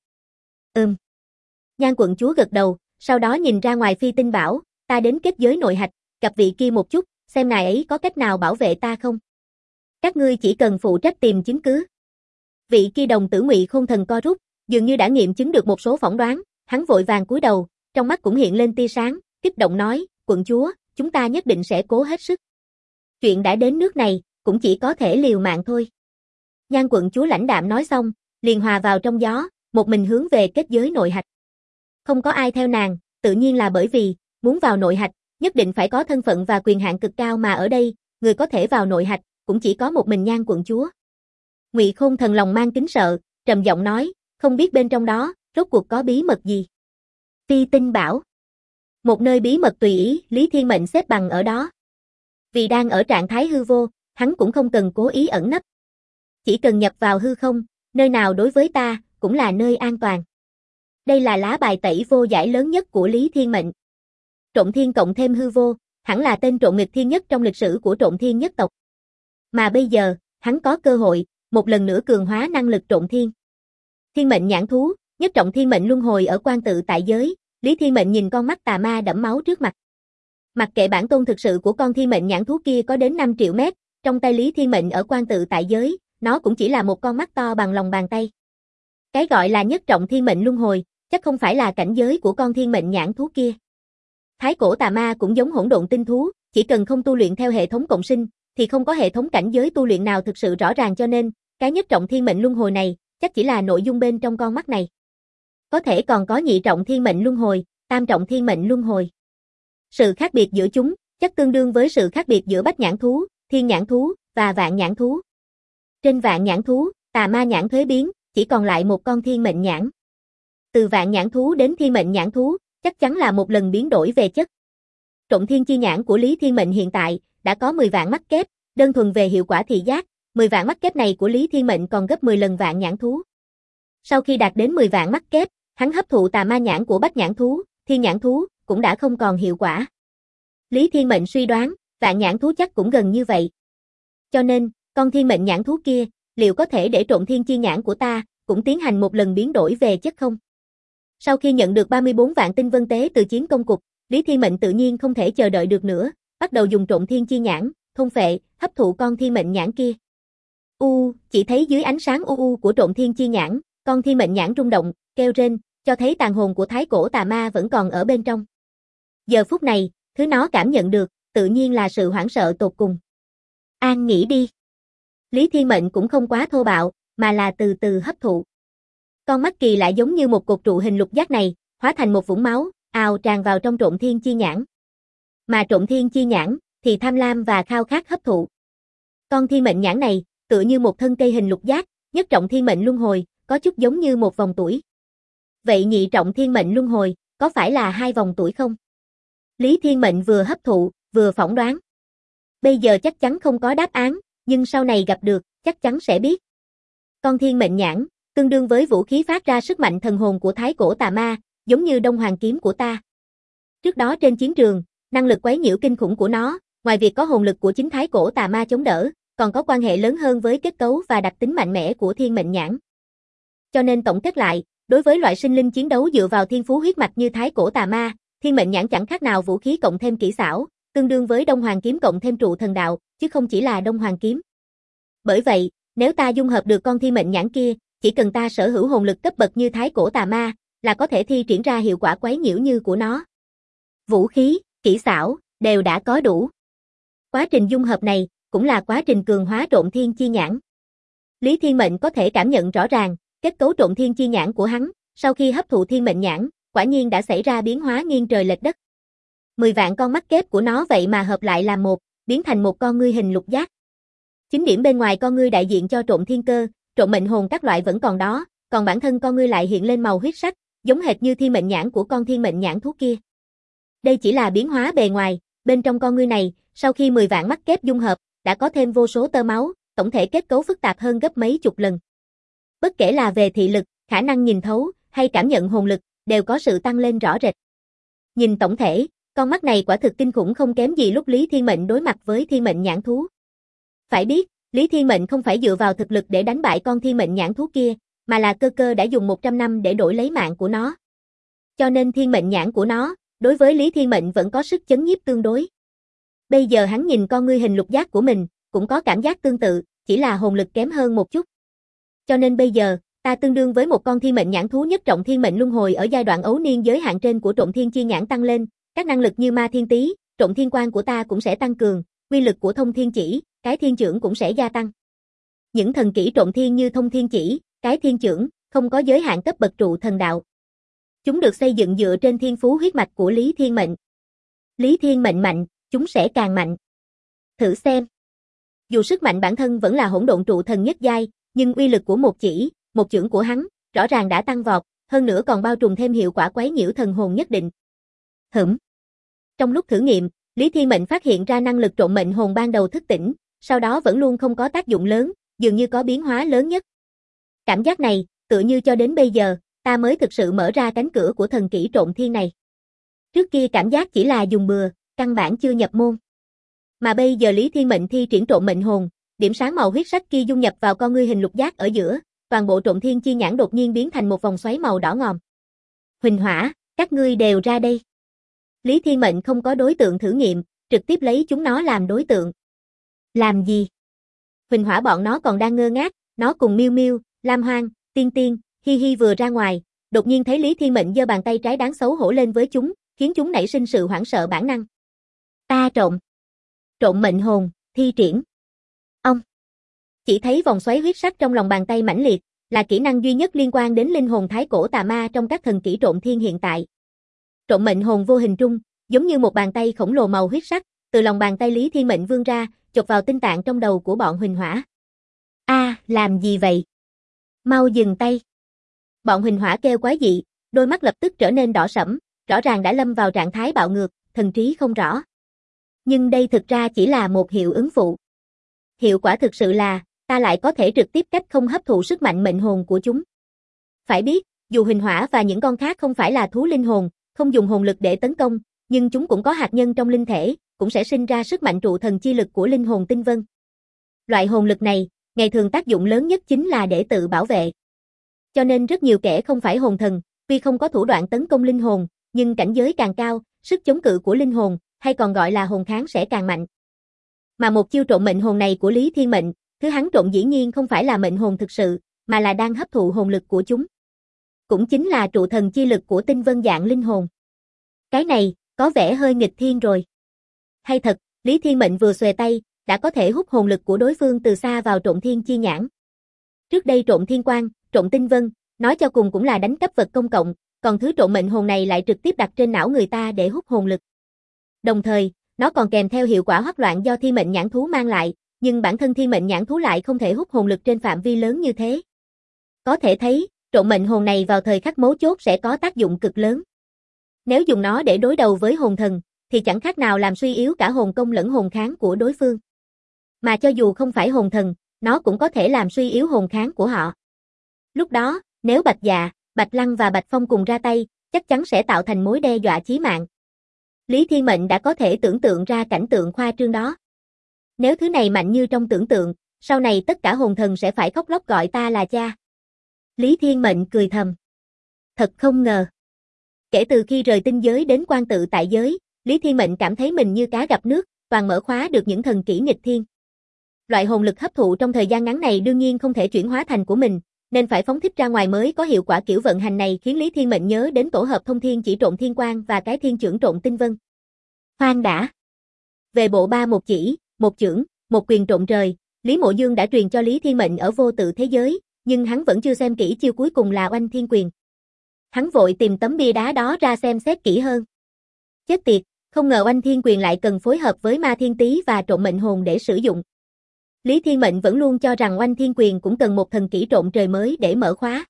Nhan quận chúa gật đầu, sau đó nhìn ra ngoài phi tinh bảo, ta đến kết giới nội hạch, gặp vị kia một chút, xem ngài ấy có cách nào bảo vệ ta không. Các ngươi chỉ cần phụ trách tìm chứng cứ. Vị kia đồng tử Ngụy Khôn Thần co rút, dường như đã nghiệm chứng được một số phỏng đoán, hắn vội vàng cúi đầu, trong mắt cũng hiện lên tia sáng, kích động nói, quận chúa, chúng ta nhất định sẽ cố hết sức. Chuyện đã đến nước này, cũng chỉ có thể liều mạng thôi. Nhan quận chúa lãnh đạm nói xong, liền hòa vào trong gió, một mình hướng về kết giới nội hạch. Không có ai theo nàng, tự nhiên là bởi vì, muốn vào nội hạch, nhất định phải có thân phận và quyền hạn cực cao mà ở đây, người có thể vào nội hạch, cũng chỉ có một mình Nhan quận chúa. Ngụy Khôn Thần lòng mang kính sợ, trầm giọng nói, không biết bên trong đó, rốt cuộc có bí mật gì. Phi Tinh bảo. Một nơi bí mật tùy ý, Lý Thiên Mệnh xếp bằng ở đó. Vì đang ở trạng thái hư vô, hắn cũng không cần cố ý ẩn nấp. Chỉ cần nhập vào hư không, nơi nào đối với ta, cũng là nơi an toàn. Đây là lá bài tẩy vô giải lớn nhất của Lý Thiên Mệnh. Trộn thiên cộng thêm hư vô, hẳn là tên trộn nghịch thiên nhất trong lịch sử của trộn thiên nhất tộc. Mà bây giờ, hắn có cơ hội, một lần nữa cường hóa năng lực trộn thiên. Thiên mệnh nhãn thú, nhất trọng thiên mệnh luân hồi ở quan tự tại giới, Lý Thiên Mệnh nhìn con mắt tà ma đẫm máu trước mặt. Mặc kệ bản tôn thực sự của con thiên mệnh nhãn thú kia có đến 5 triệu mét, trong tay Lý Thiên Mệnh ở quan tự tại giới, nó cũng chỉ là một con mắt to bằng lòng bàn tay. Cái gọi là nhất trọng thiên mệnh luân hồi, chắc không phải là cảnh giới của con thiên mệnh nhãn thú kia. Thái cổ tà ma cũng giống hỗn độn tinh thú, chỉ cần không tu luyện theo hệ thống cộng sinh, thì không có hệ thống cảnh giới tu luyện nào thực sự rõ ràng, cho nên, cái nhất trọng thiên mệnh luân hồi này, chắc chỉ là nội dung bên trong con mắt này. Có thể còn có nhị trọng thiên mệnh luân hồi, tam trọng thiên mệnh luân hồi. Sự khác biệt giữa chúng, chắc tương đương với sự khác biệt giữa bách nhãn thú, thiên nhãn thú, và vạn nhãn thú. Trên vạn nhãn thú, tà ma nhãn thuế biến, chỉ còn lại một con thiên mệnh nhãn. Từ vạn nhãn thú đến thiên mệnh nhãn thú, chắc chắn là một lần biến đổi về chất. Trộn thiên chi nhãn của Lý Thiên Mệnh hiện tại, đã có 10 vạn mắt kép, đơn thuần về hiệu quả thị giác, 10 vạn mắt kép này của Lý Thiên Mệnh còn gấp 10 lần vạn nhãn thú. Sau khi đạt đến 10 vạn mắt kép, hắn hấp thụ tà ma nhãn của bách nhãn thú, thiên nhãn thú, cũng đã không còn hiệu quả. Lý Thiên Mệnh suy đoán, vạn nhãn thú chắc cũng gần như vậy. Cho nên, con thiên mệnh nhãn thú kia, liệu có thể để trộn thiên chi nhãn của ta, cũng tiến hành một lần biến đổi về chất không? Sau khi nhận được 34 vạn tinh vân tế từ chiến công cục, Lý Thiên Mệnh tự nhiên không thể chờ đợi được nữa, bắt đầu dùng trộn thiên chi nhãn, thôn phệ, hấp thụ con thiên mệnh nhãn kia. Chỉ thấy dưới ánh sáng của trộn thiên chi nhãn, con thiên mệnh nhãn rung động, kêu rên, cho thấy tàn hồn của thái cổ tà ma vẫn còn ở bên trong. Giờ phút này, thứ nó cảm nhận được, tự nhiên là sự hoảng sợ tột cùng. An nghỉ đi. Lý Thiên Mệnh cũng không quá thô bạo, mà là từ từ hấp thụ. Con mắt kỳ lạ giống như một cột trụ hình lục giác này, hóa thành một vũng máu, ào tràn vào trong trộn thiên chi nhãn. Mà trộn thiên chi nhãn, thì tham lam và khao khát hấp thụ. Con thiên mệnh nhãn này, tựa như một thân cây hình lục giác, nhất trọng thiên mệnh luân hồi, có chút giống như một vòng tuổi. Vậy nhị trọng thiên mệnh luân hồi, có phải là 2 vòng tuổi không? Lý Thiên Mệnh vừa hấp thụ, vừa phỏng đoán. Bây giờ chắc chắn không có đáp án, nhưng sau này gặp được, chắc chắn sẽ biết. Con thiên mệnh nhãn, tương đương với vũ khí phát ra sức mạnh thần hồn của thái cổ tà ma, giống như Đông Hoàng kiếm của ta. Trước đó trên chiến trường, năng lực quấy nhiễu kinh khủng của nó, ngoài việc có hồn lực của chính thái cổ tà ma chống đỡ, còn có quan hệ lớn hơn với kết cấu và đặc tính mạnh mẽ của thiên mệnh nhãn. Cho nên tổng kết lại, đối với loại sinh linh chiến đấu dựa vào thiên phú huyết mạch như thái cổ tà ma, thiên mệnh nhãn chẳng khác nào vũ khí cộng thêm kỹ xảo, tương đương với Đông Hoàng kiếm cộng thêm trụ thần đạo, chứ không chỉ là Đông Hoàng kiếm. Bởi vậy, nếu ta dung hợp được con thiên mệnh nhãn kia, chỉ cần ta sở hữu hồn lực cấp bậc như thái cổ tà ma, là có thể thi triển ra hiệu quả quấy nhiễu như của nó. Vũ khí, kỹ xảo, đều đã có đủ. Quá trình dung hợp này, cũng là quá trình cường hóa trộn thiên chi nhãn. Lý Thiên Mệnh có thể cảm nhận rõ ràng, kết cấu trộn thiên chi nhãn của hắn, sau khi hấp thụ thiên mệnh nhãn, quả nhiên đã xảy ra biến hóa nghiêng trời lệch đất. 10 vạn con mắt kép của nó vậy mà hợp lại làm một, biến thành một con ngươi hình lục giác. Chính điểm bên ngoài con ngươi đại diện cho trộn thiên cơ, trộn mệnh hồn các loại vẫn còn đó, còn bản thân con ngươi lại hiện lên màu huyết sắc, giống hệt như thiên mệnh nhãn của con thiên mệnh nhãn thú kia. Đây chỉ là biến hóa bề ngoài, bên trong con ngươi này, sau khi 10 vạn mắt kép dung hợp, đã có thêm vô số tơ máu, tổng thể kết cấu phức tạp hơn gấp mấy chục lần. Bất kể là về thị lực, khả năng nhìn thấu, hay cảm nhận hồn lực, đều có sự tăng lên rõ rệt. Nhìn tổng thể, con mắt này quả thực kinh khủng không kém gì lúc Lý Thiên Mệnh đối mặt với thiên mệnh nhãn thú. Phải biết, Lý Thiên Mệnh không phải dựa vào thực lực để đánh bại con thiên mệnh nhãn thú kia, mà là cơ cơ đã dùng 100 năm để đổi lấy mạng của nó. Cho nên thiên mệnh nhãn của nó, đối với Lý Thiên Mệnh vẫn có sức chấn nhiếp tương đối. Bây giờ hắn nhìn con ngươi hình lục giác của mình, cũng có cảm giác tương tự, chỉ là hồn lực kém hơn một chút. Cho nên bây giờ, ta tương đương với một con thiên mệnh nhãn thú nhất trọng thiên mệnh luân hồi ở giai đoạn ấu niên giới hạn trên của trộm thiên chi nhãn tăng lên, các năng lực như ma thiên tý, trộm thiên quan của ta cũng sẽ tăng cường, uy lực của thông thiên chỉ, cái thiên chưởng cũng sẽ gia tăng. Những thần kỹ trộm thiên như thông thiên chỉ, cái thiên chưởng, không có giới hạn cấp bậc trụ thần đạo. Chúng được xây dựng dựa trên thiên phú huyết mạch của Lý Thiên Mệnh. Lý Thiên Mệnh mạnh, chúng sẽ càng mạnh. Thử xem. Dù sức mạnh bản thân vẫn là hỗn độn trụ thần nhất giai, nhưng uy lực của một chỉ, một chưởng của hắn, rõ ràng đã tăng vọt, hơn nữa còn bao trùm thêm hiệu quả quấy nhiễu thần hồn nhất định. Trong lúc thử nghiệm, Lý Thiên Mệnh phát hiện ra năng lực trộm mệnh hồn ban đầu thức tỉnh, sau đó vẫn luôn không có tác dụng lớn, dường như có biến hóa lớn nhất. Cảm giác này, tựa như cho đến bây giờ, ta mới thực sự mở ra cánh cửa của thần kỹ trộm thiên này. Trước kia cảm giác chỉ là dùng bừa, căn bản chưa nhập môn. Mà bây giờ Lý Thiên Mệnh thi triển trộm mệnh hồn, điểm sáng màu huyết sắc kia dung nhập vào con ngươi hình lục giác ở giữa, toàn bộ trộm thiên chi nhãn đột nhiên biến thành một vòng xoáy màu đỏ ngòm. Huỳnh Hỏa, các ngươi đều ra đây. Lý Thiên Mệnh không có đối tượng thử nghiệm, trực tiếp lấy chúng nó làm đối tượng. Làm gì? Huỳnh Hỏa bọn nó còn đang ngơ ngác, nó cùng Miêu Miêu, Lam Hoang, Tiên Tiên, Hi Hi vừa ra ngoài, đột nhiên thấy Lý Thiên Mệnh giơ bàn tay trái đáng xấu hổ lên với chúng, khiến chúng nảy sinh sự hoảng sợ bản năng. Ta trộm mệnh hồn, thi triển. Ông chỉ thấy vòng xoáy huyết sắc trong lòng bàn tay mãnh liệt, là kỹ năng duy nhất liên quan đến linh hồn thái cổ tà ma trong các thần kỹ trộm thiên hiện tại. Trộm mệnh hồn vô hình trung, giống như một bàn tay khổng lồ màu huyết sắc, từ lòng bàn tay Lý Thiên Mệnh vươn ra, chộp vào tinh tạng trong đầu của bọn Huỳnh Hỏa. Làm gì vậy? Mau dừng tay. Bọn Huỳnh Hỏa kêu quái dị, đôi mắt lập tức trở nên đỏ sẫm, rõ ràng đã lâm vào trạng thái bạo ngược, thần trí không rõ. Nhưng đây thực ra chỉ là một hiệu ứng phụ. Hiệu quả thực sự là, ta lại có thể trực tiếp cách không hấp thụ sức mạnh mệnh hồn của chúng. Phải biết, dù Huỳnh Hỏa và những con khác không phải là thú linh hồn, không dùng hồn lực để tấn công, nhưng chúng cũng có hạt nhân trong linh thể, cũng sẽ sinh ra sức mạnh trụ thần chi lực của linh hồn tinh vân. Loại hồn lực này, ngày thường tác dụng lớn nhất chính là để tự bảo vệ. Cho nên rất nhiều kẻ không phải hồn thần, tuy không có thủ đoạn tấn công linh hồn, nhưng cảnh giới càng cao, sức chống cự của linh hồn, hay còn gọi là hồn kháng sẽ càng mạnh. Mà một chiêu trộm mệnh hồn này của Lý Thiên Mệnh, thứ hắn trộn dĩ nhiên không phải là mệnh hồn thực sự, mà là đang hấp thụ hồn lực của chúng. Cũng chính là trụ thần chi lực của tinh vân dạng linh hồn. Cái này, có vẻ hơi nghịch thiên rồi. Hay thật, Lý Thiên Mệnh vừa xuề tay, đã có thể hút hồn lực của đối phương từ xa vào trộn thiên chi nhãn. Trước đây trộn thiên quang, trộn tinh vân, nói cho cùng cũng là đánh cắp vật công cộng, còn thứ trộn mệnh hồn này lại trực tiếp đặt trên não người ta để hút hồn lực. Đồng thời, nó còn kèm theo hiệu quả hoắc loạn do thiên mệnh nhãn thú mang lại, nhưng bản thân thiên mệnh nhãn thú lại không thể hút hồn lực trên phạm vi lớn như thế. Có thể thấy, trộn mệnh hồn này vào thời khắc mấu chốt sẽ có tác dụng cực lớn. Nếu dùng nó để đối đầu với hồn thần, thì chẳng khác nào làm suy yếu cả hồn công lẫn hồn kháng của đối phương. Mà cho dù không phải hồn thần, nó cũng có thể làm suy yếu hồn kháng của họ. Lúc đó, nếu Bạch Dạ, Bạch Lăng và Bạch Phong cùng ra tay, chắc chắn sẽ tạo thành mối đe dọa chí mạng. Lý Thiên Mệnh đã có thể tưởng tượng ra cảnh tượng khoa trương đó. Nếu thứ này mạnh như trong tưởng tượng, sau này tất cả hồn thần sẽ phải khóc lóc gọi ta là cha. Lý Thiên Mệnh cười thầm. Thật không ngờ. Kể từ khi rời tinh giới đến quan tự tại giới, Lý Thiên Mệnh cảm thấy mình như cá gặp nước, toàn mở khóa được những thần kỹ nghịch thiên. Loại hồn lực hấp thụ trong thời gian ngắn này đương nhiên không thể chuyển hóa thành của mình, nên phải phóng thích ra ngoài mới có hiệu quả. Kiểu vận hành này khiến Lý Thiên Mệnh nhớ đến tổ hợp thông thiên chỉ trộn thiên quang và cái thiên chưởng trộn tinh vân. Khoan đã. Về bộ ba một chỉ, một chưởng, một quyền trộn trời, Lý Mộ Dương đã truyền cho Lý Thiên Mệnh ở vô tự thế giới, nhưng hắn vẫn chưa xem kỹ chiêu cuối cùng là oanh thiên quyền. Hắn vội tìm tấm bia đá đó ra xem xét kỹ hơn. Chết tiệt, không ngờ oanh thiên quyền lại cần phối hợp với ma thiên tý và trộn mệnh hồn để sử dụng. Lý Thiên Mệnh vẫn luôn cho rằng oanh thiên quyền cũng cần một thần kỹ trộn trời mới để mở khóa.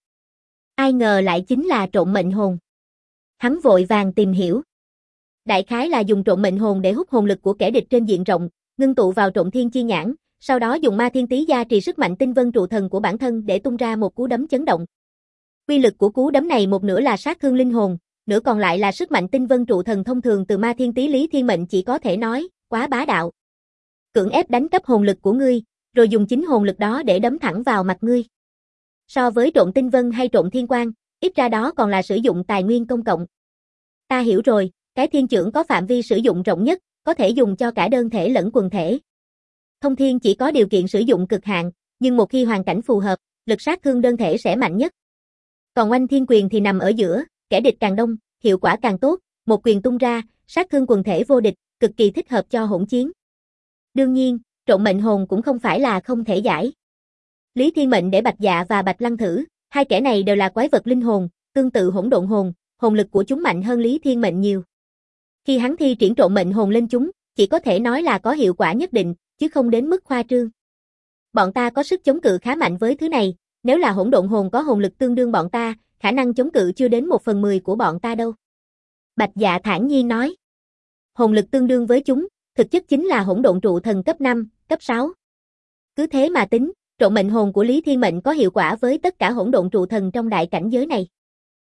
Ai ngờ lại chính là trộn mệnh hồn. Hắn vội vàng tìm hiểu. Đại khái là dùng trộn mệnh hồn để hút hồn lực của kẻ địch trên diện rộng, ngưng tụ vào trộn thiên chi nhãn, sau đó dùng ma thiên tý gia trì sức mạnh tinh vân trụ thần của bản thân để tung ra một cú đấm chấn động. Uy lực của cú đấm này một nửa là sát thương linh hồn, nửa còn lại là sức mạnh tinh vân trụ thần thông thường từ ma thiên tý. Lý Thiên Mệnh chỉ có thể nói, quá bá đạo. Cưỡng ép đánh cắp hồn lực của ngươi, rồi dùng chính hồn lực đó để đấm thẳng vào mặt ngươi. So với trộn tinh vân hay trộn thiên quang, ít ra đó còn là sử dụng tài nguyên công cộng. Ta hiểu rồi, cái thiên chưởng có phạm vi sử dụng rộng nhất, có thể dùng cho cả đơn thể lẫn quần thể. Thông thiên chỉ có điều kiện sử dụng cực hạn, nhưng một khi hoàn cảnh phù hợp, lực sát thương đơn thể sẽ mạnh nhất. Còn Oanh Thiên Quyền thì nằm ở giữa, kẻ địch càng đông, hiệu quả càng tốt, một quyền tung ra, sát thương quần thể vô địch, cực kỳ thích hợp cho hỗn chiến. Đương nhiên, trộn mệnh hồn cũng không phải là không thể giải. Lý Thiên Mệnh để Bạch Dạ và Bạch Lăng thử, hai kẻ này đều là quái vật linh hồn, tương tự hỗn độn hồn, hồn lực của chúng mạnh hơn Lý Thiên Mệnh nhiều. Khi hắn thi triển trộn mệnh hồn lên chúng, chỉ có thể nói là có hiệu quả nhất định, chứ không đến mức khoa trương. Bọn ta có sức chống cự khá mạnh với thứ này, nếu là hỗn độn hồn có hồn lực tương đương bọn ta, khả năng chống cự chưa đến 1/10 của bọn ta đâu. Bạch Dạ thản nhiên nói. Hồn lực tương đương với chúng, thực chất chính là hỗn độn trụ thần cấp 5, cấp 6. Cứ thế mà tính, trộn mệnh hồn của Lý Thiên Mệnh có hiệu quả với tất cả hỗn độn trụ thần trong đại cảnh giới này.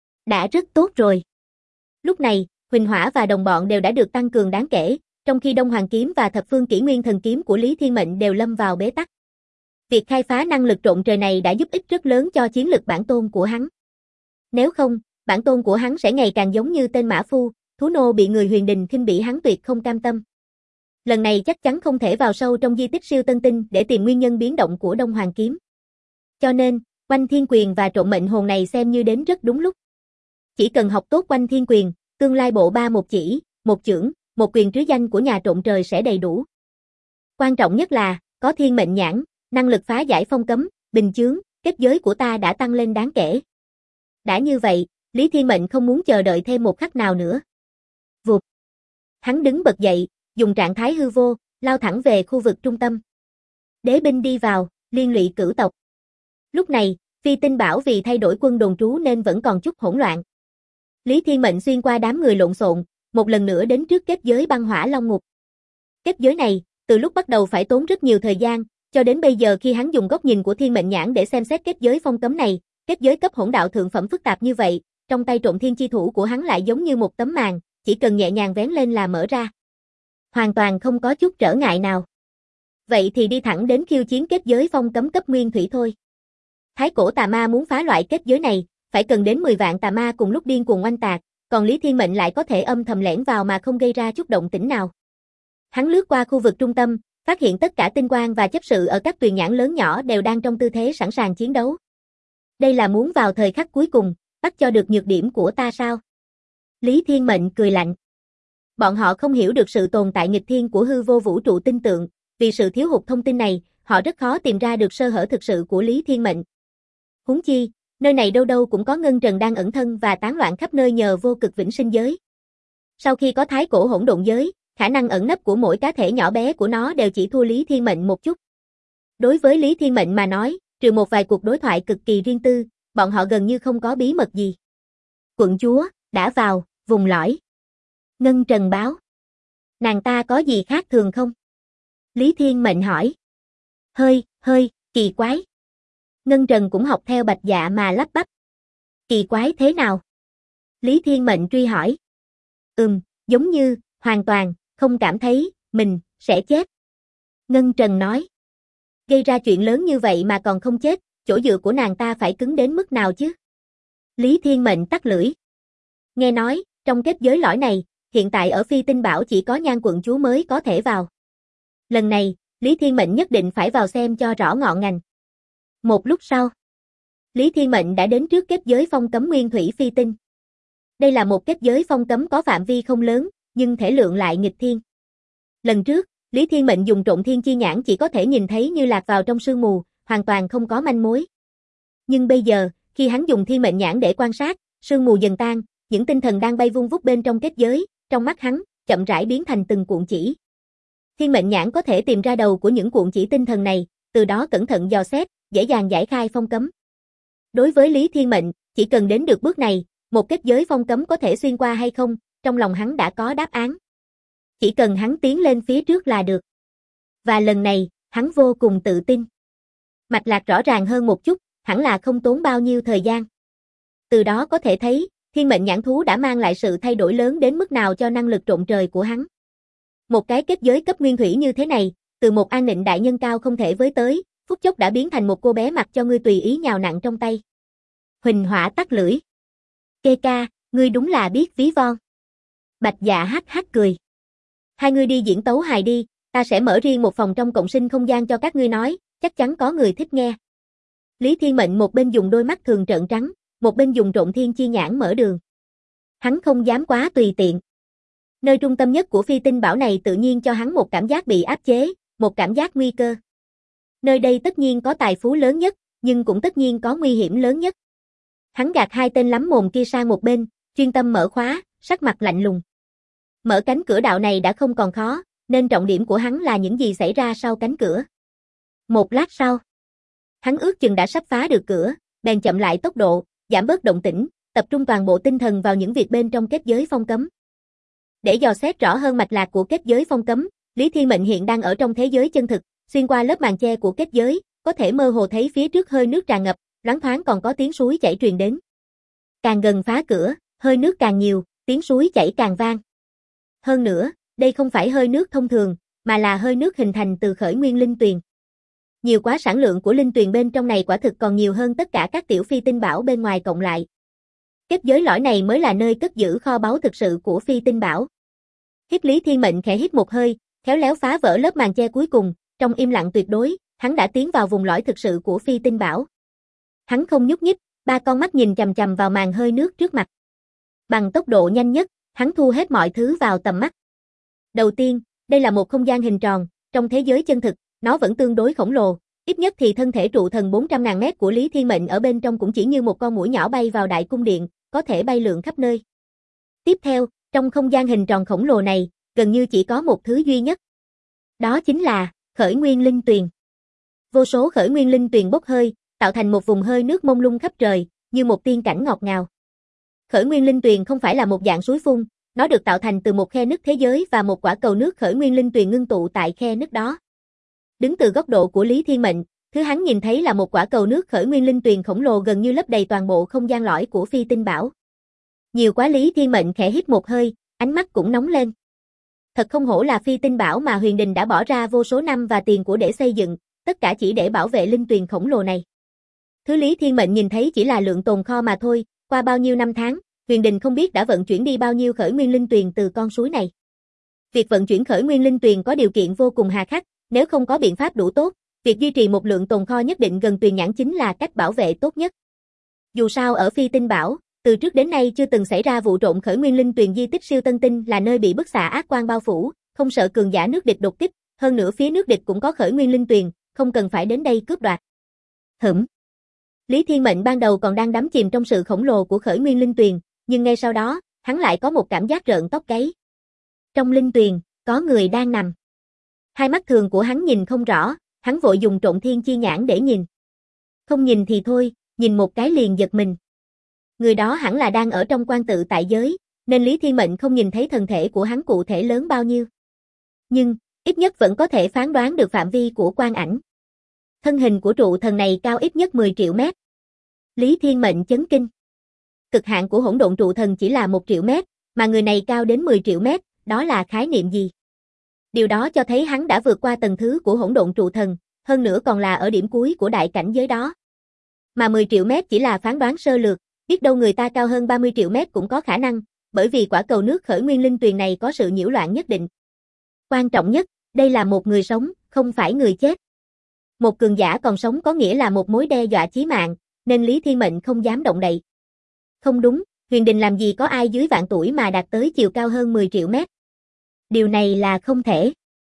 Đã rất tốt rồi. Lúc này, Huỳnh Hỏa và đồng bọn đều đã được tăng cường đáng kể, trong khi Đông Hoàng kiếm và Thập Phương Kỷ Nguyên thần kiếm của Lý Thiên Mệnh đều lâm vào bế tắc. Việc khai phá năng lực trộn trời này đã giúp ích rất lớn cho chiến lực bản tôn của hắn. Nếu không, bản tôn của hắn sẽ ngày càng giống như tên mã phu, thú nô bị người huyền đình khinh bỉ hắn tuyệt không cam tâm. Lần này chắc chắn không thể vào sâu trong di tích siêu tân tinh để tìm nguyên nhân biến động của Đông Hoàng kiếm. Cho nên, Oanh Thiên Quyền và trộn mệnh hồn này xem như đến rất đúng lúc. Chỉ cần học tốt Oanh Thiên Quyền, tương lai bộ ba một chỉ, một chưởng, một quyền trứ danh của nhà trộn trời sẽ đầy đủ. Quan trọng nhất là, có thiên mệnh nhãn, năng lực phá giải phong cấm, bình chướng, kết giới của ta đã tăng lên đáng kể. Đã như vậy, Lý Thiên Mệnh không muốn chờ đợi thêm một khắc nào nữa. Vụt. Hắn đứng bật dậy, dùng trạng thái hư vô, lao thẳng về khu vực trung tâm. Đế binh đi vào, liên lụy cửu tộc. Lúc này, Phi Tinh Bảo vì thay đổi quân đồn trú nên vẫn còn chút hỗn loạn. Lý Thiên Mệnh xuyên qua đám người lộn xộn, một lần nữa đến trước kết giới băng hỏa long ngục. Kết giới này, từ lúc bắt đầu phải tốn rất nhiều thời gian, cho đến bây giờ khi hắn dùng góc nhìn của thiên mệnh nhãn để xem xét kết giới phong cấm này, kết giới cấp hỗn đạo thượng phẩm phức tạp như vậy, trong tay trộn thiên chi thủ của hắn lại giống như một tấm màn, chỉ cần nhẹ nhàng vén lên là mở ra. Hoàn toàn không có chút trở ngại nào. Vậy thì đi thẳng đến khiêu chiến kết giới phong cấm cấp nguyên thủy thôi. Thái cổ tà ma muốn phá loại kết giới này, phải cần đến 10 vạn tà ma cùng lúc điên cuồng oanh tạc, còn Lý Thiên Mệnh lại có thể âm thầm lẻn vào mà không gây ra chút động tĩnh nào. Hắn lướt qua khu vực trung tâm, phát hiện tất cả tinh quang và chấp sự ở các tuyền nhãn lớn nhỏ đều đang trong tư thế sẵn sàng chiến đấu. Đây là muốn vào thời khắc cuối cùng, bắt cho được nhược điểm của ta sao? Lý Thiên Mệnh cười lạnh. Bọn họ không hiểu được sự tồn tại nghịch thiên của hư vô vũ trụ tinh tượng, vì sự thiếu hụt thông tin này, họ rất khó tìm ra được sơ hở thực sự của Lý Thiên Mệnh. Huống chi, nơi này đâu đâu cũng có ngân trần đang ẩn thân và tán loạn khắp nơi nhờ vô cực vĩnh sinh giới. Sau khi có thái cổ hỗn độn giới, khả năng ẩn nấp của mỗi cá thể nhỏ bé của nó đều chỉ thua Lý Thiên Mệnh một chút. Đối với Lý Thiên Mệnh mà nói, trừ một vài cuộc đối thoại cực kỳ riêng tư, bọn họ gần như không có bí mật gì. Quận chúa, đã vào, vùng lõi. Ngân Trần báo. Nàng ta có gì khác thường không? Lý Thiên Mệnh hỏi. Hơi, kỳ quái. Ngân Trần cũng học theo Bạch Dạ mà lắp bắp. Kỳ quái thế nào? Lý Thiên Mệnh truy hỏi. Giống như, hoàn toàn, không cảm thấy, mình, sẽ chết. Ngân Trần nói. Gây ra chuyện lớn như vậy mà còn không chết, chỗ dựa của nàng ta phải cứng đến mức nào chứ? Lý Thiên Mệnh tắt lưỡi. Nghe nói, trong kết giới lõi này, hiện tại ở Phi Tinh Bảo chỉ có Nhan quận chúa mới có thể vào. Lần này, Lý Thiên Mệnh nhất định phải vào xem cho rõ ngọn ngành. Một lúc sau, Lý Thiên Mệnh đã đến trước kết giới phong cấm nguyên thủy phi tinh. Đây là một kết giới phong cấm có phạm vi không lớn, nhưng thể lượng lại nghịch thiên. Lần trước, Lý Thiên Mệnh dùng trộn thiên chi nhãn chỉ có thể nhìn thấy như lạc vào trong sương mù, hoàn toàn không có manh mối. Nhưng bây giờ, khi hắn dùng thiên mệnh nhãn để quan sát, sương mù dần tan, những tinh thần đang bay vung vút bên trong kết giới, trong mắt hắn, chậm rãi biến thành từng cuộn chỉ. Thiên mệnh nhãn có thể tìm ra đầu của những cuộn chỉ tinh thần này, từ đó cẩn thận dò xét, dễ dàng giải khai phong cấm. Đối với Lý Thiên Mệnh, chỉ cần đến được bước này, một kết giới phong cấm có thể xuyên qua hay không, trong lòng hắn đã có đáp án. Chỉ cần hắn tiến lên phía trước là được. Và lần này, hắn vô cùng tự tin. Mạch lạc rõ ràng hơn một chút, hẳn là không tốn bao nhiêu thời gian. Từ đó có thể thấy, thiên mệnh nhãn thú đã mang lại sự thay đổi lớn đến mức nào cho năng lực trộn trời của hắn. Một cái kết giới cấp nguyên thủy như thế này, từ một an nịnh đại nhân cao không thể với tới, phút chốc đã biến thành một cô bé mặc cho ngươi tùy ý nhào nặn trong tay. Huỳnh Hỏa tắt lưỡi. Kê ca, ngươi đúng là biết ví von. Bạch Dạ hắc hắc cười. Hai ngươi đi diễn tấu hài đi, ta sẽ mở riêng một phòng trong cộng sinh không gian cho các ngươi nói, chắc chắn có người thích nghe. Lý Thiên Mệnh một bên dùng đôi mắt thường trợn trắng, một bên dùng Trộn Thiên Chi Nhãn mở đường. Hắn không dám quá tùy tiện. Nơi trung tâm nhất của phi tinh bảo này tự nhiên cho hắn một cảm giác bị áp chế, một cảm giác nguy cơ. Nơi đây tất nhiên có tài phú lớn nhất, nhưng cũng tất nhiên có nguy hiểm lớn nhất. Hắn gạt hai tên lắm mồm kia sang một bên, chuyên tâm mở khóa, sắc mặt lạnh lùng. Mở cánh cửa đạo này đã không còn khó, nên trọng điểm của hắn là những gì xảy ra sau cánh cửa. Một lát sau, hắn ước chừng đã sắp phá được cửa, bèn chậm lại tốc độ, giảm bớt động tĩnh, tập trung toàn bộ tinh thần vào những việc bên trong kết giới phong cấm. Để dò xét rõ hơn mạch lạc của kết giới phong cấm, Lý Thiên Mệnh hiện đang ở trong thế giới chân thực, xuyên qua lớp màn che của kết giới, có thể mơ hồ thấy phía trước hơi nước tràn ngập, loáng thoáng còn có tiếng suối chảy truyền đến. Càng gần phá cửa, hơi nước càng nhiều, tiếng suối chảy càng vang. Hơn nữa, đây không phải hơi nước thông thường, mà là hơi nước hình thành từ khởi nguyên linh tuyền. Nhiều quá, sản lượng của linh tuyền bên trong này quả thực còn nhiều hơn tất cả các tiểu phi tinh bảo bên ngoài cộng lại. Kết giới lõi này mới là nơi cất giữ kho báu thực sự của phi tinh bảo. Hít Lý Thiên Mệnh khẽ hít một hơi, khéo léo phá vỡ lớp màn che cuối cùng, trong im lặng tuyệt đối, hắn đã tiến vào vùng lõi thực sự của phi tinh bảo. Hắn không nhúc nhích, ba con mắt nhìn chằm chằm vào màn hơi nước trước mặt. Bằng tốc độ nhanh nhất, hắn thu hết mọi thứ vào tầm mắt. Đầu tiên, đây là một không gian hình tròn, trong thế giới chân thực, nó vẫn tương đối khổng lồ, ít nhất thì thân thể trụ thần 400.000 mét của Lý Thiên Mệnh ở bên trong cũng chỉ như một con muỗi nhỏ bay vào đại cung điện, có thể bay lượn khắp nơi. Tiếp theo, trong không gian hình tròn khổng lồ này, gần như chỉ có một thứ duy nhất. Đó chính là khởi nguyên linh tuyền. Vô số khởi nguyên linh tuyền bốc hơi, tạo thành một vùng hơi nước mông lung khắp trời, như một tiên cảnh ngọt ngào. Khởi nguyên linh tuyền không phải là một dạng suối phun, nó được tạo thành từ một khe nứt thế giới và một quả cầu nước khởi nguyên linh tuyền ngưng tụ tại khe nứt đó. Đứng từ góc độ của Lý Thiên Mệnh, thứ hắn nhìn thấy là một quả cầu nước khởi nguyên linh tuyền khổng lồ gần như lấp đầy toàn bộ không gian lõi của phi tinh bảo. Nhiều quá, Lý Thiên Mệnh khẽ hít một hơi, ánh mắt cũng nóng lên. Thật không hổ là phi tinh bảo mà Huyền Đình đã bỏ ra vô số năm và tiền của để xây dựng, tất cả chỉ để bảo vệ linh tuyền khổng lồ này. Thứ Lý Thiên Mệnh nhìn thấy chỉ là lượng tồn kho mà thôi, qua bao nhiêu năm tháng, Huyền Đình không biết đã vận chuyển đi bao nhiêu khởi nguyên linh tuyền từ con suối này. Việc vận chuyển khởi nguyên linh tuyền có điều kiện vô cùng hà khắc, nếu không có biện pháp đủ tốt, việc duy trì một lượng tồn kho nhất định gần tuyền nhãn chính là cách bảo vệ tốt nhất. Dù sao ở phi tinh bảo, từ trước đến nay chưa từng xảy ra vụ trộm khởi nguyên linh tuyền. Di tích siêu tân tinh là nơi bị bức xạ ác quang bao phủ, không sợ cường giả nước địch đột kích, hơn nữa phía nước địch cũng có khởi nguyên linh tuyền, không cần phải đến đây cướp đoạt. Lý Thiên Mệnh ban đầu còn đang đắm chìm trong sự khổng lồ của khởi nguyên linh tuyền, nhưng ngay sau đó, hắn lại có một cảm giác rợn tóc gáy. Trong linh tuyền, có người đang nằm. Hai mắt thường của hắn nhìn không rõ, hắn vội dùng Trộn Thiên Chi Nhãn để nhìn. Không nhìn thì thôi, nhìn một cái liền giật mình. Người đó hẳn là đang ở trong quan tự tại giới, nên Lý Thiên Mệnh không nhìn thấy thân thể của hắn cụ thể lớn bao nhiêu. Nhưng, ít nhất vẫn có thể phán đoán được phạm vi của quan ảnh. Thân hình của trụ thần này cao ít nhất 10 triệu mét. Lý Thiên Mệnh chấn kinh. Cực hạn của hỗn độn trụ thần chỉ là 1 triệu mét, mà người này cao đến 10 triệu mét, đó là khái niệm gì? Điều đó cho thấy hắn đã vượt qua tầng thứ của hỗn độn trụ thần, hơn nữa còn là ở điểm cuối của đại cảnh giới đó. Mà 10 triệu mét chỉ là phán đoán sơ lược, biết đâu người ta cao hơn 30 triệu mét cũng có khả năng, bởi vì quả cầu nước khởi nguyên linh tuyền này có sự nhiễu loạn nhất định. Quan trọng nhất, đây là một người sống, không phải người chết. Một cường giả còn sống có nghĩa là một mối đe dọa chí mạng, nên Lý Thiên Mệnh không dám động đậy. Không đúng, Huyền Đình làm gì có ai dưới vạn tuổi mà đạt tới chiều cao hơn 10 triệu mét. Điều này là không thể.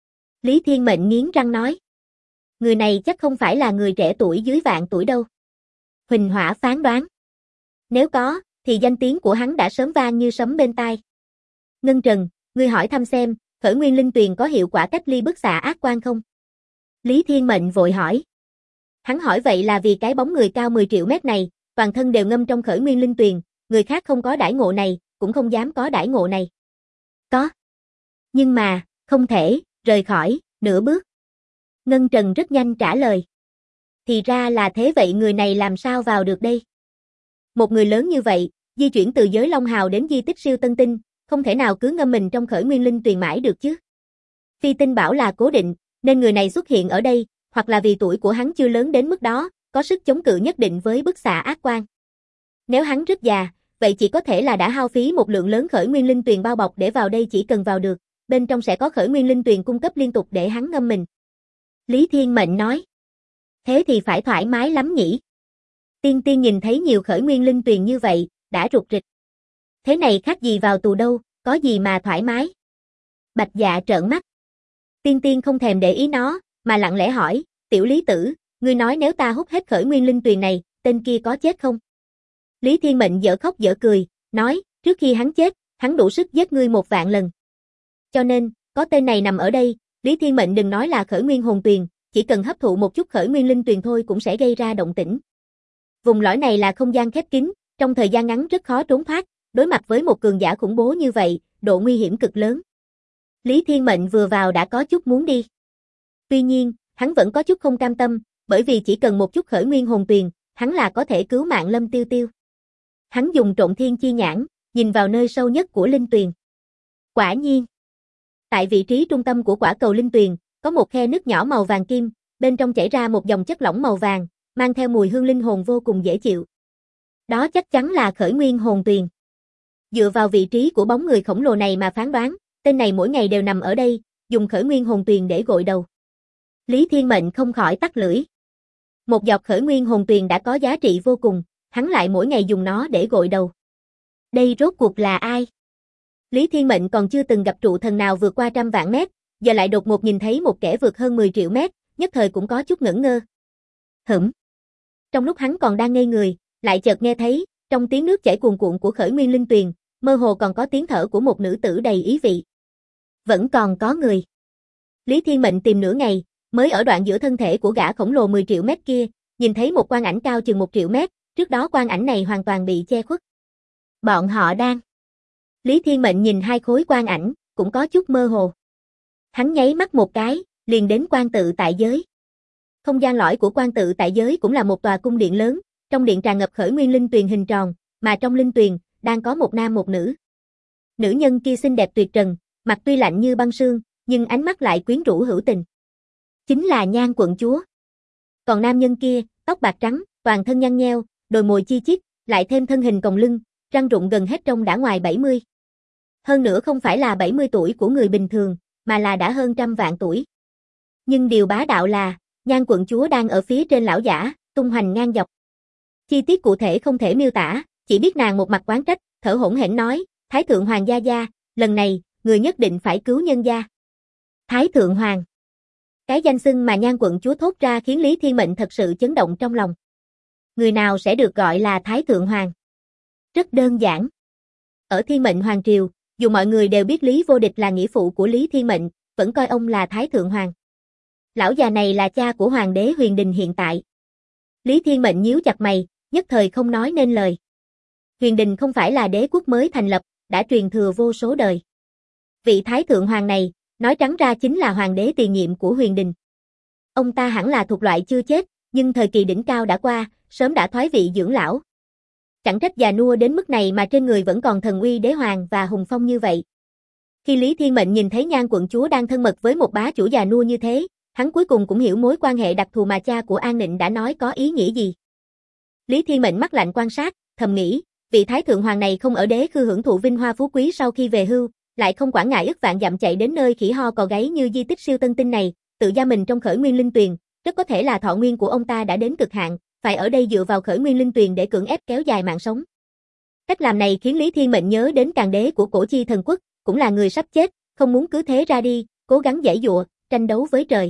Lý Thiên Mệnh nghiến răng nói. Người này chắc không phải là người trẻ tuổi dưới vạn tuổi đâu. Huỳnh Hỏa phán đoán. Nếu có, thì danh tiếng của hắn đã sớm vang như sấm bên tai. Ngân Trần, ngươi hỏi thăm xem, khởi nguyên linh tuyền có hiệu quả cách ly bức xạ ác quang không? Lý Thiên Mệnh vội hỏi. Hắn hỏi vậy là vì cái bóng người cao 10 triệu mét này, toàn thân đều ngâm trong khởi nguyên linh tuyền, người khác không có đãi ngộ này, cũng không dám có đãi ngộ này. Có. Nhưng mà, không thể, rời khỏi, nửa bước. Ngân Trần rất nhanh trả lời. Thì ra là thế, vậy người này làm sao vào được đây? Một người lớn như vậy, di chuyển từ giới Long Hào đến di tích siêu tân tinh, không thể nào cứ ngâm mình trong khởi nguyên linh tuyền mãi được chứ. Phi tinh bảo là cố định, nên người này xuất hiện ở đây, hoặc là vì tuổi của hắn chưa lớn đến mức đó, có sức chống cự nhất định với bức xạ ác quang. Nếu hắn rất già, vậy chỉ có thể là đã hao phí một lượng lớn khởi nguyên linh tuyền bao bọc để vào đây, chỉ cần vào được, bên trong sẽ có khởi nguyên linh tuyền cung cấp liên tục để hắn ngâm mình. Lý Thiên Mệnh nói. Thế thì phải thoải mái lắm nhỉ? Tiên Tiên nhìn thấy nhiều khởi nguyên linh tuyền như vậy, đã rụt rịch. Thế này khác gì vào tù đâu, có gì mà thoải mái. Bạch Dạ trợn mắt. Tiên Tiên không thèm để ý nó, mà lặng lẽ hỏi, tiểu Lý Tử, ngươi nói nếu ta hút hết khởi nguyên linh tuyền này, tên kia có chết không? Lý Thiên Mệnh dở khóc dở cười, nói, trước khi hắn chết, hắn đủ sức giết ngươi 1.000 lần. Cho nên, có tên này nằm ở đây, Lý Thiên Mệnh đừng nói là khởi nguyên hồn tuyền, chỉ cần hấp thụ một chút khởi nguyên linh tuyền thôi cũng sẽ gây ra động tĩnh. Vùng lõi này là không gian khép kín, trong thời gian ngắn rất khó trốn thoát, đối mặt với một cường giả khủng bố như vậy, độ nguy hiểm cực lớn. Lý Thiên Mệnh vừa vào đã có chút muốn đi. Tuy nhiên, hắn vẫn có chút không cam tâm, bởi vì chỉ cần một chút khởi nguyên hồn tuyền, hắn là có thể cứu mạng Lâm Tiêu Tiêu. Hắn dùng Trộn Thiên Chi Nhãn, nhìn vào nơi sâu nhất của linh tuyền. Quả nhiên, tại vị trí trung tâm của quả cầu linh tuyền, có một khe nứt nhỏ màu vàng kim, bên trong chảy ra một dòng chất lỏng màu vàng, mang theo mùi hương linh hồn vô cùng dễ chịu. Đó chắc chắn là khởi nguyên hồn tuyền. Dựa vào vị trí của bóng người khổng lồ này mà phán đoán, tên này mỗi ngày đều nằm ở đây, dùng khởi nguyên hồn tuyền để gội đầu. Lý Thiên Mệnh không khỏi tắc lưỡi. Một giọt khởi nguyên hồn tuyền đã có giá trị vô cùng, hắn lại mỗi ngày dùng nó để gội đầu. Đây rốt cuộc là ai? Lý Thiên Mệnh còn chưa từng gặp trụ thần nào vượt qua 100.000 mét, giờ lại đột ngột nhìn thấy một kẻ vượt hơn 10 triệu mét, nhất thời cũng có chút ngẩn ngơ. Trong lúc hắn còn đang ngây người, lại chợt nghe thấy, trong tiếng nước chảy cuồn cuộn của khởi nguyên linh tuyền, mơ hồ còn có tiếng thở của một nữ tử đầy ý vị. Vẫn còn có người. Lý Thiên Mệnh tìm nửa ngày, mới ở đoạn giữa thân thể của gã khổng lồ 10 triệu mét kia, nhìn thấy một quang ảnh cao chừng 1 triệu mét, trước đó quang ảnh này hoàn toàn bị che khuất. Bọn họ đang. Lý Thiên Mệnh nhìn hai khối quang ảnh, cũng có chút mơ hồ. Hắn nháy mắt một cái, liền đến quan tự tại giới. Không gian lõi của quan tự tại giới cũng là một tòa cung điện lớn, trong điện tràn ngập khởi nguyên linh tuyền hình tròn, mà trong linh tuyền, đang có một nam một nữ. Nữ nhân kia xinh đẹp tuyệt trần, mặt tuy lạnh như băng sương, nhưng ánh mắt lại quyến rũ hữu tình. Chính là Nhan quận chúa. Còn nam nhân kia, tóc bạc trắng, toàn thân nhăn nheo, đồi mồi chi chít, lại thêm thân hình còng lưng, răng rụng gần hết trông đã ngoài 70. Hơn nữa không phải là 70 tuổi của người bình thường, mà là đã hơn 100.000 tuổi. Nhưng điều bá đạo là, Nhan quận chúa đang ở phía trên lão giả, tung hoành ngang dọc. Chi tiết cụ thể không thể miêu tả, chỉ biết nàng một mặt oán trách, thở hổn hển nói, Thái Thượng Hoàng gia gia, lần này, người nhất định phải cứu nhân gia. Thái Thượng Hoàng. Cái danh xưng mà Nhan quận chúa thốt ra khiến Lý Thiên Mệnh thật sự chấn động trong lòng. Người nào sẽ được gọi là Thái Thượng Hoàng? Rất đơn giản. Ở Thiên Mệnh Hoàng Triều, dù mọi người đều biết Lý Vô Địch là nghĩa phụ của Lý Thiên Mệnh, vẫn coi ông là Thái Thượng Hoàng. Lão già này là cha của Hoàng đế Huyền Đình hiện tại. Lý Thiên Mệnh nhíu chặt mày, nhất thời không nói nên lời. Huyền Đình không phải là đế quốc mới thành lập, đã truyền thừa vô số đời. Vị Thái Thượng Hoàng này, nói trắng ra chính là Hoàng đế tiền nhiệm của Huyền Đình. Ông ta hẳn là thuộc loại chưa chết, nhưng thời kỳ đỉnh cao đã qua, sớm đã thoái vị dưỡng lão. Chẳng trách già nua đến mức này mà trên người vẫn còn thần uy đế hoàng và hùng phong như vậy. Khi Lý Thiên Mệnh nhìn thấy Nhan quận chúa đang thân mật với một bá chủ già nua như thế, hắn cuối cùng cũng hiểu mối quan hệ đặc thù mà cha của An Nịnh đã nói có ý nghĩa gì. Lý Thiên Mệnh mắt lạnh quan sát, thầm nghĩ, vị Thái Thượng Hoàng này không ở đế khư hưởng thụ vinh hoa phú quý sau khi về hưu, lại không quản ngại ức vạn dặm chạy đến nơi khỉ ho cò gáy như di tích siêu tân tinh này, tự gia mình trong khởi nguyên linh tuyền, rất có thể là thọ nguyên của ông ta đã đến cực hạn, phải ở đây dựa vào khởi nguyên linh tuyền để cưỡng ép kéo dài mạng sống. Cách làm này khiến Lý Thiên Mệnh nhớ đến Càn đế của Cổ Chi Thần Quốc, cũng là người sắp chết, không muốn cứ thế ra đi, cố gắng giãy giụa, tranh đấu với trời.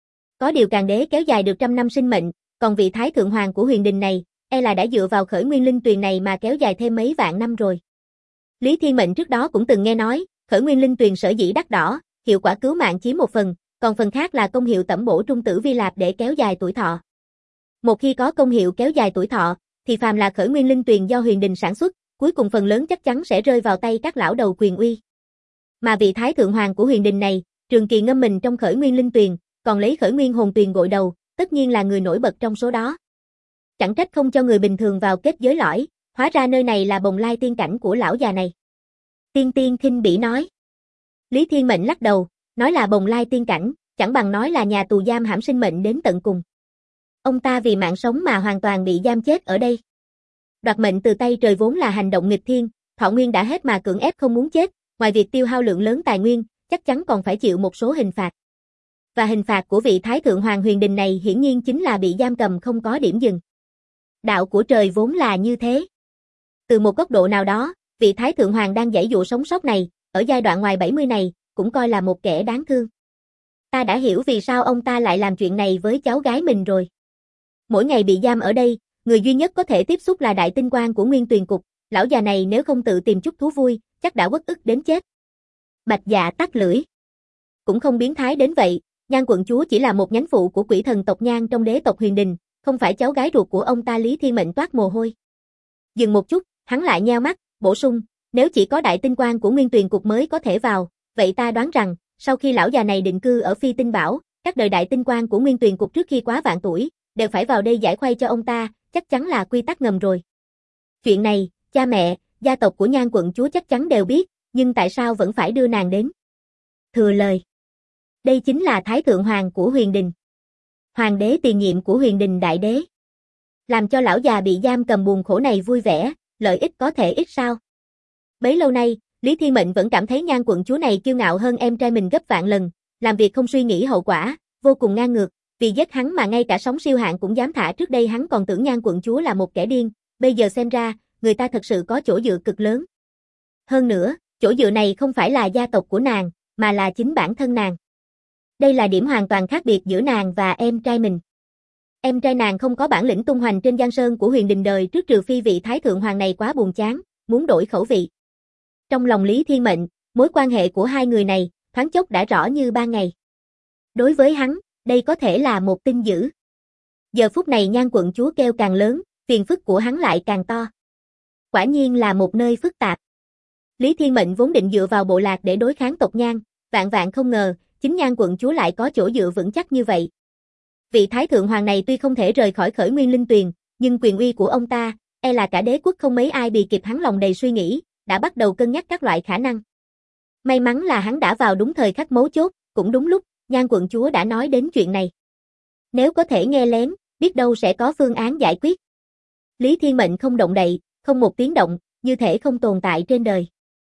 Có điều Càn đế kéo dài được 100 năm sinh mệnh, còn vị Thái Thượng Hoàng của Huyền Đình này, là đã dựa vào khởi nguyên linh tuyền này mà kéo dài thêm mấy vạn năm rồi. Lý Thiên Mệnh trước đó cũng từng nghe nói, khởi nguyên linh tuyền sở dĩ đắt đỏ, hiệu quả cứu mạng chiếm một phần, còn phần khác là công hiệu tẩm bổ trung tử vi lạp để kéo dài tuổi thọ. Một khi có công hiệu kéo dài tuổi thọ, thì phàm là khởi nguyên linh tuyền do Huyền Đình sản xuất, cuối cùng phần lớn chắc chắn sẽ rơi vào tay các lão đầu quyền uy. Mà vị Thái Thượng Hoàng của Huyền Đình này, trường kỳ ngâm mình trong khởi nguyên linh tuyền, còn lấy khởi nguyên hồn tuyền gội đầu, tất nhiên là người nổi bật trong số đó. Chẳng trách không cho người bình thường vào kết giới lõi, hóa ra nơi này là bồng lai tiên cảnh của lão già này. Tiên Tiên khinh bỉ nói. Lý Thiên Mệnh lắc đầu, nói là bồng lai tiên cảnh, chẳng bằng nói là nhà tù giam hãm sinh mệnh đến tận cùng. Ông ta vì mạng sống mà hoàn toàn bị giam chết ở đây. Đoạt mệnh từ tay trời vốn là hành động nghịch thiên, thọ nguyên đã hết mà cưỡng ép không muốn chết, ngoài việc tiêu hao lượng lớn tài nguyên, chắc chắn còn phải chịu một số hình phạt. Và hình phạt của vị Thái Thượng Hoàng Huyền Đình này hiển nhiên chính là bị giam cầm không có điểm dừng. Đạo của trời vốn là như thế. Từ một góc độ nào đó, vị Thái Thượng Hoàng đang giãy dụa sống sót này, ở giai đoạn ngoài 70 này, cũng coi là một kẻ đáng thương. Ta đã hiểu vì sao ông ta lại làm chuyện này với cháu gái mình rồi. Mỗi ngày bị giam ở đây, người duy nhất có thể tiếp xúc là đại tinh quan của Nguyên Tuyền Cục, lão già này nếu không tự tìm chút thú vui, chắc đã uất ức đến chết. Bạch Dạ tắt lưỡi. Cũng không biến thái đến vậy, Nhan quận chúa chỉ là một nhánh phụ của quỷ thần tộc Nhan trong đế tộc Huyền Đình, không phải cháu gái ruột của ông ta. Lý Thiên Mệnh toát mồ hôi. Dừng một chút, hắn lại nheo mắt, bổ sung, nếu chỉ có đại tinh quan của Nguyên Tuyền Cục mới có thể vào, vậy ta đoán rằng, sau khi lão già này định cư ở Phi Tinh Bảo, các đời đại tinh quan của Nguyên Tuyền Cục trước khi quá vạn tuổi, đều phải vào đây giải khuây cho ông ta, chắc chắn là quy tắc ngầm rồi. Chuyện này, cha mẹ, gia tộc của Nhan quận chúa chắc chắn đều biết, nhưng tại sao vẫn phải đưa nàng đến? Thừa lời. Đây chính là Thái Thượng Hoàng của Huyền Đình. Hoàng đế tiền nhiệm của Huyền Đình Đại Đế. Làm cho lão già bị giam cầm buồn khổ này vui vẻ, lợi ích có thể ít sao? Bấy lâu nay, Lý Thiên Mệnh vẫn cảm thấy Nhan quận chúa này kiêu ngạo hơn em trai mình gấp vạn lần, làm việc không suy nghĩ hậu quả, vô cùng ngang ngược, vì giết hắn mà ngay cả sóng siêu hạn cũng dám thả. Trước đây hắn còn tưởng Nhan quận chúa là một kẻ điên, bây giờ xem ra, người ta thật sự có chỗ dựa cực lớn. Hơn nữa, chỗ dựa này không phải là gia tộc của nàng, mà là chính bản thân nàng. Đây là điểm hoàn toàn khác biệt giữa nàng và em trai mình. Em trai nàng không có bản lĩnh tung hoành trên giang sơn của Huyền Đình đời trước, trừ phi vị Thái Thượng Hoàng này quá buồn chán, muốn đổi khẩu vị. Trong lòng Lý Thiên Mệnh, mối quan hệ của hai người này, thoáng chốc đã rõ như ban ngày. Đối với hắn, đây có thể là một tin dữ. Giờ phút này Nhan quận chúa kêu càng lớn, phiền phức của hắn lại càng to. Quả nhiên là một nơi phức tạp. Lý Thiên Mệnh vốn định dựa vào bộ lạc để đối kháng tộc Nhan, vạn vạn không ngờ, chính Nhan quận chúa lại có chỗ dựa vững chắc như vậy. Vị Thái Thượng Hoàng này tuy không thể rời khỏi Khởi Nguyên Linh Tuyền, nhưng quyền uy của ông ta, e là cả đế quốc không mấy ai bì kịp hắn. Lòng đầy suy nghĩ, đã bắt đầu cân nhắc các loại khả năng. May mắn là hắn đã vào đúng thời khắc mấu chốt, cũng đúng lúc, Nhan quận chúa đã nói đến chuyện này. Nếu có thể nghe lén, biết đâu sẽ có phương án giải quyết. Lý Thiên Mệnh không động đậy, không một tiếng động, như thể không tồn tại trên đời.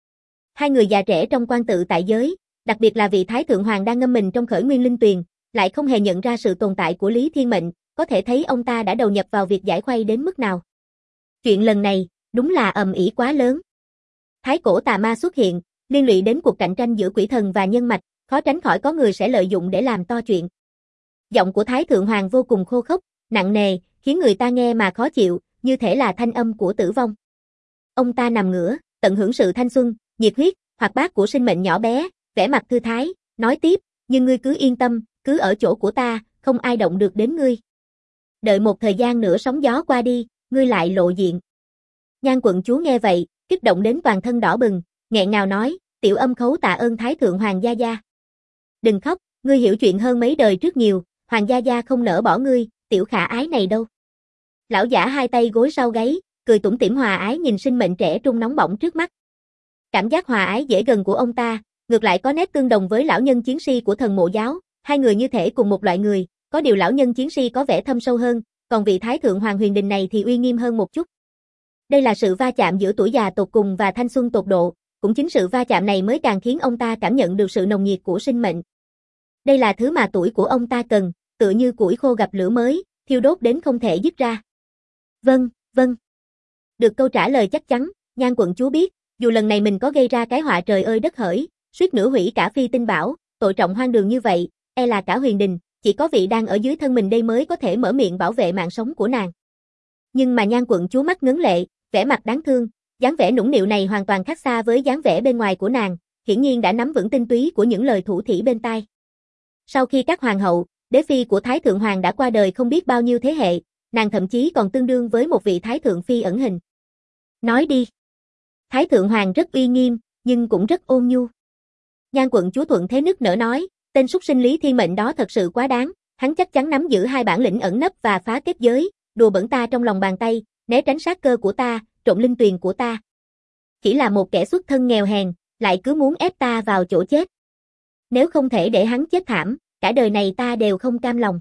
Hai người già trẻ trong quan tự tại giới, đặc biệt là vị Thái Thượng Hoàng đang ngâm mình trong Khởi Nguyên Linh Tuyền, lại không hề nhận ra sự tồn tại của Lý Thiên Mệnh, có thể thấy ông ta đã đầu nhập vào việc giải khuây đến mức nào. Chuyện lần này, đúng là ầm ĩ quá lớn. Thái cổ tà ma xuất hiện, liên lụy đến cuộc cạnh tranh giữa quỷ thần và nhân mạch, khó tránh khỏi có người sẽ lợi dụng để làm to chuyện. Giọng của Thái Thượng Hoàng vô cùng khô khốc, nặng nề, khiến người ta nghe mà khó chịu, như thể là thanh âm của tử vong. Ông ta nằm ngửa, tận hưởng sự thanh xuân, nhiệt huyết, hoạt bát của sinh mệnh nhỏ bé, vẻ mặt thư thái, nói tiếp, nhưng ngươi cứ yên tâm, cứ ở chỗ của ta, không ai động được đến ngươi. Đợi một thời gian nữa sóng gió qua đi, ngươi lại lộ diện. Nhan quận chúa nghe vậy, kích động đến toàn thân đỏ bừng, nghẹn ngào nói, tiểu âm khấu tạ ơn Thái Thượng Hoàng gia gia. Đừng khóc, ngươi hiểu chuyện hơn mấy đời trước nhiều, Hoàng gia gia không nỡ bỏ ngươi, tiểu khả ái này đâu. Lão giả hai tay gối sau gáy, cười tủm tỉm hòa ái nhìn sinh mệnh trẻ trung nóng bỏng trước mắt. Cảm giác hòa ái dễ gần của ông ta, ngược lại có nét tương đồng với lão nhân chiến si của thần mộ giáo, hai người như thể cùng một loại người, có điều lão nhân chiến si có vẻ thâm sâu hơn, còn vị Thái Thượng Hoàng Huyền Đình này thì uy nghiêm hơn một chút. Đây là sự va chạm giữa tuổi già tột cùng và thanh xuân tột độ, cũng chính sự va chạm này mới càng khiến ông ta cảm nhận được sự nồng nhiệt của sinh mệnh. Đây là thứ mà tuổi của ông ta cần, tựa như củi khô gặp lửa mới, thiêu đốt đến không thể dứt ra. Vâng, vâng. Được câu trả lời chắc chắn, Nhan quận chúa biết, dù lần này mình có gây ra cái họa trời ơi đất hỡi, suýt nữa hủy cả Phi Tinh Bảo, tội trọng hoang đường như vậy, e là cả Huyền Đình, chỉ có vị đang ở dưới thân mình đây mới có thể mở miệng bảo vệ mạng sống của nàng. Nhưng mà Nhan quận chúa mắt ngấn lệ, vẻ mặt đáng thương, dáng vẻ nũng nịu này hoàn toàn khác xa với dáng vẻ bên ngoài của nàng, hiển nhiên đã nắm vững tinh túy của những lời thủ thỉ bên tai. Sau khi các hoàng hậu, đế phi của Thái Thượng Hoàng đã qua đời không biết bao nhiêu thế hệ, nàng thậm chí còn tương đương với một vị Thái Thượng Phi ẩn hình. Nói đi. Thái Thượng Hoàng rất uy nghiêm, nhưng cũng rất ôn nhu. Nhan quận chúa thuận thế nức nở nói, tên súc sinh Lý Thiên Mệnh đó thật sự quá đáng, hắn chắc chắn nắm giữ hai bản lĩnh ẩn nấp và phá kết giới, đùa bẩn ta trong lòng bàn tay, né tránh sát cơ của ta, trộn linh tuyền của ta. Chỉ là một kẻ xuất thân nghèo hèn, lại cứ muốn ép ta vào chỗ chết. Nếu không thể để hắn chết thảm, cả đời này ta đều không cam lòng.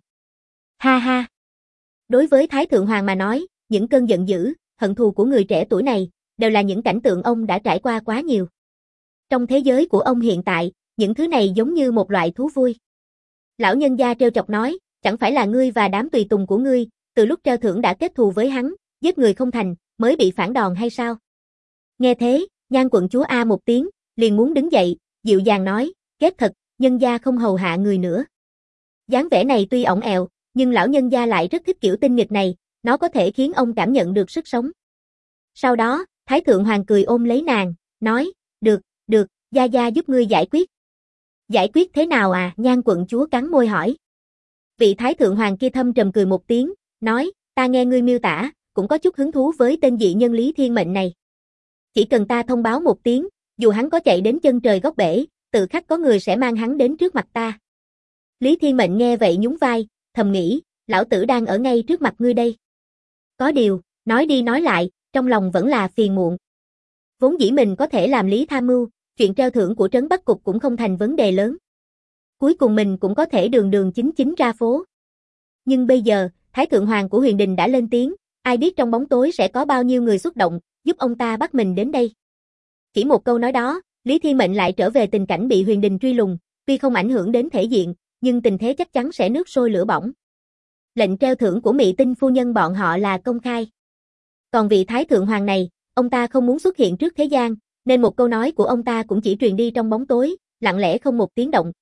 Ha ha. Đối với Thái Thượng Hoàng mà nói, những cơn giận dữ, hận thù của người trẻ tuổi này, đều là những cảnh tượng ông đã trải qua quá nhiều. Trong thế giới của ông hiện tại, những thứ này giống như một loại thú vui. Lão nhân gia trêu chọc nói, chẳng phải là ngươi và đám tùy tùng của ngươi, từ lúc treo thưởng đã kết thù với hắn, giết người không thành, mới bị phản đòn hay sao? Nghe thế, Nhan quận chúa a một tiếng, liền muốn đứng dậy, dịu dàng nói, kết thật, nhân gia không hầu hạ người nữa. Dáng vẻ này tuy ổng ẹo, nhưng lão nhân gia lại rất thích kiểu tinh nghịch này, nó có thể khiến ông cảm nhận được sức sống. Sau đó, Thái Thượng Hoàng cười ôm lấy nàng, nói, được, gia gia giúp ngươi giải quyết. Giải quyết thế nào à? Nhan quận chúa cắn môi hỏi. Vị Thái Thượng Hoàng kia thâm trầm cười một tiếng, nói, ta nghe ngươi miêu tả, cũng có chút hứng thú với tên dị nhân Lý Thiên Mệnh này. Chỉ cần ta thông báo một tiếng, dù hắn có chạy đến chân trời góc bể, tự khắc có người sẽ mang hắn đến trước mặt ta. Lý Thiên Mệnh nghe vậy nhún vai, thầm nghĩ, lão tử đang ở ngay trước mặt ngươi đây. Có điều, nói đi nói lại, trong lòng vẫn là phiền muộn. Vốn dĩ mình có thể làm Lý tham mưu, chuyện treo thưởng của Trấn Bắc Cục cũng không thành vấn đề lớn. Cuối cùng mình cũng có thể đường đường chính chính ra phố. Nhưng bây giờ, Thái Thượng Hoàng của Huyền Đình đã lên tiếng, ai biết trong bóng tối sẽ có bao nhiêu người xúc động, giúp ông ta bắt mình đến đây. Chỉ một câu nói đó, Lý Thiên Mệnh lại trở về tình cảnh bị Huyền Đình truy lùng, tuy không ảnh hưởng đến thể diện, nhưng tình thế chắc chắn sẽ nước sôi lửa bỏng. Lệnh treo thưởng của Mị Tinh phu nhân bọn họ là công khai. Còn vị Thái Thượng Hoàng này, ông ta không muốn xuất hiện trước thế gian, nên một câu nói của ông ta cũng chỉ truyền đi trong bóng tối, lặng lẽ không một tiếng động.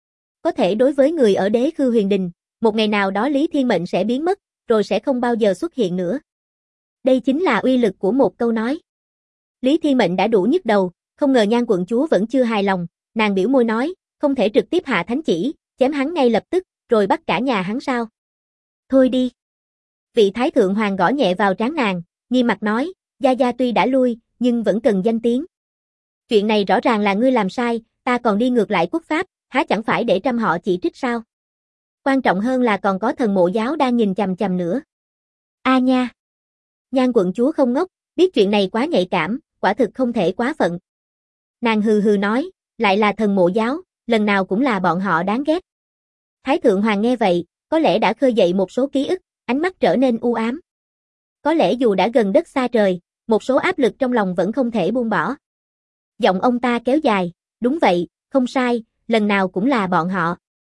Có thể đối với người ở Đế Khư Huyền Đình, một ngày nào đó Lý Thiên Mệnh sẽ biến mất, rồi sẽ không bao giờ xuất hiện nữa. Đây chính là uy lực của một câu nói. Lý Thiên Mệnh đã đủ nhức đầu, không ngờ Nhan quận chúa vẫn chưa hài lòng, nàng biểu môi nói, không thể trực tiếp hạ thánh chỉ, chém hắn ngay lập tức, rồi bắt cả nhà hắn sao? Thôi đi. Vị Thái Thượng Hoàng gõ nhẹ vào trán nàng, nghiêm mặt nói, gia gia tuy đã lui, nhưng vẫn cần danh tiếng. Chuyện này rõ ràng là ngươi làm sai, ta còn đi ngược lại quốc pháp, há chẳng phải để trăm họ chỉ trích sao? Quan trọng hơn là còn có thần mộ giáo đang nhìn chằm chằm nữa. A nha. Nhan quận chúa không ngốc, biết chuyện này quá nhạy cảm, quả thực không thể quá phận. Nàng hừ hừ nói, lại là thần mộ giáo, lần nào cũng là bọn họ đáng ghét. Thái Thượng Hoàng nghe vậy, có lẽ đã khơi dậy một số ký ức, ánh mắt trở nên u ám. Có lẽ dù đã gần đất xa trời, một số áp lực trong lòng vẫn không thể buông bỏ. Giọng ông ta kéo dài, đúng vậy, không sai, lần nào cũng là bọn họ.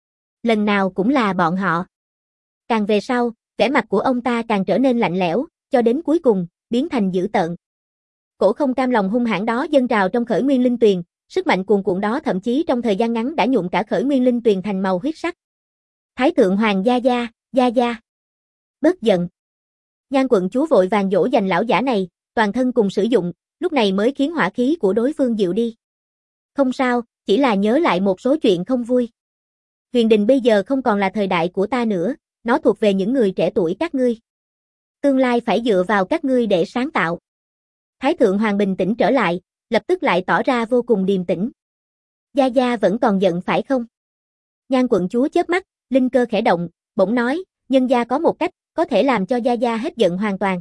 Lần nào cũng là bọn họ. Càng về sau, vẻ mặt của ông ta càng trở nên lạnh lẽo, cho đến cuối cùng, biến thành dữ tợn. Cổ không cam lòng hung hãn đó dâng trào trong Khởi Nguyên Linh Tuyền, sức mạnh cuồn cuộn đó thậm chí trong thời gian ngắn đã nhuộm cả Khởi Nguyên Linh Tuyền thành màu huyết sắc. Thái Thượng Hoàng gia gia. Bớt giận. Nhan quận chúa vội vàng dỗ dành lão giả này, toàn thân cùng sử dụng, lúc này mới khiến hỏa khí của đối phương dịu đi. Không sao, chỉ là nhớ lại một số chuyện không vui. Huyền Đình bây giờ không còn là thời đại của ta nữa, nó thuộc về những người trẻ tuổi các ngươi. Tương lai phải dựa vào các ngươi để sáng tạo. Thái Thượng Hoàng bình tĩnh trở lại, lập tức lại tỏ ra vô cùng điềm tĩnh. Gia gia vẫn còn giận phải không? Nhan quận chúa chớp mắt, linh cơ khẽ động, bỗng nói, nhân gia có một cách, có thể làm cho gia gia hết giận hoàn toàn.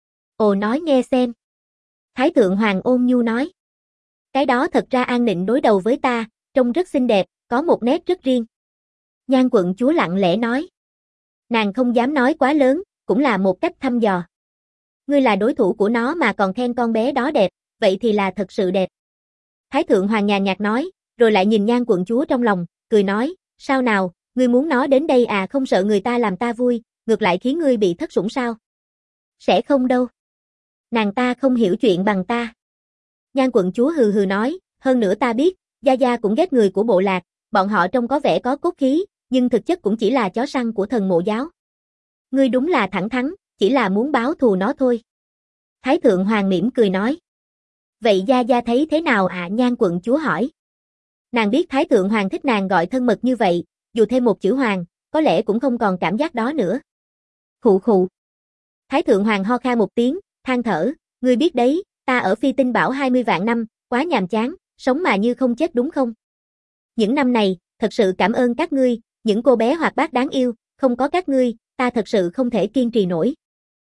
Ồ nói nghe xem. Thái Thượng Hoàng ôn nhu nói. Cái đó thật ra An Nịnh đối đầu với ta, trông rất xinh đẹp, có một nét rất riêng. Nhan quận chúa lặng lẽ nói. Nàng không dám nói quá lớn, cũng là một cách thăm dò. Ngươi là đối thủ của nó mà còn khen con bé đó đẹp, vậy thì là thật sự đẹp. Thái Thượng Hoàng nhàn nhạt nói, rồi lại nhìn Nhan quận chúa trong lòng, cười nói, sao nào, ngươi muốn nó đến đây à, không sợ người ta làm ta vui, ngược lại khiến ngươi bị thất sủng sao? Sẽ không đâu. Nàng ta không hiểu chuyện bằng ta. Nhan quận chúa hừ hừ nói, hơn nữa ta biết, gia gia cũng ghét người của bộ lạc, bọn họ trông có vẻ có cốt khí, nhưng thực chất cũng chỉ là chó săn của thần mộ giáo. Ngươi đúng là thẳng thắn, chỉ là muốn báo thù nó thôi. Thái Thượng Hoàng mỉm cười nói. Vậy gia gia thấy thế nào ạ? Nhan quận chúa hỏi. Nàng biết Thái Thượng Hoàng thích nàng gọi thân mật như vậy, dù thêm một chữ hoàng, có lẽ cũng không còn cảm giác đó nữa. Khụ khụ. Thái Thượng Hoàng ho kha một tiếng, than thở, ngươi biết đấy, ta ở Phi Tinh Bảo 20 vạn năm, quá nhàm chán, sống mà như không chết đúng không? Những năm này, thật sự cảm ơn các ngươi, những cô bé hoạt bát đáng yêu, không có các ngươi, ta thật sự không thể kiên trì nổi.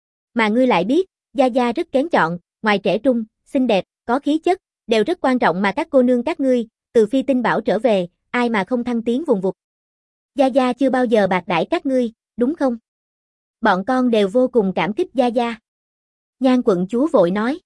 Mà ngươi lại biết, gia gia rất kén chọn, ngoài trẻ trung, xinh đẹp, có khí chất, đều rất quan trọng mà các cô nương các ngươi, từ Phi Tinh Bảo trở về, ai mà không thăng tiến vùng vụt. Gia gia chưa bao giờ bạc đãi các ngươi, đúng không? Bọn con đều vô cùng cảm kích gia gia. Nhan quận chúa vội nói.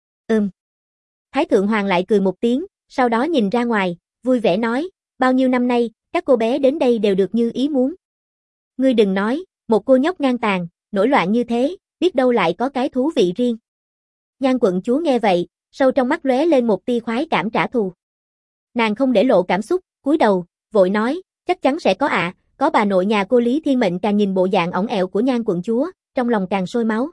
Thái Thượng Hoàng lại cười một tiếng, sau đó nhìn ra ngoài, vui vẻ nói, bao nhiêu năm nay, các cô bé đến đây đều được như ý muốn. Ngươi đừng nói, một cô nhóc ngang tàn, nổi loạn như thế, biết đâu lại có cái thú vị riêng. Nhan quận chúa nghe vậy, sâu trong mắt lóe lên một tia khoái cảm trả thù. Nàng không để lộ cảm xúc, cúi đầu, vội nói, chắc chắn sẽ có ạ, có bà nội nhà cô Lý Thiên Mệnh càng nhìn bộ dạng ỏng ẹo của Nhan quận chúa, trong lòng càng sôi máu.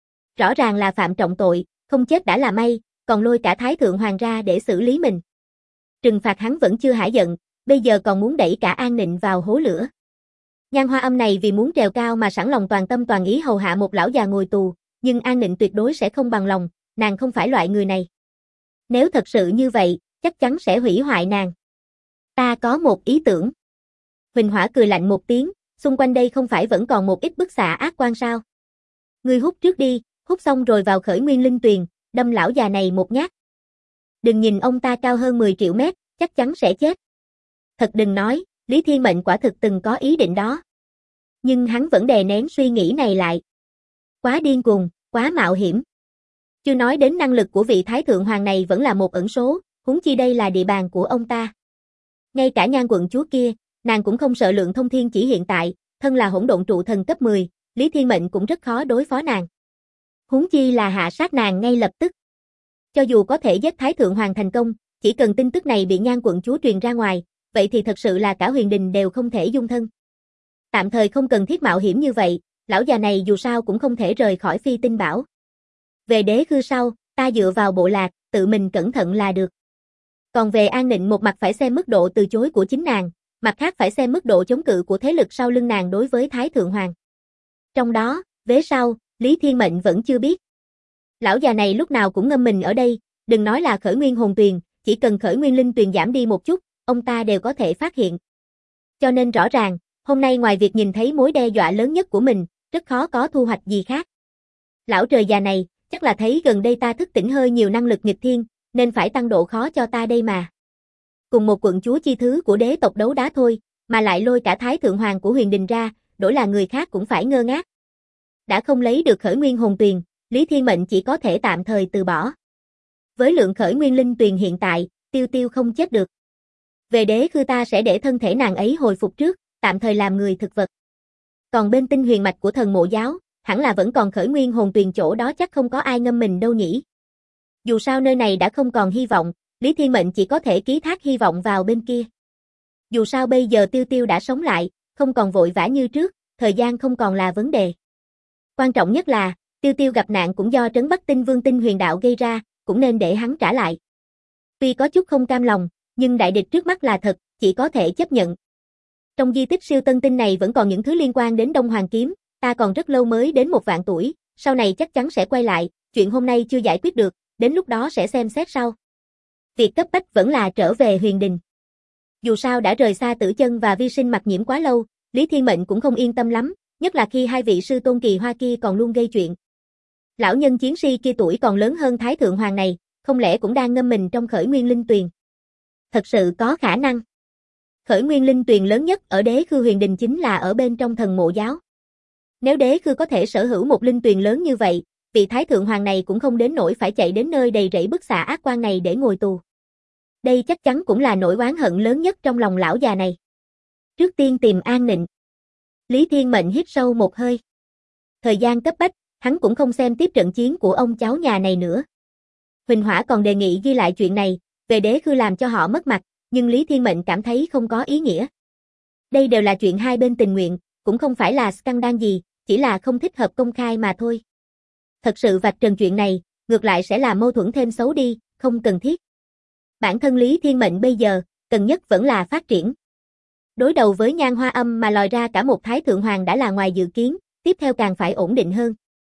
Rõ ràng là phạm trọng tội, không chết đã là may, còn lôi cả Thái Thượng Hoàng ra để xử lý mình. Trừng phạt hắn vẫn chưa hả giận, bây giờ còn muốn đẩy cả An Nịnh vào hố lửa. Nhan Hoa Âm này vì muốn trèo cao mà sẵn lòng toàn tâm toàn ý hầu hạ một lão già ngồi tù, nhưng An Nịnh tuyệt đối sẽ không bằng lòng, nàng không phải loại người này. Nếu thật sự như vậy, chắc chắn sẽ hủy hoại nàng. Ta có một ý tưởng. Huỳnh Hỏa cười lạnh một tiếng, xung quanh đây không phải vẫn còn một ít bức xạ ác quan sao? Ngươi hút trước đi, hút xong rồi vào Khởi Nguyên Linh Tuyền, đâm lão già này một nhát. Đừng nhìn ông ta cao hơn 10 triệu mét, chắc chắn sẽ chết. Thật đừng nói, Lý Thiên Mệnh quả thực từng có ý định đó. Nhưng hắn vẫn đè nén suy nghĩ này lại. Quá điên cuồng, quá mạo hiểm. Chưa nói đến năng lực của vị Thái Thượng Hoàng này vẫn là một ẩn số, huống chi đây là địa bàn của ông ta. Ngay cả Nhan quận chúa kia, nàng cũng không sợ Lượng Thông Thiên chỉ hiện tại, thân là hỗn độn trụ thần cấp 10, Lý Thiên Mệnh cũng rất khó đối phó nàng. Huống chi là hạ sát nàng ngay lập tức. Cho dù có thể giết Thái Thượng Hoàng thành công, chỉ cần tin tức này bị Nhan quận chúa truyền ra ngoài, vậy thì thật sự là cả Huyền Đình đều không thể dung thân. Tạm thời không cần thiết mạo hiểm như vậy, lão già này dù sao cũng không thể rời khỏi Phi Tinh Bảo. Về đế khư sau, ta dựa vào bộ lạc, tự mình cẩn thận là được. Còn về An Nịnh một mặt phải xem mức độ từ chối của chính nàng, mặt khác phải xem mức độ chống cự của thế lực sau lưng nàng đối với Thái Thượng Hoàng. Trong đó, vế sau, Lý Thiên Mệnh vẫn chưa biết. Lão già này lúc nào cũng ngâm mình ở đây, đừng nói là Khởi Nguyên Hồn Tuyền, chỉ cần Khởi Nguyên Linh Tuyền giảm đi một chút, ông ta đều có thể phát hiện. Cho nên rõ ràng, hôm nay ngoài việc nhìn thấy mối đe dọa lớn nhất của mình, rất khó có thu hoạch gì khác. Lão trời già này, chắc là thấy gần đây ta thức tỉnh hơi nhiều năng lực nghịch thiên, nên phải tăng độ khó cho ta đây mà. Cùng một quận chúa chi thứ của đế tộc đấu đá thôi, mà lại lôi cả Thái Thượng Hoàng của Huyền Đình ra, đổi là người khác cũng phải ngơ ngác. Đã không lấy được Khởi Nguyên Hồn Tuyền, Lý Thiên Mệnh chỉ có thể tạm thời từ bỏ. Với lượng Khởi Nguyên Linh Tuyền hiện tại, Tiêu Tiêu không chết được. Về đế khư ta sẽ để thân thể nàng ấy hồi phục trước, tạm thời làm người thực vật. Còn bên tinh huyền mạch của thần mộ giáo, hẳn là vẫn còn Khởi Nguyên Hồn Tuyền, chỗ đó chắc không có ai ngâm mình đâu nhỉ. Dù sao nơi này đã không còn hy vọng, Lý Thiên Mệnh chỉ có thể ký thác hy vọng vào bên kia. Dù sao bây giờ Tiêu Tiêu đã sống lại, không còn vội vã như trước, thời gian không còn là vấn đề. Quan trọng nhất là, Tiêu Tiêu gặp nạn cũng do Trấn Bắc Tinh Vương Tinh Huyền Đạo gây ra, cũng nên để hắn trả lại. Tuy có chút không cam lòng, nhưng đại địch trước mắt là thật, chỉ có thể chấp nhận. Trong di tích siêu tân tinh này vẫn còn những thứ liên quan đến Đông Hoàng Kiếm, ta còn rất lâu mới đến 1.000.000 tuổi, sau này chắc chắn sẽ quay lại, chuyện hôm nay chưa giải quyết được, đến lúc đó sẽ xem xét sau. Việc cấp bách vẫn là trở về Huyền Đình. Dù sao đã rời xa Tử Chân và Vi Sinh Mặc Nhiễm quá lâu, Lý Thiên Mệnh cũng không yên tâm lắm, nhất là khi hai vị sư tôn kỳ hoa kia còn luôn gây chuyện. Lão nhân chiến si kia tuổi còn lớn hơn Thái Thượng Hoàng này, không lẽ cũng đang ngâm mình trong Khởi Nguyên Linh Tuyền? Thật sự có khả năng. Khởi Nguyên Linh Tuyền lớn nhất ở đế khư Huyền Đình chính là ở bên trong thần mộ giáo. Nếu đế khư có thể sở hữu một linh tuyền lớn như vậy, vị Thái Thượng Hoàng này cũng không đến nỗi phải chạy đến nơi đầy rẫy bức xạ ác quan này để ngồi tù. Đây chắc chắn cũng là nỗi oán hận lớn nhất trong lòng lão già này. Trước tiên tìm An Nịnh. Lý Thiên Mệnh hít sâu một hơi. Thời gian cấp bách, hắn cũng không xem tiếp trận chiến của ông cháu nhà này nữa. Huỳnh Hỏa còn đề nghị ghi lại chuyện này, về đế khư làm cho họ mất mặt, nhưng Lý Thiên Mệnh cảm thấy không có ý nghĩa. Đây đều là chuyện hai bên tình nguyện, cũng không phải là scandal gì, chỉ là không thích hợp công khai mà thôi. Thật sự vạch trần chuyện này, ngược lại sẽ làm mâu thuẫn thêm xấu đi, không cần thiết. Bản thân Lý Thiên Mệnh bây giờ, cần nhất vẫn là phát triển. Đối đầu với Nhan Hoa Âm mà lòi ra cả một Thái Thượng Hoàng đã là ngoài dự kiến, tiếp theo càng phải ổn định hơn.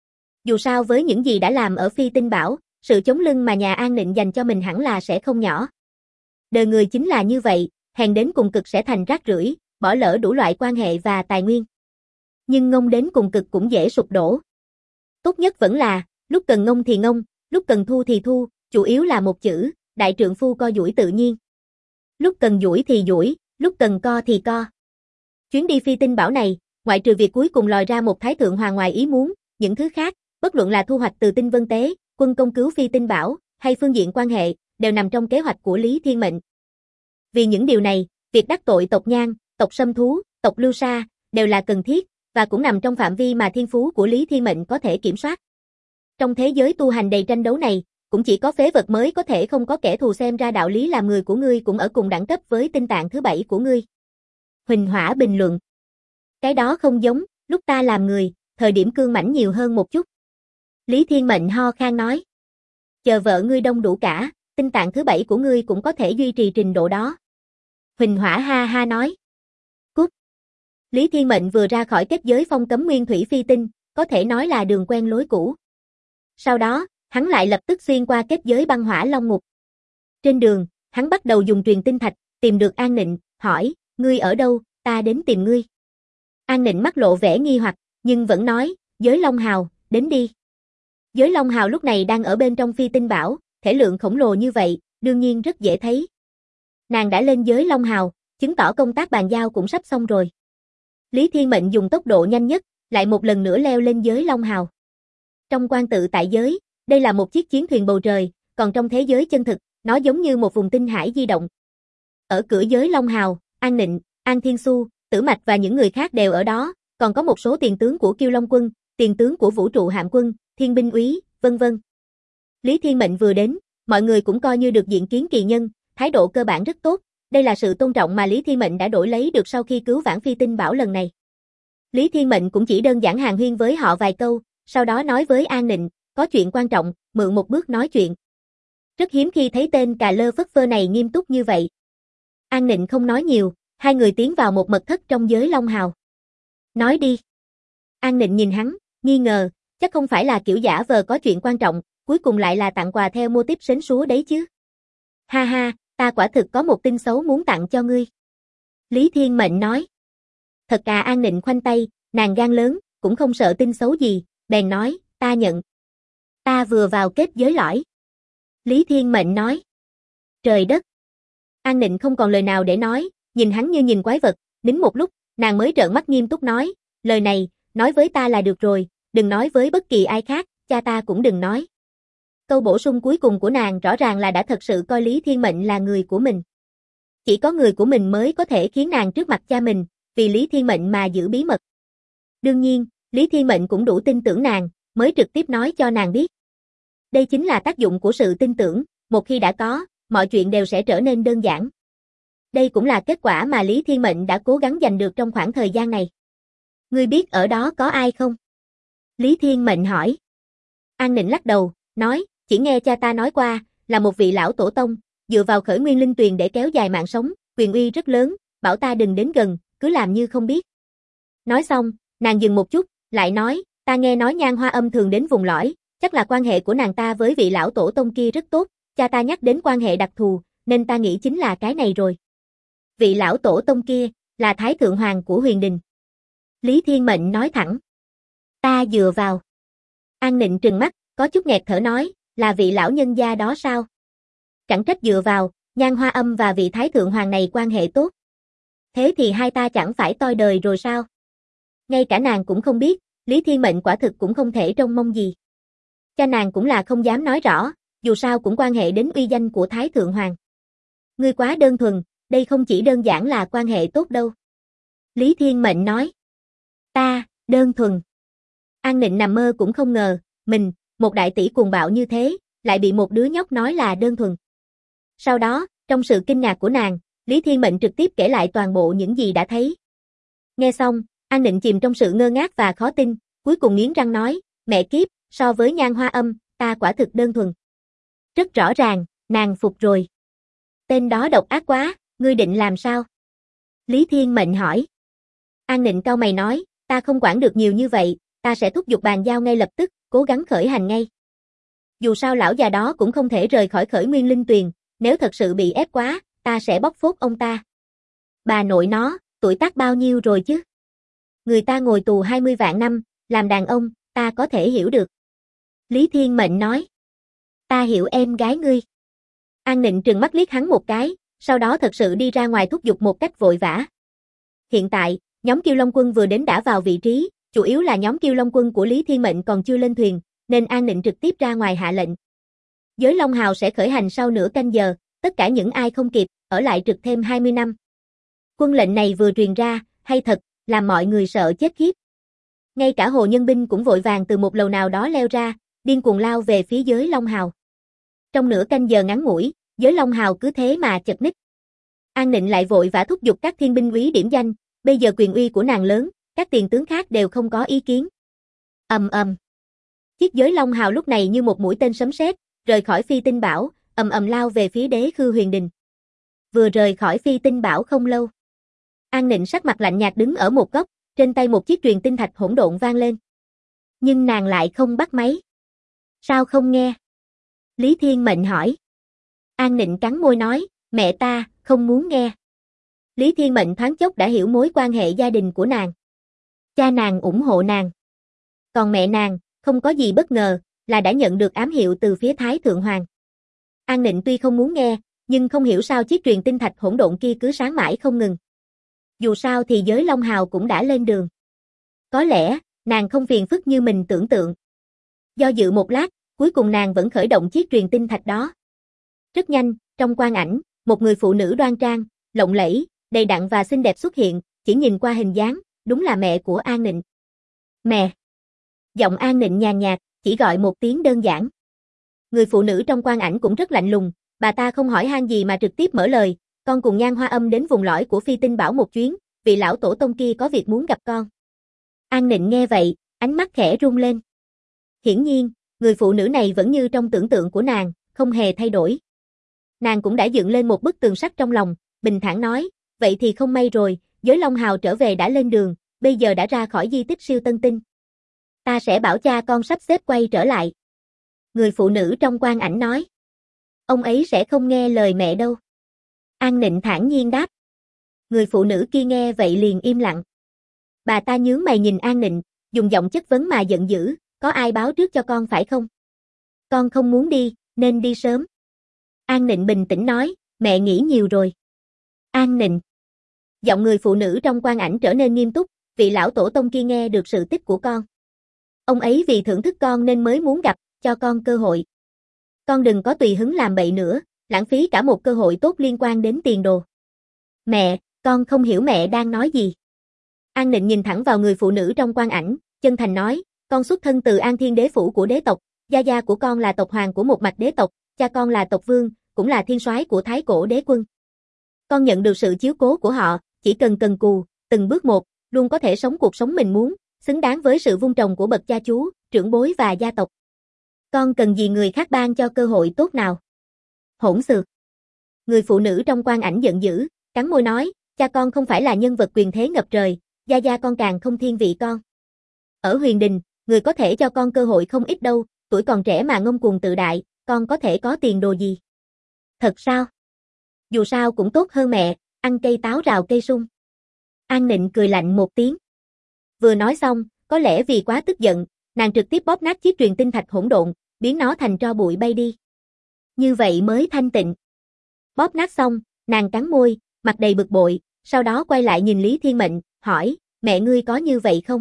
Dù sao với những gì đã làm ở Phi Tinh Bảo, sự chống lưng mà nhà An Nịnh dành cho mình hẳn là sẽ không nhỏ. Đời người chính là như vậy, hèn đến cùng cực sẽ thành rác rưởi, bỏ lỡ đủ loại quan hệ và tài nguyên. Nhưng ngông đến cùng cực cũng dễ sụp đổ. Tốt nhất vẫn là, lúc cần ngông thì ngông, lúc cần thu thì thu, chủ yếu là một chữ, đại trượng phu co duỗi tự nhiên. Lúc cần duỗi thì duỗi, lúc cần co thì co. Chuyến đi Phi Tinh Bảo này, ngoại trừ việc cuối cùng lòi ra một Thái Thượng Hoàng ngoài ý muốn, những thứ khác, bất luận là thu hoạch từ Tinh Vân Tế, quân công cứu Phi Tinh Bảo, hay phương diện quan hệ, đều nằm trong kế hoạch của Lý Thiên Mệnh. Vì những điều này, việc đắc tội tộc Nhan, tộc Sâm Thú, tộc Lưu Sa, đều là cần thiết, và cũng nằm trong phạm vi mà thiên phú của Lý Thiên Mệnh có thể kiểm soát. Trong thế giới tu hành đầy tranh đấu này, cũng chỉ có phế vật mới có thể không có kẻ thù, xem ra đạo lý làm người của ngươi cũng ở cùng đẳng cấp với tinh tạng thứ 7 của ngươi. Huỳnh Hỏa bình luận. Cái đó không giống, lúc ta làm người, thời điểm cương mãnh nhiều hơn một chút. Lý Thiên Mệnh ho khan nói. Chờ vợ ngươi đông đủ cả, tinh tạng thứ 7 của ngươi cũng có thể duy trì trình độ đó. Huỳnh Hỏa ha ha nói. Cút. Lý Thiên Mệnh vừa ra khỏi kết giới phong cấm nguyên thủy phi tinh, có thể nói là đường quen lối cũ. Sau đó, hắn lại lập tức xuyên qua kết giới băng hỏa long ngục. Trên đường, hắn bắt đầu dùng truyền tinh thạch, tìm được An Nịnh, hỏi, ngươi ở đâu, ta đến tìm ngươi. An Nịnh mắt lộ vẻ nghi hoặc, nhưng vẫn nói, giới Long Hào, đến đi. Giới Long Hào lúc này đang ở bên trong phi tinh bảo, thể lượng khổng lồ như vậy, đương nhiên rất dễ thấy. Nàng đã lên giới Long Hào, chứng tỏ công tác bàn giao cũng sắp xong rồi. Lý Thiên Mệnh dùng tốc độ nhanh nhất, lại một lần nữa leo lên giới Long Hào. Trong quan tự tại giới, đây là một chiếc chiến thuyền bầu trời, còn trong thế giới chân thực, nó giống như một vùng tinh hải di động. Ở cửa giới Long Hào, An Nịnh, An Thiên Xu, Tử Mạch và những người khác đều ở đó, còn có một số tiền tướng của Kiêu Long quân, tiền tướng của Vũ trụ Hạm quân, Thiên binh úy, vân vân. Lý Thiên Mệnh vừa đến, mọi người cũng coi như được diện kiến kỳ nhân, thái độ cơ bản rất tốt, đây là sự tôn trọng mà Lý Thiên Mệnh đã đổi lấy được sau khi cứu vãn phi tinh bảo lần này. Lý Thiên Mệnh cũng chỉ đơn giản hàn huyên với họ vài câu, sau đó nói với An Nịnh, có chuyện quan trọng, mượn một bước nói chuyện. Rất hiếm khi thấy tên cà lơ phất phơ này nghiêm túc như vậy. An Nịnh không nói nhiều, hai người tiến vào một mật thất trong giới Long Hào. Nói đi. An Nịnh nhìn hắn, nghi ngờ, chắc không phải là kiểu giả vờ có chuyện quan trọng, cuối cùng lại là tặng quà theo mô típ sến súa đấy chứ. Ha ha, ta quả thực có một tin xấu muốn tặng cho ngươi. Lý Thiên Mệnh nói. Thật à? An Nịnh khoanh tay, nàng gan lớn, cũng không sợ tin xấu gì, bèn nói, ta nhận. Ta vừa vào kết giới lõi. Lý Thiên Mệnh nói. Trời đất. An Nịnh không còn lời nào để nói, nhìn hắn như nhìn quái vật, nín một lúc, nàng mới trợn mắt nghiêm túc nói, lời này, nói với ta là được rồi, đừng nói với bất kỳ ai khác, cha ta cũng đừng nói. Câu bổ sung cuối cùng của nàng rõ ràng là đã thật sự coi Lý Thiên Mệnh là người của mình. Chỉ có người của mình mới có thể khiến nàng trước mặt cha mình, vì Lý Thiên Mệnh mà giữ bí mật. Đương nhiên, Lý Thiên Mệnh cũng đủ tin tưởng nàng, mới trực tiếp nói cho nàng biết. Đây chính là tác dụng của sự tin tưởng, một khi đã có, mọi chuyện đều sẽ trở nên đơn giản. Đây cũng là kết quả mà Lý Thiên Mệnh đã cố gắng giành được trong khoảng thời gian này. Ngươi biết ở đó có ai không? Lý Thiên Mệnh hỏi. An Nịnh lắc đầu, nói, chỉ nghe cha ta nói qua, là một vị lão tổ tông, dựa vào khởi nguyên linh tuyền để kéo dài mạng sống, quyền uy rất lớn, bảo ta đừng đến gần, cứ làm như không biết. Nói xong, nàng dừng một chút, lại nói, ta nghe nói Nhan Hoa Âm thường đến vùng lõi, chắc là quan hệ của nàng ta với vị lão tổ tông kia rất tốt, cha ta nhắc đến quan hệ đặc thù, nên ta nghĩ chính là cái này rồi. Vị lão tổ tông kia, là Thái Thượng Hoàng của Huyền Đình. Lý Thiên Mệnh nói thẳng. Ta dựa vào. An Nịnh trừng mắt, có chút nghẹt thở nói, là vị lão nhân gia đó sao? Chẳng trách dựa vào, Nhan Hoa Âm và vị Thái Thượng Hoàng này quan hệ tốt. Thế thì hai ta chẳng phải toi đời rồi sao? Ngay cả nàng cũng không biết, Lý Thiên Mệnh quả thực cũng không thể trông mong gì. Cha nàng cũng là không dám nói rõ, dù sao cũng quan hệ đến uy danh của Thái Thượng Hoàng. Ngươi quá đơn thuần, đây không chỉ đơn giản là quan hệ tốt đâu. Lý Thiên Mệnh nói. Ta, đơn thuần. An Nịnh nằm mơ cũng không ngờ, mình, một đại tỷ cuồng bạo như thế, lại bị một đứa nhóc nói là đơn thuần. Sau đó, trong sự kinh ngạc của nàng, Lý Thiên Mệnh trực tiếp kể lại toàn bộ những gì đã thấy. Nghe xong, An Nịnh chìm trong sự ngơ ngác và khó tin, cuối cùng nghiến răng nói, mẹ kiếp, so với Nhan Hoa Âm, ta quả thực đơn thuần. Rất rõ ràng, nàng phục rồi. Tên đó độc ác quá, ngươi định làm sao? Lý Thiên Mệnh hỏi. An Nịnh cau mày nói, ta không quản được nhiều như vậy, ta sẽ thúc giục bàn giao ngay lập tức, cố gắng khởi hành ngay. Dù sao lão già đó cũng không thể rời khỏi khởi nguyên linh tuyền, nếu thật sự bị ép quá, ta sẽ bóc phốt ông ta. Bà nội nó, tuổi tác bao nhiêu rồi chứ? Người ta ngồi tù 20 vạn năm, làm đàn ông, ta có thể hiểu được. Lý Thiên Mệnh nói. Ta hiểu em gái ngươi. An Nịnh trừng mắt liếc hắn một cái, sau đó thật sự đi ra ngoài thúc giục một cách vội vã. Hiện tại, nhóm Kiêu Long quân vừa đến đã vào vị trí, chủ yếu là nhóm Kiêu Long quân của Lý Thiên Mệnh còn chưa lên thuyền, nên An Nịnh trực tiếp ra ngoài hạ lệnh. Giới Long Hào sẽ khởi hành sau nửa canh giờ, tất cả những ai không kịp, ở lại trực thêm 20 năm. Quân lệnh này vừa truyền ra, hay thật, làm mọi người sợ chết khiếp. Ngay cả Hồ Nhân Binh cũng vội vàng từ một lầu nào đó leo ra, điên cuồng lao về phía giới Long Hào. Trong nửa canh giờ ngắn ngủi, giới Long Hào cứ thế mà chật ních. An Nịnh lại vội vã thúc giục các thiên binh úy điểm danh, bây giờ quyền uy của nàng lớn, các tiền tướng khác đều không có ý kiến. Ầm ầm. Chiếc giới Long Hào lúc này như một mũi tên sấm sét, rời khỏi Phi Tinh Bảo, ầm ầm lao về phía Đế Khư Huyền Đình. Vừa rời khỏi Phi Tinh Bảo không lâu, An Nịnh sắc mặt lạnh nhạt đứng ở một góc, trên tay một chiếc truyền tinh thạch hỗn độn vang lên. Nhưng nàng lại không bắt máy. Sao không nghe? Lý Thiên Mệnh hỏi. An Nịnh cắn môi nói, mẹ ta, không muốn nghe. Lý Thiên Mệnh thoáng chốc đã hiểu mối quan hệ gia đình của nàng. Cha nàng ủng hộ nàng. Còn mẹ nàng, không có gì bất ngờ, là đã nhận được ám hiệu từ phía Thái Thượng Hoàng. An Nịnh tuy không muốn nghe, nhưng không hiểu sao chiếc truyền tinh thạch hỗn độn kia cứ sáng mãi không ngừng. Dù sao thì giới Long Hào cũng đã lên đường. Có lẽ, nàng không phiền phức như mình tưởng tượng. Do dự một lát, cuối cùng nàng vẫn khởi động chiếc truyền tinh thạch đó. Rất nhanh, trong quang ảnh, một người phụ nữ đoan trang, lộng lẫy, đầy đặn và xinh đẹp xuất hiện, chỉ nhìn qua hình dáng, đúng là mẹ của An Nịnh. Mẹ! Giọng An Nịnh nhàn nhạt, chỉ gọi một tiếng đơn giản. Người phụ nữ trong quang ảnh cũng rất lạnh lùng, bà ta không hỏi han gì mà trực tiếp mở lời, con cùng Nhan Hoa Âm đến vùng lõi của Phi Tinh Bảo một chuyến, vị lão tổ tông kia có việc muốn gặp con. An Nịnh nghe vậy, ánh mắt khẽ rung lên. Hiển nhiên, người phụ nữ này vẫn như trong tưởng tượng của nàng, không hề thay đổi. Nàng cũng đã dựng lên một bức tường sắt trong lòng, bình thản nói, vậy thì không may rồi, giới Long Hào trở về đã lên đường, bây giờ đã ra khỏi di tích siêu tân tinh. Ta sẽ bảo cha con sắp xếp quay trở lại. Người phụ nữ trong quang ảnh nói. Ông ấy sẽ không nghe lời mẹ đâu. An Nịnh thản nhiên đáp. Người phụ nữ kia nghe vậy liền im lặng. Bà ta nhướng mày nhìn An Nịnh, dùng giọng chất vấn mà giận dữ, có ai báo trước cho con phải không? Con không muốn đi, nên đi sớm. An Nịnh bình tĩnh nói, mẹ nghĩ nhiều rồi. An Nịnh. Giọng người phụ nữ trong quang ảnh trở nên nghiêm túc, vị lão tổ tông kia nghe được sự tích của con. Ông ấy vì thưởng thức con nên mới muốn gặp, cho con cơ hội. Con đừng có tùy hứng làm bậy nữa, lãng phí cả một cơ hội tốt liên quan đến tiền đồ. Mẹ, con không hiểu mẹ đang nói gì. An Nịnh nhìn thẳng vào người phụ nữ trong quang ảnh, chân thành nói, con xuất thân từ An Thiên Đế phủ của đế tộc, gia gia của con là tộc hoàng của một mạch đế tộc, cha con là tộc vương, cũng là thiên soái của Thái Cổ Đế quân. Con nhận được sự chiếu cố của họ, chỉ cần cần cù, từng bước một, luôn có thể sống cuộc sống mình muốn, xứng đáng với sự vun trồng của bậc cha chú, trưởng bối và gia tộc. Con cần gì người khác ban cho cơ hội tốt nào? Hỗn xược. Người phụ nữ trong quang ảnh giận dữ, cắn môi nói, cha con không phải là nhân vật quyền thế ngập trời, gia gia con càng không thiên vị con. Ở Huyền Đình, người có thể cho con cơ hội không ít đâu, tuổi còn trẻ mà ngông cuồng tự đại, con có thể có tiền đồ gì? Thật sao? Dù sao cũng tốt hơn mẹ, ăn cây táo rào cây sung. An Nịnh cười lạnh một tiếng. Vừa nói xong, có lẽ vì quá tức giận, nàng trực tiếp bóp nát chiếc truyền tinh thạch hỗn độn, biến nó thành tro bụi bay đi. Như vậy mới thanh tịnh. Bóp nát xong, nàng cắn môi, mặt đầy bực bội, sau đó quay lại nhìn Lý Thiên Mệnh, hỏi, mẹ ngươi có như vậy không?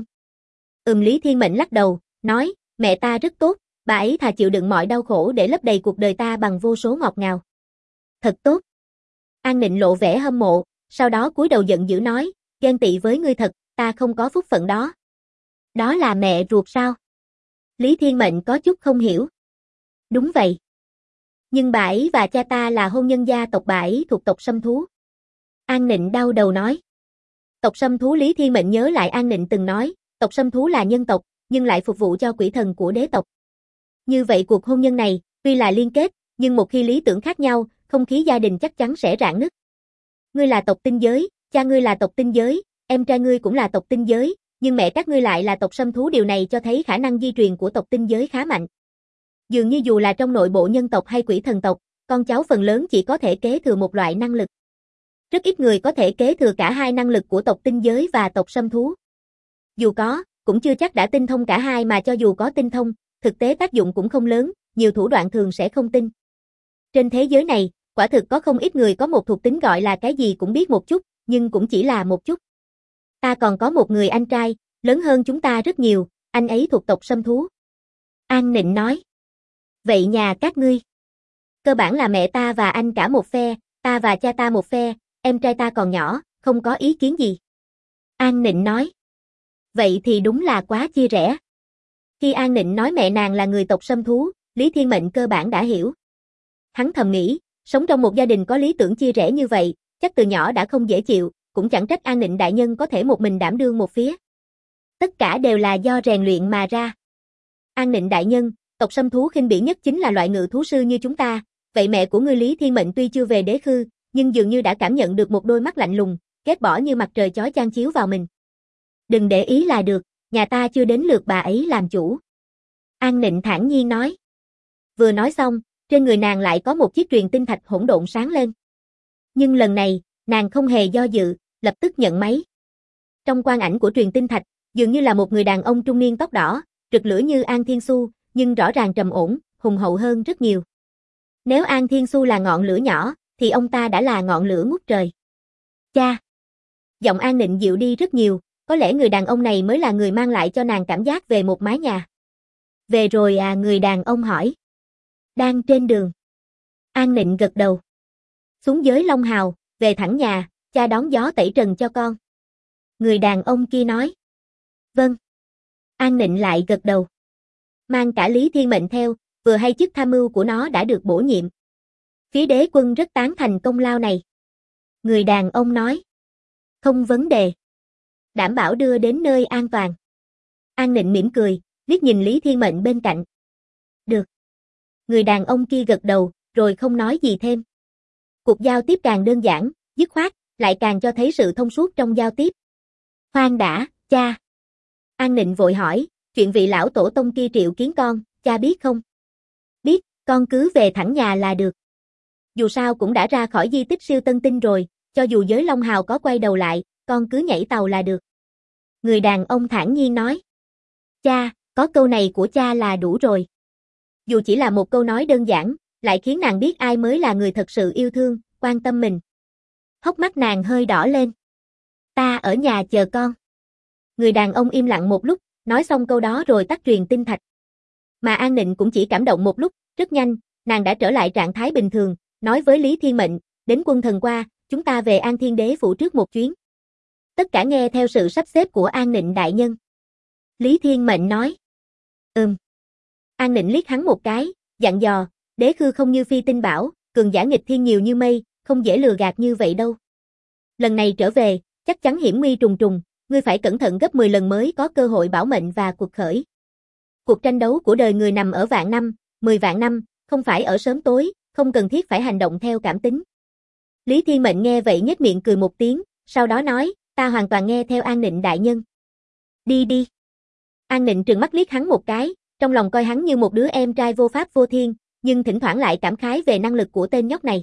Lý Thiên Mệnh lắc đầu, nói, mẹ ta rất tốt, bà ấy thà chịu đựng mọi đau khổ để lấp đầy cuộc đời ta bằng vô số ngọt ngào. Thật tốt. An Nịnh lộ vẻ hâm mộ, sau đó cúi đầu giận dữ nói, ghen tị với ngươi thật, ta không có phúc phận đó. Đó là mẹ ruột sao? Lý Thiên Mệnh có chút không hiểu. Đúng vậy. Nhưng bà ấy và cha ta là hôn nhân gia tộc, bà ấy thuộc tộc Sâm Thú. An Nịnh đau đầu nói. Tộc Sâm Thú. Lý Thiên Mệnh nhớ lại An Nịnh từng nói, tộc Sâm Thú là nhân tộc, nhưng lại phục vụ cho quỷ thần của đế tộc. Như vậy cuộc hôn nhân này, tuy là liên kết, nhưng một khi lý tưởng khác nhau, không khí gia đình chắc chắn sẽ rạn nứt. Ngươi là tộc tinh giới, cha ngươi là tộc tinh giới, em trai ngươi cũng là tộc tinh giới, nhưng mẹ các ngươi lại là tộc Sâm Thú, điều này cho thấy khả năng di truyền của tộc tinh giới khá mạnh. Dường như dù là trong nội bộ nhân tộc hay quỷ thần tộc, con cháu phần lớn chỉ có thể kế thừa một loại năng lực. Rất ít người có thể kế thừa cả hai năng lực của tộc tinh giới và tộc Sâm Thú. Dù có, cũng chưa chắc đã tinh thông cả hai, mà cho dù có tinh thông, thực tế tác dụng cũng không lớn, nhiều thủ đoạn thường sẽ không tinh. Trên thế giới này, quả thực có không ít người có một thuộc tính gọi là cái gì cũng biết một chút, nhưng cũng chỉ là một chút. Ta còn có một người anh trai, lớn hơn chúng ta rất nhiều, anh ấy thuộc tộc Sâm Thú. An Nịnh nói. Vậy nhà các ngươi? Cơ bản là mẹ ta và anh cả một phe, ta và cha ta một phe, em trai ta còn nhỏ, không có ý kiến gì. An Nịnh nói. Vậy thì đúng là quá chia rẽ. Khi An Nịnh nói mẹ nàng là người tộc Sâm Thú, Lý Thiên Mệnh cơ bản đã hiểu. Hắn thầm nghĩ, sống trong một gia đình có lý tưởng chia rẽ như vậy, chắc từ nhỏ đã không dễ chịu, cũng chẳng trách An Nịnh đại nhân có thể một mình đảm đương một phía. Tất cả đều là do rèn luyện mà ra. An Nịnh đại nhân, tộc Sâm Thú khinh bỉ nhất chính là loại ngự thú sư như chúng ta, vậy mẹ của ngươi Lý Thiên Mệnh tuy chưa về đế khư, nhưng dường như đã cảm nhận được một đôi mắt lạnh lùng, ghét bỏ như mặt trời chói chang chiếu vào mình. Đừng để ý là được, nhà ta chưa đến lượt bà ấy làm chủ. An Nịnh thản nhiên nói. Vừa nói xong, trên người nàng lại có một chiếc truyền tinh thạch hỗn độn sáng lên. Nhưng lần này, nàng không hề do dự, lập tức nhận máy. Trong quang ảnh của truyền tinh thạch, dường như là một người đàn ông trung niên tóc đỏ, rực lửa như An Thiên Xu, nhưng rõ ràng trầm ổn, hùng hậu hơn rất nhiều. Nếu An Thiên Xu là ngọn lửa nhỏ, thì ông ta đã là ngọn lửa ngút trời. Cha! Giọng An Nịnh dịu đi rất nhiều, có lẽ người đàn ông này mới là người mang lại cho nàng cảm giác về một mái nhà. Về rồi à, người đàn ông hỏi. Đang trên đường. An Nịnh gật đầu. Xuống giới Long Hào, về thẳng nhà, cha đón gió tẩy trần cho con. Người đàn ông kia nói. Vâng. An Nịnh lại gật đầu. Mang cả Lý Thiên Mệnh theo, vừa hay chức tham mưu của nó đã được bổ nhiệm. Phía đế quân rất tán thành công lao này. Người đàn ông nói. Không vấn đề. Đảm bảo đưa đến nơi an toàn. An Nịnh mỉm cười, liếc nhìn Lý Thiên Mệnh bên cạnh. Được. Người đàn ông kia gật đầu, rồi không nói gì thêm. Cuộc giao tiếp càng đơn giản, dứt khoát, lại càng cho thấy sự thông suốt trong giao tiếp. Khoan đã, cha. An Nịnh vội hỏi, chuyện vị lão tổ tông kia triệu kiến con, cha biết không? Biết, con cứ về thẳng nhà là được. Dù sao cũng đã ra khỏi di tích siêu tân tinh rồi, cho dù giới Long Hào có quay đầu lại, con cứ nhảy tàu là được. Người đàn ông thản nhiên nói. Cha, có câu này của cha là đủ rồi. Dù chỉ là một câu nói đơn giản, lại khiến nàng biết ai mới là người thật sự yêu thương, quan tâm mình. Hốc mắt nàng hơi đỏ lên. Ta ở nhà chờ con. Người đàn ông im lặng một lúc, nói xong câu đó rồi tắt truyền tinh thạch. Mà An Nịnh cũng chỉ cảm động một lúc, rất nhanh, nàng đã trở lại trạng thái bình thường, nói với Lý Thiên Mệnh, đến Quân Thần qua, chúng ta về An Thiên Đế phủ trước một chuyến. Tất cả nghe theo sự sắp xếp của An Nịnh đại nhân. Lý Thiên Mệnh nói. An Nịnh liếc hắn một cái, dặn dò, đế khư không như Phi Tinh Bảo, cường giả nghịch thiên nhiều như mây, không dễ lừa gạt như vậy đâu. Lần này trở về, chắc chắn hiểm nguy trùng trùng, ngươi phải cẩn thận gấp 10 lần mới có cơ hội bảo mệnh và cuộc khởi. Cuộc tranh đấu của đời người nằm ở vạn năm, 10 vạn năm, không phải ở sớm tối, không cần thiết phải hành động theo cảm tính. Lý Thiên Mệnh nghe vậy nhếch miệng cười một tiếng, sau đó nói, ta hoàn toàn nghe theo An Nịnh đại nhân. Đi đi. An Nịnh trừng mắt liếc hắn một cái, trong lòng coi hắn như một đứa em trai vô pháp vô thiên, nhưng thỉnh thoảng lại cảm khái về năng lực của tên nhóc này.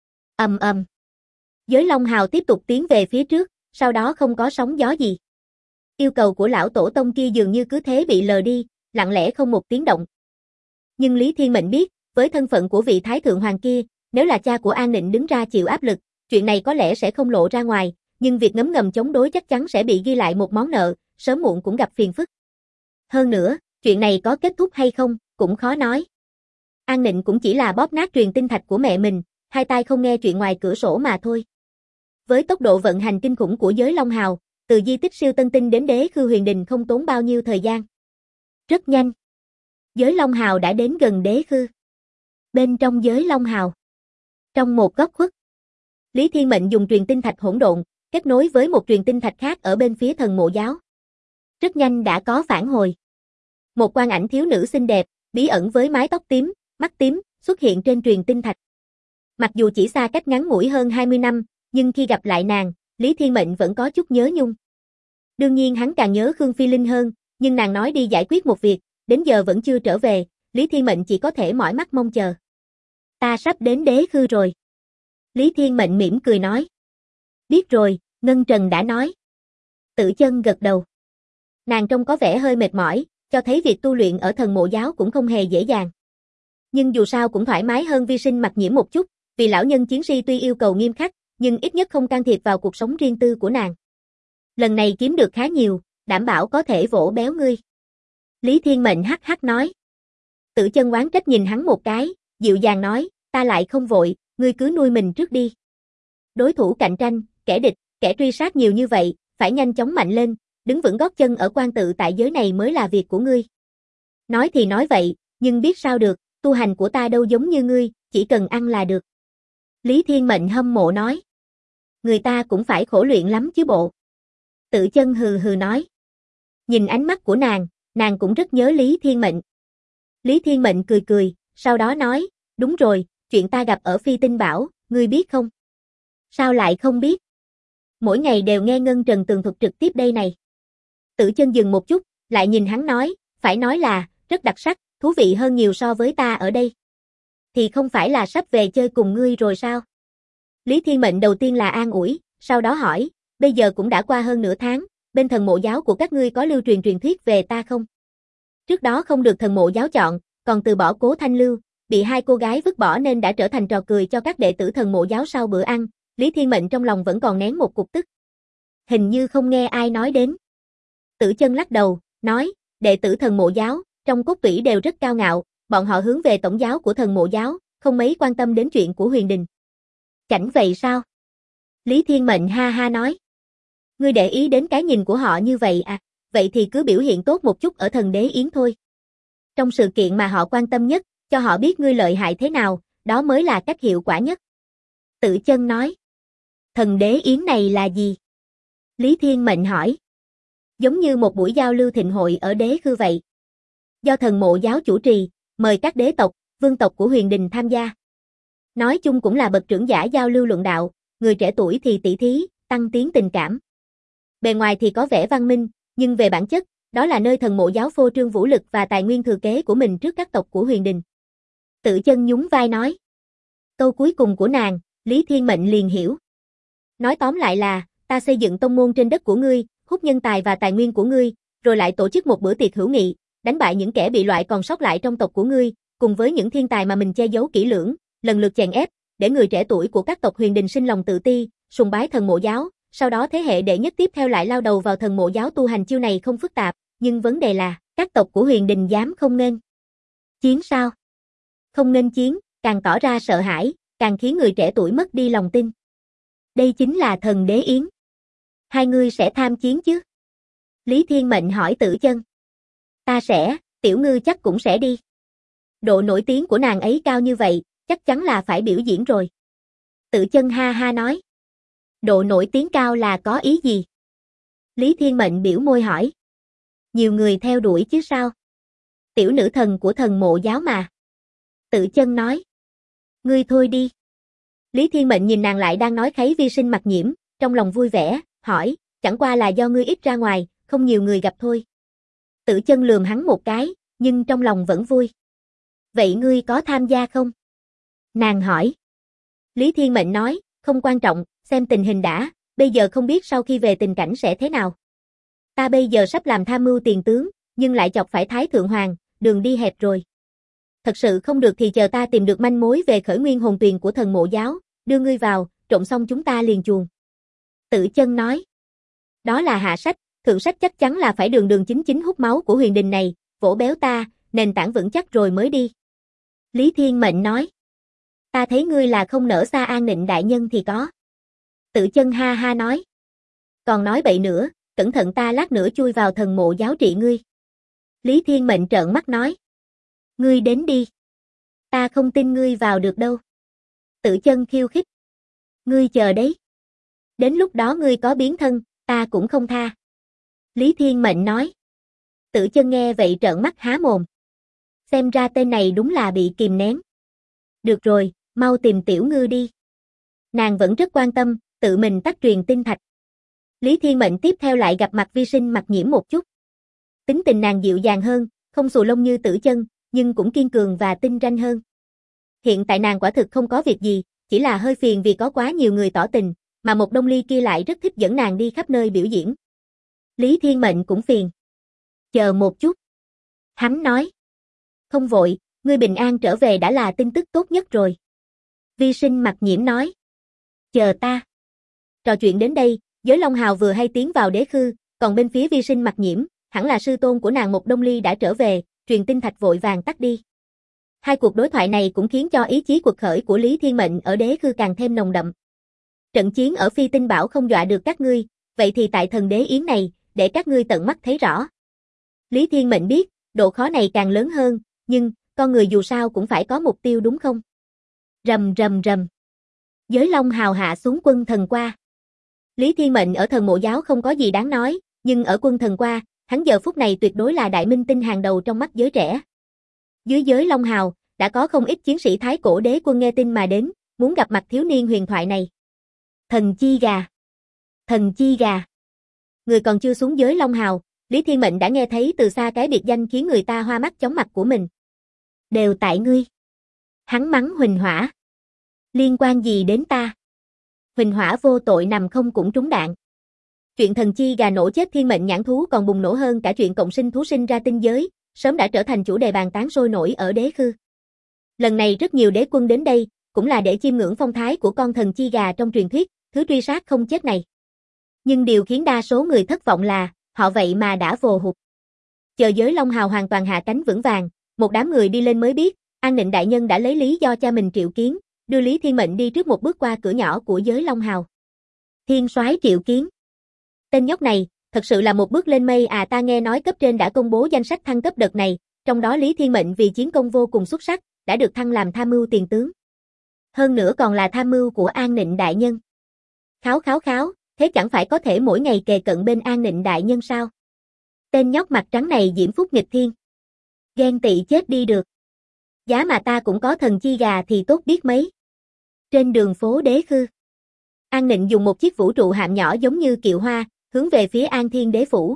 Giới Long Hào tiếp tục tiến về phía trước, sau đó không có sóng gió gì. Yêu cầu của lão tổ tông kia dường như cứ thế bị lờ đi, lặng lẽ không một tiếng động. Nhưng Lý Thiên Mệnh biết, với thân phận của vị Thái Thượng Hoàng kia, nếu là cha của An Nịnh đứng ra chịu áp lực, chuyện này có lẽ sẽ không lộ ra ngoài, nhưng việc ngấm ngầm chống đối chắc chắn sẽ bị ghi lại một món nợ, sớm muộn cũng gặp phiền phức. Hơn nữa, chuyện này có kết thúc hay không, cũng khó nói. An Nịnh cũng chỉ là bóp nát truyền tinh thạch của mẹ mình, hai tai không nghe chuyện ngoài cửa sổ mà thôi. Với tốc độ vận hành kinh khủng của giới Long Hào, từ di tích siêu tân tinh đến đế khư huyền đình không tốn bao nhiêu thời gian. Rất nhanh. Giới Long Hào đã đến gần đế khư. Bên trong giới Long Hào, trong một góc khuất, Lý Thiên Mệnh dùng truyền tinh thạch hỗn độn, kết nối với một truyền tinh thạch khác ở bên phía thần mộ giáo. Rất nhanh đã có phản hồi. Một quang ảnh thiếu nữ xinh đẹp, bí ẩn với mái tóc tím, mắt tím, xuất hiện trên truyền tinh thạch. Mặc dù chỉ xa cách ngắn ngủi hơn 20 năm, nhưng khi gặp lại nàng, Lý Thiên Mệnh vẫn có chút nhớ nhung. Đương nhiên hắn càng nhớ Khương Phi Linh hơn, nhưng nàng nói đi giải quyết một việc, đến giờ vẫn chưa trở về, Lý Thiên Mệnh chỉ có thể mỏi mắt mong chờ. Ta sắp đến đế khư rồi. Lý Thiên Mệnh mỉm cười nói. Biết rồi, Ngân Trần đã nói. Tử Chân gật đầu. Nàng trông có vẻ hơi mệt mỏi, cho thấy việc tu luyện ở thần mộ giáo cũng không hề dễ dàng. Nhưng dù sao cũng thoải mái hơn Vi Sinh Mặc Nhiễm một chút, vì lão nhân chiến si tuy yêu cầu nghiêm khắc, nhưng ít nhất không can thiệp vào cuộc sống riêng tư của nàng. Lần này kiếm được khá nhiều, đảm bảo có thể vỗ béo ngươi. Lý Thiên Mệnh hắc hắc nói. Tử Chân oán trách nhìn hắn một cái, dịu dàng nói, ta lại không vội, ngươi cứ nuôi mình trước đi. Đối thủ cạnh tranh, kẻ địch, kẻ truy sát nhiều như vậy, phải nhanh chóng mạnh lên, đứng vững gót chân ở quan tự tại giới này mới là việc của ngươi. Nói thì nói vậy, nhưng biết sao được, tu hành của ta đâu giống như ngươi, chỉ cần ăn là được. Lý Thiên Mệnh hâm mộ nói. Người ta cũng phải khổ luyện lắm chứ bộ. Tự Chân hừ hừ nói. Nhìn ánh mắt của nàng cũng rất nhớ Lý Thiên Mệnh. Lý Thiên Mệnh cười cười, sau đó nói, đúng rồi, chuyện ta gặp ở Phi Tinh Bảo, ngươi biết không? Sao lại không biết? Mỗi ngày đều nghe Ngân Trần tường thuật trực tiếp đây này. Tự Chân dừng một chút, lại nhìn hắn nói, phải nói là, rất đặc sắc, thú vị hơn nhiều so với ta ở đây. Thì không phải là sắp về chơi cùng ngươi rồi sao? Lý Thiên Mệnh đầu tiên là an ủi, sau đó hỏi, bây giờ cũng đã qua hơn nửa tháng, bên thần mộ giáo của các ngươi có lưu truyền truyền thuyết về ta không? Trước đó không được thần mộ giáo chọn, còn từ bỏ Cố Thanh Lưu, bị hai cô gái vứt bỏ nên đã trở thành trò cười cho các đệ tử thần mộ giáo sau bữa ăn. Lý Thiên Mệnh trong lòng vẫn còn nén một cục tức. Hình như không nghe ai nói đến. Tử Chân lắc đầu, nói, đệ tử thần mộ giáo, trong cốt tủy đều rất cao ngạo, bọn họ hướng về tổng giáo của thần mộ giáo, không mấy quan tâm đến chuyện của Huyền Đình. Chẳng vậy sao? Lý Thiên Mệnh ha ha nói. Ngươi để ý đến cái nhìn của họ như vậy à, vậy thì cứ biểu hiện tốt một chút ở thần đế yến thôi. Trong sự kiện mà họ quan tâm nhất, cho họ biết ngươi lợi hại thế nào, đó mới là cách hiệu quả nhất. Tự Chân nói. Thần đế yến này là gì? Lý Thiên Mệnh hỏi. Giống như một buổi giao lưu thịnh hội ở đế khư vậy. Do thần mộ giáo chủ trì, mời các đế tộc, vương tộc của Huyền Đình tham gia. Nói chung cũng là bậc trưởng giả giao lưu luận đạo, người trẻ tuổi thì tỷ thí, tăng tiến tình cảm. Bề ngoài thì có vẻ văn minh, nhưng về bản chất, đó là nơi thần mộ giáo phô trương vũ lực và tài nguyên thừa kế của mình trước các tộc của Huyền Đình. Tự Chân nhún vai nói. Câu cuối cùng của nàng, Lý Thiên Mệnh liền hiểu. Nói tóm lại là, ta xây dựng tông môn trên đất của ngươi, hút nhân tài và tài nguyên của ngươi, rồi lại tổ chức một bữa tiệc hữu nghị, đánh bại những kẻ bị loại còn sót lại trong tộc của ngươi, cùng với những thiên tài mà mình che giấu kỹ lưỡng, lần lượt chèn ép, để người trẻ tuổi của các tộc Huyền Đình sinh lòng tự ti, sùng bái thần mộ giáo, sau đó thế hệ đệ nhất tiếp theo lại lao đầu vào thần mộ giáo tu hành. Chiêu này không phức tạp, nhưng vấn đề là, các tộc của Huyền Đình dám không nghênh chiến sao? Không nghênh chiến, càng tỏ ra sợ hãi, càng khiến người trẻ tuổi mất đi lòng tin. Đây chính là thần đế yến. Hai ngươi sẽ tham chiến chứ? Lý Thiên Mệnh hỏi Tử Chân. Ta sẽ, Tiểu Ngư chắc cũng sẽ đi. Độ nổi tiếng của nàng ấy cao như vậy, chắc chắn là phải biểu diễn rồi. Tử Chân ha ha nói. Độ nổi tiếng cao là có ý gì? Lý Thiên Mệnh biểu môi hỏi. Nhiều người theo đuổi chứ sao? Tiểu nữ thần của thần mộ giáo mà. Tử Chân nói. Ngươi thôi đi. Lý Thiên Mệnh nhìn nàng lại đang nói kháy vi sinh mặt nhiễm, trong lòng vui vẻ, hỏi, chẳng qua là do ngươi ít ra ngoài, không nhiều người gặp thôi. Tử Chân lườm hắn một cái, nhưng trong lòng vẫn vui. Vậy ngươi có tham gia không? Nàng hỏi. Lý Thiên Mệnh nói, không quan trọng, xem tình hình đã, bây giờ không biết sau khi về tình cảnh sẽ thế nào. Ta bây giờ sắp làm tham mưu tiền tướng, nhưng lại chọc phải Thái Thượng Hoàng, đường đi hẹp rồi. Thật sự không được thì chờ ta tìm được manh mối về khởi nguyên hồn tuyền của thần mộ giáo, đưa ngươi vào, trộn xong chúng ta liền chuồn. Tử Chân nói. Đó là hạ sách, thượng sách chắc chắn là phải đường đường chính chính hút máu của Huyền Đình này, vỗ béo ta, nền tảng vững chắc rồi mới đi. Lý Thiên Mệnh nói. Ta thấy ngươi là không nỡ xa An Nịnh đại nhân thì có. Tử Chân ha ha nói. Còn nói bậy nữa, cẩn thận ta lát nữa chui vào thần mộ giáo trị ngươi. Lý Thiên Mệnh trợn mắt nói. Ngươi đến đi. Ta không tin ngươi vào được đâu. Tử Chân khiêu khích. Ngươi chờ đấy. Đến lúc đó ngươi có biến thân, ta cũng không tha. Lý Thiên Mệnh nói. Tử Chân nghe vậy trợn mắt há mồm. Xem ra tên này đúng là bị kìm nén. Được rồi, mau tìm Tiểu Ngư đi. Nàng vẫn rất quan tâm, tự mình tắt truyền tinh thạch. Lý Thiên Mệnh tiếp theo lại gặp mặt vi sinh mặt nhiễm một chút. Tính tình nàng dịu dàng hơn, không xù lông như Tử Chân, nhưng cũng kiên cường và tinh ranh hơn. Hiện tại nàng quả thực không có việc gì, chỉ là hơi phiền vì có quá nhiều người tỏ tình, mà một Đông Ly kia lại rất thích dẫn nàng đi khắp nơi biểu diễn. Lý Thiên Mệnh cũng phiền. Chờ một chút. Hắn nói. Không vội, ngươi bình an trở về đã là tin tức tốt nhất rồi. Vi sinh mặt nhiễm nói. Chờ ta. Trò chuyện đến đây, Giới Long Hào vừa hay tiến vào đế khư, còn bên phía vi sinh mặt nhiễm, hẳn là sư tôn của nàng một Đông Ly đã trở về, truyền tinh thạch vội vàng tắt đi. Hai cuộc đối thoại này cũng khiến cho ý chí quật khởi của Lý Thiên Mệnh ở đế khư càng thêm nồng đậm. Trận chiến ở Phi Tinh Bảo không dọa được các ngươi, vậy thì tại thần đế yến này, để các ngươi tận mắt thấy rõ. Lý Thiên Mệnh biết, độ khó này càng lớn hơn, nhưng, con người dù sao cũng phải có mục tiêu đúng không? Rầm rầm rầm. Giới Long Hào hạ xuống quân thần qua. Lý Thiên Mệnh ở thần mộ giáo không có gì đáng nói, nhưng ở quân thần qua, hắn giờ phút này tuyệt đối là đại minh tinh hàng đầu trong mắt giới trẻ. Dưới giới Long Hào, đã có không ít chiến sĩ Thái Cổ Đế Quân nghe tin mà đến, muốn gặp mặt thiếu niên huyền thoại này. Thần chi gà. Thần chi gà. Người còn chưa xuống giới Long Hào, Lý Thiên Mệnh đã nghe thấy từ xa cái biệt danh khiến người ta hoa mắt chóng mặt của mình. Đều tại ngươi. Hắn mắng Huỳnh Hỏa. Liên quan gì đến ta? Huỳnh Hỏa vô tội nằm không cũng trúng đạn. Chuyện thần chi gà nổ chết thiên mệnh nhãn thú còn bùng nổ hơn cả chuyện cộng sinh thú sinh ra tinh giới, sớm đã trở thành chủ đề bàn tán sôi nổi ở đế khư. Lần này rất nhiều đế quân đến đây, cũng là để chiêm ngưỡng phong thái của con thần chi gà trong truyền thuyết, thứ truy sát không chết này. Nhưng điều khiến đa số người thất vọng là, họ vậy mà đã vồ hụt. Chờ giới Long Hào hoàn toàn hạ cánh vững vàng, một đám người đi lên mới biết, An Nịnh đại nhân đã lấy lý do cha mình Triệu Kiến, đưa Lý Thiên Mệnh đi trước một bước qua cửa nhỏ của giới Long Hào. Thiên soái Triệu Kiến. Tên nhóc này, thật sự là một bước lên mây à, ta nghe nói cấp trên đã công bố danh sách thăng cấp đợt này, trong đó Lý Thiên Mệnh vì chiến công vô cùng xuất sắc, đã được thăng làm tham mưu tiền tướng. Hơn nữa còn là tham mưu của An Nịnh đại nhân. Kháo kháo kháo, thế chẳng phải có thể mỗi ngày kề cận bên An Nịnh đại nhân sao? Tên nhóc mặt trắng này diễm phúc nghịch thiên. Ghen tị chết đi được. Giá mà ta cũng có thần chi gà thì tốt biết mấy. Trên đường phố đế khư, An Nịnh dùng một chiếc vũ trụ hạm nhỏ giống như kiệu hoa, hướng về phía An Thiên Đế Phủ.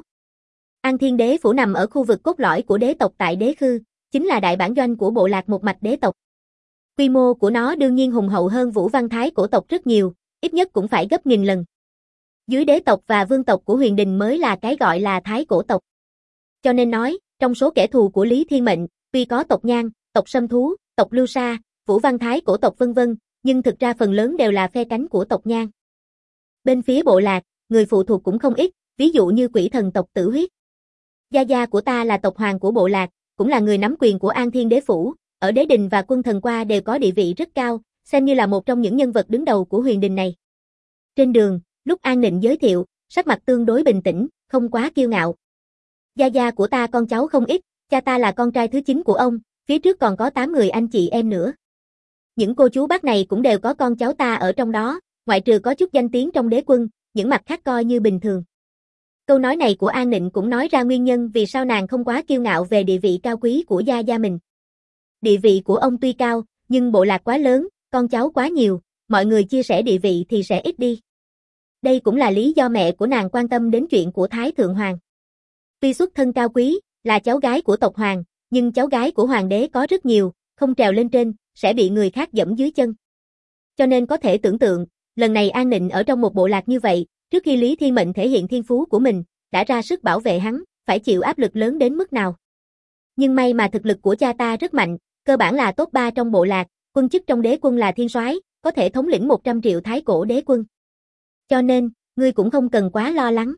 An Thiên Đế Phủ nằm ở khu vực cốt lõi của đế tộc tại đế khư, chính là đại bản doanh của bộ lạc một mạch đế tộc. Quy mô của nó đương nhiên hùng hậu hơn Vũ Văn Thái cổ tộc rất nhiều, ít nhất cũng phải gấp nghìn lần. Dưới đế tộc và vương tộc của huyền đình mới là cái gọi là Thái cổ tộc. Cho nên nói, trong số kẻ thù của Lý Thiên Mệnh, tuy có tộc Nhan, tộc Sâm Thú, tộc Lưu Sa, Vũ Văn Thái cổ tộc vân vân, nhưng thực ra phần lớn đều là phe cánh của tộc Nhan. Bên phía bộ lạc, người phụ thuộc cũng không ít, ví dụ như quỷ thần tộc Tử Huyết. Gia gia của ta là tộc hoàng của bộ lạc, cũng là người nắm quyền của An Thiên Đế Phủ, ở đế đình và quân thần qua đều có địa vị rất cao, xem như là một trong những nhân vật đứng đầu của huyền đình này. Trên đường, lúc An Nịnh giới thiệu, sắc mặt tương đối bình tĩnh, không quá kiêu ngạo. Gia gia của ta con cháu không ít, cha ta là con trai thứ 9 của ông, phía trước còn có 8 người anh chị em nữa. Những cô chú bác này cũng đều có con cháu ta ở trong đó, ngoại trừ có chút danh tiếng trong đế quân, những mặt khác coi như bình thường. Câu nói này của An Nịnh cũng nói ra nguyên nhân vì sao nàng không quá kiêu ngạo về địa vị cao quý của gia gia mình. Địa vị của ông tuy cao, nhưng bộ lạc quá lớn, con cháu quá nhiều, mọi người chia sẻ địa vị thì sẽ ít đi. Đây cũng là lý do mẹ của nàng quan tâm đến chuyện của Thái Thượng Hoàng. Tuy xuất thân cao quý, là cháu gái của tộc Hoàng, nhưng cháu gái của Hoàng đế có rất nhiều, không trèo lên trên, sẽ bị người khác giẫm dưới chân. Cho nên có thể tưởng tượng, lần này An Nịnh ở trong một bộ lạc như vậy, trước khi Lý Thiên Mệnh thể hiện thiên phú của mình, đã ra sức bảo vệ hắn, phải chịu áp lực lớn đến mức nào. Nhưng may mà thực lực của cha ta rất mạnh, cơ bản là top 3 trong bộ lạc, quân chức trong đế quân là thiên soái, có thể thống lĩnh 100 triệu Thái cổ đế quân. Cho nên, ngươi cũng không cần quá lo lắng.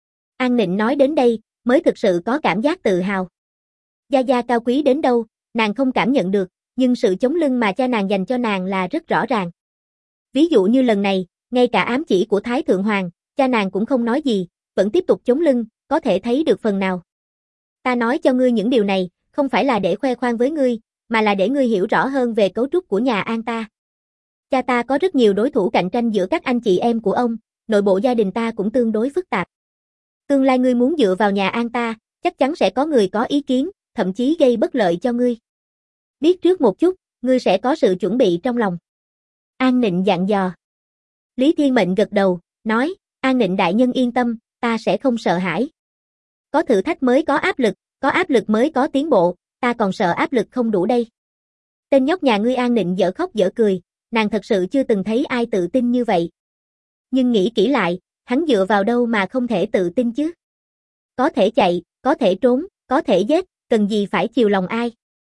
An Nịnh nói đến đây, mới thực sự có cảm giác tự hào. Gia gia cao quý đến đâu, nàng không cảm nhận được, nhưng sự chống lưng mà cha nàng dành cho nàng là rất rõ ràng. Ví dụ như lần này, ngay cả ám chỉ của Thái Thượng Hoàng, cha nàng cũng không nói gì, vẫn tiếp tục chống lưng, có thể thấy được phần nào. Ta nói cho ngươi những điều này, không phải là để khoe khoang với ngươi, mà là để ngươi hiểu rõ hơn về cấu trúc của nhà An ta. Cha ta có rất nhiều đối thủ cạnh tranh giữa các anh chị em của ông, nội bộ gia đình ta cũng tương đối phức tạp. Tương lai ngươi muốn dựa vào nhà An ta, chắc chắn sẽ có người có ý kiến, thậm chí gây bất lợi cho ngươi. Biết trước một chút, ngươi sẽ có sự chuẩn bị trong lòng. An Nịnh dặn dò. Lý Thiên Mệnh gật đầu, nói, An Nịnh đại nhân yên tâm, ta sẽ không sợ hãi. Có thử thách mới có áp lực mới có tiến bộ, ta còn sợ áp lực không đủ đây. Tên nhóc nhà ngươi An Nịnh dở khóc dở cười, nàng thật sự chưa từng thấy ai tự tin như vậy. Nhưng nghĩ kỹ lại, hắn dựa vào đâu mà không thể tự tin chứ? Có thể chạy, có thể trốn, có thể giết, cần gì phải chiều lòng ai.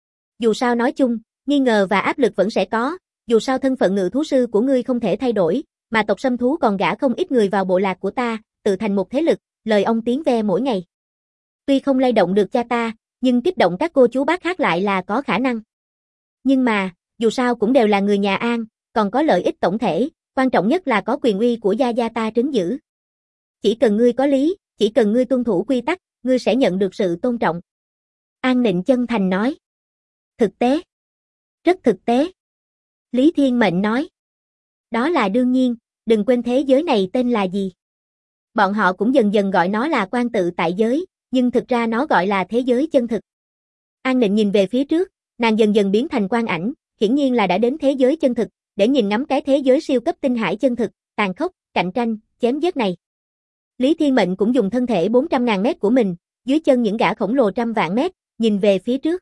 Dù sao nói chung, nghi ngờ và áp lực vẫn sẽ có, dù sao thân phận ngự thú sư của ngươi không thể thay đổi, mà tộc Sâm Thú còn gả không ít người vào bộ lạc của ta, tự thành một thế lực, lời ông tiếng ve mỗi ngày. Tuy không lay động được cha ta, nhưng kích động các cô chú bác khác lại là có khả năng. Nhưng mà, dù sao cũng đều là người nhà An, còn có lợi ích tổng thể, quan trọng nhất là có quyền uy của gia gia ta trấn giữ. Chỉ cần ngươi có lý, chỉ cần ngươi tuân thủ quy tắc, ngươi sẽ nhận được sự tôn trọng. An Nịnh chân thành nói. Thực tế. Rất thực tế. Lý Thiên Mệnh nói. Đó là đương nhiên, đừng quên thế giới này tên là gì. Bọn họ cũng dần dần gọi nó là quan tự tại giới, nhưng thực ra nó gọi là thế giới chân thực. An Nịnh nhìn về phía trước, nàng dần dần biến thành quan ảnh, hiển nhiên là đã đến thế giới chân thực, để nhìn ngắm cái thế giới siêu cấp tinh hải chân thực, tàn khốc, cạnh tranh, chém giết này. Lý Thiên Mệnh cũng dùng thân thể 400.000 mét của mình, dưới chân những gã khổng lồ trăm vạn mét, nhìn về phía trước.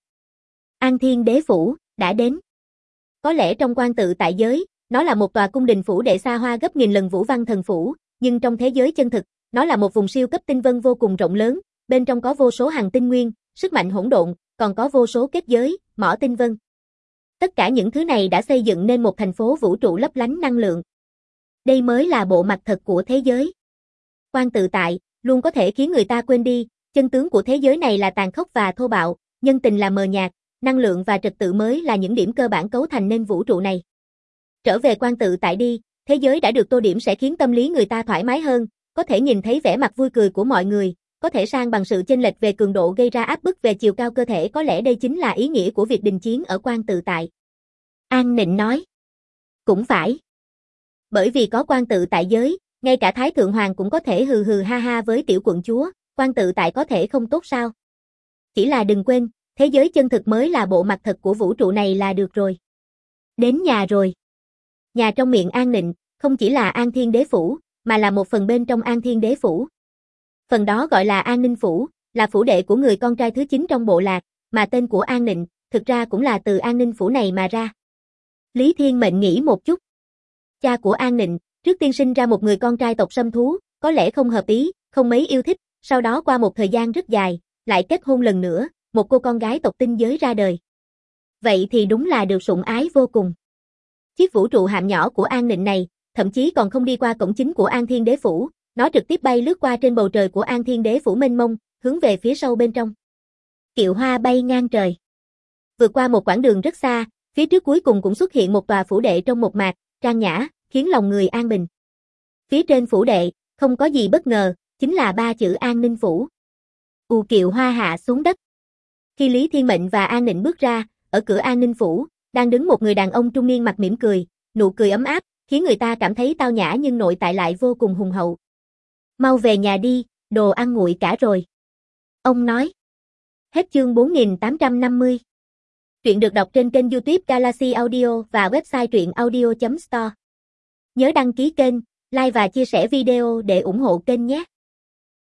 An Thiên Đế Phủ, đã đến. Có lẽ trong quan tự tại giới, nó là một tòa cung đình phủ đệ xa hoa gấp nghìn lần Vũ Văn Thần Phủ, nhưng trong thế giới chân thực, nó là một vùng siêu cấp tinh vân vô cùng rộng lớn, bên trong có vô số hành tinh nguyên, sức mạnh hỗn độn, còn có vô số kết giới, mỏ tinh vân. Tất cả những thứ này đã xây dựng nên một thành phố vũ trụ lấp lánh năng lượng. Đây mới là bộ mặt thật của thế giới. Quan tự tại, luôn có thể khiến người ta quên đi, chân tướng của thế giới này là tàn khốc và thô bạo, nhân tình là mờ nhạt, năng lượng và trật tự mới là những điểm cơ bản cấu thành nên vũ trụ này. Trở về quan tự tại đi, thế giới đã được tô điểm sẽ khiến tâm lý người ta thoải mái hơn, có thể nhìn thấy vẻ mặt vui cười của mọi người, có thể san bằng sự chênh lệch về cường độ gây ra áp bức về chiều cao cơ thể, có lẽ đây chính là ý nghĩa của việc đình chiến ở quan tự tại. An Nịnh nói. Cũng phải. Bởi vì có quan tự tại giới, ngay cả Thái Thượng Hoàng cũng có thể hừ hừ ha ha với tiểu quận chúa, quan tự tại có thể không tốt sao? Chỉ là đừng quên, thế giới chân thực mới là bộ mặt thật của vũ trụ này là được rồi. Đến nhà rồi. Nhà trong miệng An Nịnh, không chỉ là An Thiên Đế Phủ, mà là một phần bên trong An Thiên Đế Phủ. Phần đó gọi là An Ninh Phủ, là phủ đệ của người con trai thứ 9 trong bộ lạc, mà tên của An Nịnh, thực ra cũng là từ An Ninh Phủ này mà ra. Lý Thiên Mệnh nghĩ một chút. Cha của An Nịnh, trước tiên sinh ra một người con trai tộc Sâm Thú, có lẽ không hợp ý, không mấy yêu thích, sau đó qua một thời gian rất dài, lại kết hôn lần nữa, một cô con gái tộc tinh giới ra đời. Vậy thì đúng là được sủng ái vô cùng. Chiếc vũ trụ hạm nhỏ của An Nịnh này, thậm chí còn không đi qua cổng chính của An Thiên Đế Phủ, nó trực tiếp bay lướt qua trên bầu trời của An Thiên Đế Phủ mênh mông, hướng về phía sâu bên trong. Kiệu hoa bay ngang trời. Vượt qua một quãng đường rất xa, phía trước cuối cùng cũng xuất hiện một tòa phủ đệ trong một mạc, trang nhã, khiến lòng người an bình. Phía trên phủ đệ, không có gì bất ngờ, chính là 3 chữ An Ninh Phủ. Kiệu hoa hạ xuống đất. Khi Lý Thiên Mệnh và An Nịnh bước ra, ở cửa An Ninh Phủ, đang đứng một người đàn ông trung niên mặt mỉm cười, nụ cười ấm áp, khiến người ta cảm thấy tao nhã nhưng nội tại lại vô cùng hùng hậu. Mau về nhà đi, đồ ăn nguội cả rồi. Ông nói. Hết chương 4850. Truyện được đọc trên kênh YouTube Galaxy Audio và website truyệnaudio.store. Nhớ đăng ký kênh, like và chia sẻ video để ủng hộ kênh nhé.